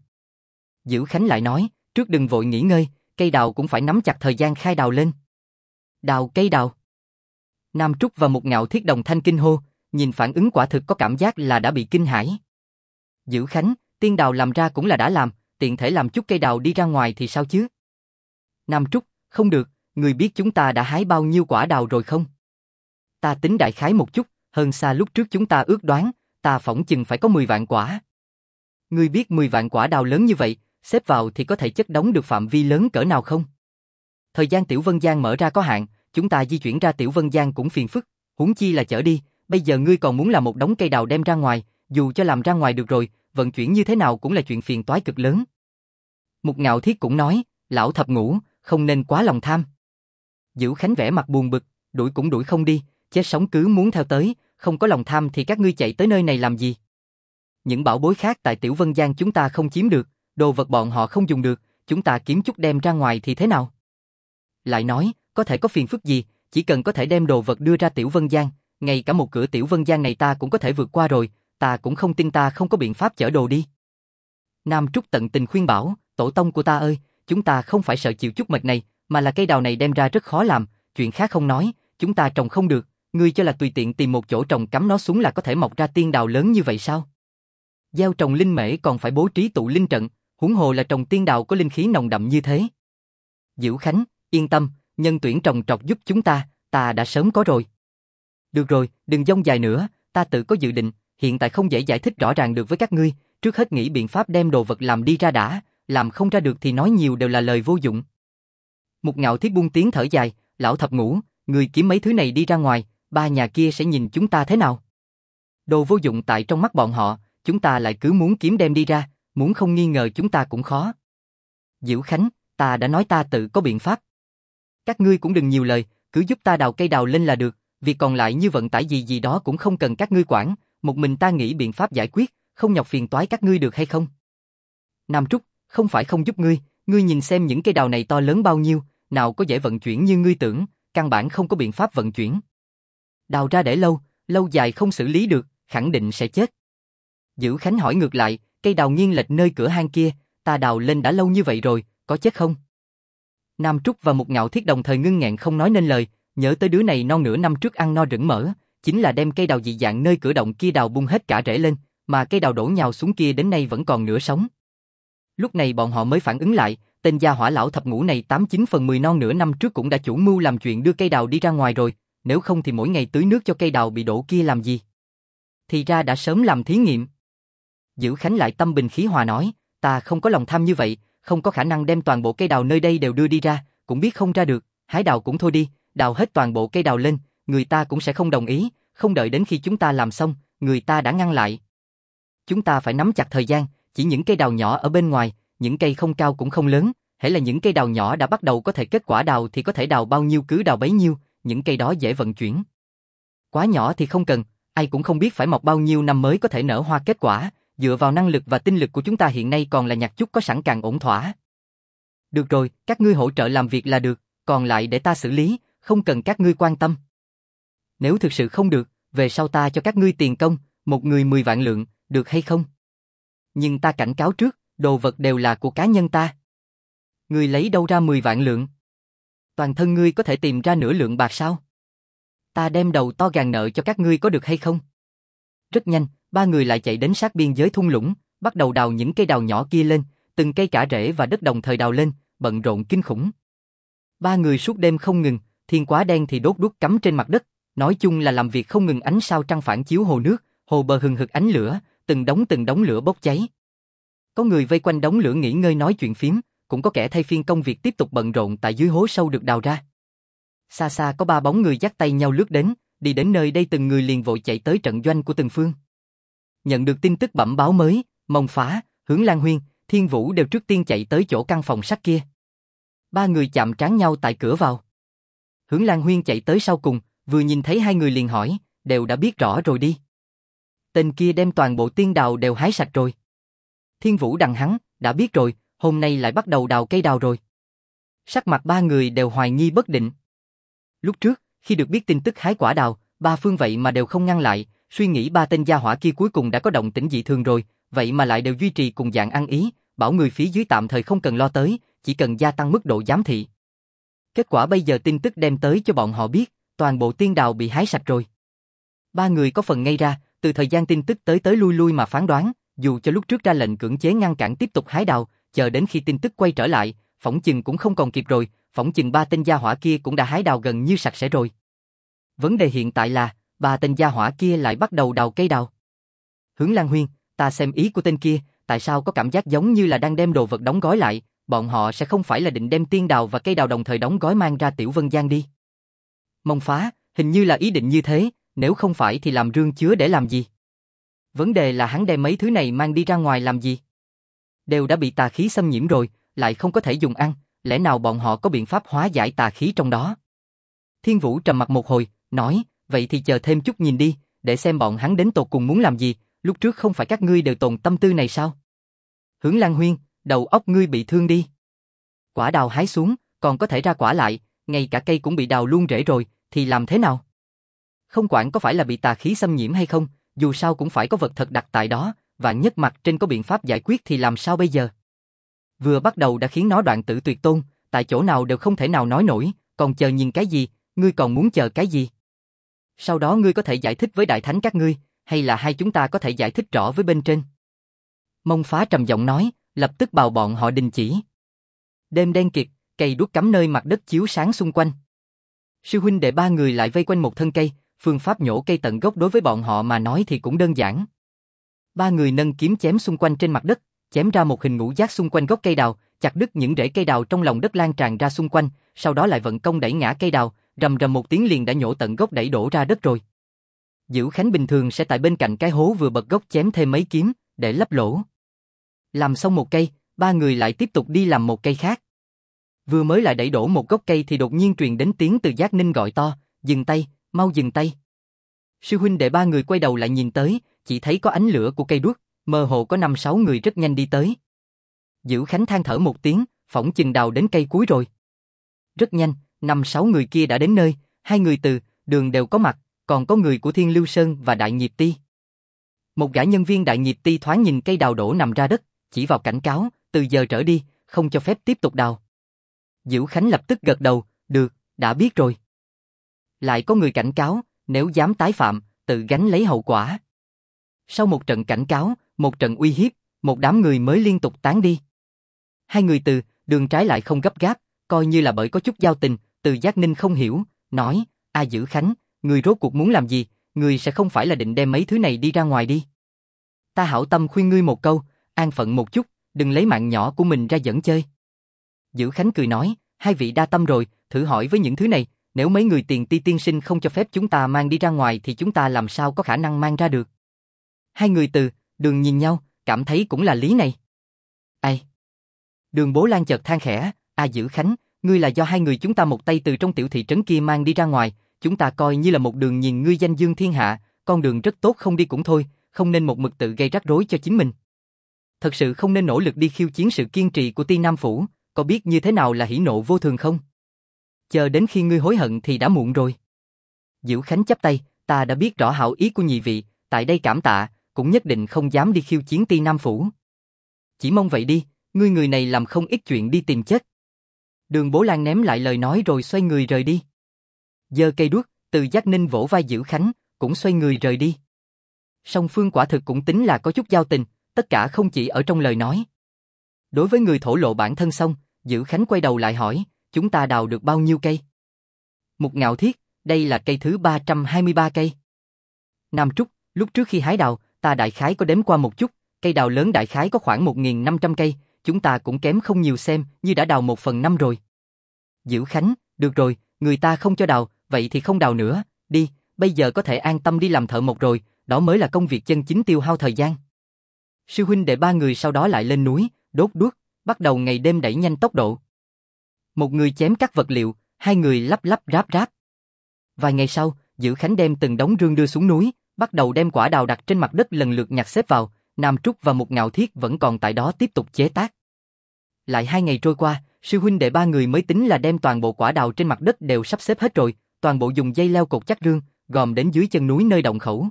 Dữ Khánh lại nói, trước đừng vội nghỉ ngơi, cây đào cũng phải nắm chặt thời gian khai đào lên. Đào cây đào. Nam Trúc và một Ngạo Thiết đồng thanh kinh hô, nhìn phản ứng quả thực có cảm giác là đã bị kinh hãi. Dữ Khánh, tiên đào làm ra cũng là đã làm, tiện thể làm chút cây đào đi ra ngoài thì sao chứ? Nam Trúc, không được, người biết chúng ta đã hái bao nhiêu quả đào rồi không? Ta tính đại khái một chút, hơn xa lúc trước chúng ta ước đoán, ta phỏng chừng phải có 10 vạn quả. Ngươi biết 10 vạn quả đào lớn như vậy, xếp vào thì có thể chất đóng được phạm vi lớn cỡ nào không? Thời gian Tiểu Vân Giang mở ra có hạn, chúng ta di chuyển ra Tiểu Vân Giang cũng phiền phức, huống chi là chở đi, bây giờ ngươi còn muốn làm một đống cây đào đem ra ngoài, dù cho làm ra ngoài được rồi, vận chuyển như thế nào cũng là chuyện phiền toái cực lớn. Một Ngạo Thiết cũng nói, lão Thập Ngũ, không nên quá lòng tham. Dữ Khánh vẻ mặt buồn bực, đuổi cũng đuổi không đi, chết sống cứ muốn theo tới, không có lòng tham thì các ngươi chạy tới nơi này làm gì? Những bảo bối khác tại Tiểu Vân Giang chúng ta không chiếm được, đồ vật bọn họ không dùng được, chúng ta kiếm chút đem ra ngoài thì thế nào? Lại nói, có thể có phiền phức gì, chỉ cần có thể đem đồ vật đưa ra Tiểu Vân Giang, ngay cả một cửa Tiểu Vân Giang này ta cũng có thể vượt qua rồi, ta cũng không tin ta không có biện pháp chở đồ đi. Nam Trúc tận tình khuyên bảo, tổ tông của ta ơi, chúng ta không phải sợ chịu chút mệt này, mà là cây đào này đem ra rất khó làm, chuyện khác không nói, chúng ta trồng không được, ngươi cho là tùy tiện tìm một chỗ trồng cắm nó xuống là có thể mọc ra tiên đào lớn như vậy sao? Gieo trồng linh mễ còn phải bố trí tụ linh trận, huống hồ là trồng tiên đào có linh khí nồng đậm như thế. Dữ Khánh, yên tâm, nhân tuyển trồng trọt giúp chúng ta đã sớm có rồi. Được rồi, đừng dông dài nữa, ta tự có dự định, hiện tại không dễ giải thích rõ ràng được với các ngươi, trước hết nghĩ biện pháp đem đồ vật làm đi ra đã, làm không ra được thì nói nhiều đều là lời vô dụng. Mục Ngạo Thiết buông tiếng thở dài, lão thập ngũ, người kiếm mấy thứ này đi ra ngoài, ba nhà kia sẽ nhìn chúng ta thế nào? Đồ vô dụng tại trong mắt bọn họ, chúng ta lại cứ muốn kiếm đem đi ra, muốn không nghi ngờ chúng ta cũng khó. Diễu Khánh, ta đã nói ta tự có biện pháp. Các ngươi cũng đừng nhiều lời, cứ giúp ta đào cây đào lên là được, việc còn lại như vận tải gì gì đó cũng không cần các ngươi quản, một mình ta nghĩ biện pháp giải quyết, không nhọc phiền toái các ngươi được hay không? Nam Trúc, không phải không giúp ngươi nhìn xem những cây đào này to lớn bao nhiêu, nào có dễ vận chuyển như ngươi tưởng, căn bản không có biện pháp vận chuyển. Đào ra để lâu dài không xử lý được, khẳng định sẽ chết. Dữ Khánh hỏi ngược lại, cây đào nghiêng lệch nơi cửa hang kia, ta đào lên đã lâu như vậy rồi, có chết không? Nam Trúc và Mục Ngạo Thiết đồng thời ngưng nghẹn không nói nên lời, nhớ tới đứa này non nửa năm trước ăn no rửng mỡ, chính là đem cây đào dị dạng nơi cửa động kia đào bung hết cả rễ lên, mà cây đào đổ nhào xuống kia đến nay vẫn còn nửa sống. Lúc này bọn họ mới phản ứng lại, tên gia hỏa lão thập ngũ này 89 phần 10 non nửa năm trước cũng đã chủ mưu làm chuyện đưa cây đào đi ra ngoài rồi, nếu không thì mỗi ngày tưới nước cho cây đào bị đổ kia làm gì? Thì ra đã sớm làm thí nghiệm. Dữ Khánh lại tâm bình khí hòa nói, ta không có lòng tham như vậy, không có khả năng đem toàn bộ cây đào nơi đây đều đưa đi ra, cũng biết không ra được, hái đào cũng thôi đi, đào hết toàn bộ cây đào lên, người ta cũng sẽ không đồng ý, không đợi đến khi chúng ta làm xong, người ta đã ngăn lại. Chúng ta phải nắm chặt thời gian, chỉ những cây đào nhỏ ở bên ngoài, những cây không cao cũng không lớn, hễ là những cây đào nhỏ đã bắt đầu có thể kết quả đào thì có thể đào bao nhiêu cứ đào bấy nhiêu, những cây đó dễ vận chuyển. Quá nhỏ thì không cần, ai cũng không biết phải mọc bao nhiêu năm mới có thể nở hoa kết quả, dựa vào năng lực và tinh lực của chúng ta hiện nay còn là nhặt chút có sẵn càng ổn thỏa. Được rồi, các ngươi hỗ trợ làm việc là được, còn lại để ta xử lý, không cần các ngươi quan tâm. Nếu thực sự không được, về sau ta cho các ngươi tiền công, một người 10 vạn lượng, được hay không? Nhưng ta cảnh cáo trước, đồ vật đều là của cá nhân ta. Ngươi lấy đâu ra 10 vạn lượng? Toàn thân ngươi có thể tìm ra nửa lượng bạc sao? Ta đem đầu to gàn nợ cho các ngươi có được hay không? Rất nhanh, ba người lại chạy đến sát biên giới thung lũng, bắt đầu đào những cây đào nhỏ kia lên, từng cây cả rễ và đất đồng thời đào lên, bận rộn kinh khủng. Ba người suốt đêm không ngừng, thiên quá đen thì đốt đuốc cắm trên mặt đất, nói chung là làm việc không ngừng, ánh sao trăng phản chiếu hồ nước, hồ bờ hừng hực ánh lửa, từng đống lửa bốc cháy. Có người vây quanh đống lửa nghỉ ngơi nói chuyện phiếm, cũng có kẻ thay phiên công việc tiếp tục bận rộn tại dưới hố sâu được đào ra. Xa xa có ba bóng người dắt tay nhau lướt đến, đi đến nơi đây từng người liền vội chạy tới trận doanh của từng phương. Nhận được tin tức bẩm báo mới, Mông Phá, Hướng Lan Huyên, Thiên Vũ đều trước tiên chạy tới chỗ căn phòng sắt kia. Ba người chạm trán nhau tại cửa vào. Hướng Lan Huyên chạy tới sau cùng, vừa nhìn thấy hai người liền hỏi, đều đã biết rõ rồi đi. Tên kia đem toàn bộ tiên đào đều hái sạch rồi. Thiên Vũ đằng hắn, đã biết rồi, hôm nay lại bắt đầu đào cây đào rồi. Sắc mặt ba người đều hoài nghi bất định. Lúc trước, khi được biết tin tức hái quả đào, ba phương vậy mà đều không ngăn lại, suy nghĩ ba tên gia hỏa kia cuối cùng đã có động tĩnh dị thường rồi, vậy mà lại đều duy trì cùng dạng ăn ý, bảo người phía dưới tạm thời không cần lo tới, chỉ cần gia tăng mức độ giám thị. Kết quả bây giờ tin tức đem tới cho bọn họ biết, toàn bộ tiên đào bị hái sạch rồi. Ba người có phần ngây ra, từ thời gian tin tức tới lui mà phán đoán, dù cho lúc trước ra lệnh cưỡng chế ngăn cản tiếp tục hái đào, chờ đến khi tin tức quay trở lại, phỏng chừng cũng không còn kịp rồi, phỏng chừng ba tên gia hỏa kia cũng đã hái đào gần như sạch sẽ rồi. Vấn đề hiện tại là, ba tên gia hỏa kia lại bắt đầu đào cây đào. Hướng Lan Huyên, ta xem ý của tên kia, tại sao có cảm giác giống như là đang đem đồ vật đóng gói lại, bọn họ sẽ không phải là định đem tiên đào và cây đào đồng thời đóng gói mang ra Tiểu Vân Giang đi. Mông Phá, hình như là ý định như thế, nếu không phải thì làm rương chứa để làm gì? Vấn đề là hắn đem mấy thứ này mang đi ra ngoài làm gì? Đều đã bị tà khí xâm nhiễm rồi, lại không có thể dùng ăn, lẽ nào bọn họ có biện pháp hóa giải tà khí trong đó? Thiên Vũ trầm mặt một hồi, nói, vậy thì chờ thêm chút nhìn đi, để xem bọn hắn đến tột cùng muốn làm gì, lúc trước không phải các ngươi đều tồn tâm tư này sao? Hướng Lan Huyên, đầu óc ngươi bị thương đi. Quả đào hái xuống, còn có thể ra quả lại, ngay cả cây cũng bị đào luôn rễ rồi, thì làm thế nào? Không quản có phải là bị tà khí xâm nhiễm hay không, dù sao cũng phải có vật thật đặt tại đó, và nhất mặt trên có biện pháp giải quyết thì làm sao bây giờ? Vừa bắt đầu đã khiến nó đoạn tử tuyệt tôn, tại chỗ nào đều không thể nào nói nổi, còn chờ nhìn cái gì, ngươi còn muốn chờ cái gì? Sau đó ngươi có thể giải thích với đại thánh các ngươi, hay là hai chúng ta có thể giải thích rõ với bên trên? Mông Phá trầm giọng nói, lập tức bảo bọn họ đình chỉ. Đêm đen kịt, cây đuốc cắm nơi mặt đất chiếu sáng xung quanh. Sư huynh đệ ba người lại vây quanh một thân cây, phương pháp nhổ cây tận gốc đối với bọn họ mà nói thì cũng đơn giản. Ba người nâng kiếm chém xung quanh trên mặt đất, chém ra một hình ngũ giác xung quanh gốc cây đào, chặt đứt những rễ cây đào trong lòng đất lan tràn ra xung quanh, sau đó lại vận công đẩy ngã cây đào, rầm rầm một tiếng liền đã nhổ tận gốc đẩy đổ ra đất rồi. Dữ Khánh bình thường sẽ tại bên cạnh cái hố vừa bật gốc chém thêm mấy kiếm, để lấp lỗ. Làm xong một cây, ba người lại tiếp tục đi làm một cây khác. Vừa mới lại đẩy đổ một gốc cây thì đột nhiên truyền đến tiếng từ Giác Ninh gọi to, dừng tay, mau dừng tay. Sư huynh đệ ba người quay đầu lại nhìn tới, chỉ thấy có ánh lửa của cây đuốc, mơ hồ có 5-6 người rất nhanh đi tới. Dữ Khánh than thở một tiếng, phỏng chừng đào đến cây cuối rồi. Rất nhanh, 5-6 người kia đã đến nơi, 2 người từ Đường đều có mặt, còn có người của Thiên Lưu Sơn và Đại Nghiệp Ti. Một gã nhân viên Đại Nghiệp Ti thoáng nhìn cây đào đổ nằm ra đất, chỉ vào cảnh cáo, từ giờ trở đi, không cho phép tiếp tục đào. Dữ Khánh lập tức gật đầu, được, đã biết rồi. Lại có người cảnh cáo, nếu dám tái phạm, tự gánh lấy hậu quả. Sau một trận cảnh cáo, một trận uy hiếp, một đám người mới liên tục tán đi. 2 người từ Đường trái lại không gấp gáp, coi như là bởi có chút giao tình, Từ Giác Ninh không hiểu, nói, Dữ Khánh, người rốt cuộc muốn làm gì, người sẽ không phải là định đem mấy thứ này đi ra ngoài đi. Ta hảo tâm khuyên ngươi một câu, an phận một chút, đừng lấy mạng nhỏ của mình ra giỡn chơi. Dữ Khánh cười nói, 2 vị đa tâm rồi, thử hỏi với những thứ này, nếu mấy người Tiền Ti tiên sinh không cho phép chúng ta mang đi ra ngoài thì chúng ta làm sao có khả năng mang ra được. 2 người từ Đường nhìn nhau, cảm thấy cũng là lý này. Ai? Đường Bố Lan chợt than khẽ, Dữ Khánh, ngươi là do 2 người chúng ta một tay từ trong tiểu thị trấn kia mang đi ra ngoài, chúng ta coi như là một đường nhìn ngươi danh dương thiên hạ, con đường rất tốt không đi cũng thôi, không nên một mực tự gây rắc rối cho chính mình. Thật sự không nên nỗ lực đi khiêu chiến sự kiên trì của Ti Nam Phủ, có biết như thế nào là hỉ nộ vô thường không? Chờ đến khi ngươi hối hận thì đã muộn rồi. Dữ Khánh chắp tay, ta đã biết rõ hảo ý của nhị vị, tại đây cảm tạ, cũng nhất định không dám đi khiêu chiến Ti Nam Phủ. Chỉ mong vậy đi, ngươi người này làm không ít chuyện đi tìm chết. Đường Bố Lan ném lại lời nói rồi xoay người rời đi. Giơ cây đuốc, Từ Giác Ninh vỗ vai Dữ Khánh, cũng xoay người rời đi. Song phương quả thực cũng tính là có chút giao tình, tất cả không chỉ ở trong lời nói. Đối với người thổ lộ bản thân xong, Dữ Khánh quay đầu lại hỏi, chúng ta đào được bao nhiêu cây? Một Ngạo Thiết, đây là cây thứ 323 cây. Nam Trúc, lúc trước khi hái đào, ta đại khái có đếm qua một chút, cây đào lớn đại khái có khoảng 1.500 cây, chúng ta cũng kém không nhiều xem, như đã đào 1/5 rồi. Dữ Khánh, được rồi, người ta không cho đào, vậy thì không đào nữa, đi, bây giờ có thể an tâm đi làm thợ mộc rồi, đó mới là công việc chân chính tiêu hao thời gian. Sư huynh đệ ba người sau đó lại lên núi, đốt đuốc, bắt đầu ngày đêm đẩy nhanh tốc độ. Một người chém cắt vật liệu, 2 người lắp lắp ráp ráp. Vài ngày sau, Dữ Khánh đem từng đống rương đưa xuống núi, bắt đầu đem quả đào đặt trên mặt đất lần lượt nhặt xếp vào, Nam Trúc và một Ngạo Thiết vẫn còn tại đó tiếp tục chế tác. Lại 2 ngày trôi qua, sư huynh đệ ba người mới tính là đem toàn bộ quả đào trên mặt đất đều sắp xếp hết rồi, toàn bộ dùng dây leo cột chắc rương, gom đến dưới chân núi nơi động khẩu.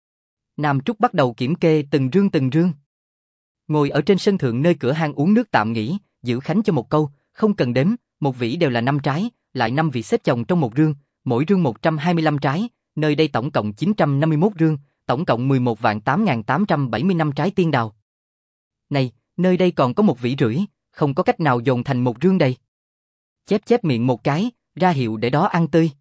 Nam Trúc bắt đầu kiểm kê từng rương. Ngồi ở trên sân thượng nơi cửa hang uống nước tạm nghỉ, Dữ Khánh cho một câu, không cần đếm, một vỉ đều là 5 trái, lại 5 vị xếp chồng trong một rương, mỗi rương 125 trái, nơi đây tổng cộng 951 rương, tổng cộng 11.8.875 trái tiên đào. Này, nơi đây còn có 1 vỉ rưỡi, không có cách nào dồn thành một rương đầy. Chép miệng một cái, ra hiệu để đó ăn tươi.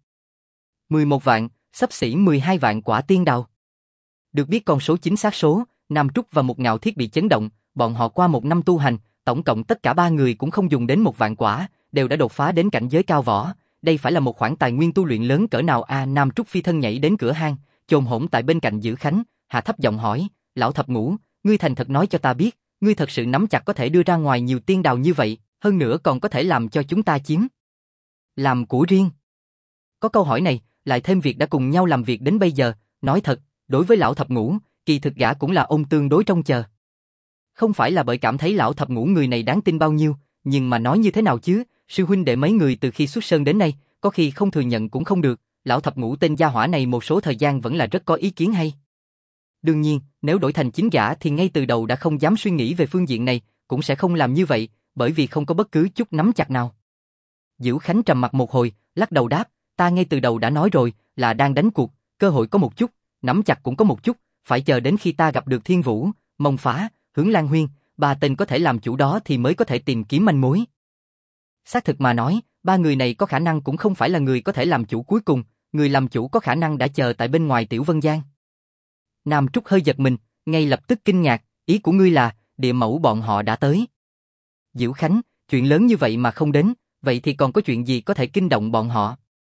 11 vạn, xấp xỉ 12 vạn quả tiên đào. Được biết con số chính xác số, Nam Trúc và một Ngạo Thiết bị chấn động, bọn họ qua 1 năm tu hành, tổng cộng tất cả 3 người cũng không dùng đến 1 vạn quả, đều đã đột phá đến cảnh giới cao võ. Đây phải là một khoản tài nguyên tu luyện lớn cỡ nào a? Nam Trúc phi thân nhảy đến cửa hang, chồm hổm tại bên cạnh Dữ Khánh, hạ thấp giọng hỏi, lão thập ngũ, ngươi thành thật nói cho ta biết, ngươi thật sự nắm chặt có thể đưa ra ngoài nhiều tiên đào như vậy, hơn nữa còn có thể làm cho chúng ta chiếm làm của riêng. Có câu hỏi này, lại thêm việc đã cùng nhau làm việc đến bây giờ, nói thật, đối với lão thập ngũ, kỳ thực gã cũng là ôm tương đối trông chờ. Không phải là bởi cảm thấy lão thập ngũ người này đáng tin bao nhiêu, nhưng mà nói như thế nào chứ, sư huynh đệ mấy người từ khi xuất sơn đến nay, có khi không thừa nhận cũng không được, lão thập ngũ tên gia hỏa này một số thời gian vẫn là rất có ý kiến hay. Đương nhiên, nếu đổi thành chính gã thì ngay từ đầu đã không dám suy nghĩ về phương diện này, cũng sẽ không làm như vậy, bởi vì không có bất cứ chút nắm chặt nào. Dữ Khánh trầm mặt một hồi, lắc đầu đáp, ta ngay từ đầu đã nói rồi, là đang đánh cuộc, cơ hội có một chút, nắm chặt cũng có một chút, phải chờ đến khi ta gặp được Thiên Vũ, Mông Phá, Hướng Lan Huyên, 3 tên có thể làm chủ đó thì mới có thể tìm kiếm manh mối. Xác thực mà nói, 3 người này có khả năng cũng không phải là người có thể làm chủ cuối cùng, người làm chủ có khả năng đã chờ tại bên ngoài Tiểu Vân Giang. Nam Trúc hơi giật mình, ngay lập tức kinh ngạc, ý của ngươi là, địa mẫu bọn họ đã tới. Diễu Khánh, chuyện lớn như vậy mà không đến, vậy thì còn có chuyện gì có thể kinh động bọn họ?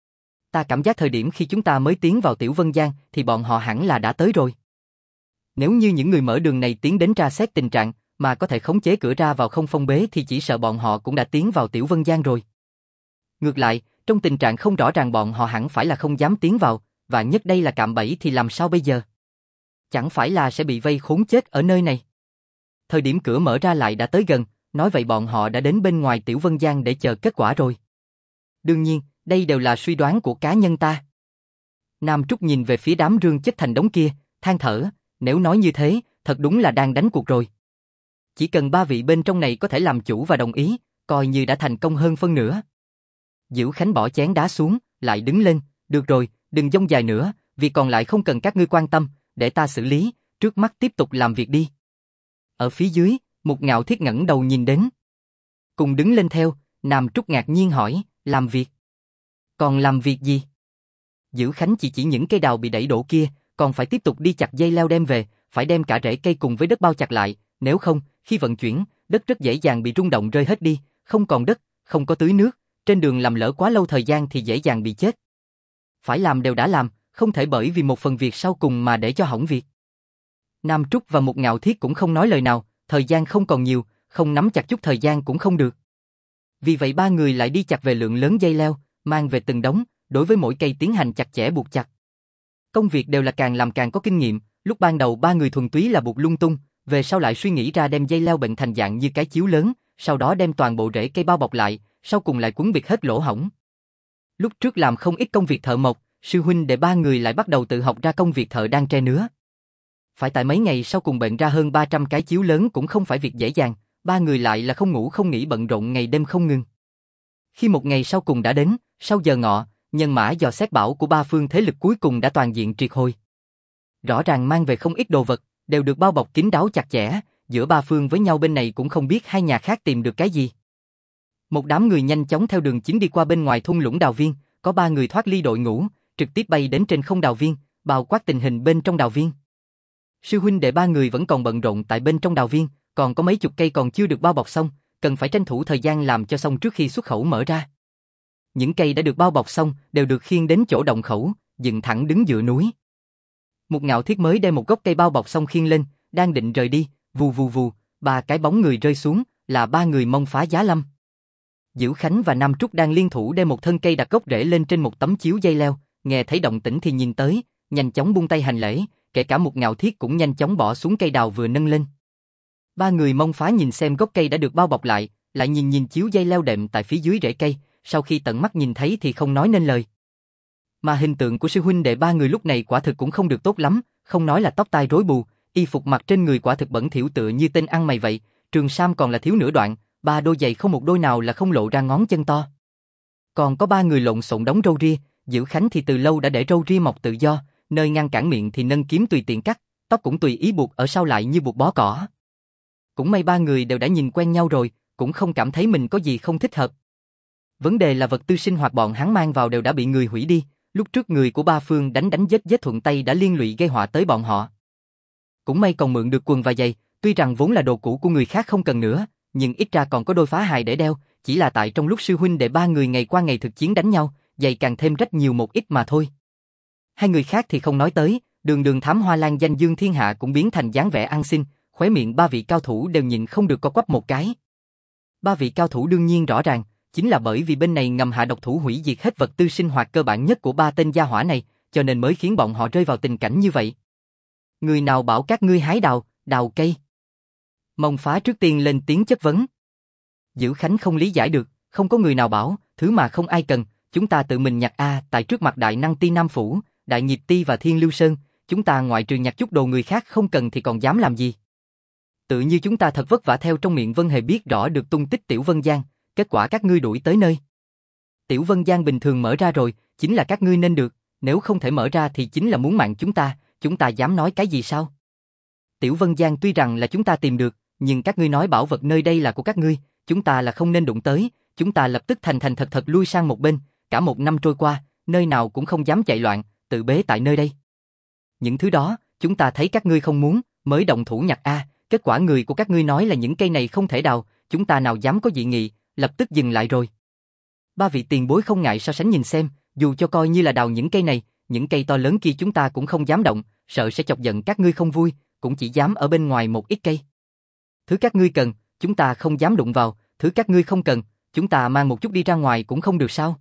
Ta cảm giác thời điểm khi chúng ta mới tiến vào Tiểu Vân Giang thì bọn họ hẳn là đã tới rồi. Nếu như những người mở đường này tiến đến tra xét tình trạng mà có thể khống chế cửa ra vào không phong bế thì chỉ sợ bọn họ cũng đã tiến vào Tiểu Vân Giang rồi. Ngược lại, trong tình trạng không rõ ràng bọn họ hẳn phải là không dám tiến vào, và nhất đây là cạm bẫy thì làm sao bây giờ? Chẳng phải là sẽ bị vây khốn chết ở nơi này? Thời điểm cửa mở ra lại đã tới gần, nói vậy bọn họ đã đến bên ngoài Tiểu Vân Giang để chờ kết quả rồi. Đương nhiên, đây đều là suy đoán của cá nhân ta. Nam Trúc nhìn về phía đám rương chết thành đống kia, than thở, nếu nói như thế, thật đúng là đang đánh cuộc rồi. Chỉ cần 3 vị bên trong này có thể làm chủ và đồng ý, coi như đã thành công hơn phân nửa. Diễu Khánh bỏ chén đá xuống, lại đứng lên, được rồi, đừng dông dài nữa, việc còn lại không cần các ngươi quan tâm, để ta xử lý, trước mắt tiếp tục làm việc đi. Ở phía dưới, Mục Ngạo Thiết ngẩng đầu nhìn đến. Cùng đứng lên theo, Nam Trúc ngạc nhiên hỏi, làm việc? Còn làm việc gì? Diễu Khánh chỉ những cây đào bị đẩy đổ kia, còn phải tiếp tục đi chặt dây leo đem về, phải đem cả rễ cây cùng với đất bao chặt lại, nếu không, khi vận chuyển, đất rất dễ dàng bị rung động rơi hết đi, không còn đất, không có tưới nước, trên đường làm lỡ quá lâu thời gian thì dễ dàng bị chết. Phải làm đều đã làm, không thể bởi vì một phần việc sau cùng mà để cho hỏng việc. Nam Trúc và Mục Ngạo Thiết cũng không nói lời nào, thời gian không còn nhiều, không nắm chặt chút thời gian cũng không được. Vì vậy 3 người lại đi chặt về lượng lớn dây leo, mang về từng đống, đối với mỗi cây tiến hành chặt chẽ buộc chặt. Công việc đều là càng làm càng có kinh nghiệm, lúc ban đầu 3 người thuần túy là buộc lung tung, về sau lại suy nghĩ ra đem dây leo bệnh thành dạng như cái chiếu lớn, sau đó đem toàn bộ rễ cây bao bọc lại, sau cùng lại quấn bịt hết lỗ hổng. Lúc trước làm không ít công việc thợ mộc, sư huynh để 3 người lại bắt đầu tự học ra công việc thợ đan tre nứa. Phải tại mấy ngày sau cùng bệnh ra hơn 300 cái chiếu lớn cũng không phải việc dễ dàng, 3 người lại là không ngủ không nghỉ bận rộn ngày đêm không ngừng. Khi một ngày sau cùng đã đến, sau giờ ngọ, nhân mã dò xét bảo của 3 phương thế lực cuối cùng đã toàn diện triệt hồi. Rõ ràng mang về không ít đồ vật, đều được bao bọc kín đáo chặt chẽ, giữa 3 phương với nhau bên này cũng không biết hai nhà khác tìm được cái gì. Một đám người nhanh chóng theo đường chính đi qua bên ngoài thung lũng đào viên, có 3 người thoát ly đội ngũ, trực tiếp bay đến trên không đào viên, bao quát tình hình bên trong đào viên. Sư huynh đệ 3 người vẫn còn bận rộn tại bên trong đào viên, còn có mấy chục cây còn chưa được bao bọc xong, cần phải tranh thủ thời gian làm cho xong trước khi xuất khẩu mở ra. Những cây đã được bao bọc xong đều được khiêng đến chỗ động khẩu, dựng thẳng đứng giữa núi. Mục Ngạo Thiết mới đem một gốc cây bao bọc xong khiêng lên, đang định rời đi, vù vù vù, 3 cái bóng người rơi xuống, là 3 người Mông Phá Giá Lâm. Diễu Khánh và Nam Trúc đang liên thủ đem một thân cây đặt gốc rễ lên trên một tấm chiếu dây leo, nghe thấy động tĩnh thì nhìn tới, nhanh chóng buông tay hành lễ, kể cả Mục Ngạo Thiết cũng nhanh chóng bỏ xuống cây đào vừa nâng lên. 3 người Mông Phá nhìn xem gốc cây đã được bao bọc lại, lại nhìn chiếu dây leo đệm tại phía dưới rễ cây, sau khi tận mắt nhìn thấy thì không nói nên lời. Mà hình tượng của sư huynh đệ 3 người lúc này quả thực cũng không được tốt lắm, không nói là tóc tai rối bù, y phục mặc trên người quả thực bẩn thỉu tựa như tên ăn mày vậy, trường sam còn là thiếu nửa đoạn, 3 đôi giày không một đôi nào là không lộ ra ngón chân to. Còn có 3 người lộn xộn đống râu ria, Diễu Khánh thì từ lâu đã để râu ria mọc tự do, nơi ngăn cản miệng thì nâng kiếm tùy tiện cắt, tóc cũng tùy ý buộc ở sau lại như buộc bó cỏ. Cũng may 3 người đều đã nhìn quen nhau rồi, cũng không cảm thấy mình có gì không thích hợp. Vấn đề là vật tư sinh hoạt bọn hắn mang vào đều đã bị người hủy đi, lúc trước người của 3 phương đánh giết thuận tay đã liên lụy gây họa tới bọn họ. Cũng may còn mượn được quần và giày, tuy rằng vốn là đồ cũ của người khác không cần nữa, nhưng ít ra còn có đôi phá hài để đeo, chỉ là tại trong lúc sư huynh đệ 3 người ngày qua ngày thực chiến đánh nhau, giày càng thêm rách nhiều một ít mà thôi. Hai người khác thì không nói tới, đường thám hoa lan danh dương thiên hạ cũng biến thành dáng vẻ ăn xin, khóe miệng 3 vị cao thủ đều nhịn không được co quắp một cái. 3 vị cao thủ đương nhiên rõ ràng, chính là bởi vì bên này ngầm hạ độc thủ hủy diệt hết vật tư sinh hoạt cơ bản nhất của 3 tên gia hỏa này, cho nên mới khiến bọn họ rơi vào tình cảnh như vậy. Người nào bảo các ngươi hái đào cây? Mông Phá trước tiên lên tiếng chất vấn. Diễu Khánh không lý giải được, không có người nào bảo, thứ mà không ai cần, chúng ta tự mình nhặt tại trước mặt Đại Năng Ti Nam Phủ, Đại Nghiệp Ti và Thiên Lưu Sơn, chúng ta ngoại trừ nhặt chút đồ người khác không cần thì còn dám làm gì? Tự như chúng ta thật vất vả theo trong miệng Vân Hề biết rõ được tung tích Tiểu Vân Giang, kết quả các ngươi đuổi tới nơi. Tiểu Vân Giang bình thường mở ra rồi, chính là các ngươi nên được, nếu không thể mở ra thì chính là muốn mạng chúng ta dám nói cái gì sao? Tiểu Vân Giang tuy rằng là chúng ta tìm được, nhưng các ngươi nói bảo vật nơi đây là của các ngươi, chúng ta là không nên đụng tới, chúng ta lập tức thành thật lui sang một bên, cả 1 năm trôi qua, nơi nào cũng không dám chạy loạn, tự bế tại nơi đây. Những thứ đó, chúng ta thấy các ngươi không muốn, mới động thủ nhặt kết quả người của các ngươi nói là những cây này không thể đào, chúng ta nào dám có dị nghị, lập tức dừng lại rồi. Ba vị tiền bối không ngại so sánh nhìn xem, dù cho coi như là đào những cây này, những cây to lớn kia chúng ta cũng không dám động, sợ sẽ chọc giận các ngươi không vui, cũng chỉ dám ở bên ngoài một ít cây. Thứ các ngươi cần, chúng ta không dám đụng vào, thứ các ngươi không cần, chúng ta mang một chút đi ra ngoài cũng không được sao?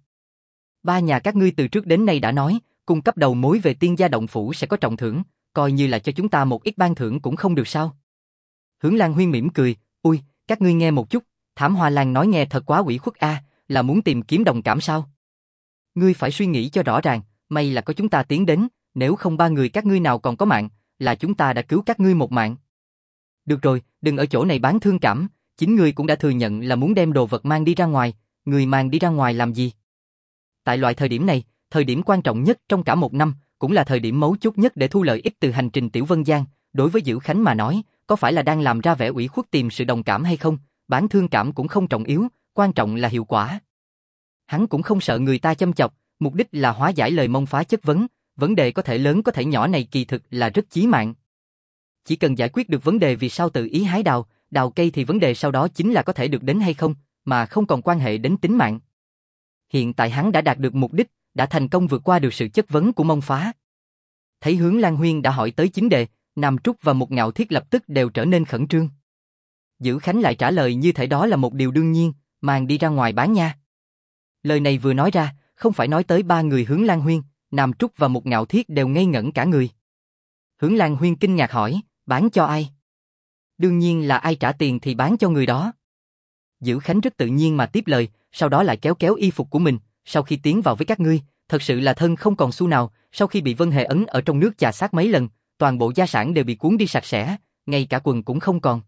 Ba nhà các ngươi từ trước đến nay đã nói, cung cấp đầu mối về Tiên Gia động phủ sẽ có trọng thưởng, coi như là cho chúng ta một ít ban thưởng cũng không được sao? Hướng Lan Huyên mỉm cười, ui, các ngươi nghe một chút, Thảm Hoa Lan nói nghe thật quá ủy khuất a, là muốn tìm kiếm đồng cảm sao? Ngươi phải suy nghĩ cho rõ ràng, may là có chúng ta tiến đến, nếu không ba người các ngươi nào còn có mạng, là chúng ta đã cứu các ngươi một mạng. Được rồi, đừng ở chỗ này bán thương cảm, chính ngươi cũng đã thừa nhận là muốn đem đồ vật mang đi ra ngoài, ngươi mang đi ra ngoài làm gì? Tại loại thời điểm này, thời điểm quan trọng nhất trong cả một năm, cũng là thời điểm mấu chốt nhất để thu lợi ích từ hành trình Tiểu Vân Giang, đối với Dữ Khánh mà nói, có phải là đang làm ra vẻ ủy khuất tìm sự đồng cảm hay không, bán thương cảm cũng không trọng yếu, quan trọng là hiệu quả. Hắn cũng không sợ người ta châm chọc, mục đích là hóa giải lời mông phá chất vấn, vấn đề có thể lớn có thể nhỏ này kỳ thực là rất chí mạng. Chỉ cần giải quyết được vấn đề vì sao tự ý hái đào cây thì vấn đề sau đó chính là có thể được đến hay không, mà không còn quan hệ đến tính mạng. Hiện tại hắn đã đạt được mục đích, đã thành công vượt qua được sự chất vấn của mông phá. Thấy Hướng Lan Huyên đã hỏi tới chính đề, Nam Trúc và Một Ngạo Thiết lập tức đều trở nên khẩn trương. Dữ Khánh lại trả lời như thể đó là một điều đương nhiên, mang đi ra ngoài bán nha. Lời này vừa nói ra, không phải nói tới ba người Hướng Lan Huyên, Nam Trúc và Một Ngạo Thiết đều ngây ngẩn cả người. Hướng Lan Huyên kinh ngạc hỏi, bán cho ai? Đương nhiên là ai trả tiền thì bán cho người đó. Dữ Khánh rất tự nhiên mà tiếp lời, sau đó lại kéo kéo y phục của mình, sau khi tiến vào với các ngươi, thật sự là thân không còn xu nào, sau khi bị Vân Hề ấn ở trong nước chà sát mấy lần, toàn bộ gia sản đều bị cuốn đi sạch sẽ, ngay cả quần cũng không còn.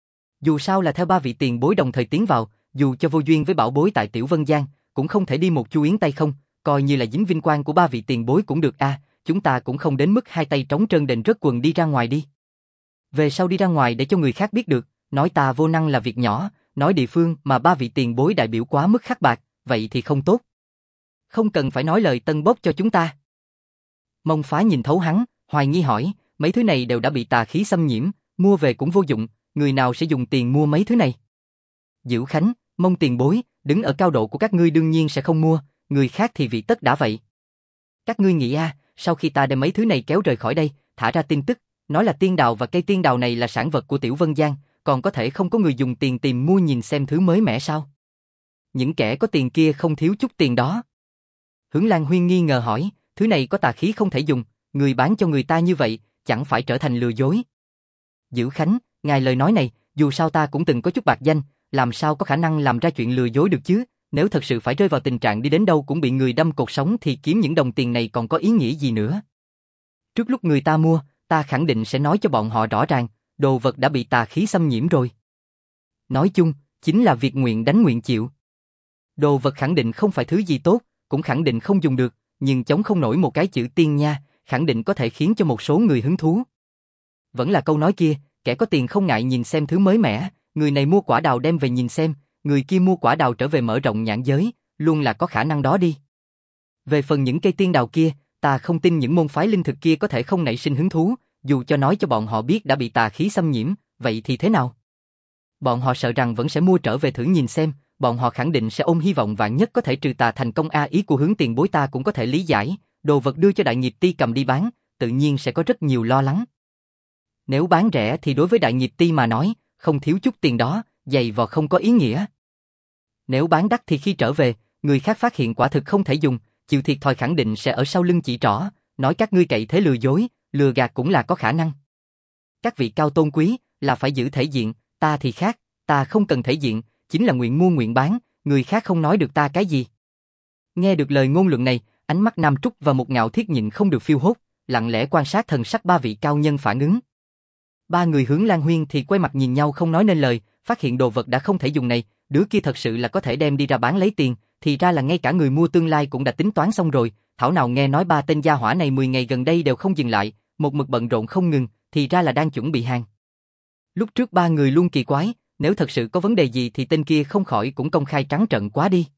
Dù sao là theo ba vị tiền bối đồng thời tiến vào, dù cho vô duyên với bảo bối tại Tiểu Vân Giang, cũng không thể đi một chu yến tay không, coi như là dính vinh quang của ba vị tiền bối cũng được a, chúng ta cũng không đến mức hai tay trống trơn đền rớt quần đi ra ngoài đi. Về sau đi ra ngoài để cho người khác biết được, nói ta vô năng là việc nhỏ, nói địa phương mà ba vị tiền bối đại biểu quá mức khắc bạc, vậy thì không tốt. Không cần phải nói lời tân bốc cho chúng ta. Mông Phá nhìn thấu hắn, hoài nghi hỏi, mấy thứ này đều đã bị tà khí xâm nhiễm, mua về cũng vô dụng, người nào sẽ dùng tiền mua mấy thứ này? Dữ Khánh, Mông tiền bối, đứng ở cao độ của các ngươi đương nhiên sẽ không mua, người khác thì vị tất đã vậy. Các ngươi nghĩ sau khi ta đem mấy thứ này kéo rời khỏi đây, thả ra tin tức, nói là tiên đào và cây tiên đào này là sản vật của Tiểu Vân Giang, còn có thể không có người dùng tiền tìm mua nhìn xem thứ mới mẻ sao? Những kẻ có tiền kia không thiếu chút tiền đó. Hướng Lan Huyên nghi ngờ hỏi, thứ này có tà khí không thể dùng, người bán cho người ta như vậy, chẳng phải trở thành lừa dối. Dữ Khánh, ngài lời nói này, dù sao ta cũng từng có chút bạc danh, làm sao có khả năng làm ra chuyện lừa dối được chứ, nếu thật sự phải rơi vào tình trạng đi đến đâu cũng bị người đâm cột sống thì kiếm những đồng tiền này còn có ý nghĩa gì nữa. Trước lúc người ta mua, ta khẳng định sẽ nói cho bọn họ rõ ràng, đồ vật đã bị tà khí xâm nhiễm rồi. Nói chung, chính là việc nguyện đánh nguyện chịu. Đồ vật khẳng định không phải thứ gì tốt, cũng khẳng định không dùng được, nhưng chống không nổi một cái chữ tiên nha, khẳng định có thể khiến cho một số người hứng thú. Vẫn là câu nói kia, kẻ có tiền không ngại nhìn xem thứ mới mẻ, người này mua quả đào đem về nhìn xem, người kia mua quả đào trở về mở rộng nhãn giới, luôn là có khả năng đó đi. Về phần những cây tiên đào kia, ta không tin những môn phái linh thực kia có thể không nảy sinh hứng thú, dù cho nói cho bọn họ biết đã bị tà khí xâm nhiễm, vậy thì thế nào? Bọn họ sợ rằng vẫn sẽ mua trở về thử nhìn xem, bọn họ khẳng định sẽ ôm hy vọng vạn nhất có thể trừ tà thành công ý của Hướng tiền bối ta cũng có thể lý giải, đồ vật đưa cho Đại Nghiệp Ti cầm đi bán, tự nhiên sẽ có rất nhiều lo lắng. Nếu bán rẻ thì đối với Đại Nghiệp Ti mà nói, không thiếu chút tiền đó, giày vò không có ý nghĩa. Nếu bán đắt thì khi trở về, người khác phát hiện quả thực không thể dùng, chịu thiệt thòi khẳng định sẽ ở sau lưng chỉ trỏ, nói các ngươi cậy thế lừa dối, lừa gạt cũng là có khả năng. Các vị cao tôn quý, là phải giữ thể diện, ta thì khác, ta không cần thể diện, chính là nguyện mua nguyện bán, người khác không nói được ta cái gì. Nghe được lời ngôn luận này, ánh mắt Nam Trúc và Một Ngạo Thiết nhịn không được phiêu hốt, lặng lẽ quan sát thần sắc ba vị cao nhân phản ứng. Ba người Hướng Lan Huyên thì quay mặt nhìn nhau không nói nên lời, phát hiện đồ vật đã không thể dùng này, đứa kia thật sự là có thể đem đi ra bán lấy tiền, thì ra là ngay cả người mua tương lai cũng đã tính toán xong rồi, thảo nào nghe nói ba tên gia hỏa này 10 ngày gần đây đều không dừng lại, một mực bận rộn không ngừng, thì ra là đang chuẩn bị hàng. Lúc trước ba người luôn kỳ quái, nếu thật sự có vấn đề gì thì tên kia không khỏi cũng công khai trắng trợn quá đi.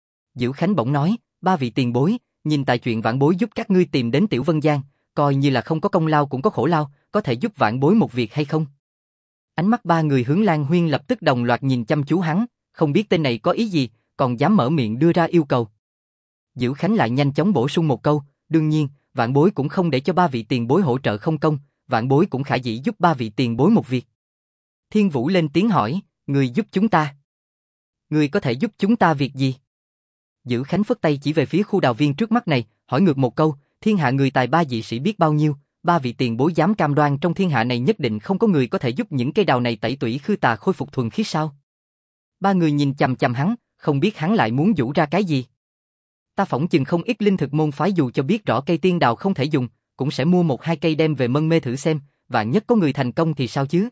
Dữ Khánh bỗng nói, ba vị tiền bối, nhìn tại chuyện vãn bối giúp các ngươi tìm đến Tiểu Vân Giang, coi như là không có công lao cũng có khổ lao, có thể giúp vãn bối một việc hay không? Ánh mắt ba người hướng Lan Huyên lập tức đồng loạt nhìn chăm chú hắn, không biết tên này có ý gì, còn dám mở miệng đưa ra yêu cầu. Dữ Khánh lại nhanh chóng bổ sung một câu, đương nhiên, vạn bối cũng không để cho ba vị tiền bối hỗ trợ không công, vạn bối cũng khả dĩ giúp ba vị tiền bối một việc. Thiên Vũ lên tiếng hỏi, người giúp chúng ta? Người có thể giúp chúng ta việc gì? Dữ Khánh phất tay chỉ về phía khu đào viên trước mắt này, hỏi ngược một câu, thiên hạ người tài ba dị sĩ biết bao nhiêu, ba vị tiền bối dám cam đoan trong thiên hạ này nhất định không có người có thể giúp những cây đào này tẩy tủy khư tà khôi phục thuần khiết sao? Ba người nhìn chằm chằm hắn, không biết hắn lại muốn giũ ra cái gì. Ta phỏng chừng không ít linh thực môn phái dù cho biết rõ cây tiên đào không thể dùng, cũng sẽ mua một hai cây đem về mân mê thử xem, vạn nhất có người thành công thì sao chứ?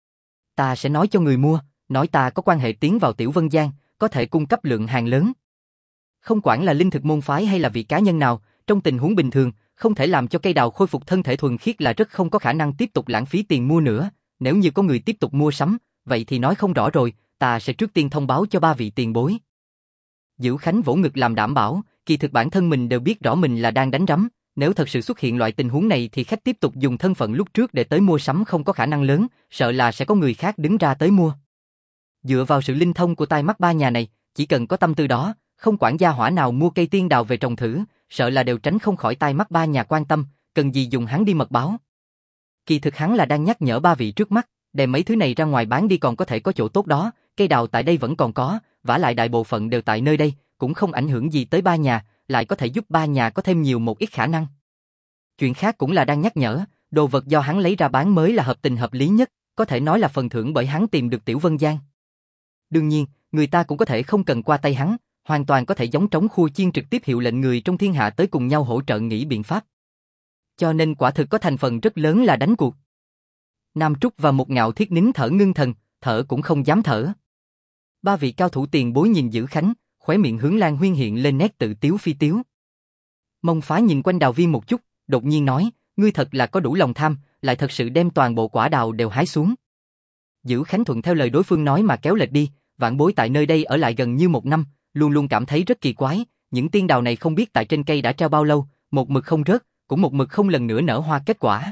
Ta sẽ nói cho người mua, nói ta có quan hệ tiến vào Tiểu Vân Giang, có thể cung cấp lượng hàng lớn. Không quản là linh thực môn phái hay là vị cá nhân nào, trong tình huống bình thường, không thể làm cho cây đào khôi phục thân thể thuần khiết là rất không có khả năng tiếp tục lãng phí tiền mua nữa. Nếu như có người tiếp tục mua sắm, vậy thì nói không rõ rồi, ta sẽ trước tiên thông báo cho ba vị tiền bối. Dữ Khánh vỗ ngực làm đảm bảo, kỳ thực bản thân mình đều biết rõ mình là đang đánh rắm, nếu thật sự xuất hiện loại tình huống này thì khách tiếp tục dùng thân phận lúc trước để tới mua sắm không có khả năng lớn, sợ là sẽ có người khác đứng ra tới mua. Dựa vào sự linh thông của tai mắt ba nhà này, chỉ cần có tâm tư đó, không quản gia hỏa nào mua cây tiên đào về trồng thử, sợ là đều tránh không khỏi tai mắt ba nhà quan tâm, cần gì dùng hắn đi mật báo. Kỳ thực hắn là đang nhắc nhở ba vị trước mắt, đem mấy thứ này ra ngoài bán đi còn có thể có chỗ tốt đó, cây đào tại đây vẫn còn có, vả lại đại bộ phận đều tại nơi đây, cũng không ảnh hưởng gì tới ba nhà, lại có thể giúp ba nhà có thêm nhiều một ít khả năng. Chuyện khác cũng là đang nhắc nhở, đồ vật do hắn lấy ra bán mới là hợp tình hợp lý nhất, có thể nói là phần thưởng bởi hắn tìm được Tiểu Vân Giang. Đương nhiên, người ta cũng có thể không cần qua tay hắn, hoàn toàn có thể giống trống khua chiên trực tiếp hiệu lệnh người trong thiên hạ tới cùng nhau hỗ trợ nghĩ biện pháp. Cho nên quả thực có thành phần rất lớn là đánh cuộc. Nam Trúc và Một Ngạo Thiết nín thở ngưng thần, thở cũng không dám thở. Ba vị cao thủ tiền bối nhìn Dữ Khánh, khóe miệng hướng Lan Huyên hiện lên nét tự tiếu phi tiếu. Mông Phá nhìn quanh đào viên một chút, đột nhiên nói, ngươi thật là có đủ lòng tham, lại thật sự đem toàn bộ quả đào đều hái xuống. Dữ Khánh thuận theo lời đối phương nói mà kéo lệch đi, vạn bối tại nơi đây ở lại gần như một năm, luôn luôn cảm thấy rất kỳ quái, những tiên đào này không biết tại trên cây đã treo bao lâu, một mực không rớt, cũng một mực không lần nữa nở hoa kết quả.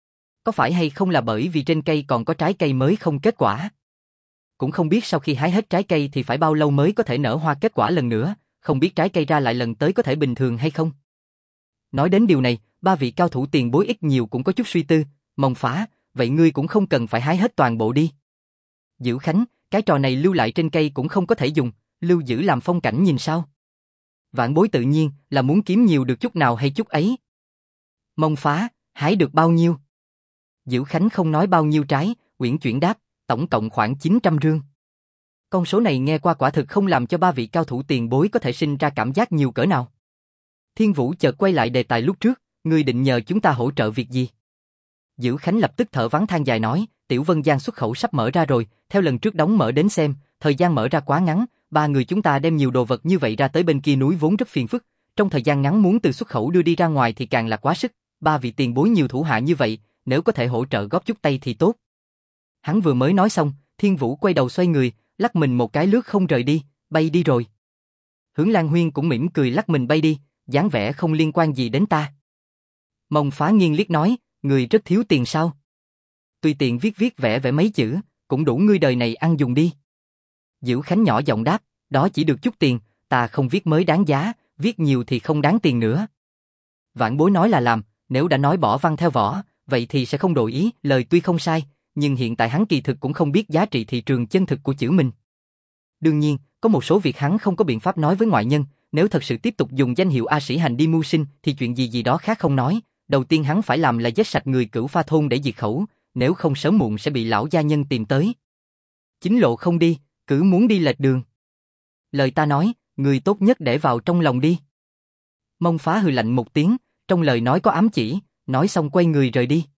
Có phải hay không là bởi vì trên cây còn có trái cây mới không kết quả? Cũng không biết sau khi hái hết trái cây thì phải bao lâu mới có thể nở hoa kết quả lần nữa, không biết trái cây ra lại lần tới có thể bình thường hay không? Nói đến điều này, ba vị cao thủ tiền bối ít nhiều cũng có chút suy tư, Mông Phá, vậy ngươi cũng không cần phải hái hết toàn bộ đi. Dữ Khánh, cái trò này lưu lại trên cây cũng không có thể dùng, lưu giữ làm phong cảnh nhìn sao? Vạn bối tự nhiên là muốn kiếm nhiều được chút nào hay chút ấy. Mông Phá, hái được bao nhiêu? Dữ Khánh không nói bao nhiêu trái, uyển chuyển đáp, tổng cộng khoảng 900 rương. Con số này nghe qua quả thực không làm cho ba vị cao thủ tiền bối có thể sinh ra cảm giác nhiều cỡ nào. Thiên Vũ chợt quay lại đề tài lúc trước, ngươi định nhờ chúng ta hỗ trợ việc gì? Dữ Khánh lập tức thở vắng than dài nói, Tiểu Vân Giang xuất khẩu sắp mở ra rồi, theo lần trước đóng mở đến xem, thời gian mở ra quá ngắn, ba người chúng ta đem nhiều đồ vật như vậy ra tới bên kia núi vốn rất phiền phức, trong thời gian ngắn muốn từ xuất khẩu đưa đi ra ngoài thì càng là quá sức, ba vị tiền bối nhiều thủ hạ như vậy, nếu có thể hỗ trợ góp chút tay thì tốt. Hắn vừa mới nói xong, Thiên Vũ quay đầu xoay người, lắc mình một cái lướt không rời đi, bay đi rồi. Hướng Lan Huyên cũng mỉm cười lắc mình bay đi, dáng vẻ không liên quan gì đến ta. Mông Phá nghiêng liếc nói, người rất thiếu tiền sao? Tùy tiện viết vẽ mấy chữ, cũng đủ ngươi đời này ăn dùng đi. Dữ Khánh nhỏ giọng đáp, đó chỉ được chút tiền, ta không viết mới đáng giá, viết nhiều thì không đáng tiền nữa. Vạn bối nói là làm, nếu đã nói bỏ văn theo võ, vậy thì sẽ không đổi ý, lời tuy không sai, nhưng hiện tại hắn kỳ thực cũng không biết giá trị thị trường chân thực của chữ mình. Đương nhiên, có một số việc hắn không có biện pháp nói với ngoại nhân, nếu thật sự tiếp tục dùng danh hiệu A Sĩ Hành đi mưu sinh thì chuyện gì đó khác không nói, đầu tiên hắn phải làm là giết sạch người Cửu Pha thôn để diệt khẩu, nếu không sớm muộn sẽ bị lão gia nhân tìm tới. Chính lộ không đi, cứ muốn đi lệch đường. Lời ta nói, người tốt nhất để vào trong lòng đi. Mông Phá hừ lạnh một tiếng, trong lời nói có ám chỉ, nói xong quay người rời đi.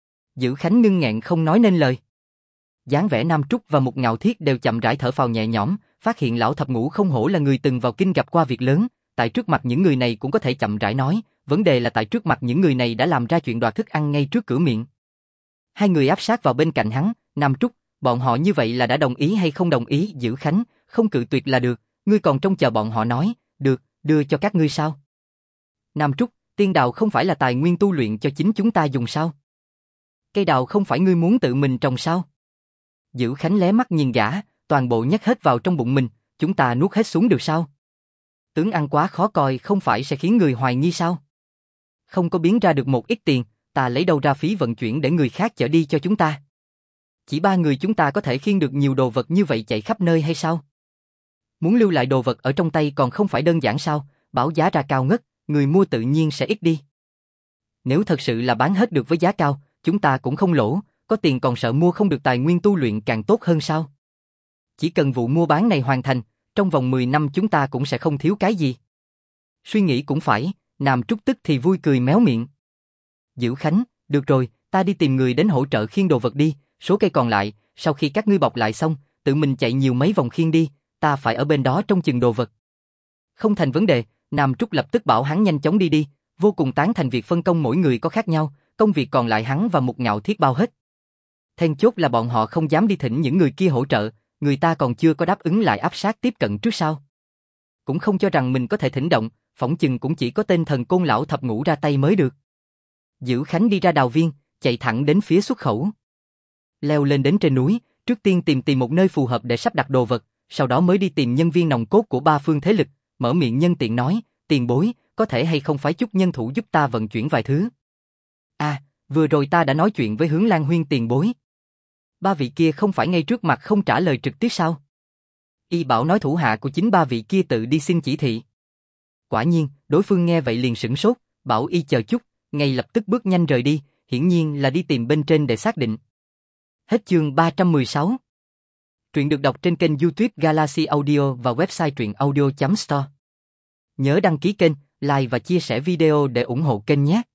Dữ Khánh ngưng nghẹn không nói nên lời. Dáng vẻ Nam Trúc và Một Ngạo Thiết đều chậm rãi thở phào nhẹ nhõm, phát hiện lão thập ngũ không hổ là người từng vào kinh gặp qua việc lớn, tại trước mặt những người này cũng có thể chậm rãi nói, vấn đề là tại trước mặt những người này đã làm ra chuyện đoạt thức ăn ngay trước cửa miệng. Hai người áp sát vào bên cạnh hắn, Nam Trúc, bọn họ như vậy là đã đồng ý hay không đồng ý? Dữ Khánh, không cự tuyệt là được, ngươi còn trông chờ bọn họ nói, được, đưa cho các ngươi sao? Nam Trúc, tiên đào không phải là tài nguyên tu luyện cho chính chúng ta dùng sao? Cây đào không phải ngươi muốn tự mình trồng sao? Dữ Khánh lé mắt nhìn gã, toàn bộ nhét hết vào trong bụng mình, chúng ta nuốt hết xuống được sao? Tướng ăn quá khó coi không phải sẽ khiến người hoài nghi sao? Không có biến ra được một ít tiền, ta lấy đâu ra phí vận chuyển để người khác chở đi cho chúng ta? Chỉ 3 người chúng ta có thể khiêng được nhiều đồ vật như vậy chạy khắp nơi hay sao? Muốn lưu lại đồ vật ở trong tay còn không phải đơn giản sao, bảo giá ra cao ngất, người mua tự nhiên sẽ ít đi. Nếu thật sự là bán hết được với giá cao, chúng ta cũng không lỗ, có tiền còn sợ mua không được tài nguyên tu luyện càng tốt hơn sao? Chỉ cần vụ mua bán này hoàn thành, trong vòng 10 năm chúng ta cũng sẽ không thiếu cái gì. Suy nghĩ cũng phải, Nam Trúc tức thì vui cười méo miệng. Dữ Khánh, được rồi, ta đi tìm người đến hỗ trợ khiêng đồ vật đi, số cây còn lại, sau khi các ngươi bọc lại xong, tự mình chạy nhiều mấy vòng khiêng đi, ta phải ở bên đó trông chừng đồ vật. Không thành vấn đề, Nam Trúc lập tức bảo hắn nhanh chóng đi, vô cùng tán thành việc phân công mỗi người có khác nhau, công việc còn lại hắn và Mục Ngạo Thiết bao hết. Then chốt là bọn họ không dám đi thỉnh những người kia hỗ trợ, người ta còn chưa có đáp ứng lại áp sát tiếp cận trước sau. Cũng không cho rằng mình có thể thỉnh động, phỏng chừng cũng chỉ có tên thần Côn lão thập ngũ ra tay mới được. Dữ Khánh đi ra đào viên, chạy thẳng đến phía xuất khẩu. Leo lên đến trên núi, trước tiên tìm một nơi phù hợp để sắp đặt đồ vật, sau đó mới đi tìm nhân viên nòng cốt của 3 phương thế lực, mở miệng nhân tiện nói, tiền bối, có thể hay không phái chút nhân thủ giúp ta vận chuyển vài thứ. Vừa rồi ta đã nói chuyện với Hướng Lan Huyên tiền bối. 3 vị kia không phải ngay trước mặt không trả lời trực tiếp sao? Y bảo nói thủ hạ của chính 3 vị kia tự đi xin chỉ thị. Quả nhiên, đối phương nghe vậy liền sửng sốt, bảo Y chờ chút, ngay lập tức bước nhanh rời đi, hiển nhiên là đi tìm bên trên để xác định. Hết chương 316. Truyện được đọc trên kênh YouTube Galaxy Audio và website truyện audio.store. Nhớ đăng ký kênh, like và chia sẻ video để ủng hộ kênh nhé.